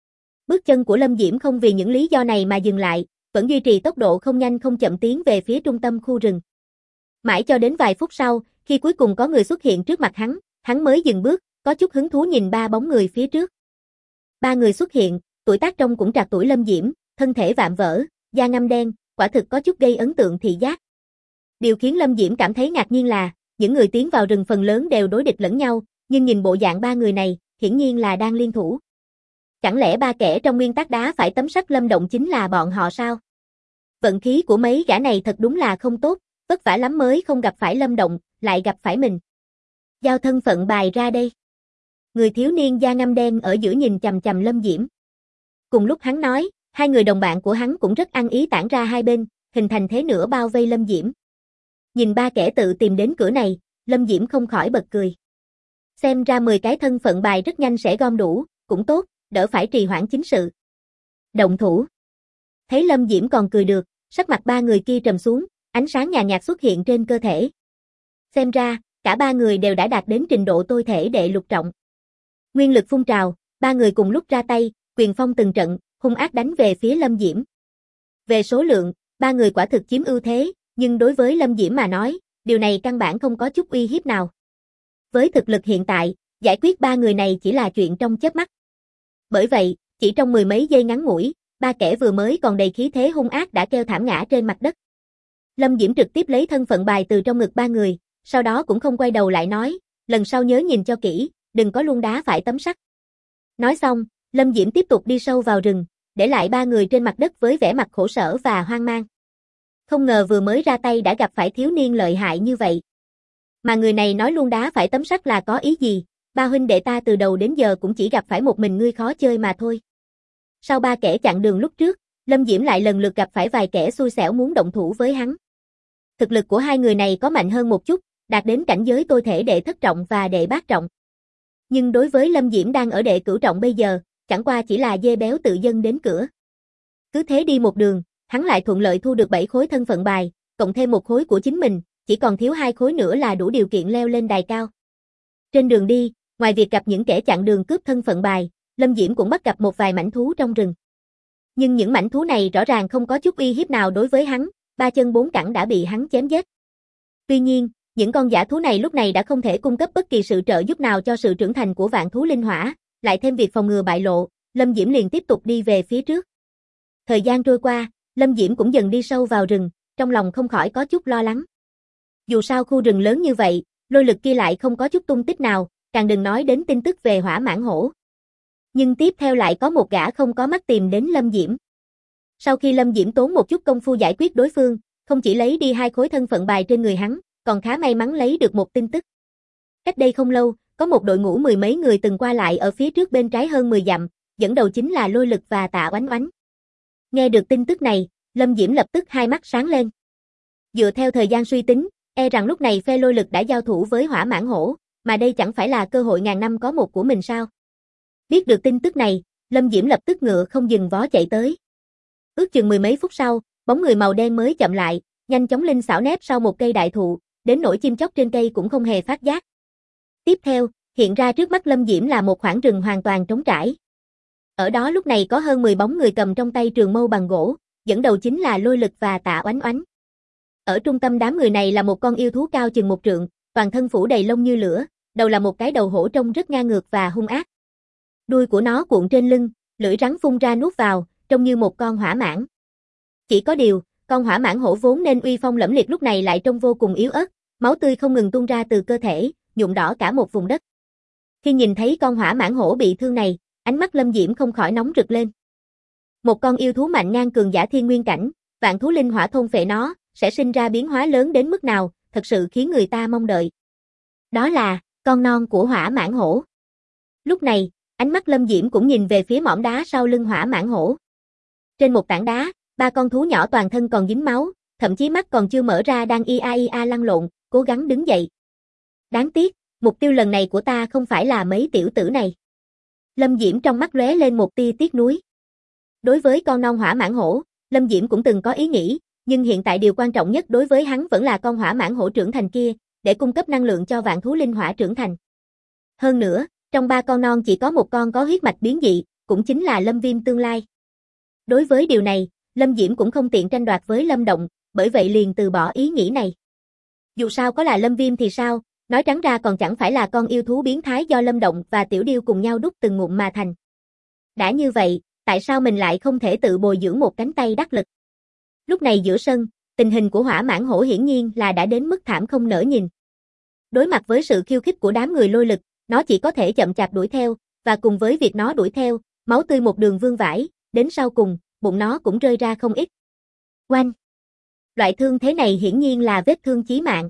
Bước chân của Lâm Diễm không vì những lý do này mà dừng lại, vẫn duy trì tốc độ không nhanh không chậm tiến về phía trung tâm khu rừng. Mãi cho đến vài phút sau, khi cuối cùng có người xuất hiện trước mặt hắn mới dừng bước, có chút hứng thú nhìn ba bóng người phía trước. Ba người xuất hiện, tuổi tác trông cũng trạc tuổi Lâm Diễm, thân thể vạm vỡ, da ngăm đen, quả thực có chút gây ấn tượng thị giác. Điều khiến Lâm Diễm cảm thấy ngạc nhiên là, những người tiến vào rừng phần lớn đều đối địch lẫn nhau, nhưng nhìn bộ dạng ba người này, hiển nhiên là đang liên thủ. Chẳng lẽ ba kẻ trong nguyên tắc đá phải tấm sắt Lâm Động chính là bọn họ sao? Vận khí của mấy gã này thật đúng là không tốt, vất vả lắm mới không gặp phải Lâm Động, lại gặp phải mình. Giao thân phận bài ra đây. Người thiếu niên da ngăm đen ở giữa nhìn chằm chằm Lâm Diễm. Cùng lúc hắn nói, hai người đồng bạn của hắn cũng rất ăn ý tản ra hai bên, hình thành thế nữa bao vây Lâm Diễm. Nhìn ba kẻ tự tìm đến cửa này, Lâm Diễm không khỏi bật cười. Xem ra 10 cái thân phận bài rất nhanh sẽ gom đủ, cũng tốt, đỡ phải trì hoãn chính sự. Động thủ. Thấy Lâm Diễm còn cười được, sắc mặt ba người kia trầm xuống, ánh sáng nhàn nhạt xuất hiện trên cơ thể. Xem ra, cả ba người đều đã đạt đến trình độ tôi thể đệ lục trọng. Nguyên lực phun trào, ba người cùng lúc ra tay, quyền phong từng trận, hung ác đánh về phía Lâm Diễm. Về số lượng, ba người quả thực chiếm ưu thế, nhưng đối với Lâm Diễm mà nói, điều này căn bản không có chút uy hiếp nào. Với thực lực hiện tại, giải quyết ba người này chỉ là chuyện trong chớp mắt. Bởi vậy, chỉ trong mười mấy giây ngắn ngủi, ba kẻ vừa mới còn đầy khí thế hung ác đã kêu thảm ngã trên mặt đất. Lâm Diễm trực tiếp lấy thân phận bài từ trong ngực ba người, sau đó cũng không quay đầu lại nói, lần sau nhớ nhìn cho kỹ, đừng có luôn đá phải tấm sắt. Nói xong, Lâm Diễm tiếp tục đi sâu vào rừng, để lại ba người trên mặt đất với vẻ mặt khổ sở và hoang mang. Không ngờ vừa mới ra tay đã gặp phải thiếu niên lợi hại như vậy. Mà người này nói luôn đá phải tấm sắt là có ý gì, ba huynh đệ ta từ đầu đến giờ cũng chỉ gặp phải một mình ngươi khó chơi mà thôi. Sau ba kẻ chặn đường lúc trước, Lâm Diễm lại lần lượt gặp phải vài kẻ xui xẻo muốn động thủ với hắn. Thực lực của hai người này có mạnh hơn một chút, đạt đến cảnh giới tôi thể đệ thất trọng và đệ bát trọng. Nhưng đối với Lâm Diễm đang ở đệ cửu trọng bây giờ, chẳng qua chỉ là dê béo tự dâng đến cửa. Cứ thế đi một đường, hắn lại thuận lợi thu được 7 khối thân phận bài, cộng thêm một khối của chính mình, chỉ còn thiếu 2 khối nữa là đủ điều kiện leo lên đài cao. Trên đường đi, ngoài việc gặp những kẻ chặn đường cướp thân phận bài, Lâm Diễm cũng bắt gặp một vài mãnh thú trong rừng. Nhưng những mãnh thú này rõ ràng không có chút uy hiếp nào đối với hắn, ba chân bốn cẳng đã bị hắn chém giết. Tuy nhiên, những con dã thú này lúc này đã không thể cung cấp bất kỳ sự trợ giúp nào cho sự trưởng thành của vạn thú linh hỏa, lại thêm việc phòng ngừa bại lộ, Lâm Diễm liền tiếp tục đi về phía trước. Thời gian trôi qua, Lâm Diễm cũng dần đi sâu vào rừng, trong lòng không khỏi có chút lo lắng. Dù sao khu rừng lớn như vậy, lôi lực kia lại không có chút tung tích nào, càng đừng nói đến tin tức về hỏa mãng hổ. Nhưng tiếp theo lại có một gã không có mắt tìm đến Lâm Diễm. Sau khi Lâm Diễm tốn một chút công phu giải quyết đối phương, không chỉ lấy đi 2 khối thân phận bài trên người hắn, còn khá may mắn lấy được một tin tức. Cách đây không lâu, có một đội ngũ mười mấy người từng qua lại ở phía trước bên trái hơn 10 dặm, dẫn đầu chính là Lôi Lực và Tạ Oánh Oánh. Nghe được tin tức này, Lâm Diễm lập tức hai mắt sáng lên. Dựa theo thời gian suy tính, e rằng lúc này phe Lôi Lực đã giao thủ với hỏa mãng hổ, mà đây chẳng phải là cơ hội ngàn năm có một của mình sao? Biết được tin tức này, Lâm Diễm lập tức ngựa không dừng vó chạy tới. Ước chừng mười mấy phút sau, bóng người màu đen mới chậm lại, nhanh chóng linh xảo nép sau một cây đại thụ, đến nỗi chim chóc trên cây cũng không hề phát giác. Tiếp theo, hiện ra trước mắt Lâm Diễm là một khoảng rừng hoàn toàn trống trải. Ở đó lúc này có hơn 10 bóng người cầm trong tay trường mâu bằng gỗ, dẫn đầu chính là Lôi Lực và Tạ Oánh Oánh. Ở trung tâm đám người này là một con yêu thú cao chừng 1 trượng, toàn thân phủ đầy lông như lửa, đầu là một cái đầu hổ trông rất ngang ngược và hung ác. Đuôi của nó cuộn trên lưng, lưỡi rắn phun ra nuốt vào, trông như một con hỏa mãng. Chỉ có điều, con hỏa mãng hổ vốn nên uy phong lẫm liệt lúc này lại trông vô cùng yếu ớt, máu tươi không ngừng tuôn ra từ cơ thể, nhuộm đỏ cả một vùng đất. Khi nhìn thấy con hỏa mãng hổ bị thương này, ánh mắt Lâm Diễm không khỏi nóng rực lên. Một con yêu thú mạnh ngang cường giả thiên nguyên cảnh, vạn thú linh hỏa thôn phệ nó, sẽ sinh ra biến hóa lớn đến mức nào, thật sự khiến người ta mong đợi. Đó là con non của hỏa mãng hổ. Lúc này, ánh mắt Lâm Diễm cũng nhìn về phía mỏm đá sau lưng hỏa mãng hổ. Trên một tảng đá, 3 con thú nhỏ toàn thân còn dính máu, thậm chí mắt còn chưa mở ra đang ia lăn lộn, cố gắng đứng dậy. Đáng tiếc, mục tiêu lần này của ta không phải là mấy tiểu tử này. Lâm Diễm trong mắt lóe lên một tia tiếc nuối. Đối với con non hỏa mãng hổ, Lâm Diễm cũng từng có ý nghĩ, nhưng hiện tại điều quan trọng nhất đối với hắn vẫn là con hỏa mãng hổ trưởng thành kia, để cung cấp năng lượng cho vạn thú linh hỏa trưởng thành. Hơn nữa, trong 3 con non chỉ có một con có huyết mạch biến dị, cũng chính là Lâm Viêm tương lai. Đối với điều này, Lâm Diễm cũng không tiện tranh đoạt với Lâm Động, bởi vậy liền từ bỏ ý nghĩ này. Dù sao có là Lâm Viêm thì sao, nói trắng ra còn chẳng phải là con yêu thú biến thái do Lâm Động và Tiểu Điêu cùng nhau đúc từng ngụm mà thành. Đã như vậy, tại sao mình lại không thể tự bồi dưỡng một cánh tay đắc lực? Lúc này giữa sân, tình hình của Hỏa Mãng Hổ hiển nhiên là đã đến mức thảm không nỡ nhìn. Đối mặt với sự khiêu khích của đám người lôi lực, nó chỉ có thể chậm chạp đuổi theo, và cùng với việc nó đuổi theo, máu tươi một đường vương vãi, đến sau cùng, bụng nó cũng rơi ra không ít. Oanh! Loại thương thế này hiển nhiên là vết thương chí mạng.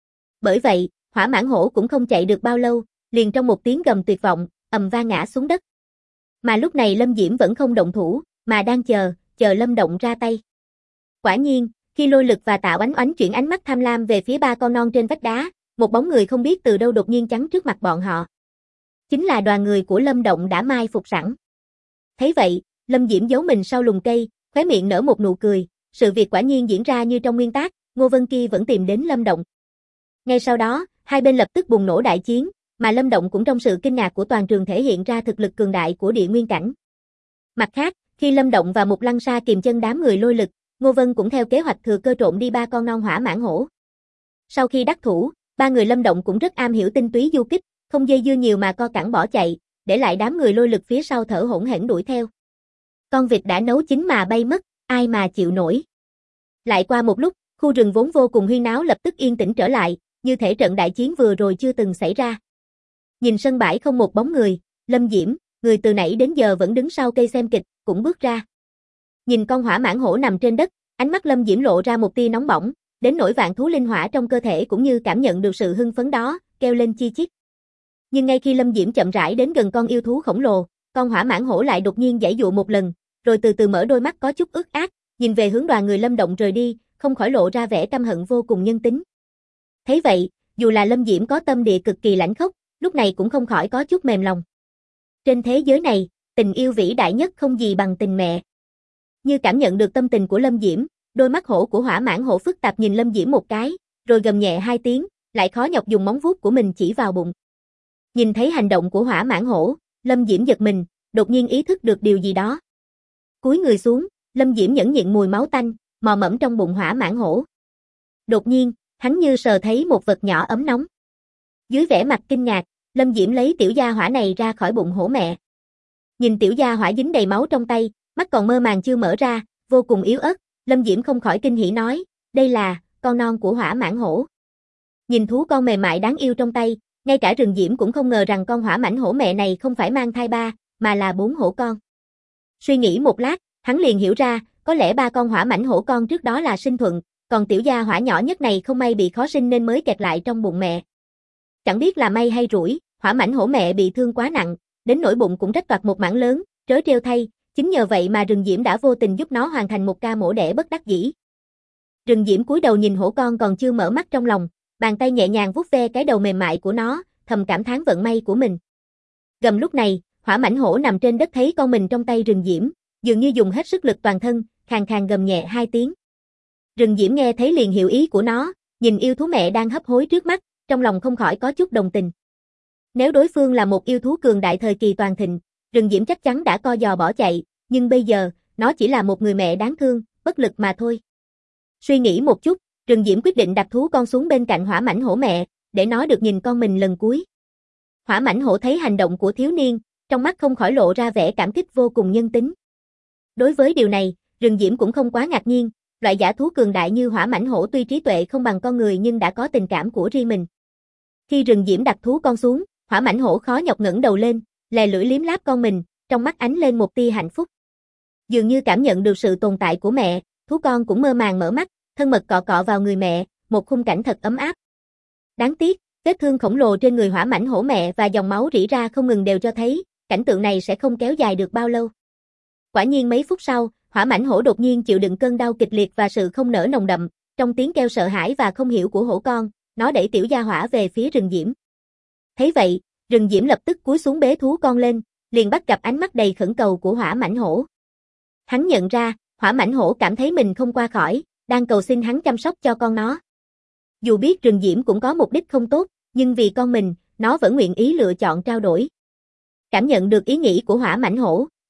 Bởi vậy, Hỏa Mãng Hổ cũng không chạy được bao lâu, liền trong một tiếng gầm tuyệt vọng, ầm vang ngã xuống đất. Mà lúc này Lâm Diễm vẫn không động thủ, mà đang chờ Lâm Động ra tay. Quả nhiên, khi lôi lực và Tạ Oánh Oánh chuyển ánh mắt tham lam về phía ba con non trên vách đá, một bóng người không biết từ đâu đột nhiên chắn trước mặt bọn họ. Chính là đoàn người của Lâm Động đã mai phục sẵn. Thấy vậy, Lâm Diễm giấu mình sau lùm cây, khóe miệng nở một nụ cười, sự việc quả nhiên diễn ra như trong nguyên tác, Ngô Vân Ki vẫn tìm đến Lâm Động. Ngay sau đó, hai bên lập tức bùng nổ đại chiến, mà Lâm Động cũng trong sự kinh ngạc của toàn trường thể hiện ra thực lực cường đại của địa nguyên cảnh. Mặt khác, khi Lâm Động và Mục Lăng Sa kìm chân đám người lôi lực, Ngô Vân cũng theo kế hoạch thừa cơ trộm đi ba con non Hỏa Mãng Hổ. Sau khi đắc thủ, ba người Lâm Động cũng rất am hiểu tinh túy du kích, không dây dưa nhiều mà co cẳng bỏ chạy, để lại đám người lôi lực phía sau thở hổn hển đuổi theo. Con vịt đã nấu chín mà bay mất, ai mà chịu nổi. Lại qua một lúc, khu rừng vốn vô cùng huyên náo lập tức yên tĩnh trở lại, như thể trận đại chiến vừa rồi chưa từng xảy ra. Nhìn sân bãi không một bóng người, Lâm Diễm, người từ nãy đến giờ vẫn đứng sau cây xem kịch, cũng bước ra. Nhìn con Hỏa Mãng Hổ nằm trên đất, ánh mắt Lâm Diễm lộ ra một tia nóng bỏng, đến nỗi vạn thú linh hỏa trong cơ thể cũng như cảm nhận được sự hưng phấn đó, kêu lên chi chít. Nhưng ngay khi Lâm Diễm chậm rãi đến gần con yêu thú khổng lồ, con Hỏa Mãng Hổ lại đột nhiên giãy giụa một lần, rồi từ từ mở đôi mắt có chút ướt át, nhìn về hướng đoàn người Lâm Động rời đi, không khỏi lộ ra vẻ căm hận vô cùng nhân tính. Thấy vậy, dù là Lâm Diễm có tâm địa cực kỳ lãnh khốc, lúc này cũng không khỏi có chút mềm lòng. Trên thế giới này, tình yêu vĩ đại nhất không gì bằng tình mẹ. Như cảm nhận được tâm tình của Lâm Diễm, đôi mắt hổ của Hỏa Mãng Hổ phức tạp nhìn Lâm Diễm một cái, rồi gầm nhẹ hai tiếng, lại khó nhọc dùng móng vuốt của mình chỉ vào bụng. Nhìn thấy hành động của Hỏa Mãng Hổ, Lâm Diễm giật mình, đột nhiên ý thức được điều gì đó. Cúi người xuống, Lâm Diễm nhẫn nhịn mùi máu tanh, mò mẫm trong bụng Hỏa Mãng Hổ. Đột nhiên, hắn như sờ thấy một vật nhỏ ấm nóng. Dưới vẻ mặt kinh ngạc, Lâm Diễm lấy tiểu gia hỏa này ra khỏi bụng hổ mẹ. Nhìn tiểu gia hỏa dính đầy máu trong tay, mắt còn mơ màng chưa mở ra, vô cùng yếu ớt, Lâm Diễm không khỏi kinh hỉ nói, đây là con non của Hỏa Mãng Hổ. Nhìn thú con mềm mại đáng yêu trong tay, ngay cả Rừng Diễm cũng không ngờ rằng con Hỏa Mãng Hổ mẹ này không phải mang thai ba, mà là 4 hổ con. Suy nghĩ một lát, hắn liền hiểu ra, có lẽ 3 con Hỏa Mãng Hổ con trước đó là sinh thuận, còn tiểu gia hỏa nhỏ nhất này không may bị khó sinh nên mới kẹt lại trong bụng mẹ. Chẳng biết là may hay rủi, Hỏa Mãng Hổ mẹ bị thương quá nặng, đến nỗi bụng cũng rách toạc một mảng lớn, trớ trêu thay, chính nhờ vậy mà Rừng Diễm đã vô tình giúp nó hoàn thành một ca mổ đẻ bất đắc dĩ. Rừng Diễm cúi đầu nhìn hổ con còn chưa mở mắt trong lòng, bàn tay nhẹ nhàng vuốt ve cái đầu mềm mại của nó, thầm cảm thán vận may của mình. Gầm lúc này, Hỏa Mãng Hổ nằm trên đất thấy con mình trong tay Rừng Diễm, dường như dùng hết sức lực toàn thân, khàn khàn gầm nhẹ 2 tiếng. Rừng Diễm nghe thấy liền hiểu ý của nó, nhìn yêu thú mẹ đang hấp hối trước mắt, trong lòng không khỏi có chút đồng tình. Nếu đối phương là một yêu thú cường đại thời kỳ toàn thịnh, Rừng Diễm chắc chắn đã co giò bỏ chạy, nhưng bây giờ, nó chỉ là một người mẹ đáng thương, bất lực mà thôi. Suy nghĩ một chút, Rừng Diễm quyết định đặt thú con xuống bên cạnh Hỏa Mãnh Hổ mẹ, để nó được nhìn con mình lần cuối. Hỏa Mãnh Hổ thấy hành động của thiếu niên, trong mắt không khỏi lộ ra vẻ cảm kích vô cùng nhân tính. Đối với điều này, Rừng Diễm cũng không quá ngạc nhiên, loại dã thú cường đại như Hỏa Mãnh Hổ tuy trí tuệ không bằng con người nhưng đã có tình cảm của riêng mình. Khi Rừng Diễm đặt thú con xuống, Hỏa Mãnh Hổ khó nhọc ngẩng đầu lên, lè lưỡi liếm láp con mình, trong mắt ánh lên một tia hạnh phúc. Dường như cảm nhận được sự tồn tại của mẹ, thú con cũng mơ màng mở mắt, thân mật cọ cọ vào người mẹ, một khung cảnh thật ấm áp. Đáng tiếc, vết thương khổng lồ trên người Hỏa Mãnh Hổ mẹ và dòng máu rỉ ra không ngừng đều cho thấy, cảnh tượng này sẽ không kéo dài được bao lâu. Quả nhiên mấy phút sau, Hỏa Mãnh Hổ đột nhiên chịu đựng cơn đau kịch liệt và sự không nở nồng đậm, trong tiếng kêu sợ hãi và không hiểu của hổ con, nó đẩy tiểu gia hỏa về phía Rừng Diễm. Thấy vậy, Rừng Diễm lập tức cúi xuống bế thú con lên, liền bắt gặp ánh mắt đầy khẩn cầu của Hỏa Mãnh Hổ. Hắn nhận ra, Hỏa Mãnh Hổ cảm thấy mình không qua khỏi, đang cầu xin hắn chăm sóc cho con nó. Dù biết Rừng Diễm cũng có mục đích không tốt, nhưng vì con mình, nó vẫn nguyện ý lựa chọn trao đổi. Cảm nhận được ý nghĩ của Hỏa Mãnh Hổ,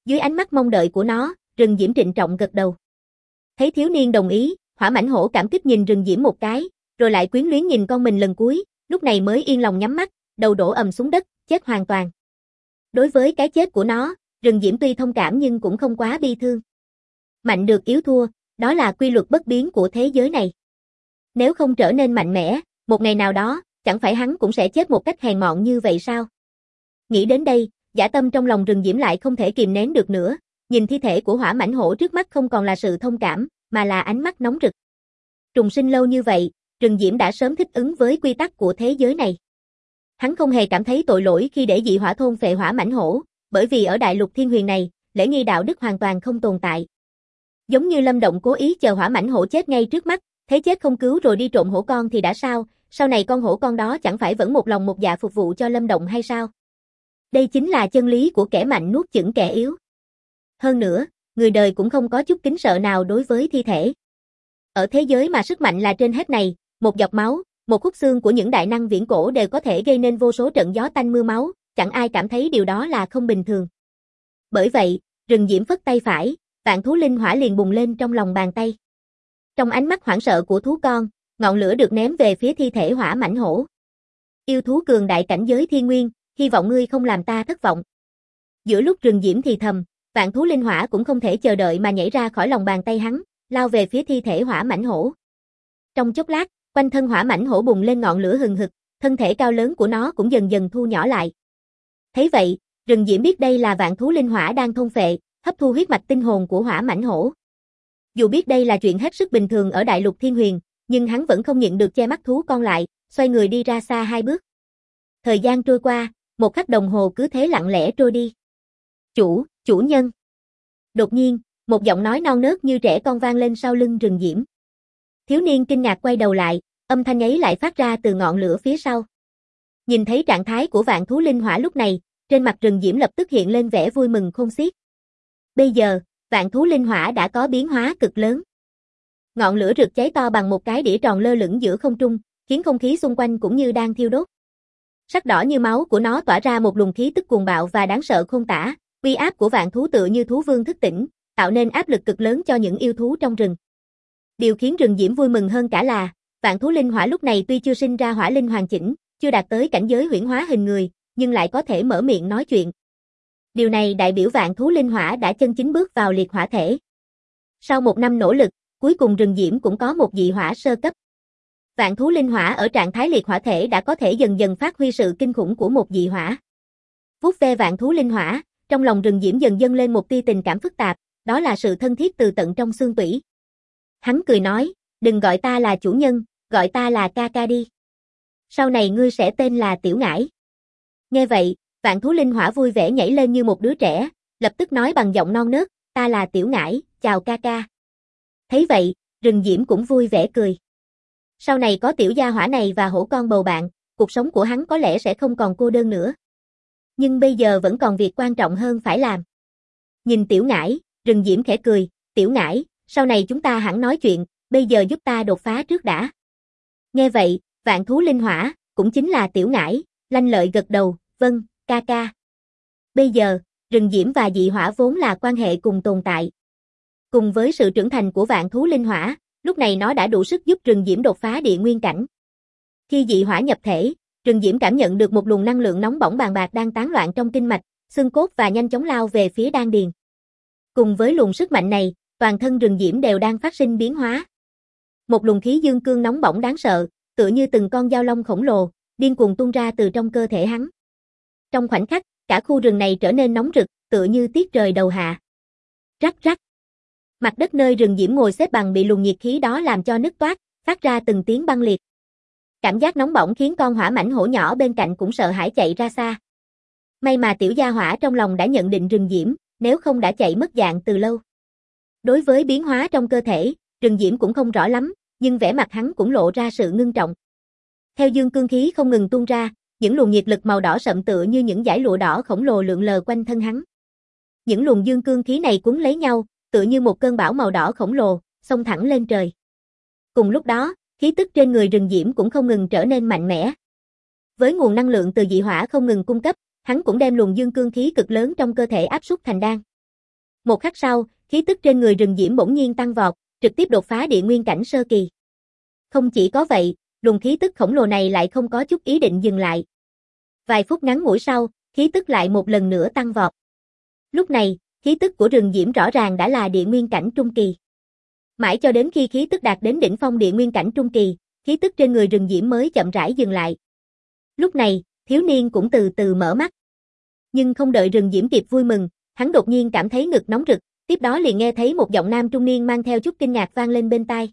Dưới ánh mắt mong đợi của nó, Rừng Diễm trịnh trọng gật đầu. Thấy thiếu niên đồng ý, Hỏa Mãnh Hổ cảm kích nhìn Rừng Diễm một cái, rồi lại quyến luyến nhìn con mình lần cuối, lúc này mới yên lòng nhắm mắt, đầu đổ ầm xuống đất, chết hoàn toàn. Đối với cái chết của nó, Rừng Diễm tuy thông cảm nhưng cũng không quá bi thương. Mạnh được yếu thua, đó là quy luật bất biến của thế giới này. Nếu không trở nên mạnh mẽ, một ngày nào đó, chẳng phải hắn cũng sẽ chết một cách hèn mọn như vậy sao? Nghĩ đến đây, dã tâm trong lòng Rừng Diễm lại không thể kìm nén được nữa, nhìn thi thể của Hỏa Mãnh Hổ trước mắt không còn là sự thông cảm, mà là ánh mắt nóng rực. Trùng sinh lâu như vậy, Rừng Diễm đã sớm thích ứng với quy tắc của thế giới này. Hắn không hề cảm thấy tội lỗi khi để dị hỏa thôn phệ Hỏa Mãnh Hổ, bởi vì ở đại lục thiên huyền này, lễ nghi đạo đức hoàn toàn không tồn tại. Giống như Lâm Động cố ý chờ Hỏa Mãnh Hổ chết ngay trước mắt, thế chết không cứu rồi đi trộm hổ con thì đã sao, sau này con hổ con đó chẳng phải vẫn một lòng một dạ phục vụ cho Lâm Động hay sao? Đây chính là chân lý của kẻ mạnh nuốt chửng kẻ yếu. Hơn nữa, người đời cũng không có chút kính sợ nào đối với thi thể. Ở thế giới mà sức mạnh là trên hết này, một giọt máu, một khúc xương của những đại năng viễn cổ đều có thể gây nên vô số trận gió tanh mưa máu, chẳng ai cảm thấy điều đó là không bình thường. Bởi vậy, Rừng Diễm phất tay phải, vạn thú linh hỏa liền bùng lên trong lòng bàn tay. Trong ánh mắt hoảng sợ của thú con, ngọn lửa được ném về phía thi thể Hỏa Mãnh Hổ. Yêu thú cường đại cảnh giới thiên nguyên, hy vọng ngươi không làm ta thất vọng. Giữa lúc Rừng Diễm thì thầm, vạn thú linh hỏa cũng không thể chờ đợi mà nhảy ra khỏi lòng bàn tay hắn, lao về phía thi thể Hỏa Mãnh Hổ. Trong chốc lát, quanh thân Hỏa Mãnh Hổ bùng lên ngọn lửa hừng hực, thân thể cao lớn của nó cũng dần dần thu nhỏ lại. Thấy vậy, Rừng Diễm biết đây là vạn thú linh hỏa đang thôn phệ, hấp thu huyết mạch tinh hồn của Hỏa Mãnh Hổ. Dù biết đây là chuyện hết sức bình thường ở đại lục thiên huyền, nhưng hắn vẫn không nhịn được che mắt thú con lại, xoay người đi ra xa 2 bước. Thời gian trôi qua, 1 khắc đồng hồ cứ thế lặng lẽ trôi đi. Chủ nhân. Đột nhiên, một giọng nói non nớt như trẻ con vang lên sau lưng Rừng Diễm. Thiếu niên kinh ngạc quay đầu lại, âm thanh ấy lại phát ra từ ngọn lửa phía sau. Nhìn thấy trạng thái của vạn thú linh hỏa lúc này, trên mặt Rừng Diễm lập tức hiện lên vẻ vui mừng khôn xiết. Bây giờ, vạn thú linh hỏa đã có biến hóa cực lớn. Ngọn lửa rực cháy to bằng một cái đĩa tròn lơ lửng giữa không trung, khiến không khí xung quanh cũng như đang thiêu đốt. Sắc đỏ như máu của nó tỏa ra một luồng khí tức cuồng bạo và đáng sợ khôn tả, uy áp của vạn thú tựa như thú vương thức tỉnh, tạo nên áp lực cực lớn cho những yêu thú trong rừng. Điều khiến Rừng Diễm vui mừng hơn cả là, vạn thú linh hỏa lúc này tuy chưa sinh ra hỏa linh hoàn chỉnh, chưa đạt tới cảnh giới huyễn hóa hình người, nhưng lại có thể mở miệng nói chuyện. Điều này đại biểu vạn thú linh hỏa đã chân chính bước vào liệt hỏa thể. Sau 1 năm nỗ lực, cuối cùng Rừng Diễm cũng có một dị hỏa sơ cấp. Vạn thú linh hỏa ở trạng thái liệt hỏa thể đã có thể dần dần phát huy sự kinh khủng của một dị hỏa. Vuốt ve vạn thú linh hỏa, trong lòng Rừng Diễm dần dâng lên một tia tình cảm phức tạp, đó là sự thân thiết từ tận trong xương tủy. Hắn cười nói, đừng gọi ta là chủ nhân, gọi ta là ca ca đi. Sau này ngươi sẽ tên là Tiểu Ngải. Nghe vậy, vạn thú linh hỏa vui vẻ nhảy lên như một đứa trẻ, lập tức nói bằng giọng non nớt, ta là Tiểu Ngải, chào ca ca. Thấy vậy, Rừng Diễm cũng vui vẻ cười. Sau này có tiểu gia hỏa này và hổ con bầu bạn, cuộc sống của hắn có lẽ sẽ không còn cô đơn nữa. Nhưng bây giờ vẫn còn việc quan trọng hơn phải làm. Nhìn Tiểu Ngải, Rừng Diễm khẽ cười, Tiểu Ngải, sau này chúng ta hẳn nói chuyện, bây giờ giúp ta đột phá trước đã. Nghe vậy, vạn thú linh hỏa, cũng chính là Tiểu Ngải, lanh lợi gật đầu, vâng, ca ca. Bây giờ, Rừng Diễm và dị hỏa vốn là quan hệ cùng tồn tại. Cùng với sự trưởng thành của vạn thú linh hỏa, lúc này nó đã đủ sức giúp Rừng Diễm đột phá địa nguyên cảnh. Khi dị hỏa nhập thể, Rừng Diễm cảm nhận được một luồng năng lượng nóng bỏng bàn bạc đang tán loạn trong kinh mạch, xương cốt và nhanh chóng lao về phía đan điền. Cùng với luồng sức mạnh này, toàn thân Rừng Diễm đều đang phát sinh biến hóa. Một luồng khí dương cương nóng bỏng đáng sợ, tựa như từng con dao long khổng lồ, điên cuồng tuôn ra từ trong cơ thể hắn. Trong khoảnh khắc, cả khu rừng này trở nên nóng rực, tựa như tiết trời đầu hạ. Rắc rắc. Mặt đất nơi Rừng Diễm ngồi xếp bằng bị luồng nhiệt khí đó làm cho nứt toác, phát ra từng tiếng băng liệt. Cảm giác nóng bỏng khiến con hỏa mãnh hổ nhỏ bên cạnh cũng sợ hãi chạy ra xa. May mà tiểu gia hỏa trong lòng đã nhận định Rừng Diễm, nếu không đã chạy mất dạng từ lâu. Đối với biến hóa trong cơ thể, Rừng Diễm cũng không rõ lắm, nhưng vẻ mặt hắn cũng lộ ra sự ngưng trọng. Theo dương cương khí không ngừng tuôn ra, những luồng nhiệt lực màu đỏ sậm tựa như những dải lụa đỏ khổng lồ lượn lờ quanh thân hắn. Những luồng dương cương khí này cuốn lấy nhau, tựa như một cơn bão màu đỏ khổng lồ, xông thẳng lên trời. Cùng lúc đó, khí tức trên người Rừng Diễm cũng không ngừng trở nên mạnh mẽ. Với nguồn năng lượng từ dị hỏa không ngừng cung cấp, hắn cũng đem luồng dương cương khí cực lớn trong cơ thể áp suất thành đan. Một khắc sau, khí tức trên người Rừng Diễm bỗng nhiên tăng vọt, trực tiếp đột phá địa nguyên cảnh sơ kỳ. Không chỉ có vậy, luồng khí tức khổng lồ này lại không có chút ý định dừng lại. Vài phút ngắn ngủi sau, khí tức lại một lần nữa tăng vọt. Lúc này, khí tức của Rừng Diễm rõ ràng đã là địa nguyên cảnh trung kỳ. Mãi cho đến khi khí tức đạt đến đỉnh phong địa nguyên cảnh trung kỳ, khí tức trên người Rừng Diễm mới chậm rãi dừng lại. Lúc này, thiếu niên cũng từ từ mở mắt. Nhưng không đợi Rừng Diễm kịp vui mừng, hắn đột nhiên cảm thấy ngực nóng rực, tiếp đó liền nghe thấy một giọng nam trung niên mang theo chút kinh ngạc vang lên bên tai.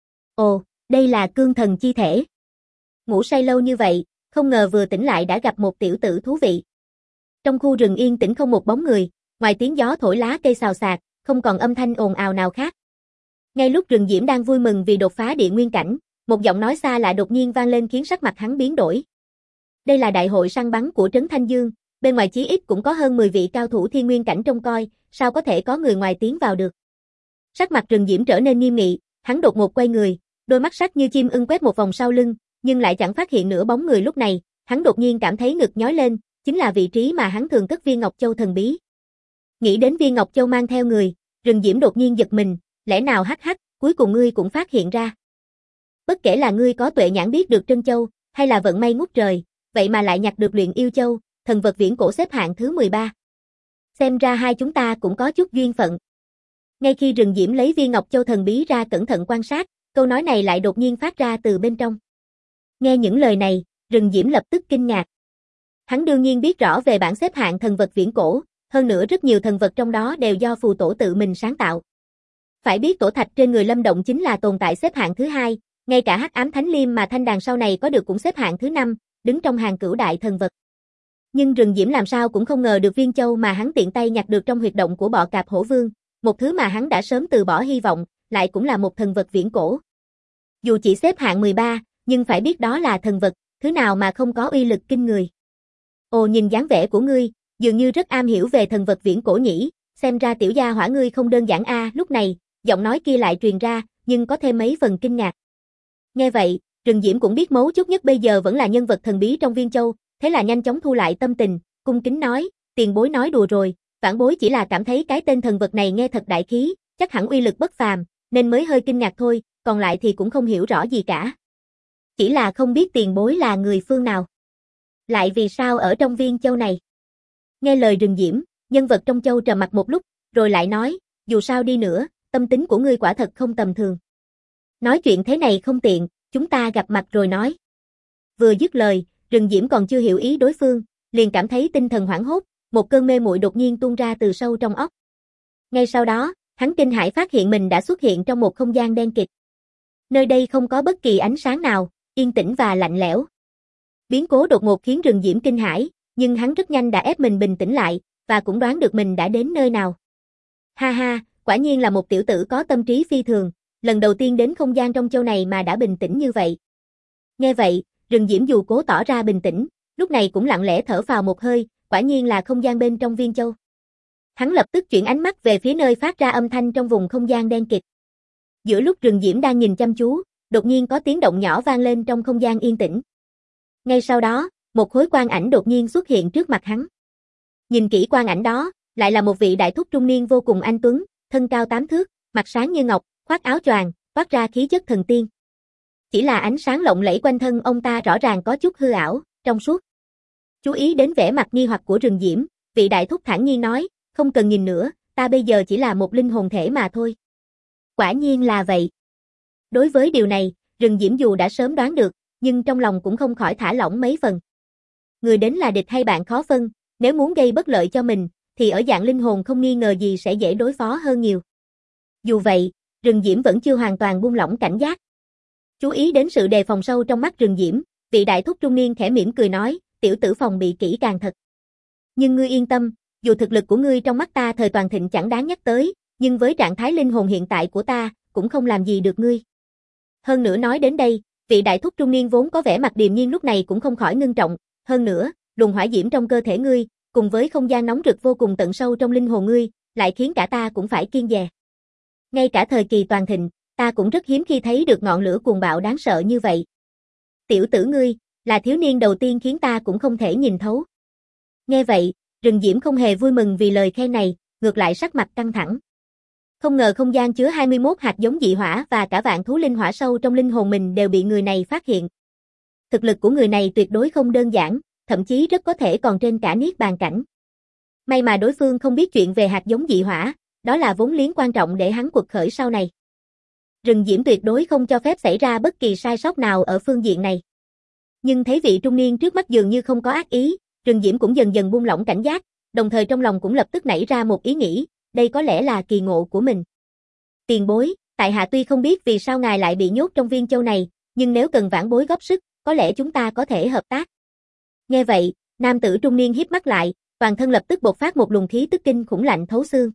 Ồ, đây là cương thần chi thể. Ngủ say lâu như vậy, không ngờ vừa tỉnh lại đã gặp một tiểu tử thú vị. Trong khu rừng yên tĩnh không một bóng người, ngoài tiếng gió thổi lá cây xào xạc, không còn âm thanh ồn ào nào khác. Ngay lúc Rừng Diễm đang vui mừng vì đột phá địa nguyên cảnh, một giọng nói xa lạ đột nhiên vang lên khiến sắc mặt hắn biến đổi. Đây là đại hội săn bắn của Trấn Thanh Dương, bên ngoài chí ít cũng có hơn 10 vị cao thủ thiên nguyên cảnh trông coi, sao có thể có người ngoài tiến vào được. Sắc mặt Rừng Diễm trở nên nghiêm nghị, hắn đột ngột quay người, đôi mắt sắc như chim ưng quét một vòng sau lưng, nhưng lại chẳng phát hiện nửa bóng người. Lúc này, hắn đột nhiên cảm thấy ngực nhói lên, chính là vị trí mà hắn thường cất viên ngọc châu thần bí. Nghĩ đến viên ngọc châu mang theo người, Rừng Diễm đột nhiên giật mình, lẽ nào hắc hắc, cuối cùng ngươi cũng phát hiện ra. Bất kể là ngươi có tuệ nhãn biết được Trân Châu, hay là vận may ngút trời, vậy mà lại nhặt được Luyện Yêu Châu, thần vật viễn cổ xếp hạng thứ 13. Xem ra hai chúng ta cũng có chút duyên phận. Ngay khi Rừng Diễm lấy viên ngọc châu thần bí ra cẩn thận quan sát, câu nói này lại đột nhiên phát ra từ bên trong. Nghe những lời này, Rừng Diễm lập tức kinh ngạc. Hắn đương nhiên biết rõ về bảng xếp hạng thần vật viễn cổ, hơn nữa rất nhiều thần vật trong đó đều do phù tổ tự mình sáng tạo. Phải biết tổ thạch trên người Lâm Động chính là tồn tại xếp hạng thứ 2, ngay cả Hắc Ám Thánh Liêm mà Thanh Đàn sau này có được cũng xếp hạng thứ 5, đứng trong hàng cửu đại thần vật. Nhưng Rừng Diễm làm sao cũng không ngờ được viên châu mà hắn tiện tay nhặt được trong huyệt động của bọ cạp hổ vương, một thứ mà hắn đã sớm từ bỏ hy vọng, lại cũng là một thần vật viễn cổ. Dù chỉ xếp hạng 13, nhưng phải biết đó là thần vật, thứ nào mà không có uy lực kinh người. Ồ, nhìn dáng vẻ của ngươi, dường như rất am hiểu về thần vật viễn cổ nhỉ, xem ra tiểu gia hỏa ngươi không đơn giản a. Lúc này, giọng nói kia lại truyền ra, nhưng có thêm mấy phần kinh ngạc. Nghe vậy, Rừng Diễm cũng biết mấu chốt nhất bây giờ vẫn là nhân vật thần bí trong viên châu, thế là nhanh chóng thu lại tâm tình, cung kính nói, tiền bối nói đùa rồi, vãn bối chỉ là cảm thấy cái tên thần vật này nghe thật đại khí, chắc hẳn uy lực bất phàm, nên mới hơi kinh ngạc thôi, còn lại thì cũng không hiểu rõ gì cả. Chỉ là không biết tiền bối là người phương nào. Lại vì sao ở trong viên châu này? Nghe lời Rừng Diễm, nhân vật trong châu trầm mặc một lúc, rồi lại nói, dù sao đi nữa, tâm tính của ngươi quả thật không tầm thường. Nói chuyện thế này không tiện, chúng ta gặp mặt rồi nói. Vừa dứt lời, Rừng Diễm còn chưa hiểu ý đối phương, liền cảm thấy tinh thần hoảng hốt, một cơn mê muội đột nhiên tuôn ra từ sâu trong óc. Ngay sau đó, hắn kinh hãi phát hiện mình đã xuất hiện trong một không gian đen kịt. Nơi đây không có bất kỳ ánh sáng nào, yên tĩnh và lạnh lẽo. Biến cố đột ngột khiến Rừng Diễm kinh hãi, nhưng hắn rất nhanh đã ép mình bình tĩnh lại, và cũng đoán được mình đã đến nơi nào. Ha ha, quả nhiên là một tiểu tử có tâm trí phi thường, lần đầu tiên đến không gian trong châu này mà đã bình tĩnh như vậy. Nghe vậy, Rừng Diễm dù cố tỏ ra bình tĩnh, lúc này cũng lặng lẽ thở phào một hơi, quả nhiên là không gian bên trong viên châu. Hắn lập tức chuyển ánh mắt về phía nơi phát ra âm thanh trong vùng không gian đen kịt. Giữa lúc Rừng Diễm đang nhìn chăm chú, đột nhiên có tiếng động nhỏ vang lên trong không gian yên tĩnh. Ngay sau đó, một khối quang ảnh đột nhiên xuất hiện trước mặt hắn. Nhìn kỹ quang ảnh đó, lại là một vị đại thúc trung niên vô cùng anh tuấn, thân cao 8 thước, mặt sáng như ngọc, khoác áo choàng, toát ra khí chất thần tiên. Chỉ là ánh sáng lộng lẫy quanh thân ông ta rõ ràng có chút hư ảo, trong suốt. Chú ý đến vẻ mặt nghi hoặc của Rừng Diễm, vị đại thúc thản nhiên nói, không cần nhìn nữa, ta bây giờ chỉ là một linh hồn thể mà thôi. Quả nhiên là vậy. Đối với điều này, Rừng Diễm dù đã sớm đoán được, nhưng trong lòng cũng không khỏi thả lỏng mấy phần. Người đến là địch hay bạn khó phân, nếu muốn gây bất lợi cho mình, thì ở dạng linh hồn không nghi ngờ gì sẽ dễ đối phó hơn nhiều. Dù vậy, Rừng Diễm vẫn chưa hoàn toàn buông lỏng cảnh giác. Chú ý đến sự đề phòng sâu trong mắt Rừng Diễm, vị đại thúc trung niên khẽ mỉm cười nói, tiểu tử phòng bị kỹ càng thật. Nhưng ngươi yên tâm, dù thực lực của ngươi trong mắt ta thời toàn thịnh chẳng đáng nhắc tới, nhưng với trạng thái linh hồn hiện tại của ta, cũng không làm gì được ngươi. Hơn nữa nói đến đây, vị đại thúc trung niên vốn có vẻ mặt điềm nhiên lúc này cũng không khỏi ngưng trọng, hơn nữa, luồng hỏa diễm trong cơ thể ngươi, cùng với không gian nóng rực vô cùng tận sâu trong linh hồn ngươi, lại khiến cả ta cũng phải kiêng dè. Ngay cả thời kỳ toàn thịnh, ta cũng rất hiếm khi thấy được ngọn lửa cuồng bạo đáng sợ như vậy. Tiểu tử ngươi, là thiếu niên đầu tiên khiến ta cũng không thể nhìn thấu. Nghe vậy, Rừng Diễm không hề vui mừng vì lời khen này, ngược lại sắc mặt căng thẳng. Không ngờ không gian chứa 21 hạt giống dị hỏa và cả vạn thú linh hỏa sâu trong linh hồn mình đều bị người này phát hiện. Thực lực của người này tuyệt đối không đơn giản, thậm chí rất có thể còn trên cả niết bàn cảnh. May mà đối phương không biết chuyện về hạt giống dị hỏa, đó là vốn liếng quan trọng để hắn quật khởi sau này. Rừng Diễm tuyệt đối không cho phép xảy ra bất kỳ sai sót nào ở phương diện này. Nhưng thấy vị trung niên trước mắt dường như không có ác ý, Rừng Diễm cũng dần dần buông lỏng cảnh giác, đồng thời trong lòng cũng lập tức nảy ra một ý nghĩ, đây có lẽ là kỳ ngộ của mình. Tiền bối, tại hạ tuy không biết vì sao ngài lại bị nhốt trong viên châu này, nhưng nếu cần vãn bối góp sức, có lẽ chúng ta có thể hợp tác. Nghe vậy, nam tử trung niên híp mắt lại, toàn thân lập tức bộc phát một luồng khí tức kinh khủng lạnh thấu xương.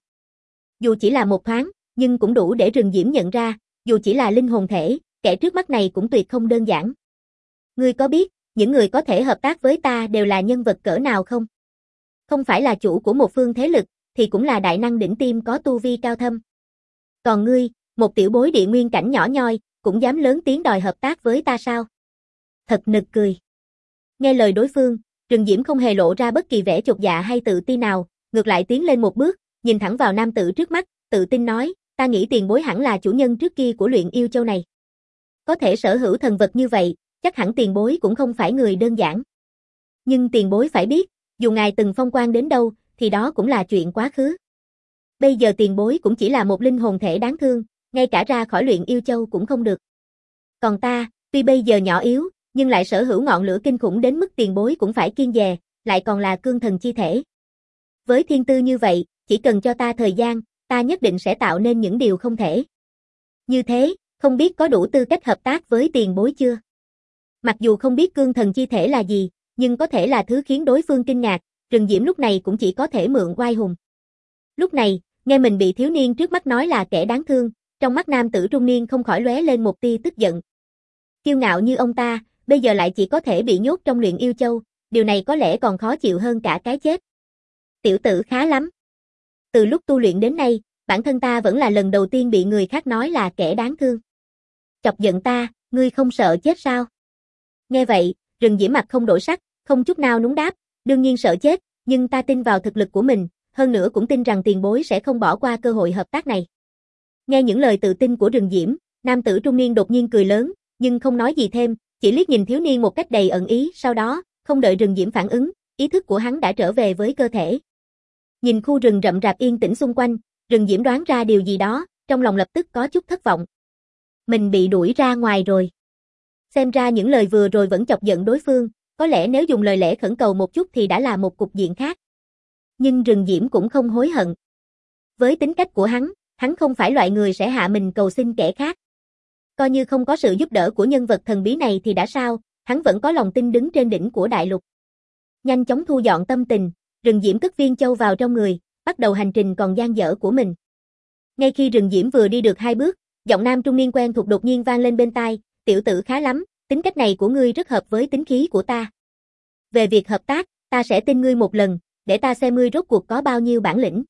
Dù chỉ là một thoáng, nhưng cũng đủ để Rừng Diễm nhận ra, dù chỉ là linh hồn thể, kẻ trước mắt này cũng tuyệt không đơn giản. Ngươi có biết, những người có thể hợp tác với ta đều là nhân vật cỡ nào không? Không phải là chủ của một phương thế lực, thì cũng là đại năng đỉnh tiêm có tu vi cao thâm. Còn ngươi, một tiểu bối địa nguyên cảnh nhỏ nhoi, cũng dám lớn tiếng đòi hợp tác với ta sao? Thật nực cười. Nghe lời đối phương, Rừng Diễm không hề lộ ra bất kỳ vẻ chột dạ hay tự ti nào, ngược lại tiến lên một bước, nhìn thẳng vào nam tử trước mắt, tự tin nói, ta nghĩ tiền bối hẳn là chủ nhân trước kia của luyện yêu châu này. Có thể sở hữu thần vật như vậy, chắc hẳn tiền bối cũng không phải người đơn giản. Nhưng tiền bối phải biết, dù ngài từng phong quang đến đâu, thì đó cũng là chuyện quá khứ. Bây giờ tiền bối cũng chỉ là một linh hồn thể đáng thương, ngay cả ra khỏi luyện yêu châu cũng không được. Còn ta, tuy bây giờ nhỏ yếu, nhưng lại sở hữu ngọn lửa kinh khủng đến mức tiền bối cũng phải kiêng dè, lại còn là cương thần chi thể. Với thiên tư như vậy, chỉ cần cho ta thời gian, ta nhất định sẽ tạo nên những điều không thể. Như thế, không biết có đủ tư cách hợp tác với tiền bối chưa? Mặc dù không biết cương thần chi thể là gì, nhưng có thể là thứ khiến đối phương kinh ngạc, Rừng Diễm lúc này cũng chỉ có thể mượn oai hùng. Lúc này, nghe mình bị thiếu niên trước mắt nói là kẻ đáng thương, trong mắt nam tử trung niên không khỏi lóe lên một tia tức giận. Kiêu ngạo như ông ta, bây giờ lại chỉ có thể bị nhốt trong luyện yêu châu, điều này có lẽ còn khó chịu hơn cả cái chết. Tiểu tử khá lắm. Từ lúc tu luyện đến nay, bản thân ta vẫn là lần đầu tiên bị người khác nói là kẻ đáng thương. Chọc giận ta, ngươi không sợ chết sao? Nghe vậy, Rừng Diễm mặt không đổi sắc, không chút nào núng đáp, đương nhiên sợ chết, nhưng ta tin vào thực lực của mình, hơn nữa cũng tin rằng tiền bối sẽ không bỏ qua cơ hội hợp tác này. Nghe những lời tự tin của Rừng Diễm, nam tử trung niên đột nhiên cười lớn, nhưng không nói gì thêm, chỉ liếc nhìn thiếu niên một cách đầy ẩn ý, sau đó, không đợi Rừng Diễm phản ứng, ý thức của hắn đã trở về với cơ thể. Nhìn khu rừng rậm rạp yên tĩnh xung quanh, Rừng Diễm đoán ra điều gì đó, trong lòng lập tức có chút thất vọng. Mình bị đuổi ra ngoài rồi. Xem ra những lời vừa rồi vẫn chọc giận đối phương, có lẽ nếu dùng lời lẽ khẩn cầu một chút thì đã là một cục diện khác. Nhưng Rừng Diễm cũng không hối hận. Với tính cách của hắn không phải loại người sẽ hạ mình cầu xin kẻ khác. Coi như không có sự giúp đỡ của nhân vật thần bí này thì đã sao, hắn vẫn có lòng tin đứng trên đỉnh của đại lục. Nhanh chóng thu dọn tâm tình, Rừng Diễm cất viên châu vào trong người, bắt đầu hành trình còn dang dở của mình. Ngay khi Rừng Diễm vừa đi được 2 bước, giọng nam trung niên quen thuộc đột nhiên vang lên bên tai, tiểu tử khá lắm, tính cách này của ngươi rất hợp với tính khí của ta. Về việc hợp tác, ta sẽ tin ngươi một lần, để ta xem ngươi rốt cuộc có bao nhiêu bản lĩnh.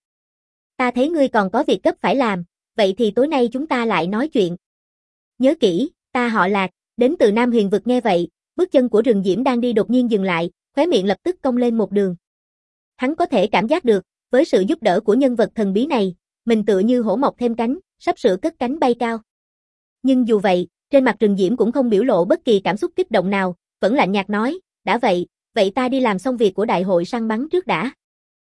Ta thấy ngươi còn có việc gấp phải làm, vậy thì tối nay chúng ta lại nói chuyện. Nhớ kỹ, ta họ Lạc, đến từ Nam Huyền Vực. Nghe vậy, bước chân của Rừng Diễm đang đi đột nhiên dừng lại, khóe miệng lập tức cong lên một đường. Hắn có thể cảm giác được, với sự giúp đỡ của nhân vật thần bí này, mình tựa như hổ mọc thêm cánh, sắp sửa cất cánh bay cao. Nhưng dù vậy, trên mặt Rừng Diễm cũng không biểu lộ bất kỳ cảm xúc kích động nào, vẫn lạnh nhạt nói, đã vậy ta đi làm xong việc của đại hội săn bắn trước đã.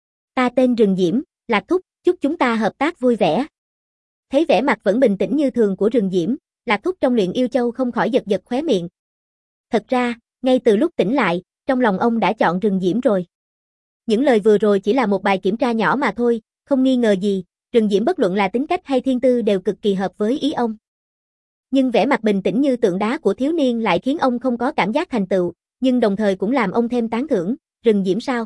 Ta tên Rừng Diễm, Lạc thúc, chúc chúng ta hợp tác vui vẻ. Thấy vẻ mặt vẫn bình tĩnh như thường của Rừng Diễm, Lạc thúc trong luyện yêu châu không khỏi giật giật khóe miệng. Thật ra, ngay từ lúc tỉnh lại, trong lòng ông đã chọn Rừng Diễm rồi. Những lời vừa rồi chỉ là một bài kiểm tra nhỏ mà thôi, không nghi ngờ gì, Rừng Diễm bất luận là tính cách hay thiên tư đều cực kỳ hợp với ý ông. Nhưng vẻ mặt bình tĩnh như tượng đá của thiếu niên lại khiến ông không có cảm giác thành tựu, nhưng đồng thời cũng làm ông thêm tán thưởng, Rừng Diễm sao?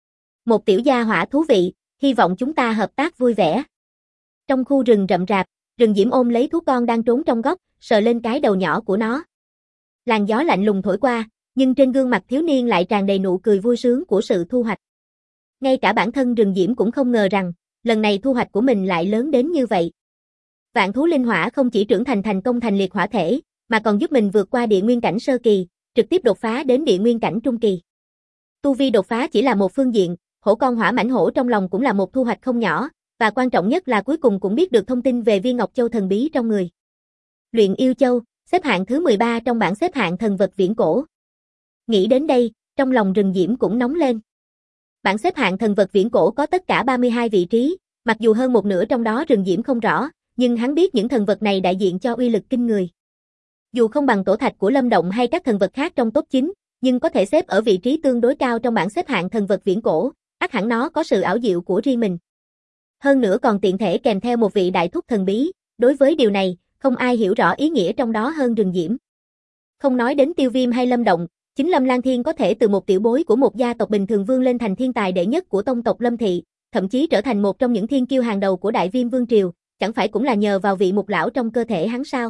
Một tiểu gia hỏa thú vị, hy vọng chúng ta hợp tác vui vẻ. Trong khu rừng rậm rạp, Rừng Diễm ôm lấy thú con đang trốn trong góc, sờ lên cái đầu nhỏ của nó. Làn gió lạnh lùng thổi qua, nhưng trên gương mặt thiếu niên lại tràn đầy nụ cười vui sướng của sự thu hoạch. Ngay cả bản thân Rừng Diễm cũng không ngờ rằng, lần này thu hoạch của mình lại lớn đến như vậy. Vạn thú linh hỏa không chỉ trưởng thành thành công thành liệt hỏa thể, mà còn giúp mình vượt qua địa nguyên cảnh sơ kỳ, trực tiếp đột phá đến địa nguyên cảnh trung kỳ. Tu vi đột phá chỉ là một phương diện, hổ con hỏa mãnh hổ trong lòng cũng là một thu hoạch không nhỏ, và quan trọng nhất là cuối cùng cũng biết được thông tin về viên ngọc châu thần bí trong người. Luyện yêu châu, xếp hạng thứ 13 trong bảng xếp hạng thần vật viễn cổ. Nghĩ đến đây, trong lòng Rừng Diễm cũng nóng lên. Bảng xếp hạng thần vật viễn cổ có tất cả 32 vị trí, mặc dù hơn một nửa trong đó Rừng Diễm không rõ, nhưng hắn biết những thần vật này đại diện cho uy lực kinh người. Dù không bằng tổ thạch của Lâm Động hay các thần vật khác trong top 9, nhưng có thể xếp ở vị trí tương đối cao trong bảng xếp hạng thần vật viễn cổ, ắt hẳn nó có sự ảo diệu của riêng mình. Hơn nữa còn tiện thể kèm theo một vị đại thúc thần bí, đối với điều này, không ai hiểu rõ ý nghĩa trong đó hơn Rừng Diễm. Không nói đến Tiêu Viêm hay Lâm Động, chính Lâm Lang Thiên có thể từ một tiểu bối của một gia tộc bình thường vươn lên thành thiên tài đệ nhất của tông tộc Lâm Thị, thậm chí trở thành một trong những thiên kiêu hàng đầu của Đại Viêm Vương Triều, chẳng phải cũng là nhờ vào vị mục lão trong cơ thể hắn sao?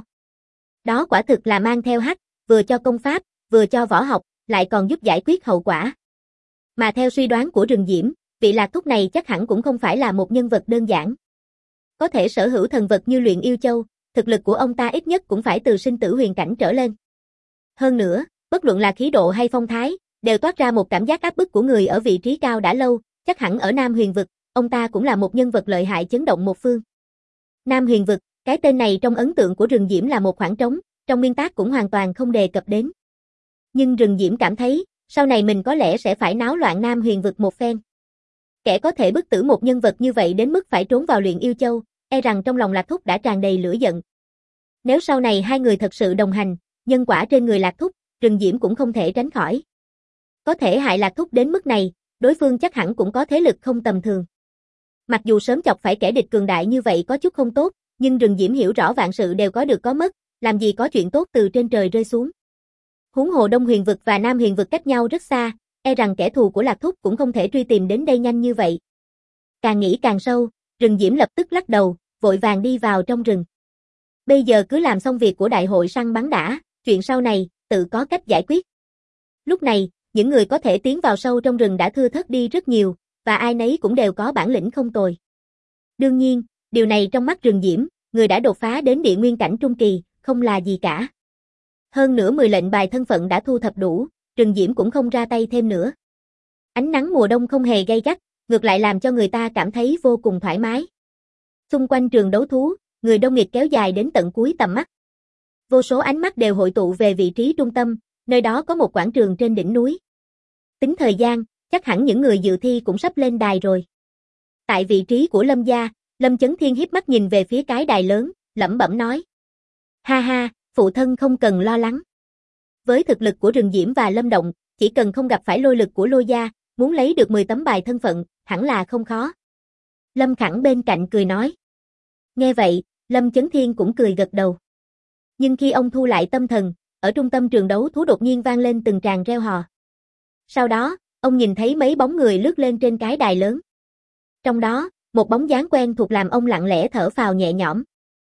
Đó quả thực là mang theo hắc, vừa cho công pháp, vừa cho võ học, lại còn giúp giải quyết hậu quả. Mà theo suy đoán của Rừng Diễm, vị lạc thúc này chắc hẳn cũng không phải là một nhân vật đơn giản. Có thể sở hữu thần vật như Luyện Yêu Châu, thực lực của ông ta ít nhất cũng phải từ sinh tử huyền cảnh trở lên. Hơn nữa, bất luận là khí độ hay phong thái, đều toát ra một cảm giác áp bức của người ở vị trí cao đã lâu, chắc hẳn ở Nam Huyền Vực, ông ta cũng là một nhân vật lợi hại chấn động một phương. Nam Huyền Vực, cái tên này trong ấn tượng của Rừng Diễm là một khoảng trống, trong nguyên tác cũng hoàn toàn không đề cập đến. Nhưng Rừng Diễm cảm thấy, sau này mình có lẽ sẽ phải náo loạn Nam Huyền Vực một phen. Kẻ có thể bức tử một nhân vật như vậy đến mức phải trốn vào Luyện Yêu Châu, e rằng trong lòng Lạc Thúc đã tràn đầy lửa giận. Nếu sau này hai người thật sự đồng hành, nhân quả trên người Lạc Thúc, Rừng Diễm cũng không thể tránh khỏi. Có thể hại Lạc Thúc đến mức này, đối phương chắc hẳn cũng có thế lực không tầm thường. Mặc dù sớm chọc phải kẻ địch cường đại như vậy có chút không tốt, nhưng Rừng Diễm hiểu rõ vạn sự đều có được có mất, làm gì có chuyện tốt từ trên trời rơi xuống. Huống hồ Đông Huyền Vực và Nam Huyền Vực cách nhau rất xa, e rằng kẻ thù của Lạc Thúc cũng không thể truy tìm đến đây nhanh như vậy. Càng nghĩ càng sâu, Rừng Diễm lập tức lắc đầu, vội vàng đi vào trong rừng. Bây giờ cứ làm xong việc của đại hội săn bắn đã, chuyện sau này, tự có cách giải quyết. Lúc này, những người có thể tiến vào sâu trong rừng đã thưa thớt đi rất nhiều, và ai nấy cũng đều có bản lĩnh không tồi. Đương nhiên, điều này trong mắt Rừng Diễm, người đã đột phá đến địa nguyên cảnh trung kỳ, không là gì cả. Hơn nữa 10 lệnh bài thân phận đã thu thập đủ, Rừng Diễm cũng không ra tay thêm nữa. Ánh nắng mùa đông không hề gay gắt, ngược lại làm cho người ta cảm thấy vô cùng thoải mái. Xung quanh trường đấu thú, người đông nghịt kéo dài đến tận cuối tầm mắt. Vô số ánh mắt đều hội tụ về vị trí trung tâm, nơi đó có một quảng trường trên đỉnh núi. Tính thời gian, chắc hẳn những người dự thi cũng sắp lên đài rồi. Tại vị trí của Lâm gia, Lâm Chấn Thiên híp mắt nhìn về phía cái đài lớn, lẩm bẩm nói. Ha ha, phụ thân không cần lo lắng. Với thực lực của Rừng Diễm và Lâm Động, chỉ cần không gặp phải lôi lực của Lôi gia, muốn lấy được 10 tấm bài thân phận, hẳn là không khó. Lâm Khẳng bên cạnh cười nói. Nghe vậy, Lâm Chấn Thiên cũng cười gật đầu. Nhưng khi ông thu lại tâm thần, ở trung tâm trường đấu thú đột nhiên vang lên từng tràng reo hò. Sau đó, ông nhìn thấy mấy bóng người lướt lên trên cái đài lớn. Trong đó, một bóng dáng quen thuộc làm ông lặng lẽ thở phào nhẹ nhõm.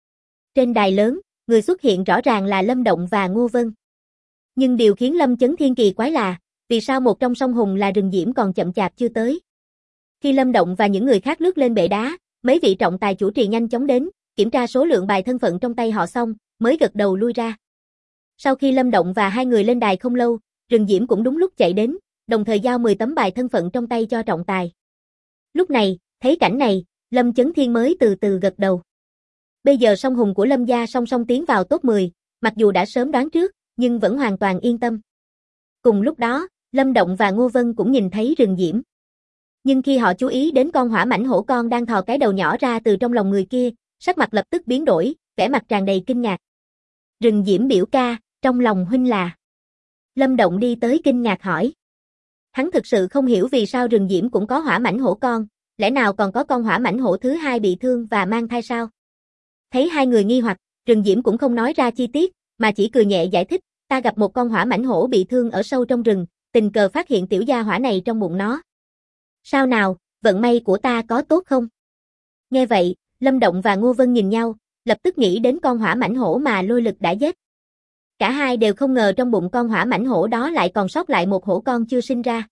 Trên đài lớn, người xuất hiện rõ ràng là Lâm Động và Ngô Vân. Nhưng điều khiến Lâm Chấn Thiên kỳ quái là, vì sao một trong song hùng là Rừng Diễm còn chậm chạp chưa tới. Khi Lâm Động và những người khác lướt lên bệ đá, mấy vị trọng tài chủ trì nhanh chóng đến, kiểm tra số lượng bài thân phận trong tay họ xong, mới gật đầu lui ra. Sau khi Lâm Động và hai người lên đài không lâu, Rừng Diễm cũng đúng lúc chạy đến, đồng thời giao 10 tấm bài thân phận trong tay cho trọng tài. Lúc này, thấy cảnh này, Lâm Chấn Thiên mới từ từ gật đầu. Bây giờ song hùng của Lâm gia song song tiến vào top 10, mặc dù đã sớm đoán trước, nhưng vẫn hoàn toàn yên tâm. Cùng lúc đó, Lâm Động và Ngô Vân cũng nhìn thấy Rừng Diễm. Nhưng khi họ chú ý đến con hỏa mãnh hổ con đang thò cái đầu nhỏ ra từ trong lòng người kia, sắc mặt lập tức biến đổi, vẻ mặt tràn đầy kinh ngạc. Rừng Diễm biểu ca, trong lòng huynh là... Lâm Động đi tới kinh ngạc hỏi. Hắn thực sự không hiểu vì sao Rừng Diễm cũng có hỏa mãnh hổ con, lẽ nào còn có con hỏa mãnh hổ thứ hai bị thương và mang thai sao? Thấy hai người nghi hoặc, Rừng Diễm cũng không nói ra chi tiết, mà chỉ cười nhẹ giải thích, ta gặp một con hỏa mãnh hổ bị thương ở sâu trong rừng, tình cờ phát hiện tiểu gia hỏa này trong bụng nó. Sao nào, vận may của ta có tốt không? Nghe vậy, Lâm Động và Ngô Vân nhìn nhau, lập tức nghĩ đến con hỏa mãnh hổ mà lôi lực đã giết. Cả hai đều không ngờ trong bụng con hỏa mãnh hổ đó lại còn sót lại một hổ con chưa sinh ra.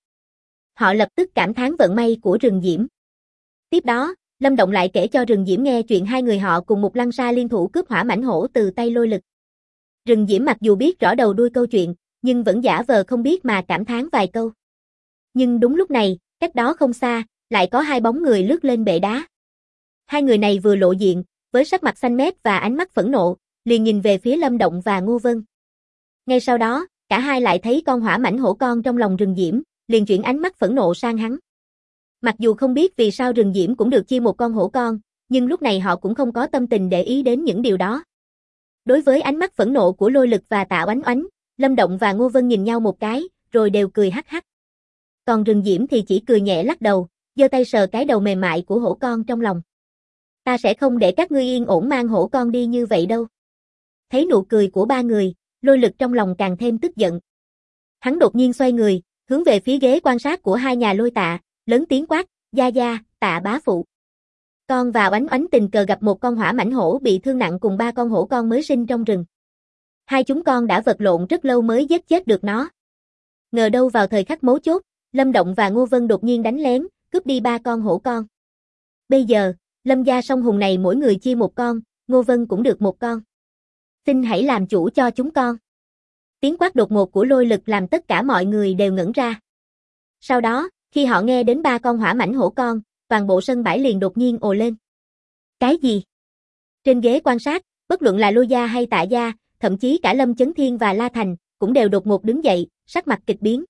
Họ lập tức cảm thán vận may của Rừng Diễm. Tiếp đó, Lâm Động lại kể cho Rừng Diễm nghe chuyện hai người họ cùng một lăng sa liên thủ cướp hỏa mãnh hổ từ tay lôi lực. Rừng Diễm mặc dù biết rõ đầu đuôi câu chuyện, nhưng vẫn giả vờ không biết mà cảm thán vài câu. Nhưng đúng lúc này, cách đó không xa, lại có hai bóng người lướt lên bệ đá. Hai người này vừa lộ diện, với sắc mặt xanh mét và ánh mắt phẫn nộ, liền nhìn về phía Lâm Động và Ngô Vân. Ngay sau đó, cả hai lại thấy con hỏa mãnh hổ con trong lòng rừng diễm, liền chuyển ánh mắt phẫn nộ sang hắn. Mặc dù không biết vì sao rừng diễm cũng được chia một con hổ con, nhưng lúc này họ cũng không có tâm tình để ý đến những điều đó. Đối với ánh mắt phẫn nộ của Lôi Lực và Tạ Oánh Oánh, Lâm Động và Ngô Vân nhìn nhau một cái, rồi đều cười hắc hắc. Còn rừng diễm thì chỉ cười nhẹ lắc đầu, giơ tay sờ cái đầu mềm mại của hổ con trong lòng. Ta sẽ không để các ngươi yên ổn mang hổ con đi như vậy đâu. Thấy nụ cười của ba người, Lôi Lực trong lòng càng thêm tức giận. Hắn đột nhiên xoay người, hướng về phía ghế quan sát của hai nhà Lôi Tạ, lớn tiếng quát, gia gia, Tạ bá phụ. Con và Oánh Oánh tình cờ gặp một con hỏa mãnh hổ bị thương nặng cùng ba con hổ con mới sinh trong rừng. Hai chúng con đã vật lộn rất lâu mới giết chết được nó. Ngờ đâu vào thời khắc mấu chốt, Lâm Động và Ngô Vân đột nhiên đánh lén, cướp đi ba con hổ con. Bây giờ, Lâm gia song hùng này mỗi người chia một con, Ngô Vân cũng được một con. Xin hãy làm chủ cho chúng con. Tiếng quát đột ngột của Lôi Lực làm tất cả mọi người đều ngẩn ra. Sau đó, khi họ nghe đến ba con hỏa mãnh hổ con, toàn bộ sân bãi liền đột nhiên ồ lên. Cái gì? Trên ghế quan sát, bất luận là Lôi gia hay Tạ gia, thậm chí cả Lâm Chấn Thiên và La Thành, cũng đều đột ngột đứng dậy, sắc mặt kịch biến.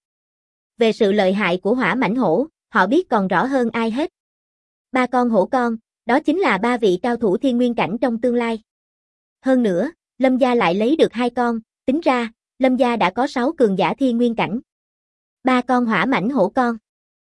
Về sự lợi hại của hỏa mãnh hổ, họ biết còn rõ hơn ai hết. Ba con hổ con, đó chính là ba vị cao thủ thiên nguyên cảnh trong tương lai. Hơn nữa, Lâm gia lại lấy được hai con, tính ra, Lâm gia đã có 6 cường giả thiên nguyên cảnh. Ba con hỏa mãnh hổ con.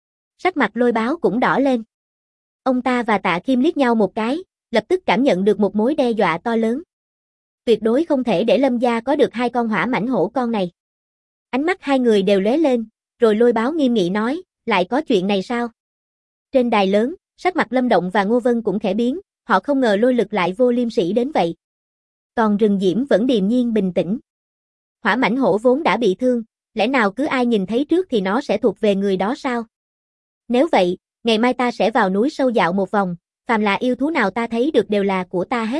Sắc mặt Lôi Báo cũng đỏ lên. Ông ta và Tạ Kim liếc nhau một cái, lập tức cảm nhận được một mối đe dọa to lớn. Tuyệt đối không thể để Lâm gia có được hai con hỏa mãnh hổ con này. Ánh mắt hai người đều lóe lên, rồi Lôi Báo nghiêm nghị nói, lại có chuyện này sao? Trên đài lớn, sắc mặt Lâm Động và Ngô Vân cũng khẽ biến, họ không ngờ Lôi Lực lại vô liêm sỉ đến vậy. Còn rừng diễm vẫn điềm nhiên bình tĩnh. Hỏa mãnh hổ vốn đã bị thương, lẽ nào cứ ai nhìn thấy trước thì nó sẽ thuộc về người đó sao? Nếu vậy, ngày mai ta sẽ vào núi sâu dạo một vòng, phàm là yêu thú nào ta thấy được đều là của ta hết.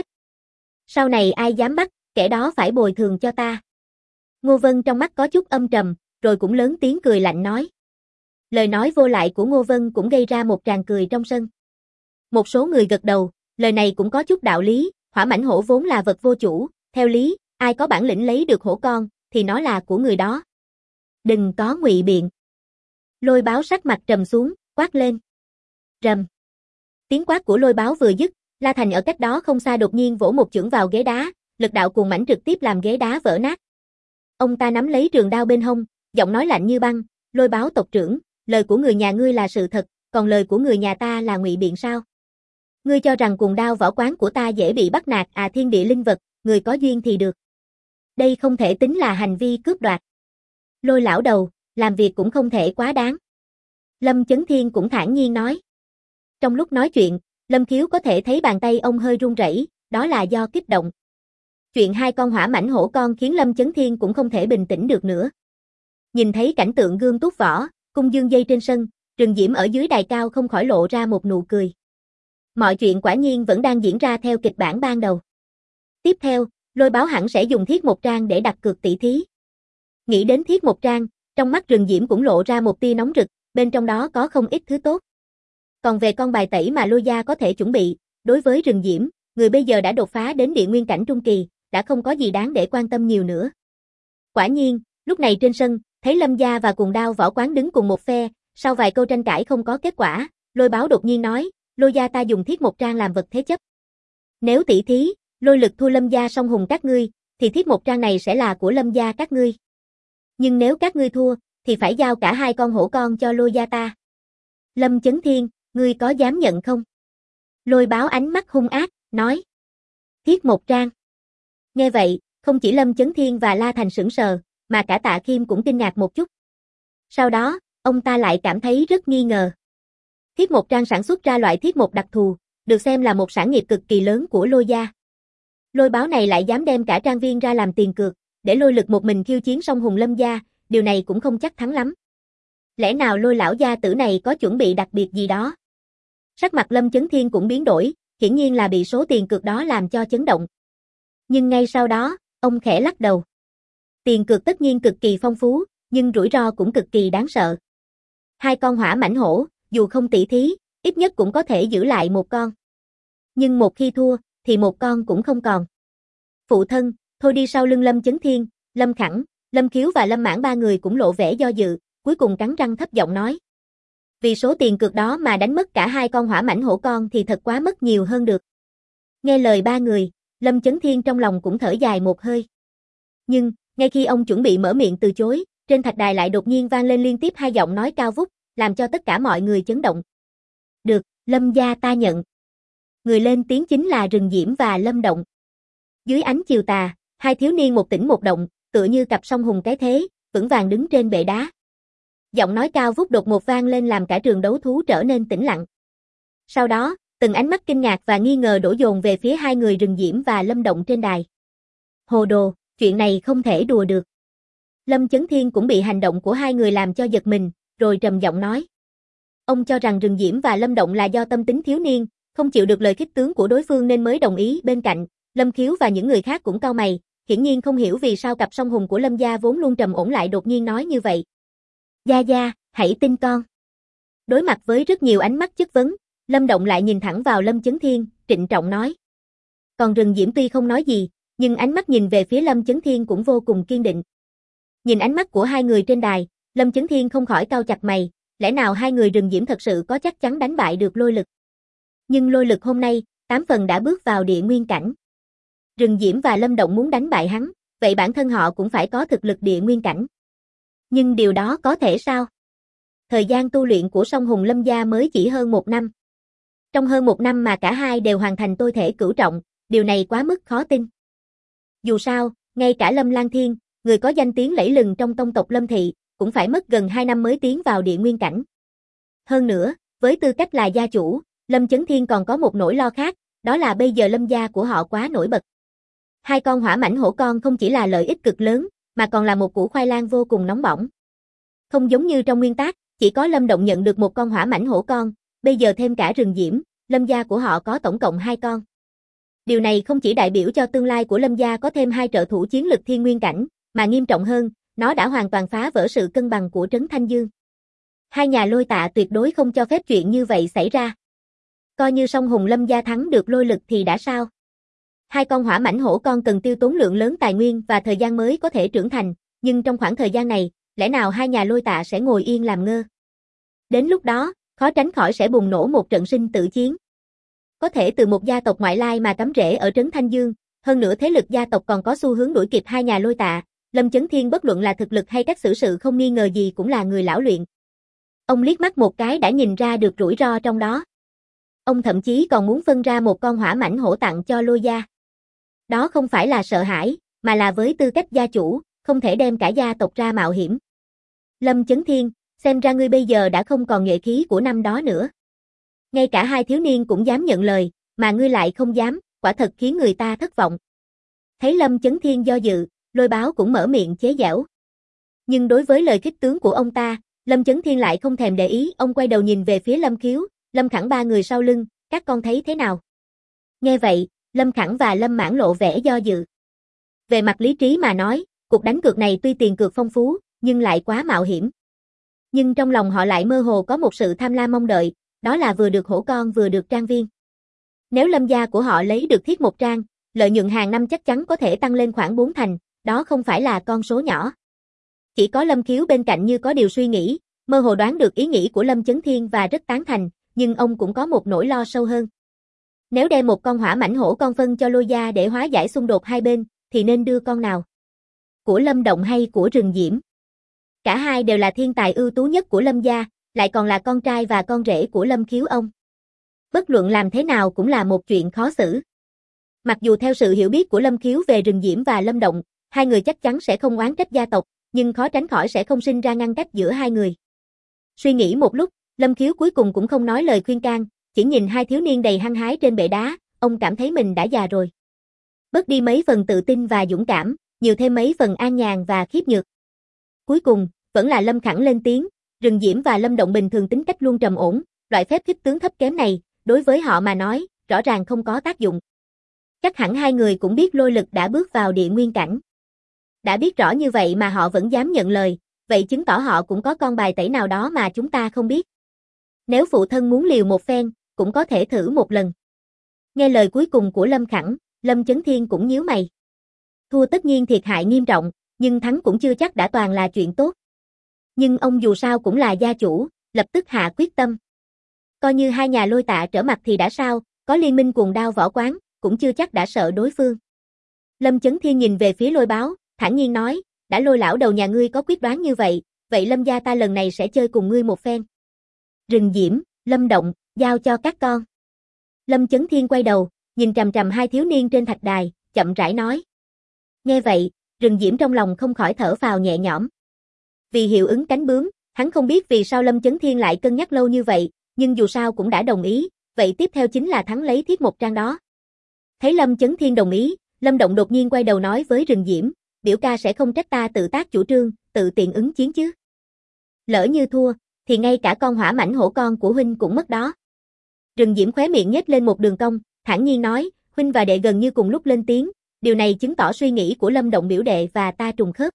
Sau này ai dám bắt, kẻ đó phải bồi thường cho ta. Ngô Vân trong mắt có chút âm trầm, rồi cũng lớn tiếng cười lạnh nói. Lời nói vô lại của Ngô Vân cũng gây ra một tràng cười trong sân. Một số người gật đầu, lời này cũng có chút đạo lý, hỏa mãnh hổ vốn là vật vô chủ, theo lý, ai có bản lĩnh lấy được hổ con, thì nó là của người đó. Đừng có ngụy biện. Lôi Báo sắc mặt trầm xuống, quát lên. Rầm. Tiếng quát của Lôi Báo vừa dứt, La Thành ở cách đó không xa đột nhiên vỗ một chưởng vào ghế đá, lực đạo cuồng mãnh trực tiếp làm ghế đá vỡ nát. Ông ta nắm lấy trường đao bên hông, giọng nói lạnh như băng, Lôi Báo tộc trưởng, lời của người nhà ngươi là sự thật, còn lời của người nhà ta là ngụy biện sao? Ngươi cho rằng cuồng đao võ quán của ta dễ bị bắt nạt à? Thiên địa linh vật, người có duyên thì được. Đây không thể tính là hành vi cướp đoạt. Lôi lão đầu, làm việc cũng không thể quá đáng. Lâm Chấn Thiên cũng thản nhiên nói. Trong lúc nói chuyện, Lâm Khiếu có thể thấy bàn tay ông hơi run rẩy, đó là do kích động. Chuyện hai con hỏa mãnh hổ con khiến Lâm Chấn Thiên cũng không thể bình tĩnh được nữa. Nhìn thấy cảnh tượng gươm túc võ, cung dương dây trên sân, rừng diễm ở dưới đài cao không khỏi lộ ra một nụ cười. Mọi chuyện quả nhiên vẫn đang diễn ra theo kịch bản ban đầu. Tiếp theo, Lôi Báo hẳn sẽ dùng thiết một trang để đặt cược tỷ thí. Nghĩ đến thiết một trang, trong mắt rừng diễm cũng lộ ra một tia nóng rực, bên trong đó có không ít thứ tốt. Còn về con bài tẩy mà Lôi gia có thể chuẩn bị, đối với rừng diễm, người bây giờ đã đột phá đến địa nguyên cảnh trung kỳ, đã không có gì đáng để quan tâm nhiều nữa. Quả nhiên, lúc này trên sân, thấy Lâm gia và Cuồng Đao võ quán đứng cùng một phe, sau vài câu tranh cãi không có kết quả, Lôi Báo đột nhiên nói, Lôi gia ta dùng thiết một trang làm vật thế chấp. Nếu tỷ thí, Lôi Lực thua Lâm gia song hùng các ngươi, thì thiết một trang này sẽ là của Lâm gia các ngươi. Nhưng nếu các ngươi thua, thì phải giao cả hai con hổ con cho Lôi gia ta. Lâm Chấn Thiên, ngươi có dám nhận không? Lôi Báo ánh mắt hung ác, nói. Thiết một trang. Nghe vậy, không chỉ Lâm Chấn Thiên và La Thành sững sờ, mà cả Tạ Kim cũng kinh ngạc một chút. Sau đó, ông ta lại cảm thấy rất nghi ngờ. Thiết một trang sản xuất ra loại thiết một đặc thù, được xem là một sản nghiệp cực kỳ lớn của Lôi gia. Lôi Báo này lại dám đem cả trang viên ra làm tiền cược, để Lôi Lực một mình khiêu chiến song hùng Lâm gia, điều này cũng không chắc thắng lắm. Lẽ nào Lôi lão gia tử này có chuẩn bị đặc biệt gì đó? Sắc mặt Lâm Chấn Thiên cũng biến đổi, hiển nhiên là bị số tiền cược đó làm cho chấn động. Nhưng ngay sau đó, ông khẽ lắc đầu. Tiền cược tất nhiên cực kỳ phong phú, nhưng rủi ro cũng cực kỳ đáng sợ. Hai con hỏa mãnh hổ, dù không tỷ thí, ít nhất cũng có thể giữ lại một con. Nhưng một khi thua, thì một con cũng không còn. Phụ thân, thôi đi. Sau lưng Lâm Chấn Thiên, Lâm Khẳng, Lâm Khiếu và Lâm Mãn ba người cũng lộ vẻ do dự, cuối cùng cắn răng thấp giọng nói. Vì số tiền cược đó mà đánh mất cả hai con hỏa mãnh hổ con thì thật quá mất nhiều hơn được. Nghe lời ba người, Lâm Chấn Thiên trong lòng cũng thở dài một hơi. Nhưng, ngay khi ông chuẩn bị mở miệng từ chối, trên thạch đài lại đột nhiên vang lên liên tiếp hai giọng nói cao vút, làm cho tất cả mọi người chấn động. Được, Lâm gia ta nhận. Người lên tiếng chính là Rừng Diễm và Lâm Động. Dưới ánh chiều tà, hai thiếu niên một tỉnh một động, tựa như cặp song hùng cái thế, vững vàng đứng trên bệ đá. Giọng nói cao vút đột ngột vang lên làm cả trường đấu thú trở nên tĩnh lặng. Sau đó, từng ánh mắt kinh ngạc và nghi ngờ đổ dồn về phía hai người Rừng Diễm và Lâm Động trên đài. Hồ đồ, chuyện này không thể đùa được. Lâm Chấn Thiên cũng bị hành động của hai người làm cho giật mình, rồi trầm giọng nói. Ông cho rằng Rừng Diễm và Lâm Động là do tâm tính thiếu niên, không chịu được lời khích tướng của đối phương nên mới đồng ý. Bên cạnh, Lâm Khiếu và những người khác cũng cau mày, hiển nhiên không hiểu vì sao cặp song hùng của Lâm gia vốn luôn trầm ổn lại đột nhiên nói như vậy. Gia Gia, hãy tin con. Đối mặt với rất nhiều ánh mắt chất vấn, Lâm Động lại nhìn thẳng vào Lâm Chấn Thiên, trịnh trọng nói. Còn Rừng Diễm tuy không nói gì, nhưng ánh mắt nhìn về phía Lâm Chấn Thiên cũng vô cùng kiên định. Nhìn ánh mắt của hai người trên đài, Lâm Chấn Thiên không khỏi cau chặt mày, lẽ nào hai người Rừng Diễm thật sự có chắc chắn đánh bại được lôi lực. Nhưng lôi lực hôm nay, 8 phần đã bước vào địa nguyên cảnh. Rừng Diễm và Lâm Động muốn đánh bại hắn, vậy bản thân họ cũng phải có thực lực địa nguyên cảnh. Nhưng điều đó có thể sao? Thời gian tu luyện của song hùng Lâm gia mới chỉ hơn 1 năm. Trong hơn 1 năm mà cả hai đều hoàn thành tôi thể cửu trọng, điều này quá mức khó tin. Dù sao, ngay cả Lâm Lang Thiên, người có danh tiếng lẫy lừng trong tông tộc Lâm Thị, cũng phải mất gần 2 năm mới tiến vào địa nguyên cảnh. Hơn nữa, với tư cách là gia chủ, Lâm Chấn Thiên còn có một nỗi lo khác, đó là bây giờ Lâm gia của họ quá nổi bật. Hai con hỏa mãnh hổ con không chỉ là lợi ích cực lớn, mà còn là một củ khoai lang vô cùng nóng bỏng. Không giống như trong nguyên tác, chỉ có Lâm Động nhận được một con hỏa mãnh hổ con, bây giờ thêm cả Rừng Diễm, Lâm gia của họ có tổng cộng 2 con. Điều này không chỉ đại biểu cho tương lai của Lâm gia có thêm 2 trợ thủ chiến lực thiên nguyên cảnh, mà nghiêm trọng hơn, nó đã hoàn toàn phá vỡ sự cân bằng của Trấn Thanh Dương. Hai nhà Lôi Tạ tuyệt đối không cho phép chuyện như vậy xảy ra. Coi như song hùng Lâm gia thắng được lôi lực thì đã sao? Hai con hỏa mãnh hổ con cần tiêu tốn lượng lớn tài nguyên và thời gian mới có thể trưởng thành, nhưng trong khoảng thời gian này, lẽ nào hai nhà Lôi Tạ sẽ ngồi yên làm ngơ? Đến lúc đó, khó tránh khỏi sẽ bùng nổ một trận sinh tử chiến. Có thể từ một gia tộc ngoại lai mà cắm rễ ở Trấn Thanh Dương, hơn nữa thế lực gia tộc còn có xu hướng đuổi kịp hai nhà Lôi Tạ, Lâm Chấn Thiên bất luận là thực lực hay cách xử sự không nghi ngờ gì cũng là người lão luyện. Ông liếc mắt một cái đã nhìn ra được rủi ro trong đó. Ông thậm chí còn muốn phân ra một con hỏa mãnh hổ tặng cho Lôi gia. Đó không phải là sợ hãi, mà là với tư cách gia chủ, không thể đem cả gia tộc ra mạo hiểm. Lâm Chấn Thiên, xem ra ngươi bây giờ đã không còn nhuệ khí của năm đó nữa. Ngay cả hai thiếu niên cũng dám nhận lời, mà ngươi lại không dám, quả thật khiến người ta thất vọng. Thấy Lâm Chấn Thiên do dự, Lôi Báo cũng mở miệng chế giễu. Nhưng đối với lời khích tướng của ông ta, Lâm Chấn Thiên lại không thèm để ý, ông quay đầu nhìn về phía Lâm Khiếu, Lâm Khẳng ba người sau lưng, các con thấy thế nào? Nghe vậy, Lâm Khẳng và Lâm Mãn lộ vẻ do dự. Về mặt lý trí mà nói, cuộc đánh cược này tuy tiền cược phong phú, nhưng lại quá mạo hiểm. Nhưng trong lòng họ lại mơ hồ có một sự tham lam mong đợi, đó là vừa được hổ con vừa được trang viên. Nếu Lâm gia của họ lấy được thiết một trang, lợi nhuận hàng năm chắc chắn có thể tăng lên khoảng 4 thành, đó không phải là con số nhỏ. Chỉ có Lâm Khiếu bên cạnh như có điều suy nghĩ, mơ hồ đoán được ý nghĩ của Lâm Chấn Thiên và rất tán thành, nhưng ông cũng có một nỗi lo sâu hơn. Nếu đem một con hỏa mãnh hổ con phân cho Lôi gia để hóa giải xung đột hai bên, thì nên đưa con nào? Của Lâm Động hay của Rừng Diễm? Cả hai đều là thiên tài ưu tú nhất của Lâm gia, lại còn là con trai và con rể của Lâm Khiếu ông. Bất luận làm thế nào cũng là một chuyện khó xử. Mặc dù theo sự hiểu biết của Lâm Khiếu về Rừng Diễm và Lâm Động, hai người chắc chắn sẽ không oán trách gia tộc, nhưng khó tránh khỏi sẽ không sinh ra ngăn cách giữa hai người. Suy nghĩ một lúc, Lâm Khiếu cuối cùng cũng không nói lời khuyên can, chỉ nhìn hai thiếu niên đầy hăng hái trên bệ đá, ông cảm thấy mình đã già rồi. Bớt đi mấy phần tự tin và dũng cảm, nhiều thêm mấy phần an nhàn và khiếp nhược. Cuối cùng, vẫn là Lâm Khẳng lên tiếng, Rừng Diễm và Lâm Động bình thường tính cách luôn trầm ổn, loại phép khích tướng thấp kém này, đối với họ mà nói, rõ ràng không có tác dụng. Chắc hẳn hai người cũng biết lôi lực đã bước vào địa nguyên cảnh. Đã biết rõ như vậy mà họ vẫn dám nhận lời, vậy chứng tỏ họ cũng có con bài tẩy nào đó mà chúng ta không biết. Nếu phụ thân muốn liều một phen, cũng có thể thử một lần. Nghe lời cuối cùng của Lâm Khẳng, Lâm Chấn Thiên cũng nhíu mày. Thua tất nhiên thiệt hại nghiêm trọng, nhưng thắng cũng chưa chắc đã toàn là chuyện tốt. Nhưng ông dù sao cũng là gia chủ, lập tức hạ quyết tâm. Coi như hai nhà Lôi Tạ trở mặt thì đã sao, có liên minh Cuồng Đao Võ Quán, cũng chưa chắc đã sợ đối phương. Lâm Chấn Thiên nhìn về phía Lôi Báo, thản nhiên nói, đã Lôi lão đầu nhà ngươi có quyết đoán như vậy, vậy Lâm gia ta lần này sẽ chơi cùng ngươi một phen. Rừng Diễm, Lâm Động, giao cho các con. Lâm Chấn Thiên quay đầu, nhìn trằm trằm hai thiếu niên trên thạch đài, chậm rãi nói. Nghe vậy, Rừng Diễm trong lòng không khỏi thở phào nhẹ nhõm. Vì hiệu ứng cánh bướm, hắn không biết vì sao Lâm Chấn Thiên lại cân nhắc lâu như vậy, nhưng dù sao cũng đã đồng ý, vậy tiếp theo chính là thắng lấy thiết một trang đó. Thấy Lâm Chấn Thiên đồng ý, Lâm Động đột nhiên quay đầu nói với Rừng Diễm, biểu ca sẽ không trách ta tự tác chủ trương, tự tiện ứng chiến chứ. Lỡ như thua, thì ngay cả con hỏa mãnh hổ con của huynh cũng mất đó. Rừng Diễm khóe miệng nhếch lên một đường cong, thản nhiên nói, huynh và đệ gần như cùng lúc lên tiếng, điều này chứng tỏ suy nghĩ của Lâm Động biểu đệ và ta trùng khớp.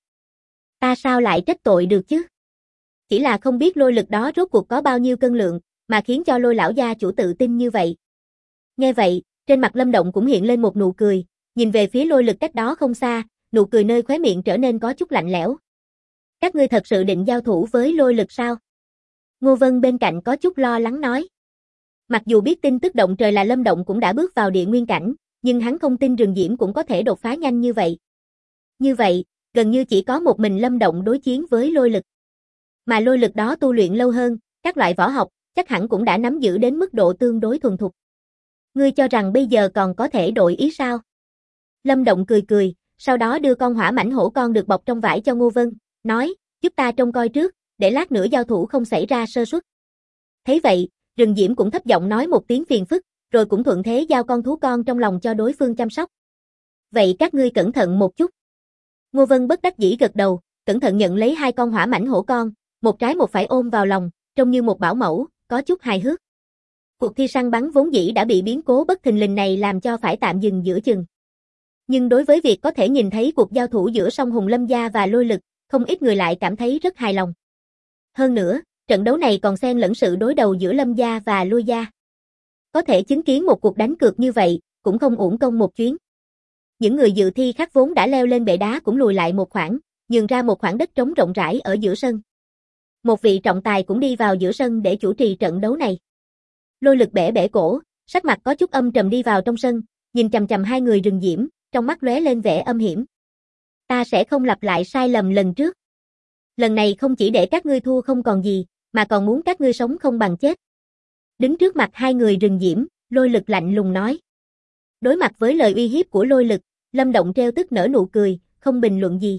Ta sao lại trách tội được chứ? Chỉ là không biết lôi lực đó rốt cuộc có bao nhiêu cân lượng, mà khiến cho Lôi lão gia chủ tự tin như vậy. Nghe vậy, trên mặt Lâm Động cũng hiện lên một nụ cười, nhìn về phía lôi lực cách đó không xa, nụ cười nơi khóe miệng trở nên có chút lạnh lẽo. Các ngươi thật sự định giao thủ với lôi lực sao? Ngô Vân bên cạnh có chút lo lắng nói. Mặc dù biết tin tức động trời là Lâm Động cũng đã bước vào địa nguyên cảnh, nhưng hắn không tin Rừng Diễm cũng có thể đột phá nhanh như vậy. Như vậy, gần như chỉ có một mình Lâm Động đối chiến với lôi lực. Mà lôi lực đó tu luyện lâu hơn, các loại võ học, chắc hẳn cũng đã nắm giữ đến mức độ tương đối thuần thục. Ngươi cho rằng bây giờ còn có thể đổi ý sao? Lâm Động cười cười, sau đó đưa con hỏa mãnh hổ con được bọc trong vải cho Ngô Vân, nói, giúp ta trông coi trước, để lát nữa giao thủ không xảy ra sơ suất. Thấy vậy, Rừng Diễm cũng thấp giọng nói một tiếng phiền phức, rồi cũng thuận thế giao con thú con trong lòng cho đối phương chăm sóc. Vậy các ngươi cẩn thận một chút. Ngô Vân bất đắc dĩ gật đầu, cẩn thận nhận lấy hai con hỏa mãnh hổ con, một trái một phải ôm vào lòng, trông như một bảo mẫu, có chút hài hước. Cuộc thi săn bắn vốn dĩ đã bị biến cố bất thình lình này làm cho phải tạm dừng giữa chừng. Nhưng đối với việc có thể nhìn thấy cuộc giao thủ giữa song hùng Lâm gia và lôi lực, không ít người lại cảm thấy rất hài lòng. Hơn nữa, trận đấu này còn xen lẫn sự đối đầu giữa Lâm gia và Lôi gia. Có thể chứng kiến một cuộc đánh cược như vậy, cũng không uổng công một chuyến. Những người dự thi khác vốn đã leo lên bệ đá cũng lùi lại một khoảng, nhường ra một khoảng đất trống rộng rãi ở giữa sân. Một vị trọng tài cũng đi vào giữa sân để chủ trì trận đấu này. Lôi lực bẻ bẻ cổ, sắc mặt có chút âm trầm đi vào trong sân, nhìn chằm chằm hai người Rừng Diễm, trong mắt lóe lên vẻ âm hiểm. Ta sẽ không lặp lại sai lầm lần trước. Lần này không chỉ để các ngươi thua không còn gì, mà còn muốn các ngươi sống không bằng chết. Đứng trước mặt hai người Rừng Diễm, Lôi lực lạnh lùng nói. Đối mặt với lời uy hiếp của Lôi lực, Lâm Động treo tức nở nụ cười, không bình luận gì.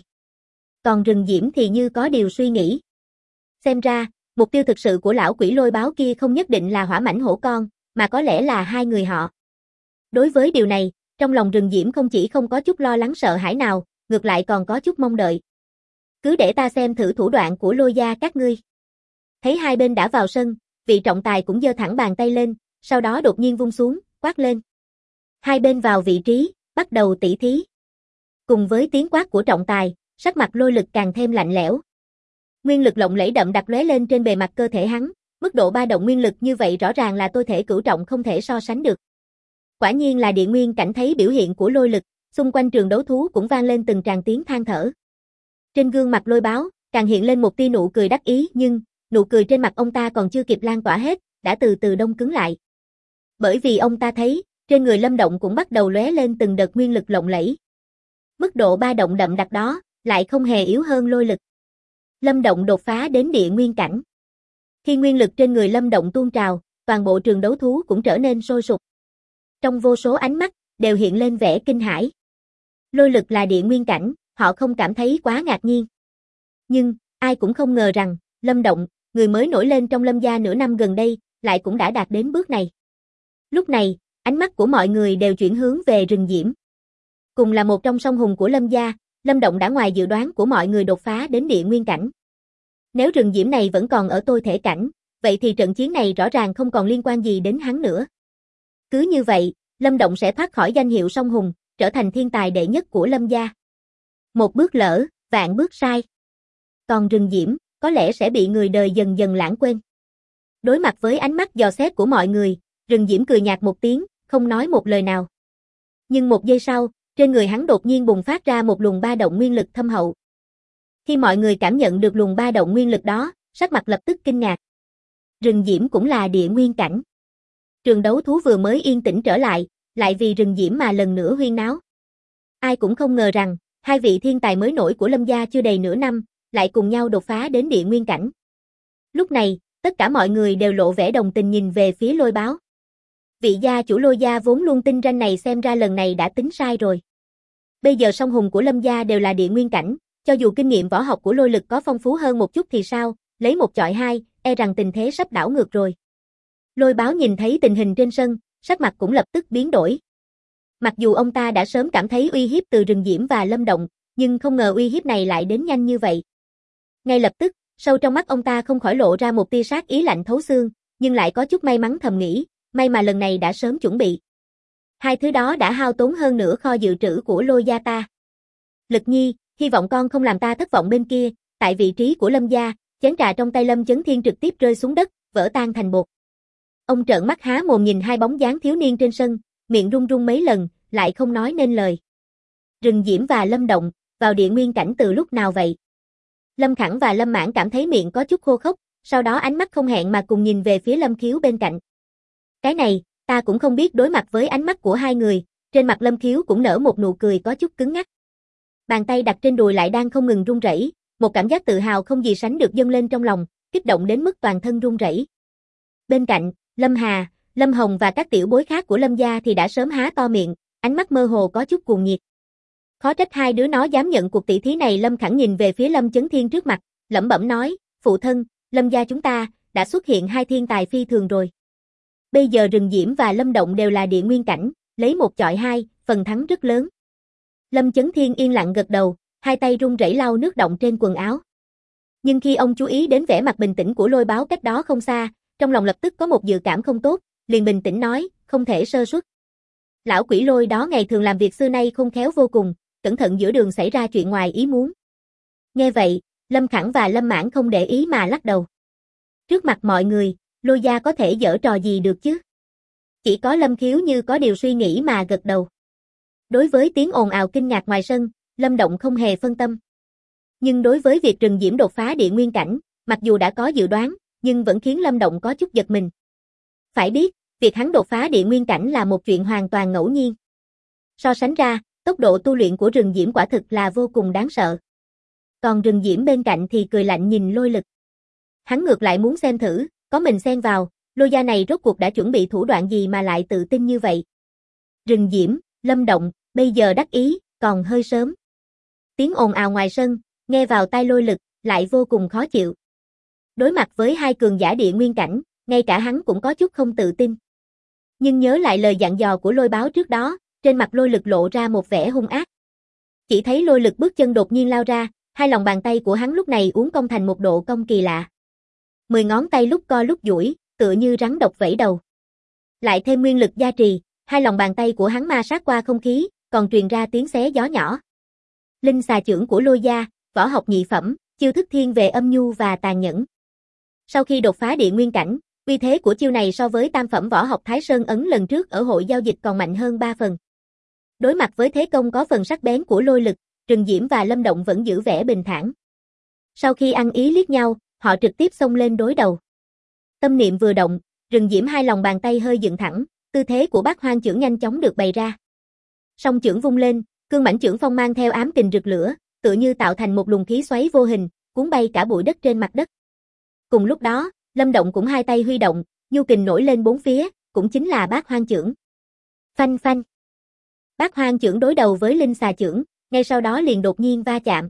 Còn Rừng Diễm thì như có điều suy nghĩ. Xem ra, mục tiêu thực sự của lão quỷ Lôi báo kia không nhất định là hỏa mãnh hổ con, mà có lẽ là hai người họ. Đối với điều này, trong lòng Rừng Diễm không chỉ không có chút lo lắng sợ hãi nào, ngược lại còn có chút mong đợi. Cứ để ta xem thử thủ đoạn của Lôi gia các ngươi. Thấy hai bên đã vào sân, vị trọng tài cũng giơ thẳng bàn tay lên, sau đó đột nhiên vung xuống, quát lên. Hai bên vào vị trí, bắt đầu tỉ thí. Cùng với tiếng quát của trọng tài, sắc mặt Lôi lực càng thêm lạnh lẽo. Nguyên lực lộng lẫy đậm đặc lóe lên trên bề mặt cơ thể hắn, mức độ ba động nguyên lực như vậy rõ ràng là tôi thể cửu trọng không thể so sánh được. Quả nhiên là địa nguyên cảnh. Thấy biểu hiện của Lôi lực, xung quanh trường đấu thú cũng vang lên từng tràng tiếng than thở. Trên gương mặt Lôi báo, càng hiện lên một tia nụ cười đắc ý, nhưng nụ cười trên mặt ông ta còn chưa kịp lan tỏa hết, đã từ từ đông cứng lại. Bởi vì ông ta thấy, trên người Lâm Động cũng bắt đầu lóe lên từng đợt nguyên lực lộng lẫy. Mức độ ba động đậm đặc đó, lại không hề yếu hơn Lôi lực. Lâm Động đột phá đến địa nguyên cảnh. Khi nguyên lực trên người Lâm Động tuôn trào, toàn bộ trường đấu thú cũng trở nên sôi sục. Trong vô số ánh mắt, đều hiện lên vẻ kinh hãi. Lôi lực là địa nguyên cảnh, họ không cảm thấy quá ngạc nhiên. Nhưng, ai cũng không ngờ rằng, Lâm Động, người mới nổi lên trong Lâm gia nửa năm gần đây, lại cũng đã đạt đến bước này. Lúc này, ánh mắt của mọi người đều chuyển hướng về Rừng Diễm. Cùng là một trong song hùng của Lâm gia, Lâm Động đã ngoài dự đoán của mọi người đột phá đến địa nguyên cảnh. Nếu Rừng Diễm này vẫn còn ở tôi thể cảnh, vậy thì trận chiến này rõ ràng không còn liên quan gì đến hắn nữa. Cứ như vậy, Lâm Động sẽ thoát khỏi danh hiệu song hùng, trở thành thiên tài đệ nhất của Lâm gia. Một bước lỡ, vạn bước sai. Còn Rừng Diễm, có lẽ sẽ bị người đời dần dần lãng quên. Đối mặt với ánh mắt dò xét của mọi người, Rừng Diễm cười nhạt một tiếng, không nói một lời nào. Nhưng một giây sau, trên người hắn đột nhiên bùng phát ra một luồng ba động nguyên lực thâm hậu. Khi mọi người cảm nhận được luồng ba động nguyên lực đó, sắc mặt lập tức kinh ngạc. Rừng Diễm cũng là địa nguyên cảnh. Trường đấu thú vừa mới yên tĩnh trở lại vì Rừng Diễm mà lần nữa huyên náo. Ai cũng không ngờ rằng, hai vị thiên tài mới nổi của Lâm gia chưa đầy nửa năm, lại cùng nhau đột phá đến địa nguyên cảnh. Lúc này, tất cả mọi người đều lộ vẻ đồng tình nhìn về phía Lôi Báo. Vị gia chủ Lôi gia vốn luôn tinh ranh này xem ra lần này đã tính sai rồi. Bây giờ song hùng của Lâm gia đều là địa nguyên cảnh, cho dù kinh nghiệm võ học của Lôi Lực có phong phú hơn một chút thì sao, lấy một chọi hai, e rằng tình thế sắp đảo ngược rồi. Lôi Báo nhìn thấy tình hình trên sân, sắc mặt cũng lập tức biến đổi. Mặc dù ông ta đã sớm cảm thấy uy hiếp từ Rừng Diễm và Lâm Động, nhưng không ngờ uy hiếp này lại đến nhanh như vậy. Ngay lập tức, sâu trong mắt ông ta không khỏi lộ ra một tia sát ý lạnh thấu xương, nhưng lại có chút may mắn thầm nghĩ, may mà lần này đã sớm chuẩn bị. Hai thứ đó đã hao tốn hơn nửa kho dự trữ của Lôi gia ta. Lực Nhi, hy vọng con không làm ta thất vọng bên kia, tại vị trí của Lâm gia, chén trà trong tay Lâm Chấn Thiên trực tiếp rơi xuống đất, vỡ tan thành bột. Ông trợn mắt há mồm nhìn hai bóng dáng thiếu niên trên sân, miệng run run mấy lần, lại không nói nên lời. Rừng Diễm và Lâm Động, vào địa nguyên cảnh từ lúc nào vậy? Lâm Khẳng và Lâm Mãn cảm thấy miệng có chút khô khốc, sau đó ánh mắt không hẹn mà cùng nhìn về phía Lâm Khiếu bên cạnh. Cái này, ta cũng không biết. Đối mặt với ánh mắt của hai người, trên mặt Lâm Khiếu cũng nở một nụ cười có chút cứng ngắc. Bàn tay đặt trên đùi lại đang không ngừng run rẩy, một cảm giác tự hào không gì sánh được dâng lên trong lòng, kích động đến mức toàn thân run rẩy. Bên cạnh, Lâm Hà, Lâm Hồng và các tiểu bối khác của Lâm gia thì đã sớm há to miệng, ánh mắt mơ hồ có chút cuồng nhiệt. Khó trách hai đứa nó dám nhận cuộc tỷ thí này. Lâm Khẳng nhìn về phía Lâm Chấn Thiên trước mặt, lẩm bẩm nói, phụ thân, Lâm gia chúng ta, đã xuất hiện hai thiên tài phi thường rồi. Bây giờ Rừng Diễm và Lâm Động đều là địa nguyên cảnh, lấy một chọi hai, phần thắng rất lớn. Lâm Chấn Thiên yên lặng gật đầu, hai tay run rẩy lau nước đọng trên quần áo. Nhưng khi ông chú ý đến vẻ mặt bình tĩnh của Lôi Báo cách đó không xa, trong lòng lập tức có một dự cảm không tốt, liền bình tĩnh nói, không thể sơ suất. Lão quỷ Lôi đó ngày thường làm việc xưa nay khôn khéo vô cùng, cẩn thận giữa đường xảy ra chuyện ngoài ý muốn. Nghe vậy, Lâm Khẳng và Lâm Mãn không để ý mà lắc đầu. Trước mặt mọi người, Lôi gia có thể giở trò gì được chứ? Chỉ có Lâm Khiếu như có điều suy nghĩ mà gật đầu. Đối với tiếng ồn ào kinh ngạc ngoài sân, Lâm Động không hề phân tâm. Nhưng đối với việc Rừng Diễm đột phá địa nguyên cảnh, mặc dù đã có dự đoán, nhưng vẫn khiến Lâm Động có chút giật mình. Phải biết, việc hắn đột phá địa nguyên cảnh là một chuyện hoàn toàn ngẫu nhiên. So sánh ra, tốc độ tu luyện của Rừng Diễm quả thực là vô cùng đáng sợ. Còn Rừng Diễm bên cạnh thì cười lạnh nhìn Lôi Lực. Hắn ngược lại muốn xem thử, có mình xen vào, Lôi gia này rốt cuộc đã chuẩn bị thủ đoạn gì mà lại tự tin như vậy. Rừng Diễm, Lâm Động, bây giờ đắc ý, còn hơi sớm. Tiếng ồn ào ngoài sân, nghe vào tai Lôi Lực, lại vô cùng khó chịu. Đối mặt với hai cường giả địa nguyên cảnh, ngay cả hắn cũng có chút không tự tin. Nhưng nhớ lại lời dặn dò của Lôi Báo trước đó, trên mặt Lôi Lực lộ ra một vẻ hung ác. Chỉ thấy Lôi Lực bước chân đột nhiên lao ra, hai lòng bàn tay của hắn lúc này uốn cong thành một độ cong kỳ lạ. 10 ngón tay lúc co lúc duỗi, tựa như rắn độc vẫy đầu. Lại thêm nguyên lực gia trì, hai lòng bàn tay của hắn ma sát qua không khí, còn truyền ra tiếng xé gió nhỏ. Linh xà chưởng của Lôi gia, võ học nhị phẩm, chiêu thức thiên về âm nhu và tàn nhẫn. Sau khi đột phá địa nguyên cảnh, uy thế của chiêu này so với tam phẩm võ học Thái Sơn ấn lần trước ở hội giao dịch còn mạnh hơn 3 phần. Đối mặt với thế công có phần sắc bén của Lôi Lực, Rừng Diễm và Lâm Động vẫn giữ vẻ bình thản. Sau khi ăn ý liếc nhau, họ trực tiếp xông lên đối đầu. Tâm niệm vừa động, Rừng Diễm hai lòng bàn tay hơi dựng thẳng, tư thế của Bát Hoang chưởng nhanh chóng được bày ra. Song chưởng vung lên, cương mãnh chưởng phong mang theo ám kình rực lửa, tựa như tạo thành một luồng khí xoáy vô hình, cuốn bay cả bụi đất trên mặt đất. Cùng lúc đó, Lâm Động cũng hai tay huy động, nhu kình nổi lên bốn phía, cũng chính là Bát Hoang chưởng. Phanh phanh. Bát Hoang chưởng đối đầu với Linh xà chưởng, ngay sau đó liền đột nhiên va chạm.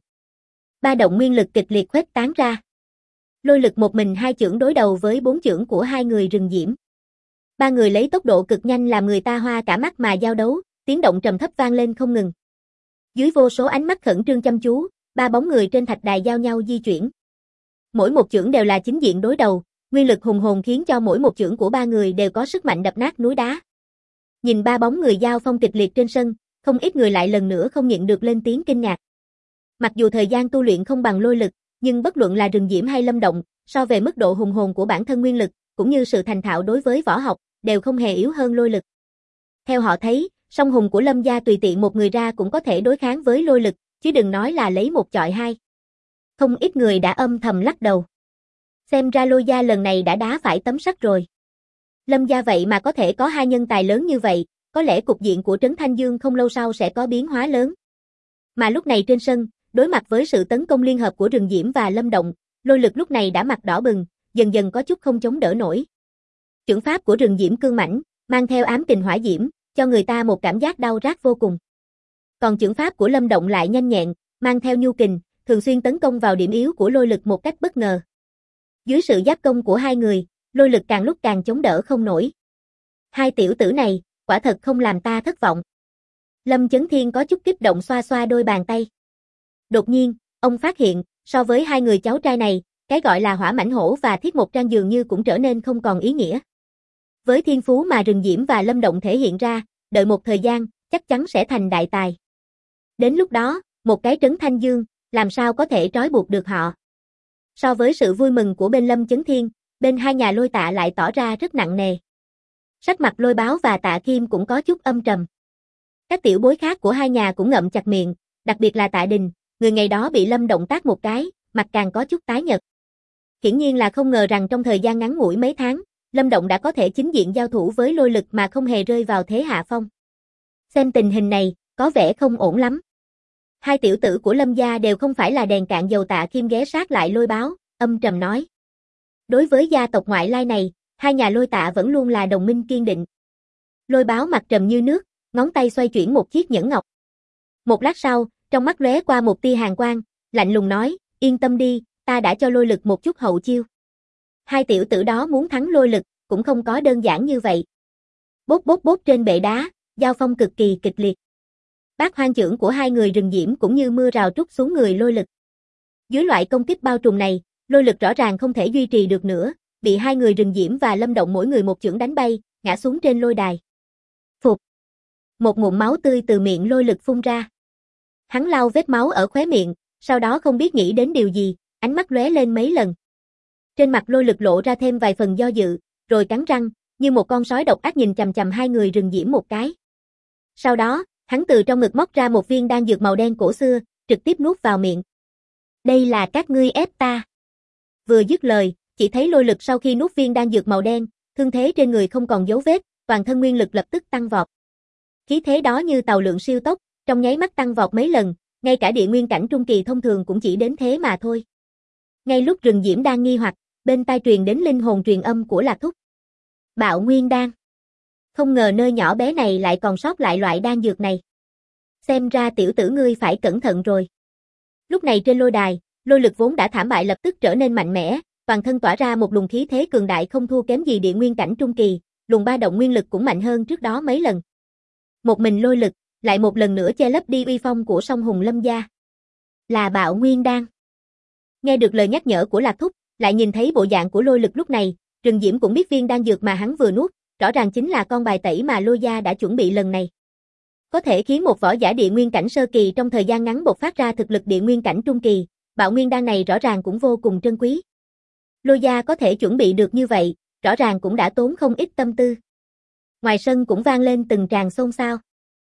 Ba động nguyên lực kịch liệt khuếch tán ra. Lôi Lực một mình hai chưởng đối đầu với bốn chưởng của hai người Rừng Diễm. Ba người lấy tốc độ cực nhanh làm người ta hoa cả mắt mà giao đấu, tiếng động trầm thấp vang lên không ngừng. Dưới vô số ánh mắt khẩn trương chăm chú, ba bóng người trên thạch đài giao nhau di chuyển. Mỗi một chưởng đều là chính diện đối đầu, nguyên lực hùng hồn khiến cho mỗi một chưởng của ba người đều có sức mạnh đập nát núi đá. Nhìn ba bóng người giao phong kịch liệt trên sân, không ít người lại lần nữa không nhịn được lên tiếng kinh ngạc. Mặc dù thời gian tu luyện không bằng Lôi Lực, nhưng bất luận là Rừng Diễm hay Lâm Động, so về mức độ hùng hồn của bản thân nguyên lực, cũng như sự thành thạo đối với võ học, đều không hề yếu hơn Lôi Lực. Theo họ thấy, song hùng của Lâm gia tùy tiện một người ra cũng có thể đối kháng với lôi lực, chứ đừng nói là lấy một chọi hai. Không ít người đã âm thầm lắc đầu. Xem ra Lôi gia lần này đã đá phải tấm sắt rồi. Lâm gia vậy mà có thể có hai nhân tài lớn như vậy, có lẽ cục diện của Trấn Thanh Dương không lâu sau sẽ có biến hóa lớn. Mà lúc này trên sân, đối mặt với sự tấn công liên hợp của Rừng Diễm và Lâm Động, lôi lực lúc này đã mặt đỏ bừng, dần dần có chút không chống đỡ nổi. Chưởng pháp của Rừng Diễm cương mãnh, mang theo ám kình hỏa diễm, cho người ta một cảm giác đau rát vô cùng. Còn chưởng pháp của Lâm Động lại nhanh nhẹn, mang theo nhu kình, thường xuyên tấn công vào điểm yếu của lôi lực một cách bất ngờ. Dưới sự giáp công của hai người, lôi lực càng lúc càng chống đỡ không nổi. Hai tiểu tử này, quả thật không làm ta thất vọng. Lâm Chấn Thiên có chút kích động xoa xoa đôi bàn tay. Đột nhiên, ông phát hiện, so với hai người cháu trai này, cái gọi là Hỏa Mãnh Hổ và Thiết Một Trang dường như cũng trở nên không còn ý nghĩa. Với thiên phú mà Rừng Diễm và Lâm Động thể hiện ra, đợi một thời gian, chắc chắn sẽ thành đại tài. Đến lúc đó, một cái Trấn Thanh Dương, làm sao có thể trói buộc được họ. So với sự vui mừng của bên Lâm Chấn Thiên, bên hai nhà Lôi Tạ lại tỏ ra rất nặng nề. Sắc mặt Lôi Báo và Tạ Kim cũng có chút âm trầm. Các tiểu bối khác của hai nhà cũng ngậm chặt miệng, đặc biệt là Tạ Đình, người ngày đó bị Lâm Động tát một cái, mặt càng có chút tái nhợt. Hiển nhiên là không ngờ rằng trong thời gian ngắn ngủi mấy tháng, Lâm Động đã có thể chính diện giao thủ với lôi lực mà không hề rơi vào thế hạ phong. Xem tình hình này, có vẻ không ổn lắm. Hai tiểu tử của Lâm gia đều không phải là đèn cạn dầu. Tạ Kim ghé sát lại Lôi Báo, âm trầm nói. Đối với gia tộc ngoại lai này, hai nhà Lôi Tạ vẫn luôn là đồng minh kiên định. Lôi Báo mặt trầm như nước, ngón tay xoay chuyển một chiếc nhẫn ngọc. Một lát sau, trong mắt lóe qua một tia hàn quang, lạnh lùng nói, yên tâm đi, ta đã cho lôi lực một chút hậu chiêu. Hai tiểu tử đó muốn thắng lôi lực, cũng không có đơn giản như vậy. Bốp bốp bốp trên bệ đá, giao phong cực kỳ kịch liệt. Bát hoang chưởng của hai người Rừng Diễm cũng như mưa rào trút xuống người lôi lực. Dưới loại công kích bao trùm này, lôi lực rõ ràng không thể duy trì được nữa, bị hai người Rừng Diễm và Lâm Động mỗi người một chưởng đánh bay, ngã xuống trên lôi đài. Phụt! Một ngụm máu tươi từ miệng lôi lực phun ra. Hắn lau vết máu ở khóe miệng, sau đó không biết nghĩ đến điều gì, ánh mắt lóe lên mấy lần. Trên mặt lôi lực lộ ra thêm vài phần do dự, rồi cắn răng, như một con sói độc ác nhìn chằm chằm hai người Rừng Diễm một cái. Sau đó, hắn từ trong ngực móc ra một viên đan dược màu đen cổ xưa, trực tiếp nuốt vào miệng. Đây là các ngươi ép ta. Vừa dứt lời, chỉ thấy lôi lực sau khi nuốt viên đan dược màu đen, thương thế trên người không còn dấu vết, toàn thân nguyên lực lập tức tăng vọt. Khí thế đó như tàu lượn siêu tốc, trong nháy mắt tăng vọt mấy lần, ngay cả địa nguyên cảnh trung kỳ thông thường cũng chỉ đến thế mà thôi. Ngay lúc Rừng Diễm đang nghi hoặc, bên tai truyền đến linh hồn truyền âm của Lạc Thúc. Bạo Nguyên Đan. Không ngờ nơi nhỏ bé này lại còn sót lại loại đan dược này. Xem ra tiểu tử ngươi phải cẩn thận rồi. Lúc này trên lôi đài, lôi lực vốn đã thảm bại lập tức trở nên mạnh mẽ, toàn thân tỏa ra một luồng khí thế cường đại không thua kém gì địa nguyên cảnh trung kỳ, luồng ba động nguyên lực cũng mạnh hơn trước đó mấy lần. Một mình lôi lực, lại một lần nữa che lấp đi uy phong của song hùng Lâm gia. Là Bạo Nguyên Đan. Nghe được lời nhắc nhở của Lạc Thúc, lại nhìn thấy bộ dạng của lôi lực lúc này, Rừng Diễm cũng biết viên đan dược mà hắn vừa nuốt, rõ ràng chính là con bài tẩy mà Lôi gia đã chuẩn bị lần này. Có thể khiến một võ giả địa nguyên cảnh sơ kỳ trong thời gian ngắn bộc phát ra thực lực địa nguyên cảnh trung kỳ, Bạo Nguyên Đan này rõ ràng cũng vô cùng trân quý. Lôi gia có thể chuẩn bị được như vậy, rõ ràng cũng đã tốn không ít tâm tư. Ngoài sân cũng vang lên từng tràng xôn xao.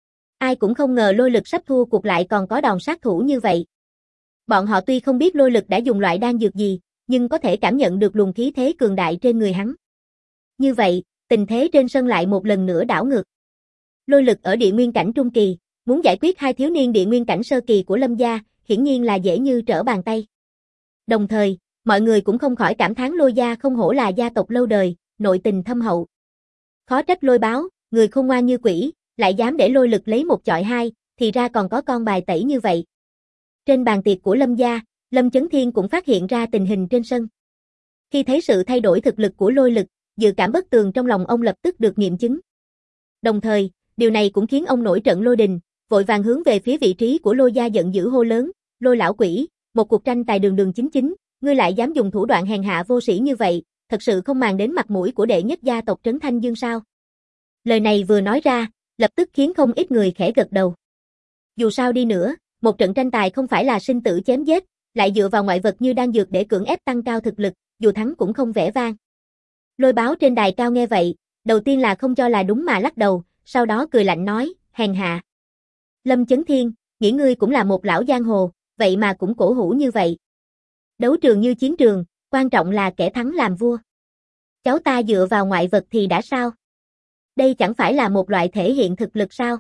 Ai cũng không ngờ lôi lực sắp thua cuộc lại còn có đòn sát thủ như vậy. Bọn họ tuy không biết lôi lực đã dùng loại đan dược gì, nhưng có thể cảm nhận được luồng khí thế cường đại trên người hắn. Như vậy, tình thế trên sân lại một lần nữa đảo ngược. Lôi lực ở địa nguyên cảnh trung kỳ, muốn giải quyết hai thiếu niên địa nguyên cảnh sơ kỳ của Lâm gia, hiển nhiên là dễ như trở bàn tay. Đồng thời, mọi người cũng không khỏi cảm thán Lôi gia không hổ là gia tộc lâu đời, nội tình thâm hậu. Khó trách Lôi Báo, người khôn ngoan như quỷ, lại dám để lôi lực lấy một chọi hai, thì ra còn có con bài tẩy như vậy. Trên bàn tiệc của Lâm gia, Lâm Chấn Thiên cũng phát hiện ra tình hình trên sân. Khi thấy sự thay đổi thực lực của lôi lực, dự cảm bất tường trong lòng ông lập tức được nghiệm chứng. Đồng thời, điều này cũng khiến ông nổi trận lôi đình, vội vàng hướng về phía vị trí của Lôi gia giận dữ hô lớn, Lôi lão quỷ, một cuộc tranh tài đường đường chính chính, ngươi lại dám dùng thủ đoạn hèn hạ vô sĩ như vậy, thật sự không màng đến mặt mũi của đệ nhất gia tộc Trấn Thanh Dương sao? Lời này vừa nói ra, lập tức khiến không ít người khẽ gật đầu. Dù sao đi nữa, một trận tranh tài không phải là sinh tử chém giết, lại dựa vào ngoại vật như đan dược để cưỡng ép tăng cao thực lực, dù thắng cũng không vẻ vang. Lôi Báo trên đài cao nghe vậy, đầu tiên là không cho là đúng mà lắc đầu, sau đó cười lạnh nói, hèn hạ. Lâm Chấn Thiên, nghĩ ngươi cũng là một lão giang hồ, vậy mà cũng cổ hủ như vậy. Đấu trường như chiến trường, quan trọng là kẻ thắng làm vua. Cháu ta dựa vào ngoại vật thì đã sao? Đây chẳng phải là một loại thể hiện thực lực sao?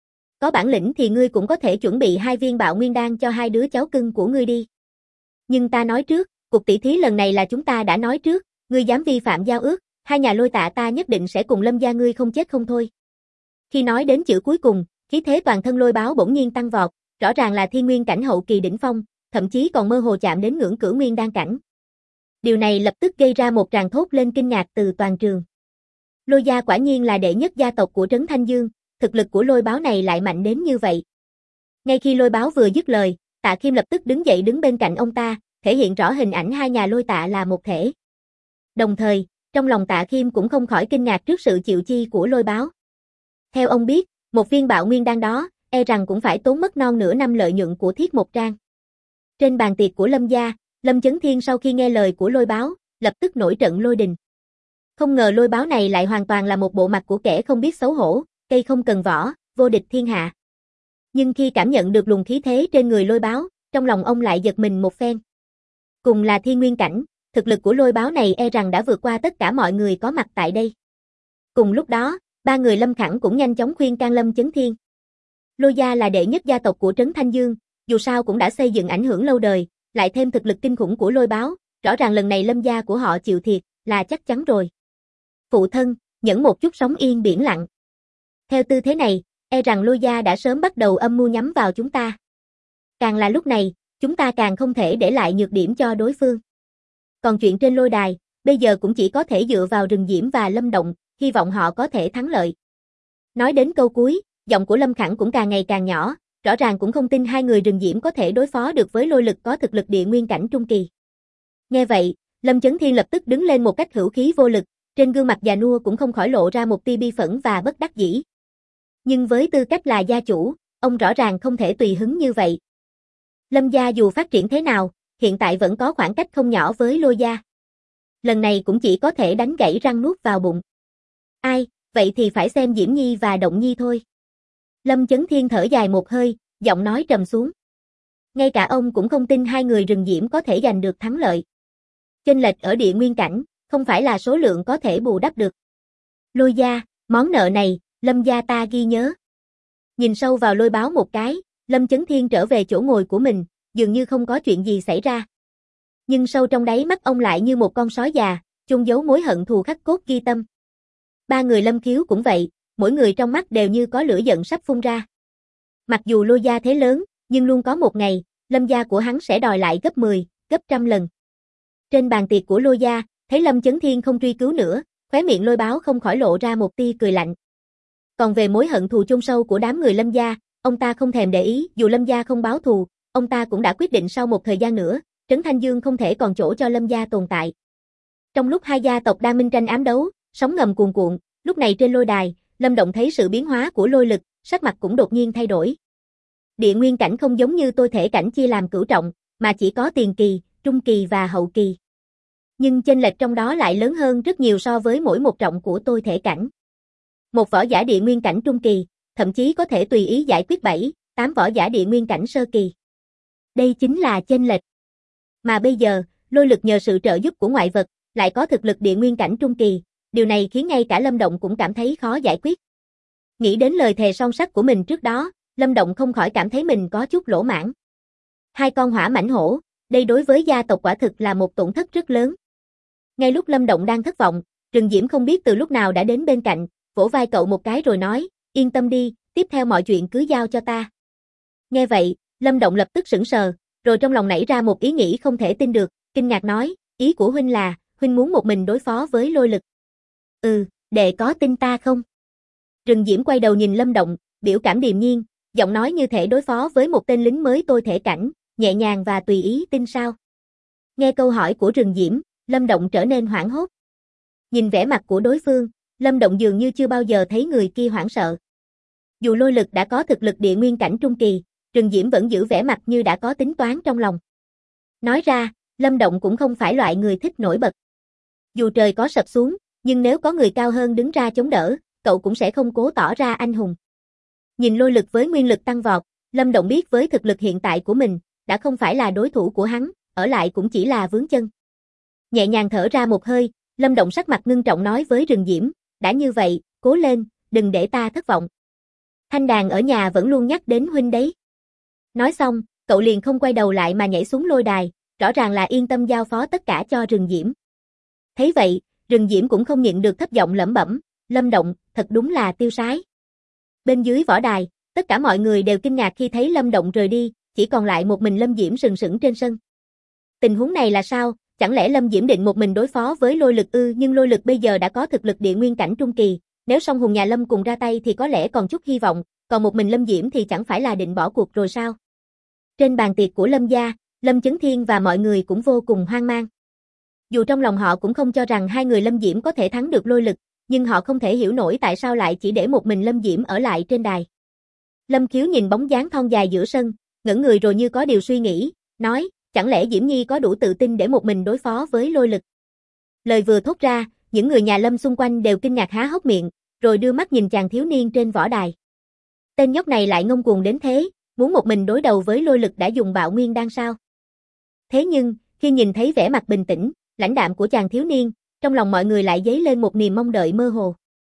Có bản lĩnh thì ngươi cũng có thể chuẩn bị 2 viên bạo nguyên đan cho 2 đứa cháu cưng của ngươi đi. Nhưng ta nói trước, cuộc tỷ thí lần này là chúng ta đã nói trước, ngươi dám vi phạm giao ước, 2 nhà Lôi Tạ ta nhất định sẽ cùng Lâm gia ngươi không chết không thôi. Khi nói đến chữ cuối cùng, khí thế toàn thân Lôi Báo bỗng nhiên tăng vọt, rõ ràng là thiên nguyên cảnh hậu kỳ đỉnh phong, thậm chí còn mơ hồ chạm đến ngưỡng cửu nguyên đan cảnh. Điều này lập tức gây ra một tràng thốt lên kinh ngạc từ toàn trường. Lôi gia quả nhiên là đệ nhất gia tộc của Trấn Thanh Dương, thực lực của Lôi Báo này lại mạnh đến như vậy. Ngay khi Lôi Báo vừa dứt lời, Tạ Khiêm lập tức đứng dậy đứng bên cạnh ông ta, thể hiện rõ hình ảnh 2 nhà Lôi Tạ là một thể. Đồng thời, trong lòng Tạ Khiêm cũng không khỏi kinh ngạc trước sự chịu chi của Lôi Báo. Theo ông biết, một viên bạo nguyên đan đó, e rằng cũng phải tốn mất non nửa năm lợi nhuận của Thiết Một Trang. Trên bàn tiệc của Lâm gia, Lâm Chấn Thiên sau khi nghe lời của Lôi Báo, lập tức nổi trận lôi đình. Không ngờ Lôi Báo này lại hoàn toàn là một bộ mặt của kẻ không biết xấu hổ, cây không cần võ, vô địch thiên hạ. Nhưng khi cảm nhận được luồng khí thế trên người Lôi Báo, trong lòng ông lại giật mình một phen. Cùng là thiên nguyên cảnh, thực lực của Lôi Báo này e rằng đã vượt qua tất cả mọi người có mặt tại đây. Cùng lúc đó, 3 người Lâm Khẳng cũng nhanh chóng khuyên can Lâm Chấn Thiên. Lôi gia là đệ nhất gia tộc của Trấn Thanh Dương, dù sao cũng đã xây dựng ảnh hưởng lâu đời, lại thêm thực lực kinh khủng của Lôi Báo, rõ ràng lần này Lâm gia của họ chịu thiệt là chắc chắn rồi. Phụ thân, nhẫn một chút sóng yên biển lặng. Theo tư thế này, e rằng Lôi gia đã sớm bắt đầu âm mưu nhắm vào chúng ta. Càng là lúc này, chúng ta càng không thể để lại nhược điểm cho đối phương. Còn chuyện trên lôi đài, bây giờ cũng chỉ có thể dựa vào Rừng Diễm và Lâm Động, hy vọng họ có thể thắng lợi. Nói đến câu cuối, giọng của Lâm Khẳng cũng càng ngày càng nhỏ, rõ ràng cũng không tin 2 người Rừng Diễm có thể đối phó được với lôi lực có thực lực địa nguyên cảnh trung kỳ. Nghe vậy, Lâm Chấn Thiên lập tức đứng lên một cách hữu khí vô lực, trên gương mặt già nua cũng không khỏi lộ ra một tia bi phẫn và bất đắc dĩ. Nhưng với tư cách là gia chủ, ông rõ ràng không thể tùy hứng như vậy. Lâm gia dù phát triển thế nào, hiện tại vẫn có khoảng cách không nhỏ với Lôi gia. Lần này cũng chỉ có thể đánh gãy răng nuốt vào bụng. Ai, vậy thì phải xem Diễm Nhi và Động Nhi thôi. Lâm Chấn Thiên thở dài một hơi, giọng nói trầm xuống. Ngay cả ông cũng không tin 2 người Rừng Diễm có thể giành được thắng lợi. Chênh lệch ở địa nguyên cảnh, không phải là số lượng có thể bù đắp được. Lôi gia, món nợ này, Lâm gia ta ghi nhớ. Nhìn sâu vào Lôi Báo một cái, Lâm Chấn Thiên trở về chỗ ngồi của mình, dường như không có chuyện gì xảy ra. Nhưng sâu trong đáy mắt ông lại như một con sói già, chôn giấu mối hận thù khắc cốt ghi tâm. 3 người Lâm Khiếu cũng vậy, mỗi người trong mắt đều như có lửa giận sắp phun ra. Mặc dù Lôi gia thế lớn, nhưng luôn có một ngày, Lâm gia của hắn sẽ đòi lại gấp 10, gấp trăm lần. Trên bàn tiệc của Lôi gia, thấy Lâm Chấn Thiên không truy cứu nữa, khóe miệng Lôi Báo không khỏi lộ ra một tia cười lạnh. Còn về mối hận thù chôn sâu của đám người Lâm gia, ông ta không thèm để ý, dù Lâm gia không báo thù, ông ta cũng đã quyết định sau một thời gian nữa, Trấn Thanh Dương không thể còn chỗ cho Lâm gia tồn tại. Trong lúc 2 gia tộc đang minh tranh ám đấu, sóng ngầm cuồn cuộn, lúc này trên lôi đài, Lâm Động thấy sự biến hóa của lôi lực, sắc mặt cũng đột nhiên thay đổi. Địa nguyên cảnh không giống như tôi thể cảnh chia làm cửu trọng, mà chỉ có tiền kỳ, trung kỳ và hậu kỳ. Nhưng chênh lệch trong đó lại lớn hơn rất nhiều so với mỗi một trọng của tôi thể cảnh. Một võ giả địa nguyên cảnh trung kỳ, thậm chí có thể tùy ý giải quyết 7, 8 võ giả địa nguyên cảnh sơ kỳ. Đây chính là chênh lệch. Mà bây giờ, lôi lực nhờ sự trợ giúp của ngoại vật, lại có thực lực địa nguyên cảnh trung kỳ, điều này khiến ngay cả Lâm Động cũng cảm thấy khó giải quyết. Nghĩ đến lời thề son sắt của mình trước đó, Lâm Động không khỏi cảm thấy mình có chút lỗ mãn. 2 con hỏa mãnh hổ, đây đối với gia tộc quả thực là một tổn thất rất lớn. Ngay lúc Lâm Động đang thất vọng, Rừng Diễm không biết từ lúc nào đã đến bên cạnh, vỗ vai cậu một cái rồi nói, yên tâm đi, tiếp theo mọi chuyện cứ giao cho ta. Nghe vậy, Lâm Động lập tức sững sờ, rồi trong lòng nảy ra một ý nghĩ không thể tin được, kinh ngạc nói, ý của huynh là, huynh muốn một mình đối phó với lôi lực. Đệ có tin ta không? Rừng Diễm quay đầu nhìn Lâm Động, biểu cảm điềm nhiên, giọng nói như thể đối phó với một tên lính mới tôi thể cảnh, nhẹ nhàng và tùy ý, tin sao? Nghe câu hỏi của Rừng Diễm, Lâm Động trở nên hoảng hốt. Nhìn vẻ mặt của đối phương, Lâm Động dường như chưa bao giờ thấy người kia hoảng sợ. Dù lôi lực đã có thực lực địa nguyên cảnh trung kỳ, Rừng Diễm vẫn giữ vẻ mặt như đã có tính toán trong lòng. Nói ra, Lâm Động cũng không phải loại người thích nổi bật. Dù trời có sập xuống, nhưng nếu có người cao hơn đứng ra chống đỡ, cậu cũng sẽ không cố tỏ ra anh hùng. Nhìn lôi lực với nguyên lực tăng vọt, Lâm Động biết với thực lực hiện tại của mình, đã không phải là đối thủ của hắn, ở lại cũng chỉ là vướng chân. Nhẹ nhàng thở ra một hơi, Lâm Động sắc mặt ngưng trọng nói với Rừng Diễm, đã như vậy, cố lên, đừng để ta thất vọng. Thanh Đàn ở nhà vẫn luôn nhắc đến huynh đấy. Nói xong, cậu liền không quay đầu lại mà nhảy xuống lôi đài, rõ ràng là yên tâm giao phó tất cả cho Rừng Diễm. Thấy vậy, Rừng Diễm cũng không nhịn được thấp giọng lẩm bẩm, Lâm Động, thật đúng là tiêu sái. Bên dưới võ đài, tất cả mọi người đều kinh ngạc khi thấy Lâm Động rời đi, chỉ còn lại một mình Lâm Diễm sừng sững trên sân. Tình huống này là sao? Chẳng lẽ Lâm Diễm định một mình đối phó với lôi lực ư? Nhưng lôi lực bây giờ đã có thực lực địa nguyên cảnh trung kỳ, nếu song hùng nhà Lâm cùng ra tay thì có lẽ còn chút hy vọng, còn một mình Lâm Diễm thì chẳng phải là định bỏ cuộc rồi sao? Trên bàn tiệc của Lâm gia, Lâm Chấn Thiên và mọi người cũng vô cùng hoang mang. Dù trong lòng họ cũng không cho rằng hai người Lâm Diễm có thể thắng được lôi lực, nhưng họ không thể hiểu nổi tại sao lại chỉ để một mình Lâm Diễm ở lại trên đài. Lâm Khiếu nhìn bóng dáng thon dài giữa sân, ngẩn người rồi như có điều suy nghĩ, nói, chẳng lẽ Diễm Nhi có đủ tự tin để một mình đối phó với lôi lực. Lời vừa thốt ra, những người nhà Lâm xung quanh đều kinh ngạc há hốc miệng, rồi đưa mắt nhìn chàng thiếu niên trên võ đài. Tên nhóc này lại ngông cuồng đến thế, muốn một mình đối đầu với lôi lực đã dùng bạo nguyên đan sao. Thế nhưng, khi nhìn thấy vẻ mặt bình tĩnh, lãnh đạm của chàng thiếu niên, trong lòng mọi người lại dấy lên một niềm mong đợi mơ hồ.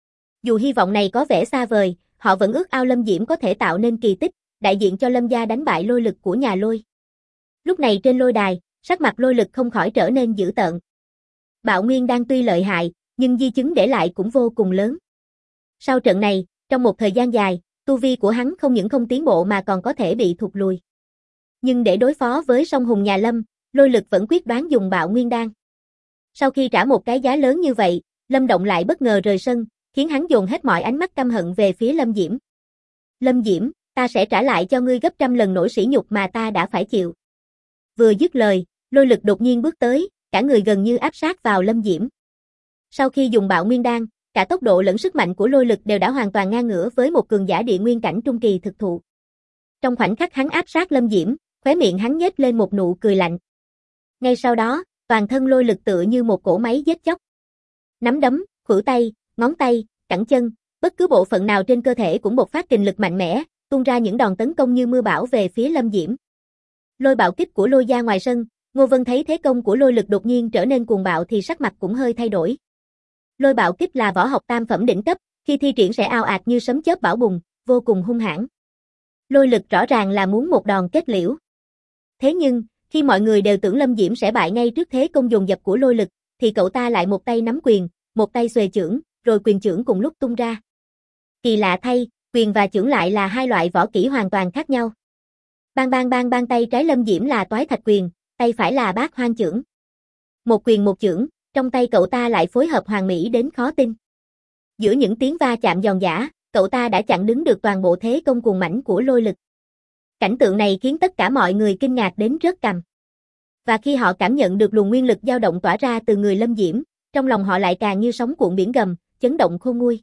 Dù hy vọng này có vẻ xa vời, họ vẫn ước ao Lâm Diễm có thể tạo nên kỳ tích, đại diện cho Lâm gia đánh bại lôi lực của nhà Lôi. Lúc này trên lôi đài, sắc mặt lôi lực không khỏi trở nên dữ tợn. Bạo nguyên đan tuy lợi hại, nhưng di chứng để lại cũng vô cùng lớn. Sau trận này, trong một thời gian dài, tu vi của hắn không những không tiến bộ mà còn có thể bị thụt lùi. Nhưng để đối phó với song hùng nhà Lâm, lôi lực vẫn quyết đoán dùng bạo nguyên đan. Sau khi trả một cái giá lớn như vậy, Lâm Động lại bất ngờ rời sân, khiến hắn dồn hết mọi ánh mắt căm hận về phía Lâm Diễm. Lâm Diễm, ta sẽ trả lại cho ngươi gấp trăm lần nỗi sỉ nhục mà ta đã phải chịu. Vừa dứt lời, lôi lực đột nhiên bước tới, cả người gần như áp sát vào Lâm Diễm. Sau khi dùng bạo nguyên đan, cả tốc độ lẫn sức mạnh của lôi lực đều đã hoàn toàn ngang ngửa với một cường giả địa nguyên cảnh trung kỳ thực thụ. Trong khoảnh khắc hắn áp sát Lâm Diễm, khóe miệng hắn nhếch lên một nụ cười lạnh. Ngay sau đó, toàn thân lôi lực tựa như một cỗ máy giết chóc. Nắm đấm, khuỷu tay, ngón tay, cẳng chân, bất cứ bộ phận nào trên cơ thể cũng bộc phát kình lực mạnh mẽ, tung ra những đòn tấn công như mưa bão về phía Lâm Diễm. Lôi bạo kích của lôi gia ngoài sân, Ngô Vân thấy thế công của lôi lực đột nhiên trở nên cuồng bạo thì sắc mặt cũng hơi thay đổi. Lôi bạo kích là võ học tam phẩm đỉnh cấp, khi thi triển sẽ ào ạt như sấm chớp bão bùng, vô cùng hung hãn. Lôi lực rõ ràng là muốn một đòn kết liễu. Thế nhưng, khi mọi người đều tưởng Lâm Diễm sẽ bại ngay trước thế công dồn dập của lôi lực, thì cậu ta lại một tay nắm quyền, một tay xuề chưởng, rồi quyền chưởng cùng lúc tung ra. Kỳ lạ thay, quyền và chưởng lại là hai loại võ kỹ hoàn toàn khác nhau. Bang bang bang bang, tay trái Lâm Diễm là toái thạch quyền, tay phải là bát hoang chưởng. Một quyền một chưởng, trong tay cậu ta lại phối hợp hoàn mỹ đến khó tin. Giữa những tiếng va chạm giòn giã, cậu ta đã chặn đứng được toàn bộ thế công cuồng mãnh của lôi lực. Cảnh tượng này khiến tất cả mọi người kinh ngạc đến rớt cằm. Và khi họ cảm nhận được luồng nguyên lực dao động tỏa ra từ người Lâm Diễm, trong lòng họ lại càng như sóng cuộn biển gầm, chấn động khôn nguôi.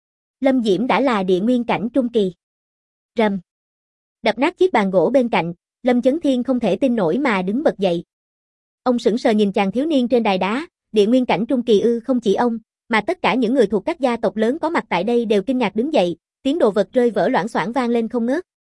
Lâm Diễm đã là địa nguyên cảnh trung kỳ. Rầm. Đập nát chiếc bàn gỗ bên cạnh, Lâm Chấn Thiên không thể tin nổi mà đứng bật dậy. Ông sững sờ nhìn chàng thiếu niên trên đài đá, địa nguyên cảnh trung kỳ ư? Không chỉ ông, mà tất cả những người thuộc các gia tộc lớn có mặt tại đây đều kinh ngạc đứng dậy, tiếng đồ vật rơi vỡ loảng xoảng vang lên không ngớt.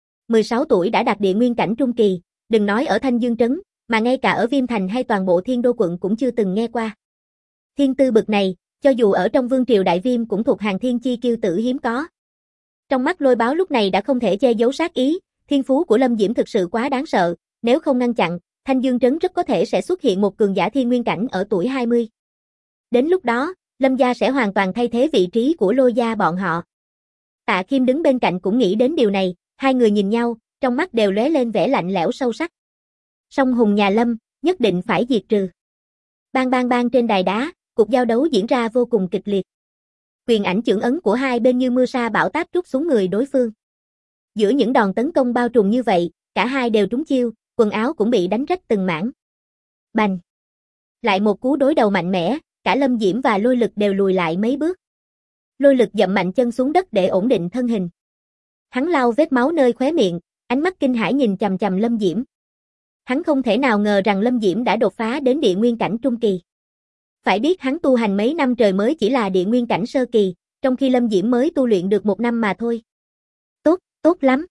16 tuổi đã đạt địa nguyên cảnh trung kỳ, đừng nói ở Thanh Dương Trấn, mà ngay cả ở Viêm Thành hay toàn bộ Thiên Đô quận cũng chưa từng nghe qua. Thiên tư bực này, cho dù ở trong Vương triều Đại Viêm cũng thuộc hàng thiên chi kiêu tử hiếm có. Trong mắt Lôi Báo lúc này đã không thể che giấu sát ý, thiên phú của Lâm Diễm thực sự quá đáng sợ, nếu không ngăn chặn, Thanh Dương Trấn rất có thể sẽ xuất hiện một cường giả thiên nguyên cảnh ở tuổi 20. Đến lúc đó, Lâm gia sẽ hoàn toàn thay thế vị trí của Lôi gia bọn họ. Tạ Kim đứng bên cạnh cũng nghĩ đến điều này, hai người nhìn nhau, trong mắt đều lóe lên vẻ lạnh lẽo sâu sắc. Song hùng nhà Lâm, nhất định phải diệt trừ. Bang bang bang, trên đài đá, cuộc giao đấu diễn ra vô cùng kịch liệt. Quyền ảnh chưởng ấn của hai bên như mưa sa bão táp trút xuống người đối phương. Giữa những đòn tấn công bao trùm như vậy, cả hai đều trúng chiêu, quần áo cũng bị đánh rách từng mảng. Bành! Lại một cú đối đầu mạnh mẽ, cả Lâm Diễm và Lôi Lực đều lùi lại mấy bước. Lôi Lực dậm mạnh chân xuống đất để ổn định thân hình. Hắn lau vết máu nơi khóe miệng, ánh mắt kinh hãi nhìn chằm chằm Lâm Diễm. Hắn không thể nào ngờ rằng Lâm Diễm đã đột phá đến địa nguyên cảnh trung kỳ. Phải biết hắn tu hành mấy năm trời mới chỉ là địa nguyên cảnh sơ kỳ, trong khi Lâm Diễm mới tu luyện được 1 năm mà thôi. Tốt, tốt lắm.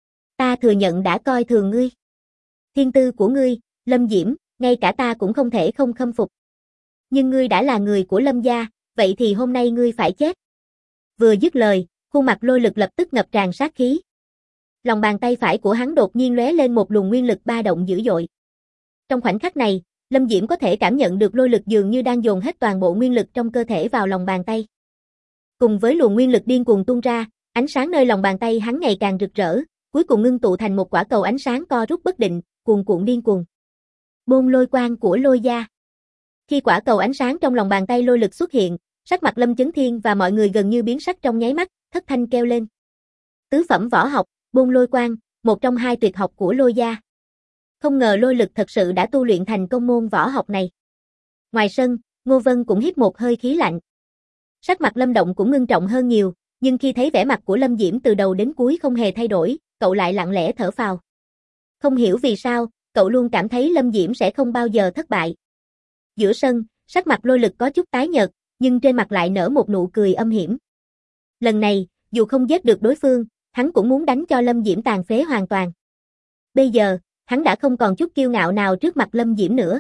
Ta thừa nhận đã coi thường ngươi. Thiên tư của ngươi, Lâm Diễm, ngay cả ta cũng không thể không khâm phục. Nhưng ngươi đã là người của Lâm gia, vậy thì hôm nay ngươi phải chết. Vừa dứt lời, khuôn mặt Lôi Lực lập tức ngập tràn sát khí. Lòng bàn tay phải của hắn đột nhiên lóe lên một luồng nguyên lực ba động dữ dội. Trong khoảnh khắc này, Lâm Diễm có thể cảm nhận được Lôi Lực dường như đang dồn hết toàn bộ nguyên lực trong cơ thể vào lòng bàn tay. Cùng với luồng nguyên lực điên cuồng tuôn ra, ánh sáng nơi lòng bàn tay hắn ngày càng rực rỡ, cuối cùng ngưng tụ thành một quả cầu ánh sáng co rút bất định, cuồn cuộn điên cuồng. Bôn lôi quang của Lôi gia. Khi quả cầu ánh sáng trong lòng bàn tay Lôi Lực xuất hiện, sắc mặt Lâm Chấn Thiên và mọi người gần như biến sắc trong nháy mắt, thất thanh kêu lên. Tứ phẩm võ học, Bôn lôi quang, một trong 2 tuyệt học của Lôi gia. Không ngờ Lôi Lực thật sự đã tu luyện thành công môn võ học này. Ngoài sân, Ngô Vân cũng hít một hơi khí lạnh. Sắc mặt Lâm Động cũng ngưng trọng hơn nhiều, nhưng khi thấy vẻ mặt của Lâm Diễm từ đầu đến cuối không hề thay đổi, cậu lại lặng lẽ thở phào. Không hiểu vì sao, cậu luôn cảm thấy Lâm Diễm sẽ không bao giờ thất bại. Giữa sân, sắc mặt Lôi Lực có chút tái nhợt, nhưng trên mặt lại nở một nụ cười âm hiểm. Lần này, dù không giết được đối phương, hắn cũng muốn đánh cho Lâm Diễm tàn phế hoàn toàn. Bây giờ, hắn đã không còn chút kiêu ngạo nào trước mặt Lâm Diễm nữa.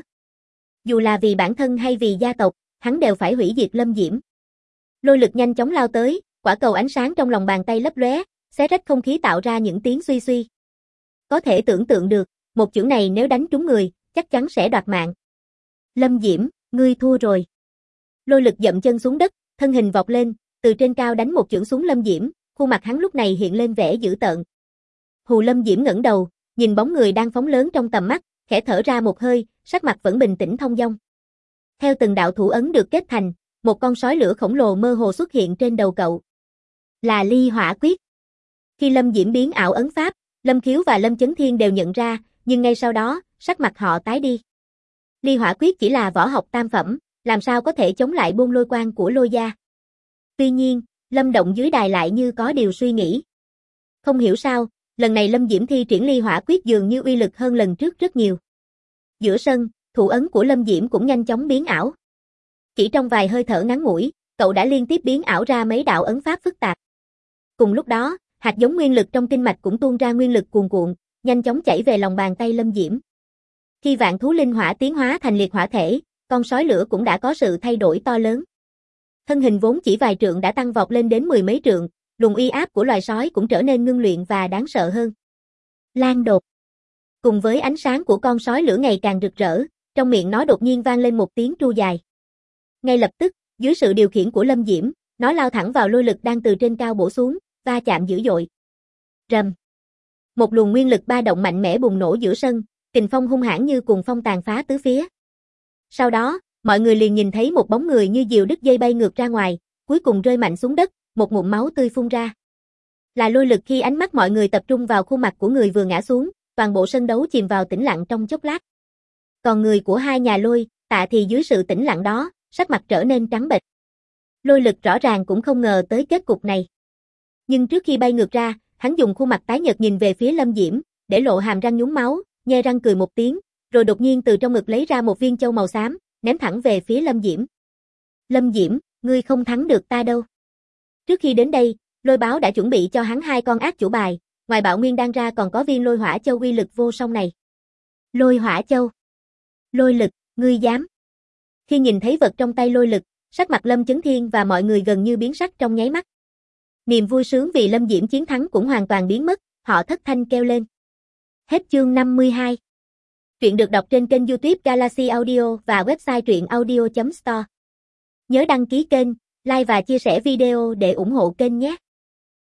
Dù là vì bản thân hay vì gia tộc, hắn đều phải hủy diệt Lâm Diễm. Lôi Lực nhanh chóng lao tới, quả cầu ánh sáng trong lòng bàn tay lấp lóe, xé rách không khí tạo ra những tiếng suy suy. Có thể tưởng tượng được, một chưởng này nếu đánh trúng người, chắc chắn sẽ đoạt mạng. Lâm Diễm, ngươi thua rồi. Lôi Lực dậm chân xuống đất, thân hình vọt lên, từ trên cao đánh một chưởng xuống Lâm Diễm, khuôn mặt hắn lúc này hiện lên vẻ dữ tợn. Hù Lâm Diễm ngẩng đầu, nhìn bóng người đang phóng lớn trong tầm mắt, khẽ thở ra một hơi, sắc mặt vẫn bình tĩnh thong dong. Theo từng đạo thủ ấn được kết thành, một con sói lửa khổng lồ mơ hồ xuất hiện trên đầu cậu. Là Ly Hỏa Quyết. Khi Lâm Diễm biến ảo ấn pháp, Lâm Khiếu và Lâm Chấn Thiên đều nhận ra, nhưng ngay sau đó, sắc mặt họ tái đi. Ly Hỏa Quyết chỉ là võ học tam phẩm, làm sao có thể chống lại Bôn lôi quang của Lôi gia. Tuy nhiên, Lâm Động dưới đài lại như có điều suy nghĩ. Không hiểu sao, lần này Lâm Diễm thi triển Ly Hỏa Quyết dường như uy lực hơn lần trước rất nhiều. Giữa sân, thủ ấn của Lâm Diễm cũng nhanh chóng biến ảo. Chỉ trong vài hơi thở ngắn ngủi, cậu đã liên tiếp biến ảo ra mấy đạo ấn pháp phức tạp. Cùng lúc đó, hạt giống nguyên lực trong kinh mạch cũng tuôn ra nguyên lực cuồn cuộn, nhanh chóng chảy về lòng bàn tay Lâm Diễm. Khi vạn thú linh hỏa tiến hóa thành liệt hỏa thể, con sói lửa cũng đã có sự thay đổi to lớn. Thân hình vốn chỉ vài trượng đã tăng vọt lên đến 10 mấy trượng, luồng uy áp của loài sói cũng trở nên ngưng luyện và đáng sợ hơn. Lan đột. Cùng với ánh sáng của con sói lửa ngày càng rực rỡ, trong miệng nó đột nhiên vang lên một tiếng tru dài. Ngay lập tức, dưới sự điều khiển của Lâm Diễm, nó lao thẳng vào Lôi Lực đang từ trên cao bổ xuống, va chạm dữ dội. Rầm. Một luồng nguyên lực ba động mạnh mẽ bùng nổ giữa sân, kình phong hung hãn như cuồng phong tàn phá tứ phía. Sau đó, mọi người liền nhìn thấy một bóng người như diều đứt dây bay ngược ra ngoài, cuối cùng rơi mạnh xuống đất, một ngụm máu tươi phun ra. Là Lôi Lực. Khi ánh mắt mọi người tập trung vào khuôn mặt của người vừa ngã xuống, toàn bộ sân đấu chìm vào tĩnh lặng trong chốc lát. Còn người của hai nhà Lôi, Tạ thì dưới sự tĩnh lặng đó, sắc mặt trở nên trắng bệch. Lôi Lực rõ ràng cũng không ngờ tới kết cục này. Nhưng trước khi bay ngược ra, hắn dùng khuôn mặt tái nhợt nhìn về phía Lâm Diễm, để lộ hàm răng nhúng máu, nhe răng cười một tiếng, rồi đột nhiên từ trong ngực lấy ra một viên châu màu xám, ném thẳng về phía Lâm Diễm. Lâm Diễm, ngươi không thắng được ta đâu. Trước khi đến đây, Lôi Báo đã chuẩn bị cho hắn 2 con ác chủ bài, ngoài Bạo Nguyên Đan ra còn có viên Lôi Hỏa Châu uy lực vô song này. Lôi Hỏa Châu. Lôi Lực, ngươi dám. Khi nhìn thấy vật trong tay Lôi Lực, sắc mặt Lâm Chấn Thiên và mọi người gần như biến sắc trong nháy mắt. Niềm vui sướng vì Lâm Diễm chiến thắng cũng hoàn toàn biến mất, họ thất thanh kêu lên. Hết chương 52. Truyện được đọc trên kênh YouTube Galaxy Audio và website truyệnaudio.store. Nhớ đăng ký kênh, like và chia sẻ video để ủng hộ kênh nhé.